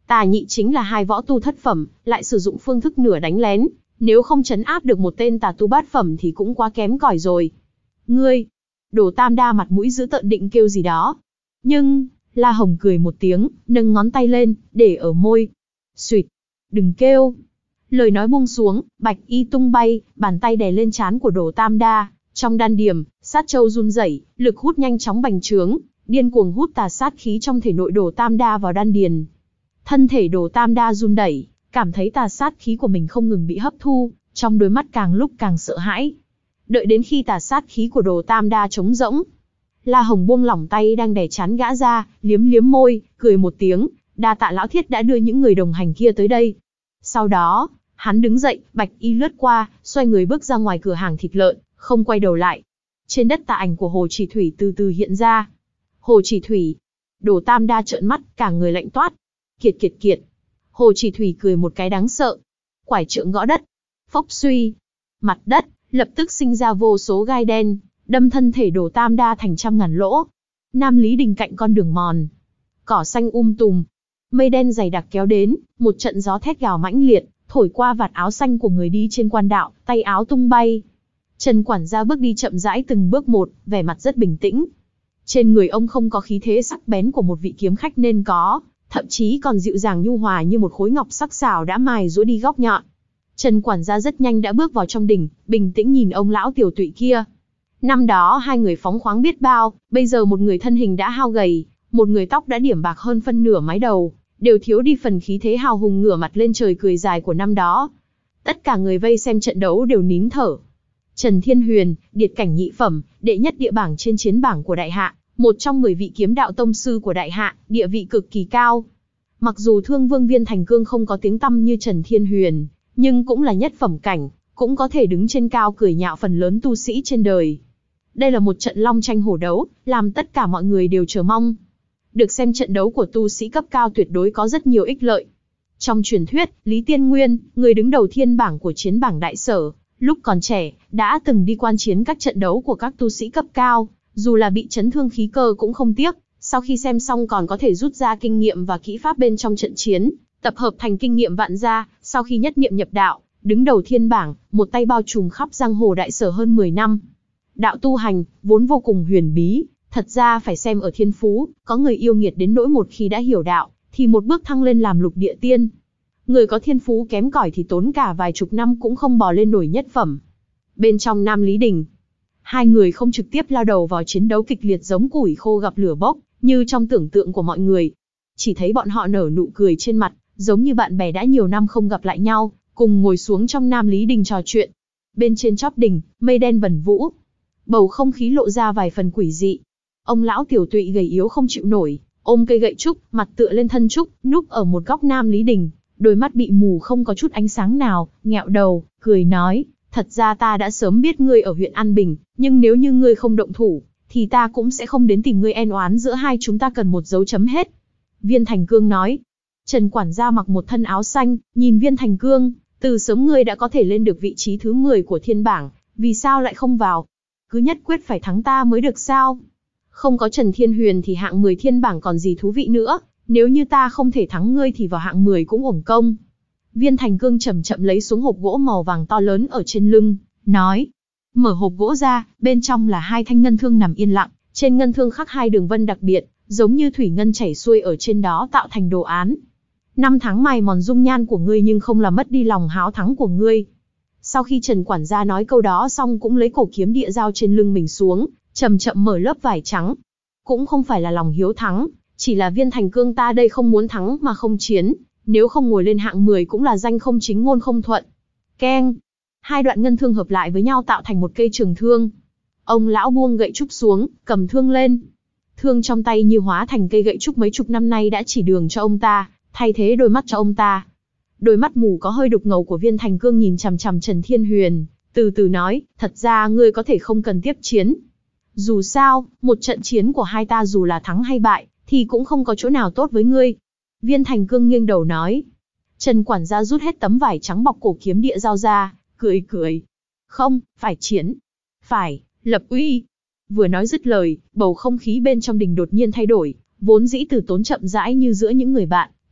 Tà nhị chính là hai võ tu thất phẩm, lại sử dụng phương thức nửa đánh lén, nếu không trấn áp được một tên tà tu bát phẩm thì cũng quá kém cỏi rồi. Ngươi, Đồ Tam Đa mặt mũi dữ tợn định kêu gì đó. Nhưng, La Hồng cười một tiếng, nâng ngón tay lên, để ở môi. Xuyệt, đừng kêu. Lời nói buông xuống, bạch y tung bay, bàn tay đè lên trán của Đồ Tam Đa. Trong đan điềm, sát châu run rẩy, lực hút nhanh chóng bành trướng, điên cuồng hút tà sát khí trong thể nội Đồ Tam Đa vào đan điền. Thân thể Đồ Tam Đa run đẩy, cảm thấy tà sát khí của mình không ngừng bị hấp thu, trong đôi mắt càng lúc càng sợ hãi. Đợi đến khi tà sát khí của Đồ Tam Đa trống rỗng, La Hồng buông lỏng tay đang đè chán gã ra, liếm liếm môi, cười một tiếng, đa tạ lão thiết đã đưa những người đồng hành kia tới đây. Sau đó, hắn đứng dậy, bạch y lướt qua, xoay người bước ra ngoài cửa hàng thịt lợn, không quay đầu lại. Trên đất tà ảnh của Hồ Chỉ Thủy từ từ hiện ra. Hồ Chỉ Thủy, Đồ Tam Đa trợn mắt, cả người lạnh toát. Kiệt kiệt kiệt. Hồ Chỉ Thủy cười một cái đáng sợ. Quải trượng gõ đất. Phốc suy. Mặt đất lập tức sinh ra vô số gai đen, đâm thân thể Đồ Tam Đa thành trăm ngàn lỗ. Nam Lý Đình cạnh con đường mòn, cỏ xanh um tùm, mây đen dày đặc kéo đến, một trận gió thét gào mãnh liệt, thổi qua vạt áo xanh của người đi trên quan đạo, tay áo tung bay. Trần quản gia bước đi chậm rãi từng bước một, vẻ mặt rất bình tĩnh. Trên người ông không có khí thế sắc bén của một vị kiếm khách nên có, thậm chí còn dịu dàng nhu hòa như một khối ngọc sắc sảo đã mài giũa đi góc nhọn. Trần quản gia rất nhanh đã bước vào trong đình, bình tĩnh nhìn ông lão tiểu tụy kia. Năm đó hai người phóng khoáng biết bao, bây giờ một người thân hình đã hao gầy, một người tóc đã điểm bạc hơn phân nửa mái đầu, đều thiếu đi phần khí thế hào hùng ngửa mặt lên trời cười dài của năm đó. Tất cả người vây xem trận đấu đều nín thở. Trần Thiên Huyền, điệt cảnh nhị phẩm, đệ nhất địa bảng trên chiến bảng của Đại Hạ, một trong mười vị kiếm đạo tông sư của Đại Hạ, địa vị cực kỳ cao. Mặc dù Thương Vương Viên Thành Cương không có tiếng tăm như Trần Thiên Huyền, nhưng cũng là nhất phẩm cảnh, cũng có thể đứng trên cao cười nhạo phần lớn tu sĩ trên đời. Đây là một trận long tranh hổ đấu, làm tất cả mọi người đều chờ mong. Được xem trận đấu của tu sĩ cấp cao tuyệt đối có rất nhiều ích lợi. Trong truyền thuyết, Lý Tiên Nguyên, người đứng đầu thiên bảng của chiến bảng đại sở, lúc còn trẻ, đã từng đi quan chiến các trận đấu của các tu sĩ cấp cao, dù là bị chấn thương khí cơ cũng không tiếc, sau khi xem xong còn có thể rút ra kinh nghiệm và kỹ pháp bên trong trận chiến, tập hợp thành kinh nghiệm vạn gia, sau khi nhất niệm nhập đạo, đứng đầu thiên bảng, một tay bao trùm khắp giang hồ đại sở hơn mười năm. Đạo tu hành, vốn vô cùng huyền bí, thật ra phải xem ở thiên phú, có người yêu nghiệt đến nỗi một khi đã hiểu đạo, thì một bước thăng lên làm lục địa tiên. Người có thiên phú kém cỏi thì tốn cả vài chục năm cũng không bò lên nổi nhất phẩm. Bên trong Nam Lý Đình, hai người không trực tiếp lao đầu vào chiến đấu kịch liệt giống củi khô gặp lửa bốc, như trong tưởng tượng của mọi người. Chỉ thấy bọn họ nở nụ cười trên mặt, giống như bạn bè đã nhiều năm không gặp lại nhau, cùng ngồi xuống trong Nam Lý Đình trò chuyện. Bên trên chóp đình, mây đen vần vũ, bầu không khí lộ ra vài phần quỷ dị. Ông lão tiểu tụy gầy yếu không chịu nổi, ôm cây gậy trúc, mặt tựa lên thân trúc, núp ở một góc Nam Lý Đình, đôi mắt bị mù không có chút ánh sáng nào, nghẹo đầu, cười nói, thật ra ta đã sớm biết ngươi ở huyện An Bình, nhưng nếu như ngươi không động thủ, thì ta cũng sẽ không đến tìm ngươi, en oán giữa hai chúng ta cần một dấu chấm hết. Viên Thành Cương nói. Trần quản gia mặc một thân áo xanh, nhìn Viên Thành Cương, từ sớm ngươi đã có thể lên được vị trí thứ mười của thiên bảng, vì sao lại không vào? Cứ nhất quyết phải thắng ta mới được sao? Không có Trần Thiên Huyền thì hạng mười thiên bảng còn gì thú vị nữa, nếu như ta không thể thắng ngươi thì vào hạng mười cũng uổng công. Viên Thành Cương chậm chậm lấy xuống hộp gỗ màu vàng to lớn ở trên lưng, nói. Mở hộp gỗ ra, bên trong là hai thanh ngân thương nằm yên lặng, trên ngân thương khắc hai đường vân đặc biệt, giống như thủy ngân chảy xuôi ở trên đó tạo thành đồ án. Năm tháng mài mòn dung nhan của ngươi nhưng không làm mất đi lòng háo thắng của ngươi. Sau khi Trần quản gia nói câu đó xong cũng lấy cổ kiếm địa dao trên lưng mình xuống, chậm chậm mở lớp vải trắng. Cũng không phải là lòng hiếu thắng, chỉ là Viên Thành Cương ta đây không muốn thắng mà không chiến, nếu không ngồi lên hạng mười cũng là danh không chính ngôn không thuận. Keng! Hai đoạn ngân thương hợp lại với nhau tạo thành một cây trường thương. Ông lão buông gậy trúc xuống, cầm thương lên. Thương trong tay như hóa thành cây gậy trúc mấy chục năm nay đã chỉ đường cho ông ta, thay thế đôi mắt cho ông ta. Đôi mắt mù có hơi đục ngầu của Viên Thành Cương nhìn chằm chằm Trần Thiên Huyền, từ từ nói, thật ra ngươi có thể không cần tiếp chiến. Dù sao, một trận chiến của hai ta dù là thắng hay bại, thì cũng không có chỗ nào tốt với ngươi. Viên Thành Cương nghiêng đầu nói. Trần quản gia rút hết tấm vải trắng bọc cổ kiếm địa dao ra, cười cười. Không, phải chiến. Phải, lập uy. Vừa nói dứt lời, bầu không khí bên trong đình đột nhiên thay đổi, vốn dĩ từ tốn chậm rãi như giữa những người bạn,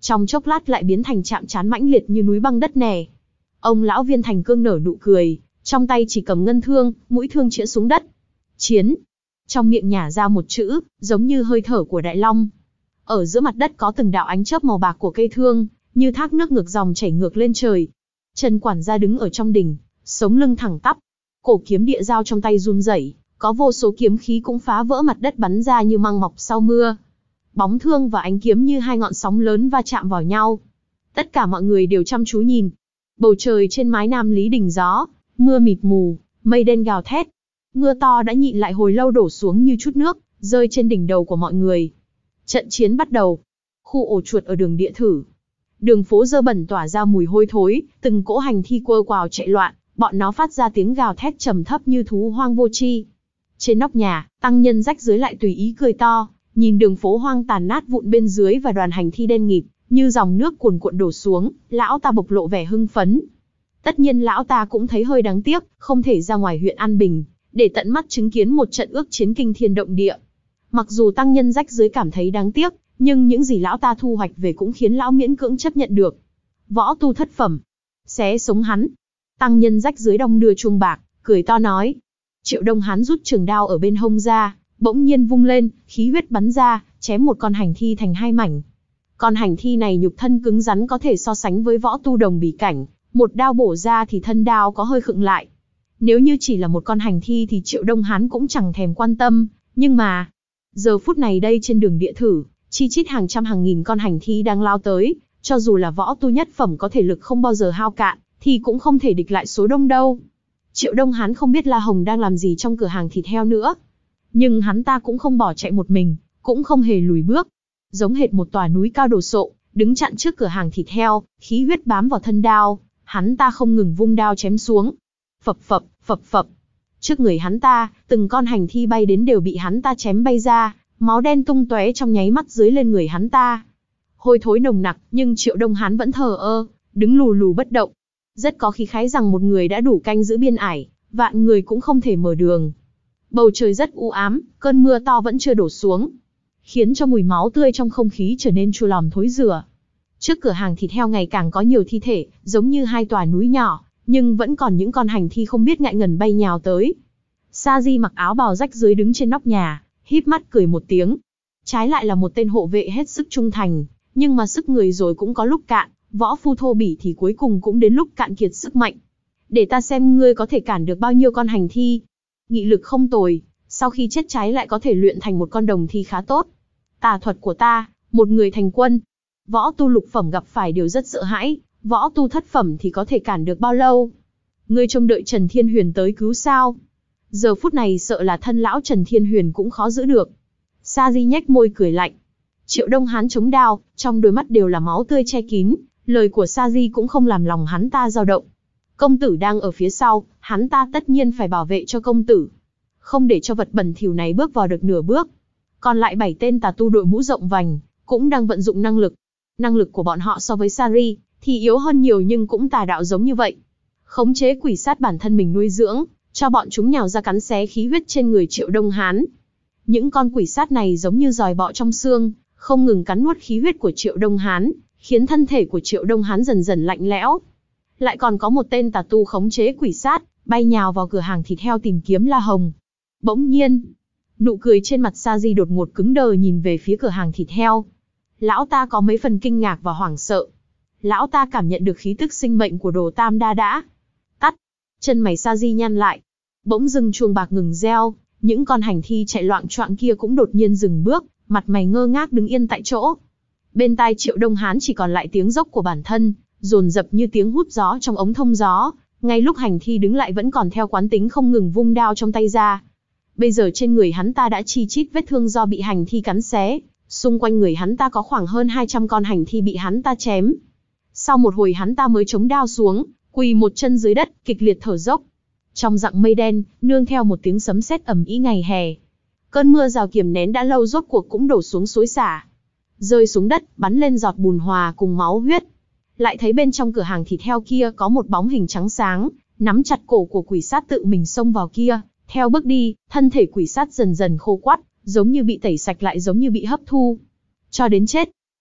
trong chốc lát lại biến thành chạm trán mãnh liệt như núi băng đất nẻ. Ông lão Viên Thành Cương nở nụ cười, trong tay chỉ cầm ngân thương, mũi thương chĩa xuống đất. Chiến. Trong miệng nhả ra một chữ, giống như hơi thở của đại long. Ở giữa mặt đất có từng đạo ánh chớp màu bạc của cây thương, như thác nước ngược dòng chảy ngược lên trời. Trần quản gia đứng ở trong đỉnh, sống lưng thẳng tắp, cổ kiếm địa dao trong tay run rẩy, có vô số kiếm khí cũng phá vỡ mặt đất bắn ra như măng mọc sau mưa. Bóng thương và ánh kiếm như hai ngọn sóng lớn va chạm vào nhau. Tất cả mọi người đều chăm chú nhìn. Bầu trời trên mái Nam Lý Đình gió, mưa mịt mù, mây đen gào thét. Mưa to đã nhịn lại hồi lâu đổ xuống như chút nước, rơi trên đỉnh đầu của mọi người. Trận chiến bắt đầu. Khu ổ chuột ở đường địa thử. Đường phố dơ bẩn tỏa ra mùi hôi thối, từng cỗ hành thi quơ quào chạy loạn, bọn nó phát ra tiếng gào thét trầm thấp như thú hoang vô tri. Trên nóc nhà, tăng nhân rách dưới lại tùy ý cười to, nhìn đường phố hoang tàn nát vụn bên dưới và đoàn hành thi đen nghịt, như dòng nước cuồn cuộn đổ xuống, lão ta bộc lộ vẻ hưng phấn. Tất nhiên lão ta cũng thấy hơi đáng tiếc, không thể ra ngoài huyện An Bình, để tận mắt chứng kiến một trận ước chiến kinh thiên động địa. Mặc dù tăng nhân rách dưới cảm thấy đáng tiếc, nhưng những gì lão ta thu hoạch về cũng khiến lão miễn cưỡng chấp nhận được. Võ tu thất phẩm. Xé sống hắn. Tăng nhân rách dưới đong đưa chuông bạc, cười to nói. Triệu Đông Hán rút trường đao ở bên hông ra, bỗng nhiên vung lên, khí huyết bắn ra, chém một con hành thi thành hai mảnh. Con hành thi này nhục thân cứng rắn có thể so sánh với võ tu đồng bỉ cảnh, một đao bổ ra thì thân đao có hơi khựng lại. Nếu như chỉ là một con hành thi thì Triệu Đông Hán cũng chẳng thèm quan tâm, nhưng mà, giờ phút này đây trên đường địa thử, chi chít hàng trăm hàng nghìn con hành thi đang lao tới, cho dù là võ tu nhất phẩm có thể lực không bao giờ hao cạn, thì cũng không thể địch lại số đông đâu. Triệu Đông Hán không biết La Hồng đang làm gì trong cửa hàng thịt heo nữa. Nhưng hắn ta cũng không bỏ chạy một mình, cũng không hề lùi bước. Giống hệt một tòa núi cao đồ sộ, đứng chặn trước cửa hàng thịt heo, khí huyết bám vào thân đao, hắn ta không ngừng vung đao chém xuống. Phập phập, phập phập. Trước người hắn ta, từng con hành thi bay đến đều bị hắn ta chém bay ra, máu đen tung tóe trong nháy mắt dưới lên người hắn ta. Hôi thối nồng nặc, nhưng Triệu Đông Hán vẫn thờ ơ, đứng lù lù bất động. Rất có khí khái rằng một người đã đủ canh giữ biên ải, vạn người cũng không thể mở đường. Bầu trời rất u ám, cơn mưa to vẫn chưa đổ xuống, khiến cho mùi máu tươi trong không khí trở nên chua lòm thối rửa. Trước cửa hàng thịt heo ngày càng có nhiều thi thể, giống như hai tòa núi nhỏ, nhưng vẫn còn những con hành thi không biết ngại ngần bay nhào tới. Sa Di mặc áo bào rách dưới đứng trên nóc nhà, híp mắt cười một tiếng. Trái lại là một tên hộ vệ hết sức trung thành, nhưng mà sức người rồi cũng có lúc cạn, võ phu thô bỉ thì cuối cùng cũng đến lúc cạn kiệt sức mạnh. Để ta xem ngươi có thể cản được bao nhiêu con hành thi. Nghị lực không tồi, sau khi chết trái lại có thể luyện thành một con đồng thi khá tốt. Tà thuật của ta, một người thành quân. Võ tu lục phẩm gặp phải điều rất sợ hãi, võ tu thất phẩm thì có thể cản được bao lâu? Ngươi trông đợi Trần Thiên Huyền tới cứu sao? Giờ phút này sợ là thân lão Trần Thiên Huyền cũng khó giữ được. Sa Di nhếch môi cười lạnh. Triệu Đông Hán chống đao, trong đôi mắt đều là máu tươi che kín, lời của Sa Di cũng không làm lòng hắn ta dao động. Công tử đang ở phía sau, hắn ta tất nhiên phải bảo vệ cho công tử, không để cho vật bẩn thỉu này bước vào được nửa bước. Còn lại bảy tên tà tu đội mũ rộng vành, cũng đang vận dụng năng lực. Năng lực của bọn họ so với Sari thì yếu hơn nhiều nhưng cũng tà đạo giống như vậy. Khống chế quỷ sát bản thân mình nuôi dưỡng, cho bọn chúng nhào ra cắn xé khí huyết trên người Triệu Đông Hán. Những con quỷ sát này giống như giòi bọ trong xương, không ngừng cắn nuốt khí huyết của Triệu Đông Hán, khiến thân thể của Triệu Đông Hán dần dần lạnh lẽo. Lại còn có một tên tà tu khống chế quỷ sát, bay nhào vào cửa hàng thịt heo tìm kiếm La Hồng. Bỗng nhiên, nụ cười trên mặt Sa Di đột ngột cứng đờ nhìn về phía cửa hàng thịt heo. Lão ta có mấy phần kinh ngạc và hoảng sợ. Lão ta cảm nhận được khí tức sinh mệnh của Đồ Tam Đa đã tắt. Chân mày Sa Di nhăn lại. Bỗng dưng chuông bạc ngừng reo, những con hành thi chạy loạng choạng kia cũng đột nhiên dừng bước, mặt mày ngơ ngác đứng yên tại chỗ. Bên tai Triệu Đông Hán chỉ còn lại tiếng dốc của bản thân, dồn dập như tiếng hút gió trong ống thông gió. Ngay lúc hành thi đứng lại vẫn còn theo quán tính không ngừng vung đao trong tay ra. Bây giờ trên người hắn ta đã chi chít vết thương do bị hành thi cắn xé, xung quanh người hắn ta có khoảng hơn hai trăm con hành thi bị hắn ta chém. Sau một hồi hắn ta mới chống đao xuống, quỳ một chân dưới đất, kịch liệt thở dốc. Trong dặng mây đen, nương theo một tiếng sấm sét ầm ĩ ngày hè. Cơn mưa rào kiềm nén đã lâu rốt cuộc cũng đổ xuống xối xả. Rơi xuống đất, bắn lên giọt bùn hòa cùng máu huyết. Lại thấy bên trong cửa hàng thịt heo kia có một bóng hình trắng sáng, nắm chặt cổ của quỷ sát tự mình xông vào kia. Theo bước đi, thân thể quỷ sát dần dần khô quắt, giống như bị tẩy sạch lại giống như bị hấp thu. Cho đến chết.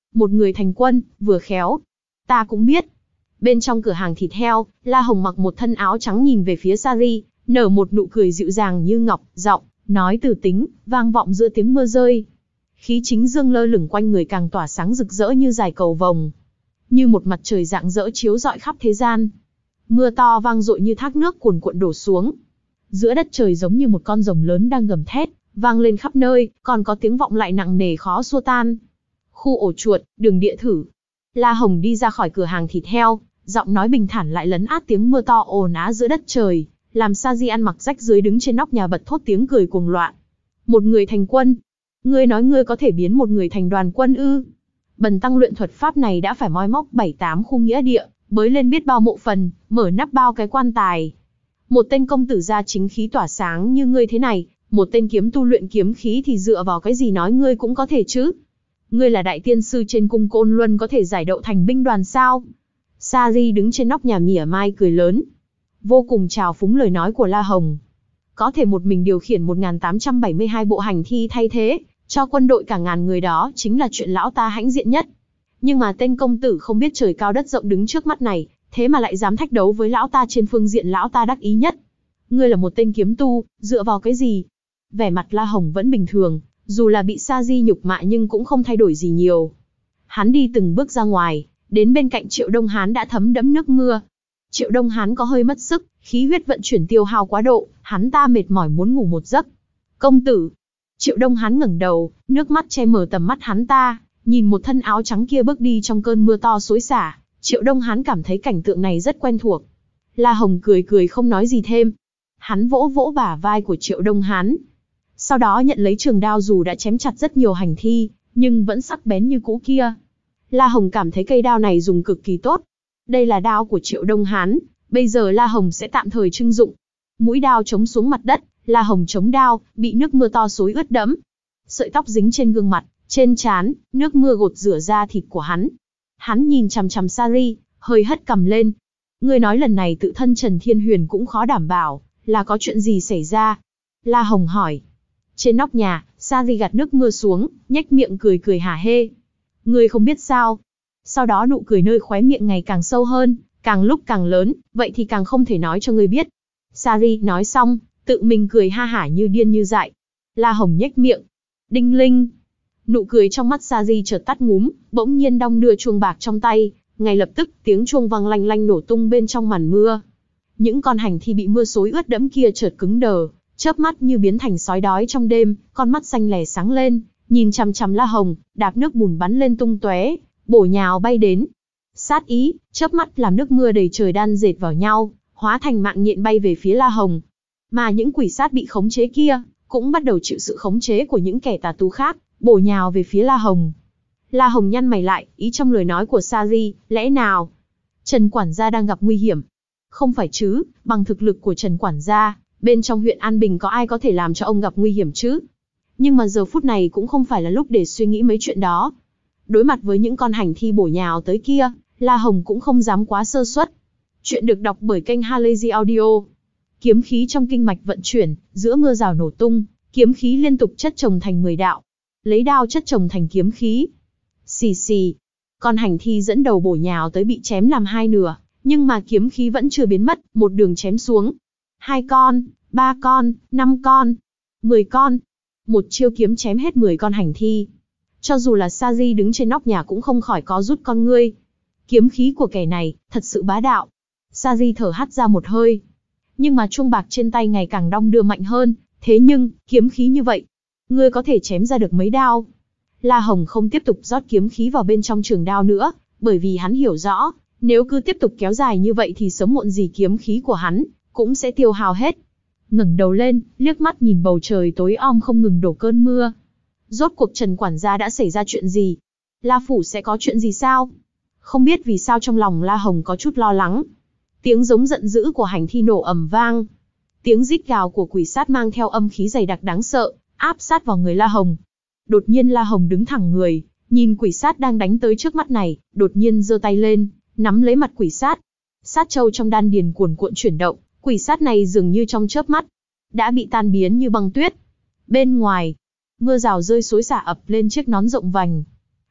Một người thành quân, vừa khéo. Ta cũng biết. Bên trong cửa hàng thịt heo, La Hồng mặc một thân áo trắng nhìn về phía Sari, nở một nụ cười dịu dàng như ngọc, giọng nói từ tính, vang vọng giữa tiếng mưa rơi. Khí chính dương lơ lửng quanh người càng tỏa sáng rực rỡ như dải cầu vồng, như một mặt trời rạng rỡ chiếu rọi khắp thế gian. Mưa to vang dội như thác nước cuồn cuộn đổ xuống. Giữa đất trời giống như một con rồng lớn đang gầm thét, vang lên khắp nơi, còn có tiếng vọng lại nặng nề khó xua tan. Khu ổ chuột, đường địa thử. La Hồng đi ra khỏi cửa hàng thịt heo, giọng nói bình thản lại lấn át tiếng mưa to ồn ào giữa đất trời, làm Sa-di ăn mặc rách rưới đứng trên nóc nhà bật thốt tiếng cười cuồng loạn. Một người thành quân? Ngươi nói ngươi có thể biến một người thành đoàn quân ư? Bần tăng luyện thuật pháp này đã phải moi móc bảy tám khu nghĩa địa, bới lên biết bao mộ phần, mở nắp bao cái quan tài. Một tên công tử gia chính khí tỏa sáng như ngươi thế này, một tên kiếm tu luyện kiếm khí thì dựa vào cái gì nói ngươi cũng có thể chứ? Ngươi là đại tiên sư trên cung Côn Luân có thể giải đậu thành binh đoàn sao? Sa-di đứng trên nóc nhà mỉa mai cười lớn, vô cùng trào phúng lời nói của La Hồng. Có thể một mình điều khiển một nghìn tám trăm bảy mươi hai bộ hành thi thay thế cho quân đội cả ngàn người đó chính là chuyện lão ta hãnh diện nhất. Nhưng mà tên công tử không biết trời cao đất rộng đứng trước mắt này, thế mà lại dám thách đấu với lão ta trên phương diện lão ta đắc ý nhất. Ngươi là một tên kiếm tu, dựa vào cái gì? Vẻ mặt La Hồng vẫn bình thường, dù là bị Sa-di nhục mạ nhưng cũng không thay đổi gì nhiều. Hắn đi từng bước ra ngoài, đến bên cạnh Triệu Đông Hán đã thấm đẫm nước mưa. Triệu Đông Hán có hơi mất sức, khí huyết vận chuyển tiêu hao quá độ, hắn ta mệt mỏi muốn ngủ một giấc. Công tử. Triệu Đông Hán ngẩng đầu, nước mắt che mờ tầm mắt hắn ta, nhìn một thân áo trắng kia bước đi trong cơn mưa to xối xả. Triệu Đông Hán cảm thấy cảnh tượng này rất quen thuộc. La Hồng cười cười không nói gì thêm. Hắn vỗ vỗ bả vai của Triệu Đông Hán, sau đó nhận lấy trường đao dù đã chém chặt rất nhiều hành thi, nhưng vẫn sắc bén như cũ kia. La Hồng cảm thấy cây đao này dùng cực kỳ tốt. Đây là đao của Triệu Đông Hán, bây giờ La Hồng sẽ tạm thời trưng dụng. Mũi đao chống xuống mặt đất, La Hồng chống đao, bị nước mưa to xối ướt đẫm. Sợi tóc dính trên gương mặt, trên trán, nước mưa gột rửa da thịt của hắn. Hắn nhìn chằm chằm Sari, hơi hất cằm lên. Ngươi nói lần này tự thân Trần Thiên Huyền cũng khó đảm bảo, là có chuyện gì xảy ra? La Hồng hỏi. Trên nóc nhà, Sari gạt nước mưa xuống, nhếch miệng cười cười hả hê. Ngươi không biết sao? Sau đó nụ cười nơi khóe miệng ngày càng sâu hơn, càng lúc càng lớn, vậy thì càng không thể nói cho ngươi biết. Sari nói xong, tự mình cười ha hả như điên như dại. La Hồng nhếch miệng. Đinh linh. Nụ cười trong mắt Sari chợt tắt ngúm, bỗng nhiên đong đưa chuông bạc trong tay, ngay lập tức tiếng chuông vang lanh lanh nổ tung bên trong màn mưa. Những con hành thi bị mưa xối ướt đẫm kia chợt cứng đờ, chớp mắt như biến thành sói đói trong đêm, con mắt xanh lè sáng lên, nhìn chằm chằm La Hồng, đạp nước bùn bắn lên tung tóe, bổ nhào bay đến. Sát ý, chớp mắt làm nước mưa đầy trời đan dệt vào nhau, hóa thành mạng nhện bay về phía La Hồng. Mà những quỷ sát bị khống chế kia, cũng bắt đầu chịu sự khống chế của những kẻ tà tu khác, bổ nhào về phía La Hồng. La Hồng nhăn mày lại, ý trong lời nói của Sari, lẽ nào Trần quản gia đang gặp nguy hiểm? Không phải chứ, bằng thực lực của Trần quản gia, bên trong huyện An Bình có ai có thể làm cho ông gặp nguy hiểm chứ? Nhưng mà giờ phút này cũng không phải là lúc để suy nghĩ mấy chuyện đó. Đối mặt với những con hành thi bổ nhào tới kia, La Hồng cũng không dám quá sơ suất. Chuyện được đọc bởi kênh Halazy Audio. Kiếm khí trong kinh mạch vận chuyển, giữa mưa rào nổ tung, kiếm khí liên tục chất chồng thành mười đạo. Lấy đao chất chồng thành kiếm khí. Xì xì. Con hành thi dẫn đầu bổ nhào tới bị chém làm hai nửa, nhưng mà kiếm khí vẫn chưa biến mất, một đường chém xuống. Hai con, ba con, năm con, mười con. Một chiêu kiếm chém hết mười con hành thi. Cho dù là Sari đứng trên nóc nhà cũng không khỏi có rút con ngươi. Kiếm khí của kẻ này, thật sự bá đạo. Sari thở hắt ra một hơi. Nhưng mà chuông bạc trên tay ngày càng đong đưa mạnh hơn. Thế nhưng, kiếm khí như vậy, ngươi có thể chém ra được mấy đao? La Hồng không tiếp tục rót kiếm khí vào bên trong trường đao nữa, bởi vì hắn hiểu rõ, nếu cứ tiếp tục kéo dài như vậy thì sớm muộn gì kiếm khí của hắn cũng sẽ tiêu hao hết. Ngẩng đầu lên, liếc mắt nhìn bầu trời tối om không ngừng đổ cơn mưa. Rốt cuộc Trần quản gia đã xảy ra chuyện gì? La phủ sẽ có chuyện gì sao? Không biết vì sao trong lòng La Hồng có chút lo lắng. Tiếng giống giận dữ của hành thi nổ ầm vang. Tiếng rít gào của quỷ sát mang theo âm khí dày đặc đáng sợ, áp sát vào người La Hồng. Đột nhiên La Hồng đứng thẳng người, nhìn quỷ sát đang đánh tới trước mắt này, đột nhiên giơ tay lên, nắm lấy mặt quỷ sát. Sát châu trong đan điền cuồn cuộn chuyển động, quỷ sát này dường như trong chớp mắt đã bị tan biến như băng tuyết. Bên ngoài, mưa rào rơi xối xả ập lên chiếc nón rộng vành.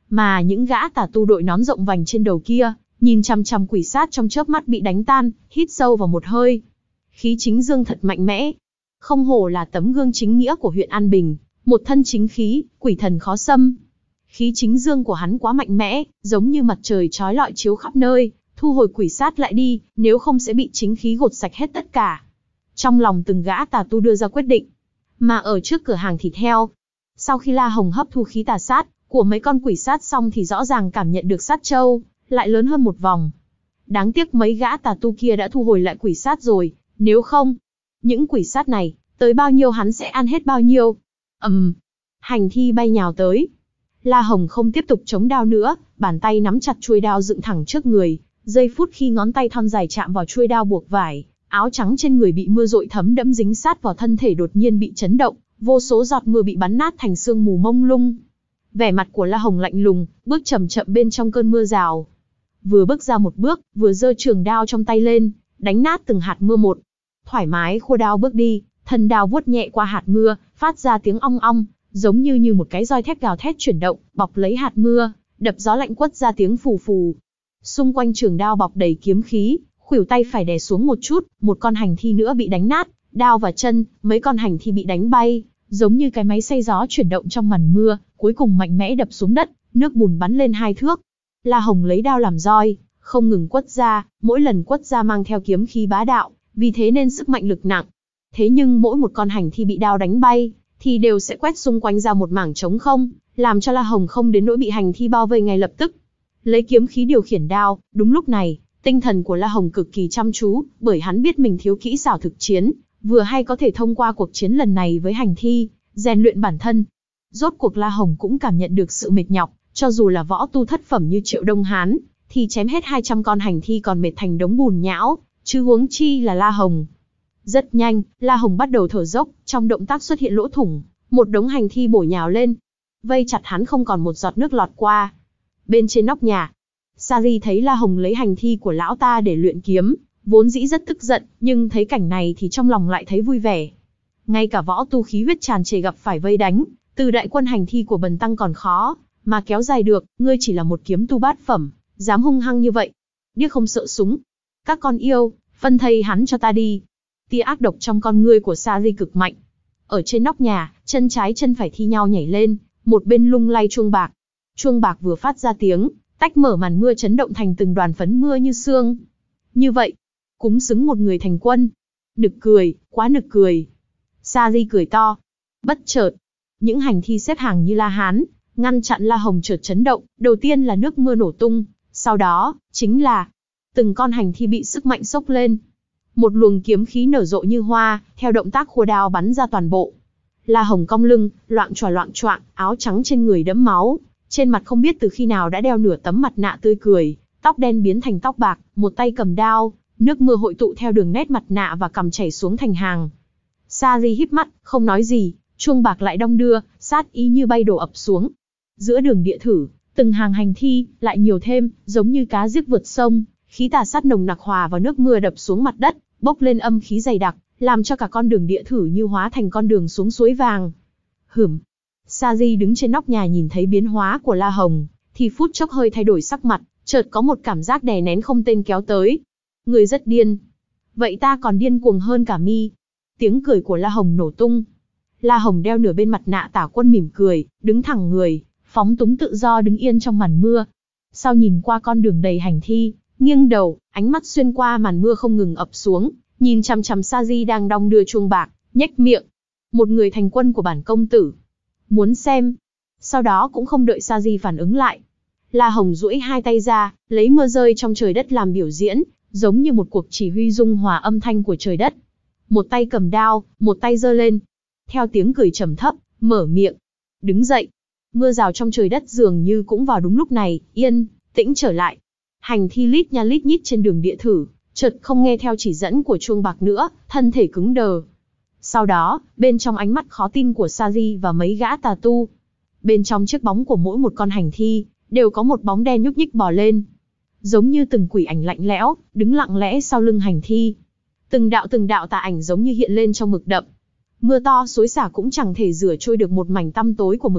Mà những gã tà tu đội nón rộng vành trên đầu kia, nhìn chằm chằm quỷ sát trong chớp mắt bị đánh tan, hít sâu vào một hơi. Khí chính dương thật mạnh mẽ. Không hổ là tấm gương chính nghĩa của huyện An Bình, một thân chính khí, quỷ thần khó xâm. Khí chính dương của hắn quá mạnh mẽ, giống như mặt trời chói lọi chiếu khắp nơi, thu hồi quỷ sát lại đi, nếu không sẽ bị chính khí gột sạch hết tất cả. Trong lòng từng gã tà tu đưa ra quyết định. Mà ở trước cửa hàng thịt heo, sau khi La Hồng hấp thu khí tà sát của mấy con quỷ sát xong thì rõ ràng cảm nhận được sát châu lại lớn hơn một vòng. Đáng tiếc mấy gã tà tu kia đã thu hồi lại quỷ sát rồi, nếu không, những quỷ sát này, tới bao nhiêu hắn sẽ ăn hết bao nhiêu. Ầm, um, hành thi bay nhào tới. La Hồng không tiếp tục chống đao nữa, bàn tay nắm chặt chuôi đao dựng thẳng trước người, giây phút khi ngón tay thon dài chạm vào chuôi đao buộc vải, áo trắng trên người bị mưa dội thấm đẫm dính sát vào thân thể đột nhiên bị chấn động, vô số giọt mưa bị bắn nát thành sương mù mông lung. Vẻ mặt của La Hồng lạnh lùng, bước chậm chậm bên trong cơn mưa rào. Vừa bước ra một bước, vừa giơ trường đao trong tay lên, đánh nát từng hạt mưa một. Thoải mái khua đao bước đi, thân đao vuốt nhẹ qua hạt mưa, phát ra tiếng ong ong, giống như như một cái roi thép gào thét chuyển động, bọc lấy hạt mưa, đập gió lạnh quất ra tiếng phù phù. Xung quanh trường đao bọc đầy kiếm khí, khuỷu tay phải đè xuống một chút, một con hành thi nữa bị đánh nát, đao và chân, mấy con hành thi bị đánh bay, giống như cái máy xay gió chuyển động trong màn mưa, cuối cùng mạnh mẽ đập xuống đất, nước bùn bắn lên hai thước. La Hồng lấy đao làm roi, không ngừng quất ra, mỗi lần quất ra mang theo kiếm khí bá đạo, vì thế nên sức mạnh lực nặng. Thế nhưng mỗi một con hành thi bị đao đánh bay, thì đều sẽ quét xung quanh ra một mảng trống không, làm cho La Hồng không đến nỗi bị hành thi bao vây ngay lập tức. Lấy kiếm khí điều khiển đao, đúng lúc này, tinh thần của La Hồng cực kỳ chăm chú, bởi hắn biết mình thiếu kỹ xảo thực chiến, vừa hay có thể thông qua cuộc chiến lần này với hành thi, rèn luyện bản thân. Rốt cuộc La Hồng cũng cảm nhận được sự mệt nhọc, cho dù là võ tu thất phẩm như Triệu Đông Hán, thì chém hết hai trăm con hành thi còn mệt thành đống bùn nhão, chứ huống chi là La Hồng. Rất nhanh, La Hồng bắt đầu thở dốc, trong động tác xuất hiện lỗ thủng, một đống hành thi bổ nhào lên, vây chặt hắn không còn một giọt nước lọt qua. Bên trên nóc nhà, Sari thấy La Hồng lấy hành thi của lão ta để luyện kiếm, vốn dĩ rất tức giận, nhưng thấy cảnh này thì trong lòng lại thấy vui vẻ. Ngay cả võ tu khí huyết tràn trề gặp phải vây đánh, từ đại quân hành thi của Bần Tăng còn khó, mà kéo dài được, ngươi chỉ là một kiếm tu bát phẩm, dám hung hăng như vậy. Điếc không sợ súng. Các con yêu, phân thây hắn cho ta đi. Tia ác độc trong con ngươi của Sari cực mạnh. Ở trên nóc nhà, chân trái chân phải thi nhau nhảy lên, một bên lung lay chuông bạc. Chuông bạc vừa phát ra tiếng, tách mở màn mưa chấn động thành từng đoàn phấn mưa như sương. Như vậy, cúng xứng một người thành quân. Nực cười, quá nực cười. Sari cười to. Bất chợt, những hành thi xếp hàng như La Hán, ngăn chặn La Hồng chợt chấn động, đầu tiên là nước mưa nổ tung, sau đó, chính là từng con hành thi bị sức mạnh sốc lên. Một luồng kiếm khí nở rộ như hoa, theo động tác khua đao bắn ra toàn bộ. La Hồng cong lưng, loạng choạng loạng choạng, áo trắng trên người đẫm máu, trên mặt không biết từ khi nào đã đeo nửa tấm mặt nạ tươi cười, tóc đen biến thành tóc bạc, một tay cầm đao, nước mưa hội tụ theo đường nét mặt nạ và cằm chảy xuống thành hàng. Sari híp mắt, không nói gì, chuông bạc lại đong đưa, sát ý như bay đổ ập xuống. Giữa đường địa thử, từng hàng hành thi lại nhiều thêm, giống như cá giết vượt sông, khí tà sát nồng nặc hòa vào nước mưa đập xuống mặt đất, bốc lên âm khí dày đặc, làm cho cả con đường địa thử như hóa thành con đường xuống suối vàng. Hửm. Sari đứng trên nóc nhà nhìn thấy biến hóa của La Hồng, thì phút chốc hơi thay đổi sắc mặt, chợt có một cảm giác đè nén không tên kéo tới. Người rất điên. Vậy ta còn điên cuồng hơn cả mi. Tiếng cười của La Hồng nổ tung. La Hồng đeo nửa bên mặt nạ tả quân mỉm cười, đứng thẳng người, phóng túng tự do đứng yên trong màn mưa. Sau nhìn qua con đường đầy hành thi, nghiêng đầu, ánh mắt xuyên qua màn mưa không ngừng ập xuống, nhìn chằm chằm Sari đang đong đưa chuông bạc, nhếch miệng. Một người thành quân của bản công tử. Muốn xem. Sau đó cũng không đợi Sari phản ứng lại. La Hồng duỗi hai tay ra, lấy mưa rơi trong trời đất làm biểu diễn, giống như một cuộc chỉ huy dung hòa âm thanh của trời đất. Một tay cầm đao, một tay giơ lên. Theo tiếng cười trầm thấp, mở miệng. Đứng dậy. Mưa rào trong trời đất dường như cũng vào đúng lúc này, yên, tĩnh trở lại. Hành thi lít nha lít nhít trên đường địa thử, chợt không nghe theo chỉ dẫn của chuông bạc nữa, thân thể cứng đờ. Sau đó, bên trong ánh mắt khó tin của Sari và mấy gã tà tu, bên trong chiếc bóng của mỗi một con hành thi, đều có một bóng đen nhúc nhích bò lên. Giống như từng quỷ ảnh lạnh lẽo, đứng lặng lẽ sau lưng hành thi. Từng đạo từng đạo tà ảnh giống như hiện lên trong mực đậm. Mưa to xối xả cũng chẳng thể rửa trôi được một mảnh tăm tối của mực đậm,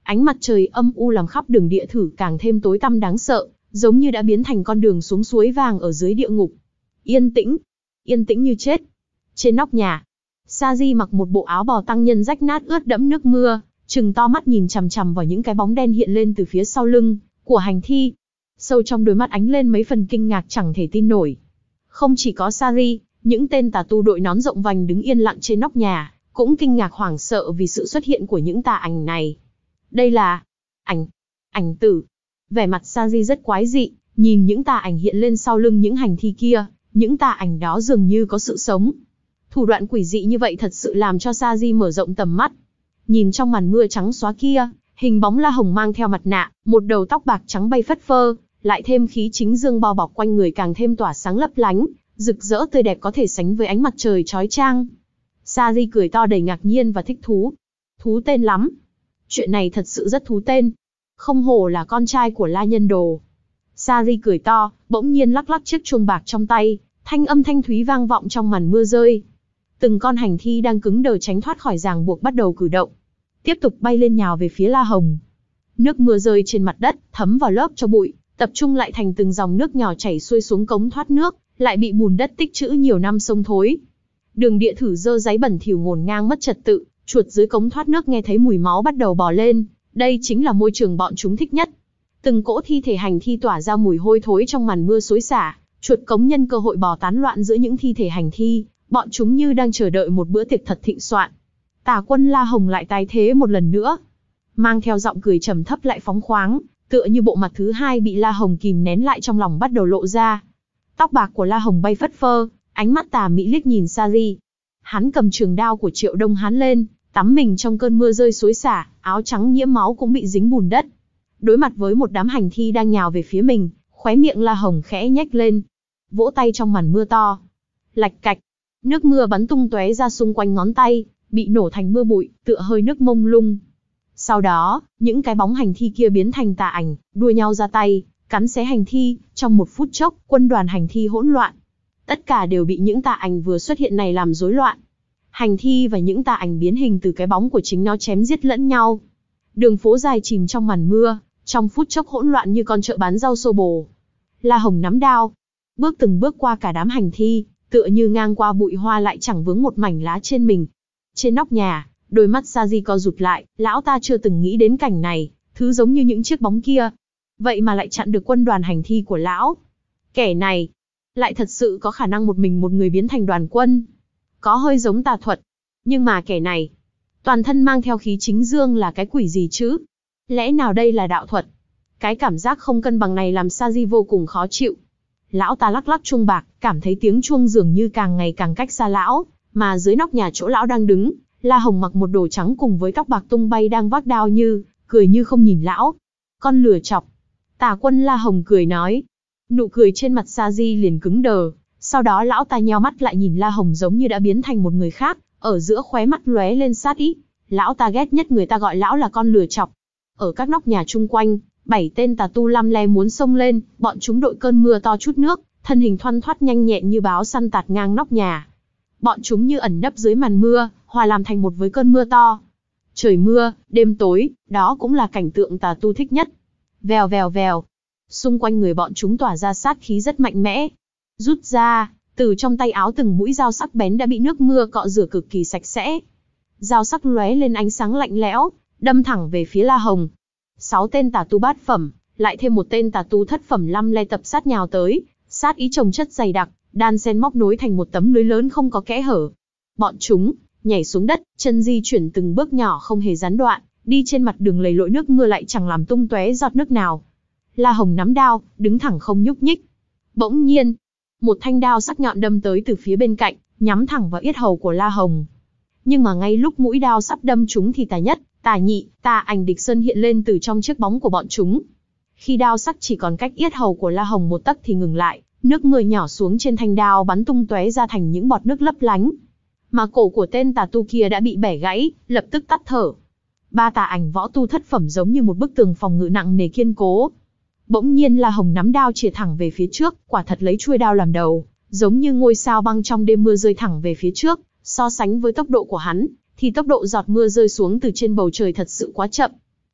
Ánh mặt trời âm u làm khắp đường địa thử càng thêm tối tăm đáng sợ, giống như đã biến thành con đường xuống suối vàng ở dưới địa ngục. Yên tĩnh, yên tĩnh như chết. Trên nóc nhà, Sa-di mặc một bộ áo bò tăng nhân rách nát ướt đẫm nước mưa, trừng to mắt nhìn chằm chằm vào những cái bóng đen hiện lên từ phía sau lưng của hành thi. Sâu trong đôi mắt ánh lên mấy phần kinh ngạc chẳng thể tin nổi. Không chỉ có Sa-di, những tên tà tu đội nón rộng vành đứng yên lặng trên nóc nhà, cũng kinh ngạc hoảng sợ vì sự xuất hiện của những tà ảnh này. Đây là ảnh, ảnh tử. Vẻ mặt Sa-di rất quái dị, nhìn những tà ảnh hiện lên sau lưng những hành thi kia, những tà ảnh đó dường như có sự sống. Thủ đoạn quỷ dị như vậy thật sự làm cho Sa-di mở rộng tầm mắt. Nhìn trong màn mưa trắng xóa kia, hình bóng La Hồng mang theo mặt nạ, một đầu tóc bạc trắng bay phất phơ, lại thêm khí chính dương bao bọc quanh người càng thêm tỏa sáng lấp lánh, rực rỡ tươi đẹp có thể sánh với ánh mặt trời chói chang. Sa-di cười to đầy ngạc nhiên và thích thú. Thú tên lắm. Chuyện này thật sự rất thú tên. Không hổ là con trai của La Nhân Đồ. Sa-di cười to, bỗng nhiên lắc lắc chiếc chuông bạc trong tay, thanh âm thanh thúy vang vọng trong màn mưa rơi. Từng con hành thi đang cứng đờ tránh thoát khỏi ràng buộc bắt đầu cử động, tiếp tục bay lên nhào về phía La Hồng. Nước mưa rơi trên mặt đất, thấm vào lớp cho bụi, tập trung lại thành từng dòng nước nhỏ chảy xuôi xuống cống thoát nước, lại bị bùn đất tích trữ nhiều năm sông thối. Đường địa thử dơ dáy bẩn thỉu ngổn ngang mất trật tự, chuột dưới cống thoát nước nghe thấy mùi máu bắt đầu bò lên, đây chính là môi trường bọn chúng thích nhất. Từng cỗ thi thể hành thi tỏa ra mùi hôi thối trong màn mưa xối xả, chuột cống nhân cơ hội bò tán loạn giữa những thi thể hành thi, bọn chúng như đang chờ đợi một bữa tiệc thật thịnh soạn. Tà quân La Hồng lại tái thế một lần nữa, mang theo giọng cười trầm thấp lại phóng khoáng, tựa như bộ mặt thứ hai bị La Hồng kìm nén lại trong lòng bắt đầu lộ ra. Tóc bạc của La Hồng bay phất phơ, ánh mắt tà mỹ liếc nhìn Sa-di. Hắn cầm trường đao của Triệu Đông Hán lên, tắm mình trong cơn mưa rơi xối xả, áo trắng nhiễm máu cũng bị dính bùn đất. Đối mặt với một đám hành thi đang nhào về phía mình, khóe miệng La Hồng khẽ nhếch lên, vỗ tay trong màn mưa to. Lạch cạch, nước mưa bắn tung tóe ra xung quanh ngón tay, bị nổ thành mưa bụi, tựa hơi nước mông lung. Sau đó, những cái bóng hành thi kia biến thành tà ảnh, đua nhau ra tay, cắn xé hành thi. Trong một phút chốc, quân đoàn hành thi hỗn loạn. Tất cả đều bị những tà ảnh vừa xuất hiện này làm rối loạn. Hành thi và những tà ảnh biến hình từ cái bóng của chính nó chém giết lẫn nhau. Đường phố dài chìm trong màn mưa, trong phút chốc hỗn loạn như con chợ bán rau xô bồ. La Hồng nắm đao, bước từng bước qua cả đám hành thi, tựa như ngang qua bụi hoa lại chẳng vướng một mảnh lá trên mình. Trên nóc nhà, đôi mắt Sa-di co rụt lại, lão ta chưa từng nghĩ đến cảnh này, thứ giống như những chiếc bóng kia. Vậy mà lại chặn được quân đoàn hành thi của lão. Kẻ này, lại thật sự có khả năng một mình một người biến thành đoàn quân. Có hơi giống tà thuật. Nhưng mà kẻ này, toàn thân mang theo khí chính dương là cái quỷ gì chứ? Lẽ nào đây là đạo thuật? Cái cảm giác không cân bằng này làm Sa-di vô cùng khó chịu. Lão ta lắc lắc chuông bạc, cảm thấy tiếng chuông dường như càng ngày càng cách xa lão, mà dưới nóc nhà chỗ lão đang đứng, La Hồng mặc một đồ trắng cùng với tóc bạc tung bay đang vác đao như, cười như không nhìn lão. Con lừa chọc. Tà quân La Hồng cười nói. Nụ cười trên mặt Sa-di liền cứng đờ, sau đó lão ta nheo mắt lại nhìn La Hồng giống như đã biến thành một người khác, ở giữa khóe mắt lóe lên sát ý. Lão ta ghét nhất người ta gọi lão là con lừa chọc. Ở các nóc nhà chung quanh, bảy tên tà tu lăm le muốn xông lên, bọn chúng đội cơn mưa to chút nước, thân hình thoăn thoắt nhanh nhẹn như báo săn tạt ngang nóc nhà. Bọn chúng như ẩn nấp dưới màn mưa, hòa làm thành một với cơn mưa to. Trời mưa, đêm tối, đó cũng là cảnh tượng tà tu thích nhất. Vèo vèo vèo, xung quanh người bọn chúng tỏa ra sát khí rất mạnh mẽ. Rút ra, từ trong tay áo từng mũi dao sắc bén đã bị nước mưa cọ rửa cực kỳ sạch sẽ. Dao sắc lóe lên ánh sáng lạnh lẽo, đâm thẳng về phía La Hồng. Sáu tên tà tu bát phẩm, lại thêm một tên tà tu thất phẩm lăm le tập sát nhào tới, sát ý chồng chất dày đặc, đan xen móc nối thành một tấm lưới lớn không có kẽ hở. Bọn chúng nhảy xuống đất, chân di chuyển từng bước nhỏ không hề gián đoạn, đi trên mặt đường lầy lội nước mưa lại chẳng làm tung tóe giọt nước nào. La Hồng nắm đao, đứng thẳng không nhúc nhích. Bỗng nhiên, một thanh đao sắc nhọn đâm tới từ phía bên cạnh, nhắm thẳng vào yết hầu của La Hồng. Nhưng mà ngay lúc mũi đao sắp đâm trúng thì tà nhất, tà nhị, tà ảnh địch sơn hiện lên từ trong chiếc bóng của bọn chúng. Khi đao sắc chỉ còn cách yết hầu của La Hồng một tấc thì ngừng lại, nước mưa nhỏ xuống trên thanh đao bắn tung tóe ra thành những bọt nước lấp lánh. Mà cổ của tên tà tu kia đã bị bẻ gãy, lập tức tắt thở. Ba tà ảnh võ tu thất phẩm giống như một bức tường phòng ngự nặng nề kiên cố. Bỗng nhiên La Hồng nắm đao chĩa thẳng về phía trước, quả thật lấy chuôi đao làm đầu, giống như ngôi sao băng trong đêm mưa rơi thẳng về phía trước. So sánh với tốc độ của hắn, thì tốc độ giọt mưa rơi xuống từ trên bầu trời thật sự quá chậm.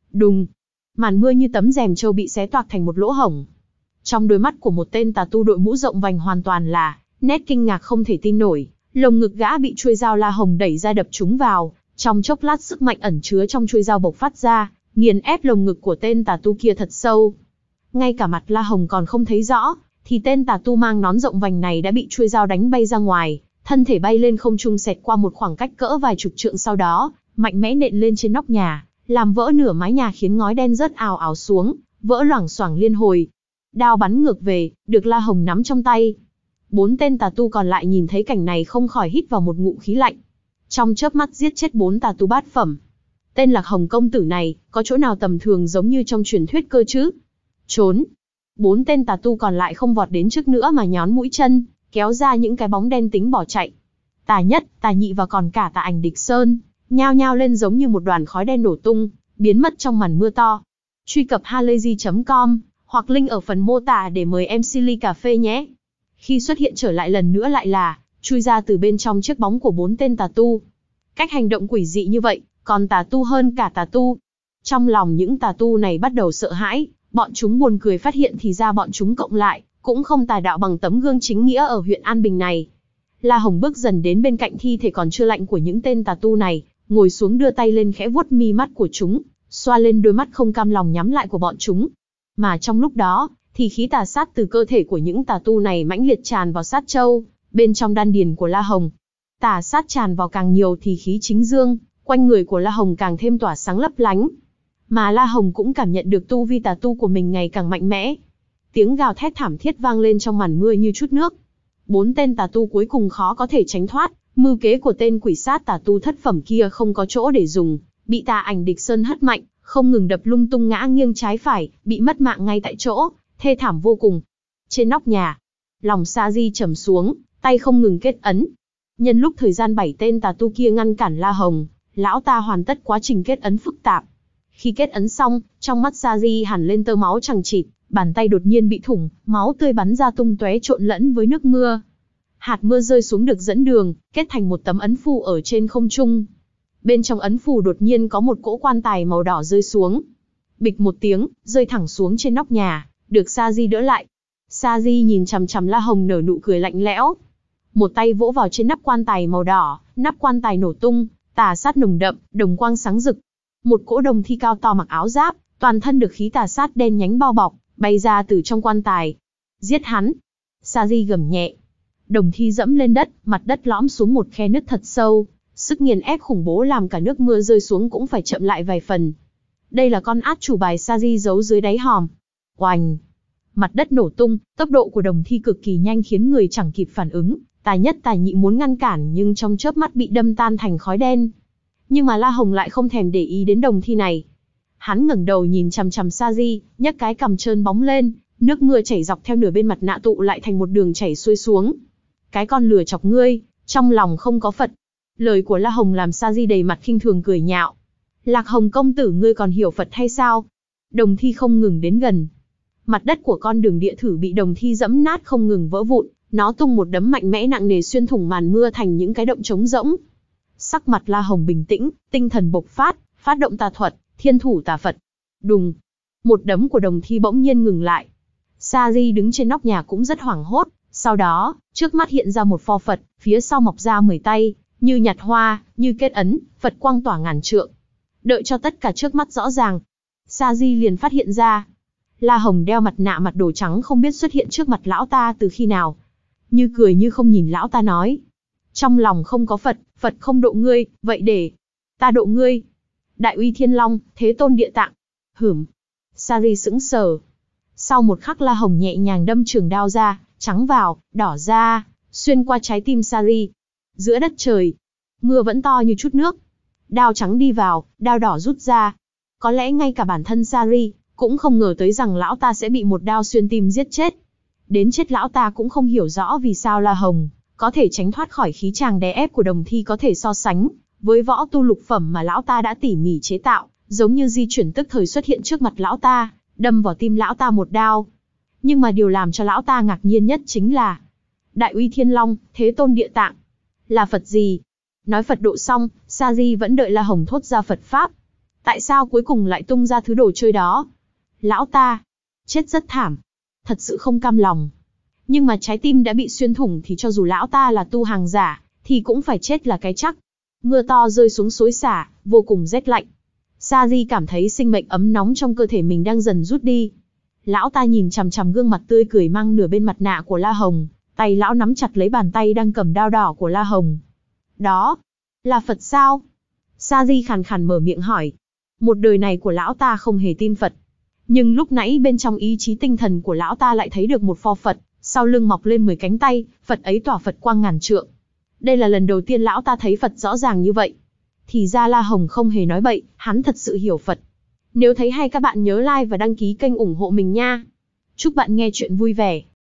Đùng, màn mưa như tấm rèm trâu bị xé toạc thành một lỗ hổng. Trong đôi mắt của một tên tà tu đội mũ rộng vành hoàn toàn là nét kinh ngạc không thể tin nổi, lồng ngực gã bị chuôi dao La Hồng đẩy ra đập trúng vào, trong chốc lát sức mạnh ẩn chứa trong chuôi dao bộc phát ra, nghiền ép lồng ngực của tên tà tu kia thật sâu. Ngay cả mặt La Hồng còn không thấy rõ, thì tên tà tu mang nón rộng vành này đã bị chuôi dao đánh bay ra ngoài, thân thể bay lên không trung xẹt qua một khoảng cách cỡ vài chục trượng, sau đó mạnh mẽ nện lên trên nóc nhà, làm vỡ nửa mái nhà khiến ngói đen rớt ào ào xuống, vỡ loảng xoảng liên hồi. Đao bắn ngược về, được La Hồng nắm trong tay. Bốn tên tà tu còn lại nhìn thấy cảnh này không khỏi hít vào một ngụm khí lạnh. Trong chớp mắt giết chết bốn tà tu bát phẩm. Tên Lạc Hồng công tử này, có chỗ nào tầm thường giống như trong truyền thuyết cơ chứ? Trốn! Bốn tên tà tu còn lại không vọt đến trước nữa mà nhón mũi chân, kéo ra những cái bóng đen tính bỏ chạy. Tà nhất, tà nhị và còn cả tà ảnh địch sơn, nhao nhao lên giống như một đoàn khói đen nổ tung, biến mất trong màn mưa to. Truy cập halayzi chấm com hoặc link ở phần mô tả để mời em xê ly cà phê nhé. Khi xuất hiện trở lại lần nữa lại là, chui ra từ bên trong chiếc bóng của bốn tên tà tu. Cách hành động quỷ dị như vậy, còn tà tu hơn cả tà tu. Trong lòng những tà tu này bắt đầu sợ hãi, bọn chúng buồn cười phát hiện thì ra bọn chúng cộng lại, cũng không tà đạo bằng tấm gương chính nghĩa ở huyện An Bình này. La Hồng bước dần đến bên cạnh thi thể còn chưa lạnh của những tên tà tu này, ngồi xuống đưa tay lên khẽ vuốt mi mắt của chúng, xoa lên đôi mắt không cam lòng nhắm lại của bọn chúng. Mà trong lúc đó, thì khí tà sát từ cơ thể của những tà tu này mãnh liệt tràn vào sát châu, bên trong đan điền của La Hồng. Tà sát tràn vào càng nhiều thì khí chính dương, quanh người của La Hồng càng thêm tỏa sáng lấp lánh. Mà La Hồng cũng cảm nhận được tu vi tà tu của mình ngày càng mạnh mẽ. Tiếng gào thét thảm thiết vang lên trong màn mưa như chút nước. Bốn tên tà tu cuối cùng khó có thể tránh thoát, mưu kế của tên quỷ sát tà tu thất phẩm kia không có chỗ để dùng, bị tà ảnh địch sơn hất mạnh, không ngừng đập lung tung ngã nghiêng trái phải, bị mất mạng ngay tại chỗ, thê thảm vô cùng. Trên nóc nhà, lòng Sa Di trầm xuống, tay không ngừng kết ấn. Nhân lúc thời gian bảy tên tà tu kia ngăn cản La Hồng, lão ta hoàn tất quá trình kết ấn phức tạp. Khi kết ấn xong, trong mắt Sa Di hẳn lên tơ máu chằng chịt, bàn tay đột nhiên bị thủng, máu tươi bắn ra tung tóe trộn lẫn với nước mưa. Hạt mưa rơi xuống được dẫn đường, kết thành một tấm ấn phù ở trên không trung. Bên trong ấn phù đột nhiên có một cỗ quan tài màu đỏ rơi xuống. Bịch một tiếng, rơi thẳng xuống trên nóc nhà, được Sa Di đỡ lại. Sa Di nhìn chằm chằm La Hồng nở nụ cười lạnh lẽo. Một tay vỗ vào trên nắp quan tài màu đỏ, nắp quan tài nổ tung, tà sát nồng đậm, đồng quang sáng rực. Một cỗ đồng thi cao to mặc áo giáp, toàn thân được khí tà sát đen nhánh bao bọc, bay ra từ trong quan tài. Giết hắn! Sa Di gầm nhẹ. Đồng thi dẫm lên đất, mặt đất lõm xuống một khe nứt thật sâu. Sức nghiền ép khủng bố làm cả nước mưa rơi xuống cũng phải chậm lại vài phần. Đây là con át chủ bài Sa Di giấu dưới đáy hòm. Oành! Mặt đất nổ tung, tốc độ của đồng thi cực kỳ nhanh khiến người chẳng kịp phản ứng. Tà nhất tà nhị muốn ngăn cản nhưng trong chớp mắt bị đâm tan thành khói đen. Nhưng mà La Hồng lại không thèm để ý đến đồng thi này. Hắn ngẩng đầu nhìn chằm chằm Sa Di, nhấc cái cằm trơn bóng lên, nước mưa chảy dọc theo nửa bên mặt nạ tụ lại thành một đường chảy xuôi xuống. Cái con lừa chọc ngươi, trong lòng không có Phật. Lời của La Hồng làm Sa Di đầy mặt khinh thường cười nhạo. Lạc Hồng công tử ngươi còn hiểu Phật hay sao? Đồng thi không ngừng đến gần. Mặt đất của con đường địa thử bị đồng thi dẫm nát không ngừng vỡ vụn, nó tung một đấm mạnh mẽ nặng nề xuyên thủng màn mưa thành những cái động trống rỗng. Sắc mặt La Hồng bình tĩnh, tinh thần bộc phát, phát động tà thuật, thiên thủ tà Phật. Đùng! Một đấm của đồng thi bỗng nhiên ngừng lại. Sa Di đứng trên nóc nhà cũng rất hoảng hốt, sau đó, trước mắt hiện ra một pho Phật, phía sau mọc ra mười tay, như nhặt hoa, như kết ấn, Phật quang tỏa ngàn trượng. Đợi cho tất cả trước mắt rõ ràng, Sa Di liền phát hiện ra. La Hồng đeo mặt nạ mặt đồ trắng không biết xuất hiện trước mặt lão ta từ khi nào. Như cười như không nhìn lão ta nói. Trong lòng không có Phật, Phật không độ ngươi, vậy để ta độ ngươi. Đại uy thiên long, thế tôn địa tạng. Hửm. Sa Di sững sờ. Sau một khắc La Hồng nhẹ nhàng đâm trường đao ra, trắng vào, đỏ ra, xuyên qua trái tim Sa Di. Giữa đất trời, mưa vẫn to như chút nước. Đao trắng đi vào, đao đỏ rút ra. Có lẽ ngay cả bản thân Sa Di cũng không ngờ tới rằng lão ta sẽ bị một đao xuyên tim giết chết. Đến chết lão ta cũng không hiểu rõ vì sao La Hồng có thể tránh thoát khỏi khí tràng đè ép của đồng thi có thể so sánh với võ tu lục phẩm mà lão ta đã tỉ mỉ chế tạo, giống như di chuyển tức thời xuất hiện trước mặt lão ta, đâm vào tim lão ta một đao. Nhưng mà điều làm cho lão ta ngạc nhiên nhất chính là Đại uy thiên long, thế tôn địa tạng. Là Phật gì? Nói Phật độ xong, Sa Di vẫn đợi La Hồng thốt ra Phật Pháp. Tại sao cuối cùng lại tung ra thứ đồ chơi đó? Lão ta, chết rất thảm. Thật sự không cam lòng. Nhưng mà trái tim đã bị xuyên thủng thì cho dù lão ta là tu hàng giả, thì cũng phải chết là cái chắc. Mưa to rơi xuống xối xả, vô cùng rét lạnh. Sa Di cảm thấy sinh mệnh ấm nóng trong cơ thể mình đang dần rút đi. Lão ta nhìn chằm chằm gương mặt tươi cười mang nửa bên mặt nạ của La Hồng, tay lão nắm chặt lấy bàn tay đang cầm đao đỏ của La Hồng. Đó, là Phật sao? Sa Di khàn khàn mở miệng hỏi. Một đời này của lão ta không hề tin Phật. Nhưng lúc nãy bên trong ý chí tinh thần của lão ta lại thấy được một pho Phật, sau lưng mọc lên mười cánh tay, Phật ấy tỏa Phật quang ngàn trượng. Đây là lần đầu tiên lão ta thấy Phật rõ ràng như vậy. Thì ra La Hồng không hề nói bậy, hắn thật sự hiểu Phật. Nếu thấy hay các bạn nhớ like và đăng ký kênh ủng hộ mình nha. Chúc bạn nghe chuyện vui vẻ.